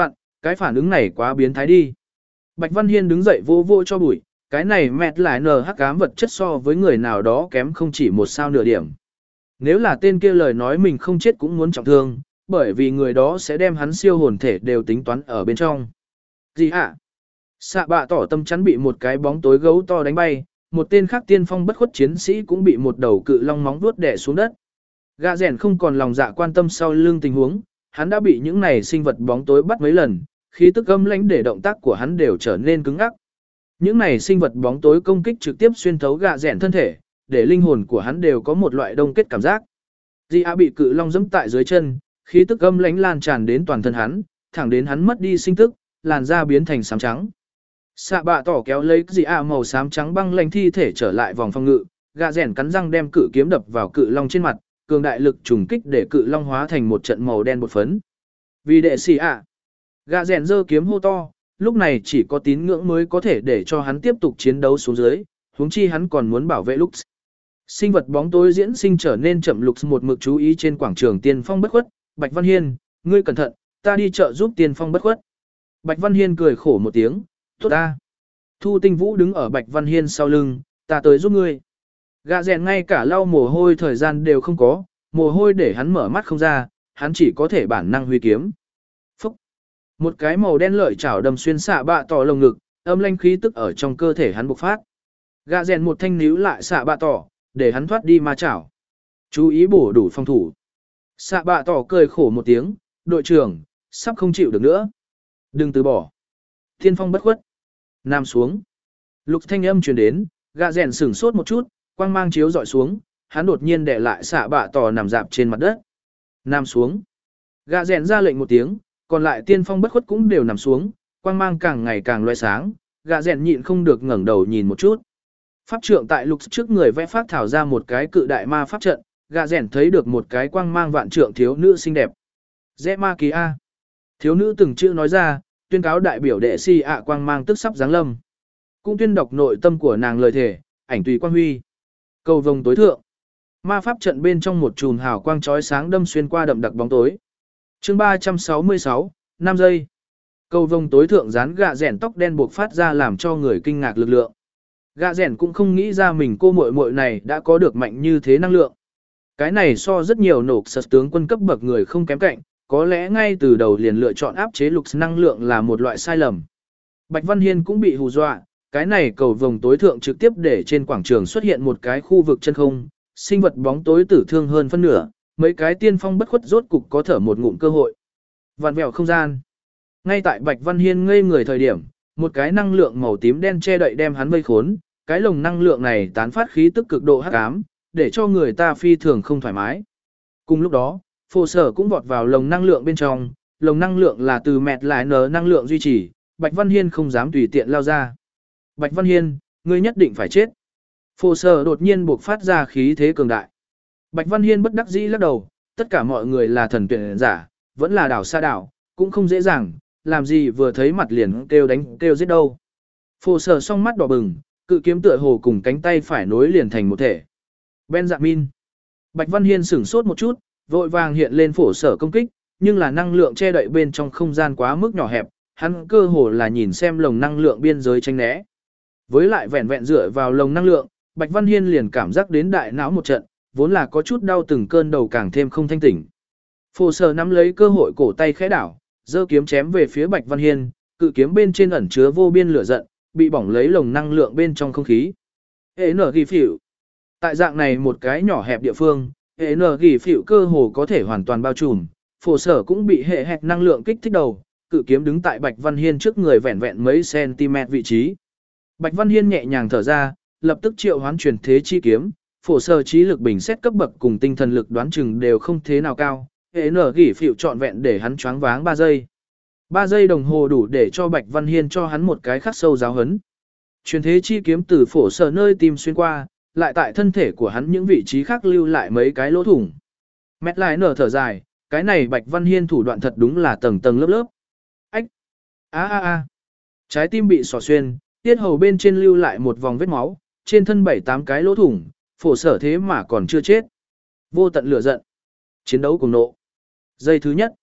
Cái phản ứng này quá biến thái đi. Bạch Văn Hiên đứng dậy vô vô cho bụi, cái này mẹt lại nờ hắc ám vật chất so với người nào đó kém không chỉ một sao nửa điểm. Nếu là tên kia lời nói mình không chết cũng muốn trọng thương, bởi vì người đó sẽ đem hắn siêu hồn thể đều tính toán ở bên trong. Gì ạ? Xạ bạ tỏ tâm chắn bị một cái bóng tối gấu to đánh bay, một tên khác tiên phong bất khuất chiến sĩ cũng bị một đầu cự long móng vuốt đè xuống đất. Gã rèn không còn lòng dạ quan tâm sau lưng tình huống, hắn đã bị những này sinh vật bóng tối bắt mấy lần, khí tức âm lãnh để động tác của hắn đều trở nên cứng ngắc. Những này sinh vật bóng tối công kích trực tiếp xuyên thấu gã rèn thân thể, để linh hồn của hắn đều có một loại đông kết cảm giác. Di A bị cự long giẫm tại dưới chân, khí tức âm lãnh lan tràn đến toàn thân hắn, thẳng đến hắn mất đi sinh tức, làn da biến thành xám trắng. Xạ bạ tỏ kéo lấy Di A màu xám trắng băng lãnh thi thể trở lại vòng phòng ngự, gã rèn cắn răng đem cự kiếm đập vào cự long trên mặt, cường đại lực trùng kích để cự long hóa thành một trận màu đen bột phấn. Vì đệ sĩ ạ, gã rèn giơ kiếm hô to, lúc này chỉ có tín ngưỡng mới có thể để cho hắn tiếp tục chiến đấu xuống dưới, huống chi hắn còn muốn bảo vệ Lux. Sinh vật bóng tối diễn sinh trở nên chậm. Lux một mực chú ý trên quảng trường Tiên Phong bất khuất, Bạch Văn Hiên, ngươi cẩn thận, ta đi chợ giúp Tiên Phong bất khuất. Bạch Văn Hiên cười khổ một tiếng, tốt ta. Thu Tinh Vũ đứng ở Bạch Văn Hiên sau lưng, ta tới giúp ngươi. Gã rèn ngay cả lau mồ hôi thời gian đều không có, mồ hôi để hắn mở mắt không ra, hắn chỉ có thể bản năng huy kiếm. Phúc! Một cái màu đen lợi chảo đâm xuyên xạ bạ tỏ lồng ngực, âm lanh khí tức ở trong cơ thể hắn bộc phát. Gã rèn một thanh níu lại xạ bạ tỏ, để hắn thoát đi ma chảo. Chú ý bổ đủ phòng thủ. Xạ bạ tỏ cười khổ một tiếng, đội trưởng, sắp không chịu được nữa. Đừng từ bỏ. Tiên Phong bất khuất. Nam xuống. Lục thanh âm truyền đến, gã rèn sửng sốt một chút, quang mang chiếu dọi xuống, hắn đột nhiên đè lại xạ bạ tỏ nằm dạp trên mặt đất. Nam xuống. Gã rèn ra lệnh một tiếng, còn lại Tiên Phong bất khuất cũng đều nằm xuống, quang mang càng ngày càng loe sáng, gã rèn nhịn không được ngẩng đầu nhìn một chút. Pháp trượng tại Lục trước người vẽ phát thảo ra một cái cự đại ma pháp trận, gã rèn thấy được một cái quang mang vạn trượng thiếu nữ xinh đẹp. Dễ ma ký A. Thiếu nữ từng chữ nói ra, tuyên cáo đại biểu đệ si ạ quang mang tức sắp giáng lâm. Cũng tuyên đọc nội tâm của nàng lời thể, ảnh tùy quang huy. Cầu vồng tối thượng. Ma pháp trận bên trong một chùm hào quang chói sáng đâm xuyên qua đậm đặc bóng tối. Chương ba trăm sáu mươi sáu, năm giây. Cầu vồng tối thượng dán gạ rèn tóc đen buộc phát ra làm cho người kinh ngạc lực lượng. Gạ rèn cũng không nghĩ ra mình cô muội muội này đã có được mạnh như thế năng lượng. Cái này so rất nhiều nổ sật tướng quân cấp bậc người không kém cạnh, có lẽ ngay từ đầu liền lựa chọn áp chế lục năng lượng là một loại sai lầm. Bạch Văn Hiên cũng bị hù dọa, cái này cầu vồng tối thượng trực tiếp để trên quảng trường xuất hiện một cái khu vực chân không, sinh vật bóng tối tử thương hơn phân nửa, mấy cái tiên phong bất khuất rốt cục có thở một ngụm cơ hội. Vạn vẹo không gian. Ngay tại Bạch Văn Hiên ngây người thời điểm, một cái năng lượng màu tím đen che đậy đem hắn vây khốn, cái lồng năng lượng này tán phát khí tức cực độ hắc ám, để cho người ta phi thường không thoải mái. Cùng lúc đó, Phổ Sở cũng vọt vào lồng năng lượng bên trong, lồng năng lượng là từ mẹt lại nở năng lượng duy trì, Bạch Văn Hiên không dám tùy tiện lao ra. Bạch Văn Hiên, ngươi nhất định phải chết. Phổ Sở đột nhiên buộc phát ra khí thế cường đại. Bạch Văn Hiên bất đắc dĩ lắc đầu, tất cả mọi người là thần tuyển giả, vẫn là đảo xa đảo, cũng không dễ dàng, làm gì vừa thấy mặt liền kêu đánh kêu giết đâu. Phổ Sở song mắt đỏ bừng, cự kiếm tựa hồ cùng cánh tay phải nối liền thành một thể. Benjamin. Bạch Văn Hiên sửng sốt một chút, vội vàng hiện lên Phổ Sở công kích, nhưng là năng lượng che đậy bên trong không gian quá mức nhỏ hẹp, hắn cơ hồ là nhìn xem lồng năng lượng biên giới tránh né. Với lại vẹn vẹn dựa vào lồng năng lượng, Bạch Văn Hiên liền cảm giác đến đại não một trận, vốn là có chút đau từng cơn đầu càng thêm không thanh tỉnh. Phổ Sở nắm lấy cơ hội cổ tay khẽ đảo, giơ kiếm chém về phía Bạch Văn Hiên, cự kiếm bên trên ẩn chứa vô biên lửa giận, bị bỏng lấy lồng năng lượng bên trong không khí. Hệ nở ghi phỉu. Tại dạng này một cái nhỏ hẹp địa phương, hệ nở ghi phỉu cơ hồ có thể hoàn toàn bao trùm, Phổ Sở cũng bị hệ hẹp năng lượng kích thích đầu, cự kiếm đứng tại Bạch Văn Hiên trước người vẹn vẹn mấy cm vị trí. Bạch Văn Hiên nhẹ nhàng thở ra, lập tức triệu hoán truyền thế chi kiếm, Phổ Sở trí lực bình xét cấp bậc cùng tinh thần lực đoán chừng đều không thế nào cao, hệ nở gỉ phịu trọn vẹn để hắn choáng váng ba giây. ba giây đồng hồ đủ để cho Bạch Văn Hiên cho hắn một cái khắc sâu giáo hấn. Truyền thế chi kiếm từ Phổ Sở nơi tìm xuyên qua, lại tại thân thể của hắn những vị trí khác lưu lại mấy cái lỗ thủng. Mét lại nở thở dài, cái này Bạch Văn Hiên thủ đoạn thật đúng là tầng tầng lớp lớp. Ách! A a a! Trái tim bị xỏ xuyên, tiết hầu bên trên lưu lại một vòng vết máu, trên thân bảy tám cái lỗ thủng, Phổ Sở thế mà còn chưa chết. Vô tận lửa giận. Chiến đấu cùng nộ. Giây thứ nhất.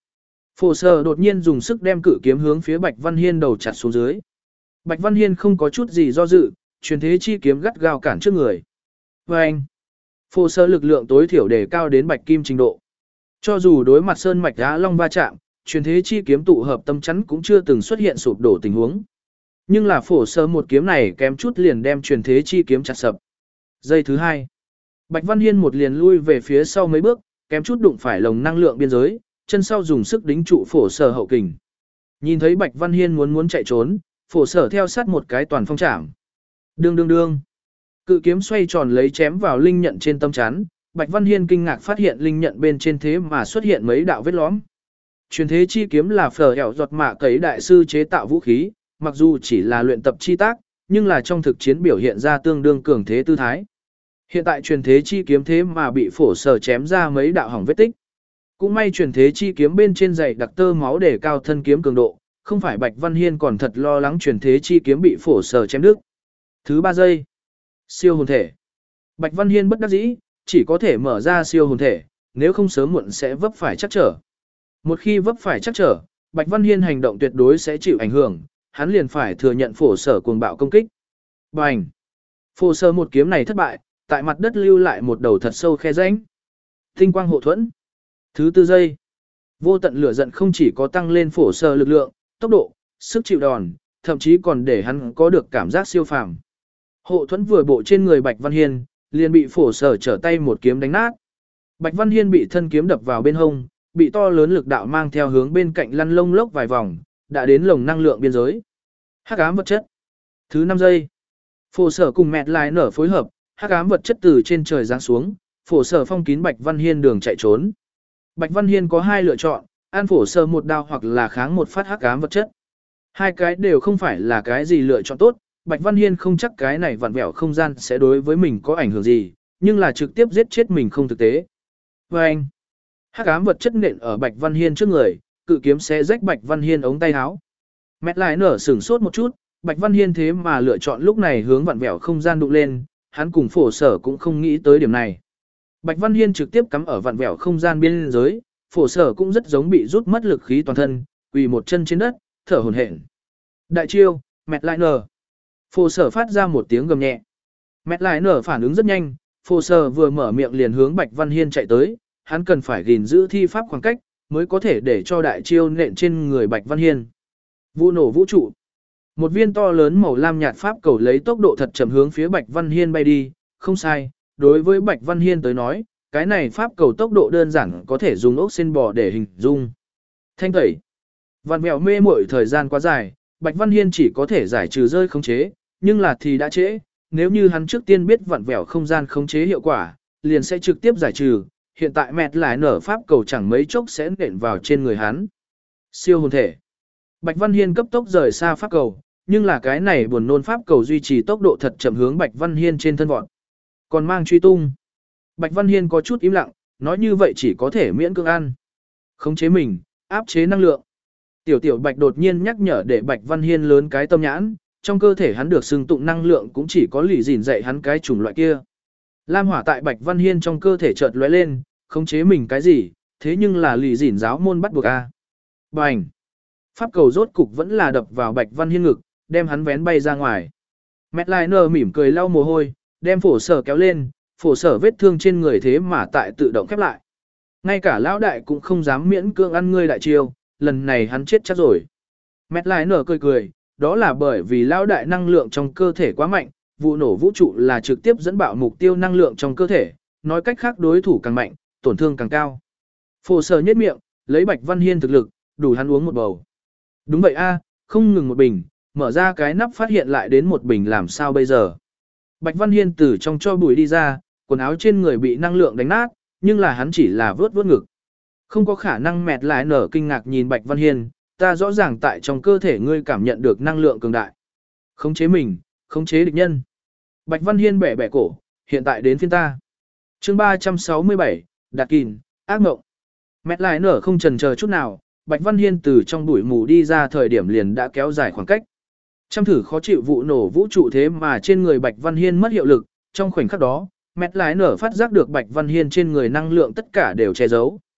Phổ Sở đột nhiên dùng sức đem cự kiếm hướng phía Bạch Văn Hiên đầu chặt xuống dưới. Bạch Văn Hiên không có chút gì do dự, truyền thế chi kiếm gắt gao cản trước người. Và anh, Phổ Sở lực lượng tối thiểu đề cao đến bạch kim trình độ. Cho dù đối mặt sơn mạch Á Long va chạm, truyền thế chi kiếm tụ hợp tâm chắn cũng chưa từng xuất hiện sụp đổ tình huống. Nhưng là Phổ Sở một kiếm này kém chút liền đem truyền thế chi kiếm chặt sập. Giây thứ hai, Bạch Văn Hiên một liền lui về phía sau mấy bước, kém chút đụng phải lồng năng lượng biên giới, chân sau dùng sức đính trụ Phổ Sở hậu kình. Nhìn thấy Bạch Văn Hiên muốn muốn chạy trốn, Phổ Sở theo sát một cái toàn phong trảm. Đương đương đương. Cự kiếm xoay tròn lấy chém vào linh nhận trên tâm chắn, Bạch Văn Hiên kinh ngạc phát hiện linh nhận bên trên thế mà xuất hiện mấy đạo vết lõm. Truyền thế chi kiếm là phở hẻo giọt mạ cấy đại sư chế tạo vũ khí, mặc dù chỉ là luyện tập chi tác, nhưng là trong thực chiến biểu hiện ra tương đương cường thế tư thái. Hiện tại truyền thế chi kiếm thế mà bị Phổ Sở chém ra mấy đạo hỏng vết tích. Cũng may truyền thế chi kiếm bên trên dày đặc tơ máu để cao thân kiếm cường độ, không phải Bạch Văn Hiên còn thật lo lắng truyền thế chi kiếm bị Phổ Sở chém đứt. Thứ ba giây, siêu hồn thể. Bạch Văn Hiên bất đắc dĩ, chỉ có thể mở ra siêu hồn thể, nếu không sớm muộn sẽ vấp phải chắc trở. Một khi vấp phải chắc trở, Bạch Văn Hiên hành động tuyệt đối sẽ chịu ảnh hưởng, hắn liền phải thừa nhận Phổ Sở cuồng bạo công kích. Bành! Phổ Sở một kiếm này thất bại, tại mặt đất lưu lại một đầu thật sâu khe rãnh. Tinh quang hộ thuẫn. Thứ tư giây, vô tận lửa giận không chỉ có tăng lên Phổ Sở lực lượng, tốc độ, sức chịu đòn, thậm chí còn để hắn có được cảm giác siêu phàm. Hộ thuẫn vừa bộ trên người Bạch Văn Hiên, liền bị Phổ Sở trở tay một kiếm đánh nát. Bạch Văn Hiên bị thân kiếm đập vào bên hông, bị to lớn lực đạo mang theo hướng bên cạnh lăn lông lốc vài vòng, đã đến lồng năng lượng biên giới. Hắc ám vật chất. Thứ năm giây, Phổ Sở cùng mẹt lại nở phối hợp, hắc ám vật chất từ trên trời giáng xuống, Phổ Sở phong kín Bạch Văn Hiên đường chạy trốn. Bạch Văn Hiên có hai lựa chọn, ăn Phổ Sở một đao hoặc là kháng một phát hắc ám vật chất. Hai cái đều không phải là cái gì lựa chọn tốt, Bạch Văn Hiên không chắc cái này vặn vẹo không gian sẽ đối với mình có ảnh hưởng gì, nhưng là trực tiếp giết chết mình không thực tế. Và anh, hắc ám vật chất nện ở Bạch Văn Hiên trước người, cự kiếm sẽ rách Bạch Văn Hiên ống tay áo. Mẹt lại nở sửng sốt một chút, Bạch Văn Hiên thế mà lựa chọn lúc này hướng vặn vẹo không gian đụng lên, hắn cùng Phổ Sở cũng không nghĩ tới điểm này. Bạch Văn Hiên trực tiếp cắm ở vặn vẹo không gian biên giới, Phổ Sở cũng rất giống bị rút mất lực khí toàn thân, quỳ một chân trên đất, thở hổn hển. Đại chiêu, mẹt lại nở. Phổ Sở phát ra một tiếng gầm nhẹ. Mẹt lại nở phản ứng rất nhanh, Phổ Sở vừa mở miệng liền hướng Bạch Văn Hiên chạy tới, hắn cần phải gìn giữ thi pháp khoảng cách, mới có thể để cho đại chiêu nện trên người Bạch Văn Hiên. Vụ nổ vũ trụ. Một viên to lớn màu lam nhạt pháp cầu lấy tốc độ thật chậm hướng phía Bạch Văn Hiên bay đi, không sai, đối với Bạch Văn Hiên tới nói, cái này pháp cầu tốc độ đơn giản có thể dùng ốc sen bò để hình dung. Thanh tẩy. Vạn mèo mê muội thời gian quá dài, Bạch Văn Hiên chỉ có thể giải trừ rơi khống chế, nhưng là thì đã trễ, nếu như hắn trước tiên biết vặn vẹo không gian khống chế hiệu quả, liền sẽ trực tiếp giải trừ, hiện tại mẹt lại nở pháp cầu chẳng mấy chốc sẽ nện vào trên người hắn. Siêu hồn thể. Bạch Văn Hiên cấp tốc rời xa pháp cầu, nhưng là cái này buồn nôn pháp cầu duy trì tốc độ thật chậm hướng Bạch Văn Hiên trên thân vọt. Còn mang truy tung. Bạch Văn Hiên có chút im lặng, nói như vậy chỉ có thể miễn cưỡng ăn. Khống chế mình, áp chế năng lượng. Tiểu tiểu Bạch đột nhiên nhắc nhở để Bạch Văn Hiên lớn cái tâm nhãn, trong cơ thể hắn được xưng tụng năng lượng cũng chỉ có lì gìn dạy hắn cái chủng loại kia. Lam hỏa tại Bạch Văn Hiên trong cơ thể chợt lóe lên, khống chế mình cái gì, thế nhưng là lì gìn giáo môn bắt buộc a. Bành! Pháp cầu rốt cục vẫn là đập vào Bạch Văn Hiên ngực, đem hắn vén bay ra ngoài. Mẹt lại nở mỉm cười lau mồ hôi, đem Phổ Sở kéo lên, Phổ Sở vết thương trên người thế mà tại tự động khép lại. Ngay cả lão đại cũng không dám miễn cưỡng ăn ngươi đại chiêu, lần này hắn chết chắc rồi. Mẹt lại nở cười cười, đó là bởi vì lão đại năng lượng trong cơ thể quá mạnh, vụ nổ vũ trụ là trực tiếp dẫn bạo mục tiêu năng lượng trong cơ thể, nói cách khác đối thủ càng mạnh, tổn thương càng cao. Phổ Sở nhếch miệng, lấy Bạch Văn Hiên thực lực, đủ hắn uống một bầu. Đúng vậy a, không ngừng một bình, mở ra cái nắp phát hiện lại đến một bình làm sao bây giờ. Bạch Văn Hiên từ trong cho bụi đi ra, quần áo trên người bị năng lượng đánh nát, nhưng là hắn chỉ là vớt vớt ngực. Không có khả năng mẹt lại nở kinh ngạc nhìn Bạch Văn Hiên, ta rõ ràng tại trong cơ thể ngươi cảm nhận được năng lượng cường đại. Khống chế mình, khống chế địch nhân. Bạch Văn Hiên bẻ bẻ cổ, hiện tại đến phiên ta. Chương ba trăm sáu mươi bảy, Đạt Kìn, ác mộng. Mẹt lại nở không chần chờ chút nào, Bạch Văn Hiên từ trong bụi mù đi ra thời điểm liền đã kéo dài khoảng cách. Trăm thử khó chịu vụ nổ vũ trụ thế mà trên người Bạch Văn Hiên mất hiệu lực, trong khoảnh khắc đó, mẹt lại nở phát giác được Bạch Văn Hiên trên người năng lượng tất cả đều che giấu.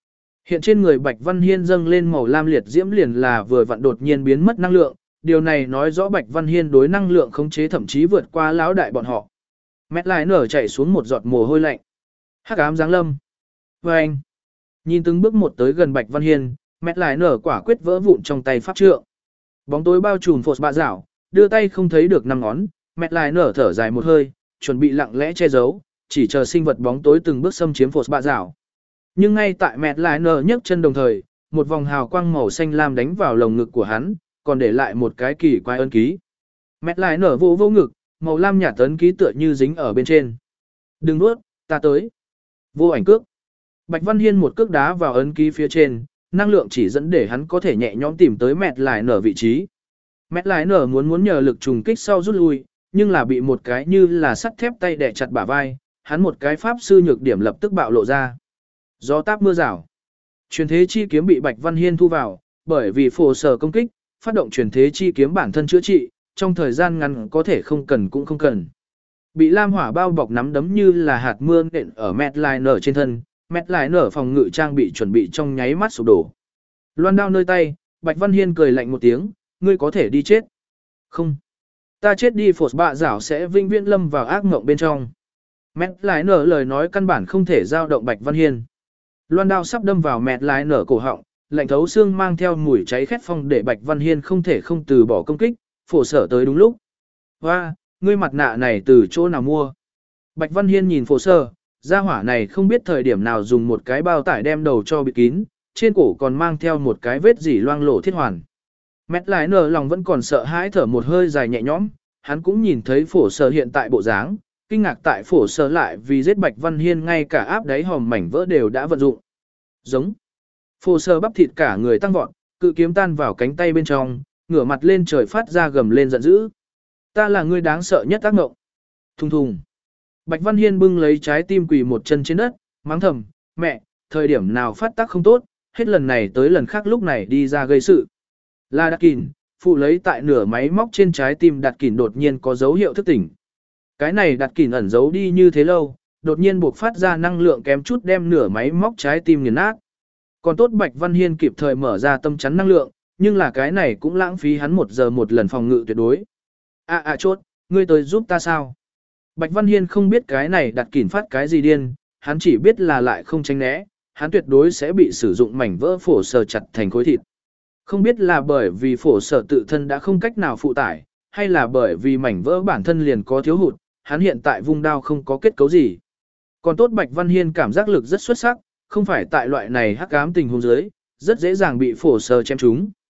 Hiện trên người Bạch Văn Hiên dâng lên màu lam liệt diễm liền là vừa vặn đột nhiên biến mất năng lượng, điều này nói rõ Bạch Văn Hiên đối năng lượng khống chế thậm chí vượt qua lão đại bọn họ. Mét lại nở chạy xuống một giọt mồ hôi lạnh. Hắc ám giáng lâm. Và anh, nhìn từng bước một tới gần Bạch Văn Hiên, mét lại nở quả quyết vỡ vụn trong tay pháp trượng. Bóng tối bao trùm phột bạ rảo, đưa tay không thấy được năm ngón, mét lại nở thở dài một hơi, chuẩn bị lặng lẽ che giấu, chỉ chờ sinh vật bóng tối từng bước xâm chiếm phột bạ rảo. Nhưng ngay tại mét lại nở nhấc chân đồng thời, một vòng hào quang màu xanh lam đánh vào lồng ngực của hắn, còn để lại một cái kỳ quái ấn ký. Mét lại nở vô vô ngực, màu lam nhạt ấn ký tựa như dính ở bên trên. Đừng nuốt, ta tới. Vô ảnh cước. Bạch Văn Hiên một cước đá vào ấn ký phía trên, năng lượng chỉ dẫn để hắn có thể nhẹ nhõm tìm tới mét lại nở vị trí. Mét lại nở muốn muốn nhờ lực trùng kích sau rút lui, nhưng là bị một cái như là sắt thép tay đè chặt bả vai, hắn một cái pháp sư nhược điểm lập tức bạo lộ ra. Gió táp mưa rào. Truyền thế chi kiếm bị Bạch Văn Hiên thu vào, bởi vì phổ sở công kích, phát động truyền thế chi kiếm bản thân chữa trị, trong thời gian ngắn có thể không cần cũng không cần. Bị lam hỏa bao bọc nắm đấm như là hạt mưa nện ở mét lại nở trên thân, mét lại nở phòng ngự trang bị chuẩn bị trong nháy mắt sụp đổ. Loan đao nơi tay, Bạch Văn Hiên cười lạnh một tiếng, ngươi có thể đi chết. Không. Ta chết đi phột bạ rảo sẽ vinh viễn lâm vào ác mộng bên trong. Mét lại nở lời nói căn bản không thể giao động Bạch Văn Hiên. Loan đao sắp đâm vào mét lại nở cổ họng, lạnh thấu xương mang theo mùi cháy khét phong để Bạch Văn Hiên không thể không từ bỏ công kích, phổ sở tới đúng lúc. Hoa, ngươi mặt nạ này từ chỗ nào mua? Bạch Văn Hiên nhìn phổ sở, gia hỏa này không biết thời điểm nào dùng một cái bao tải đem đầu cho bịt kín, trên cổ còn mang theo một cái vết dỉ loang lổ thiết hoàn. Mét lại nở lòng vẫn còn sợ hãi thở một hơi dài nhẹ nhõm, hắn cũng nhìn thấy phổ sở hiện tại bộ dáng, kinh ngạc tại phổ sở lại vì giết Bạch Văn Hiên ngay cả áp đáy hòm mảnh vỡ đều đã vận dụng. Giống. Phổ sở bắp thịt cả người tăng vọt, cự kiếm tan vào cánh tay bên trong, ngửa mặt lên trời phát ra gầm lên giận dữ. Ta là người đáng sợ nhất ác mộng. Thùng thùng. Bạch Văn Hiên bưng lấy trái tim quỳ một chân trên đất, mắng thầm, mẹ, thời điểm nào phát tác không tốt, hết lần này tới lần khác lúc này đi ra gây sự. Là Đạt Kỳn, phụ lấy tại nửa máy móc trên trái tim Đạt Kỳn đột nhiên có dấu hiệu thức tỉnh. Cái này Đạt Kỳn ẩn giấu đi như thế lâu, đột nhiên buộc phát ra năng lượng kém chút đem nửa máy móc trái tim nghiền nát. Còn tốt Bạch Văn Hiên kịp thời mở ra tâm chắn năng lượng, nhưng là cái này cũng lãng phí hắn một giờ một lần phòng ngự tuyệt đối. À à chốt, ngươi tới giúp ta sao? Bạch Văn Hiên không biết cái này Đạt Kỳn phát cái gì điên, hắn chỉ biết là lại không tránh né, hắn tuyệt đối sẽ bị sử dụng mảnh vỡ phổ sở chặt thành khối thịt. Không biết là bởi vì phổ sở tự thân đã không cách nào phụ tải, hay là bởi vì mảnh vỡ bản thân liền có thiếu hụt, hắn hiện tại vung đao không có kết cấu gì. Còn tốt Bạch Văn Hiên cảm giác lực rất xuất sắc, không phải tại loại này hắc ám tình huống dưới, rất dễ dàng bị phổ sở chém trúng.